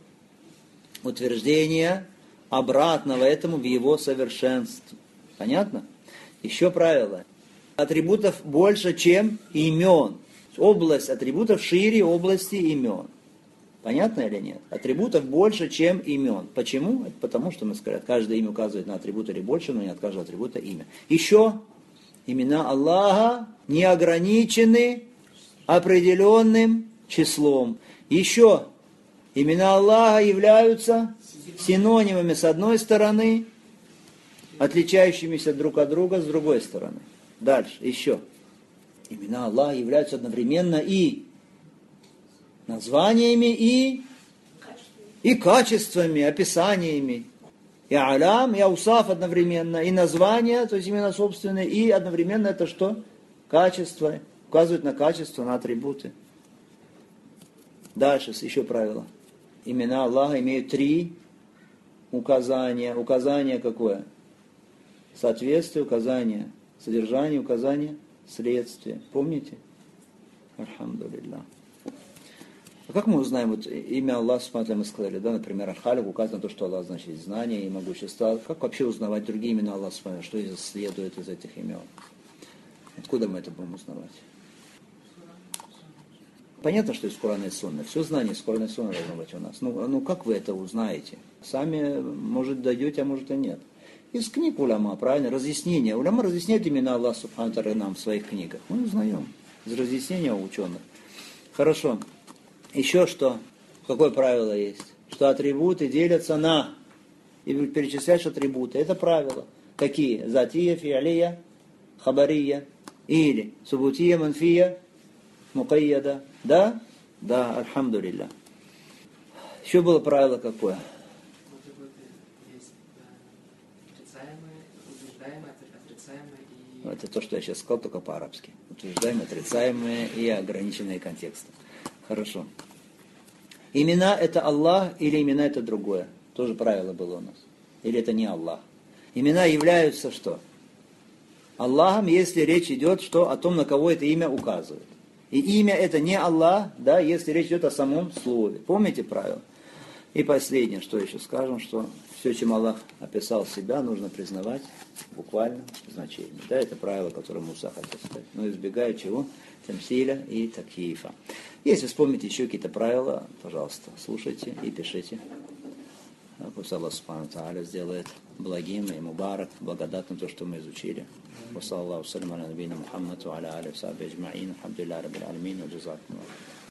Утверждение обратного этому в его совершенстве. Понятно? Еще правило. Атрибутов больше, чем имен. Область атрибутов шире области имен. Понятно или нет? Атрибутов больше, чем имен. Почему? Потому что мы сказали, каждое имя указывает на атрибут или больше, но не от каждого атрибута имя. Еще имена Аллаха не ограничены определенным числом. Еще имена Аллаха являются синонимами с одной стороны, отличающимися друг от друга с другой стороны. Дальше, еще. Имена Аллаха являются одновременно и названиями, и качествами, описаниями. И алям, и аусаф одновременно, и названия, то есть имена собственные, и одновременно это что? Качество. Указывает на качество, на атрибуты. Дальше, еще правило. Имена Аллаха имеют 3 указания. Указание какое? Соответствие, указание содержание, указание следствие. Помните? Альхамдулиллах. А как мы узнаем вот имя Аллаха, мы сказали, да, например, Аль-Халик указано на то, что Аллах значит знание и могущество. Как вообще узнавать другие имена Аллаха, что следует из этих имен? Откуда мы это будем узнавать? Понятно, что из Корана и Сунны. Все знание из Корана и Сунны должно быть у нас. Ну как вы это узнаете? Сами, может, дойдете, а может и нет. Из книг уляма, правильно, разъяснения. Уляма разъясняет имена Аллаха Субхану ва Тааля нам в своих книгах. Мы узнаем из разъяснения у ученых. Хорошо. Еще что? Какое правило есть? Что атрибуты делятся на... И перечисляешь атрибуты. Это правило. Какие? Затия, фиалия, хабария. Или субутия, манфия, мукайяда. Да? Да, альхамдулилля. Еще было правило какое? Это то, что я сейчас сказал, только по-арабски. Утверждаемые, отрицаемые и ограниченные контекстом. Хорошо. Имена это Аллах или имена это другое? Тоже правило было у нас. Или это не Аллах? Имена являются что? Аллахом, если речь идет что? О том, на кого это имя указывает. И имя это не Аллах, да, если речь идет о самом слове. Помните правило? И последнее, что еще скажем, что все, чем Аллах описал себя, нужно признавать в буквальном значении. Да, это правило, которое Муса хотел сказать. Но избегая чего? Тамсиля и такифа. Если вспомните еще какие-то правила, пожалуйста, слушайте и пишите. Пусть Аллах Субхану ва Тааля сделает благим и мубарак, благодатным то, что мы изучили. Wa sallallahu sallam ala nabiyina Muhammad wa ala alihi wa sahbihi ajma'in. Alhamdulillah rabbil alamin wa jazakumullah.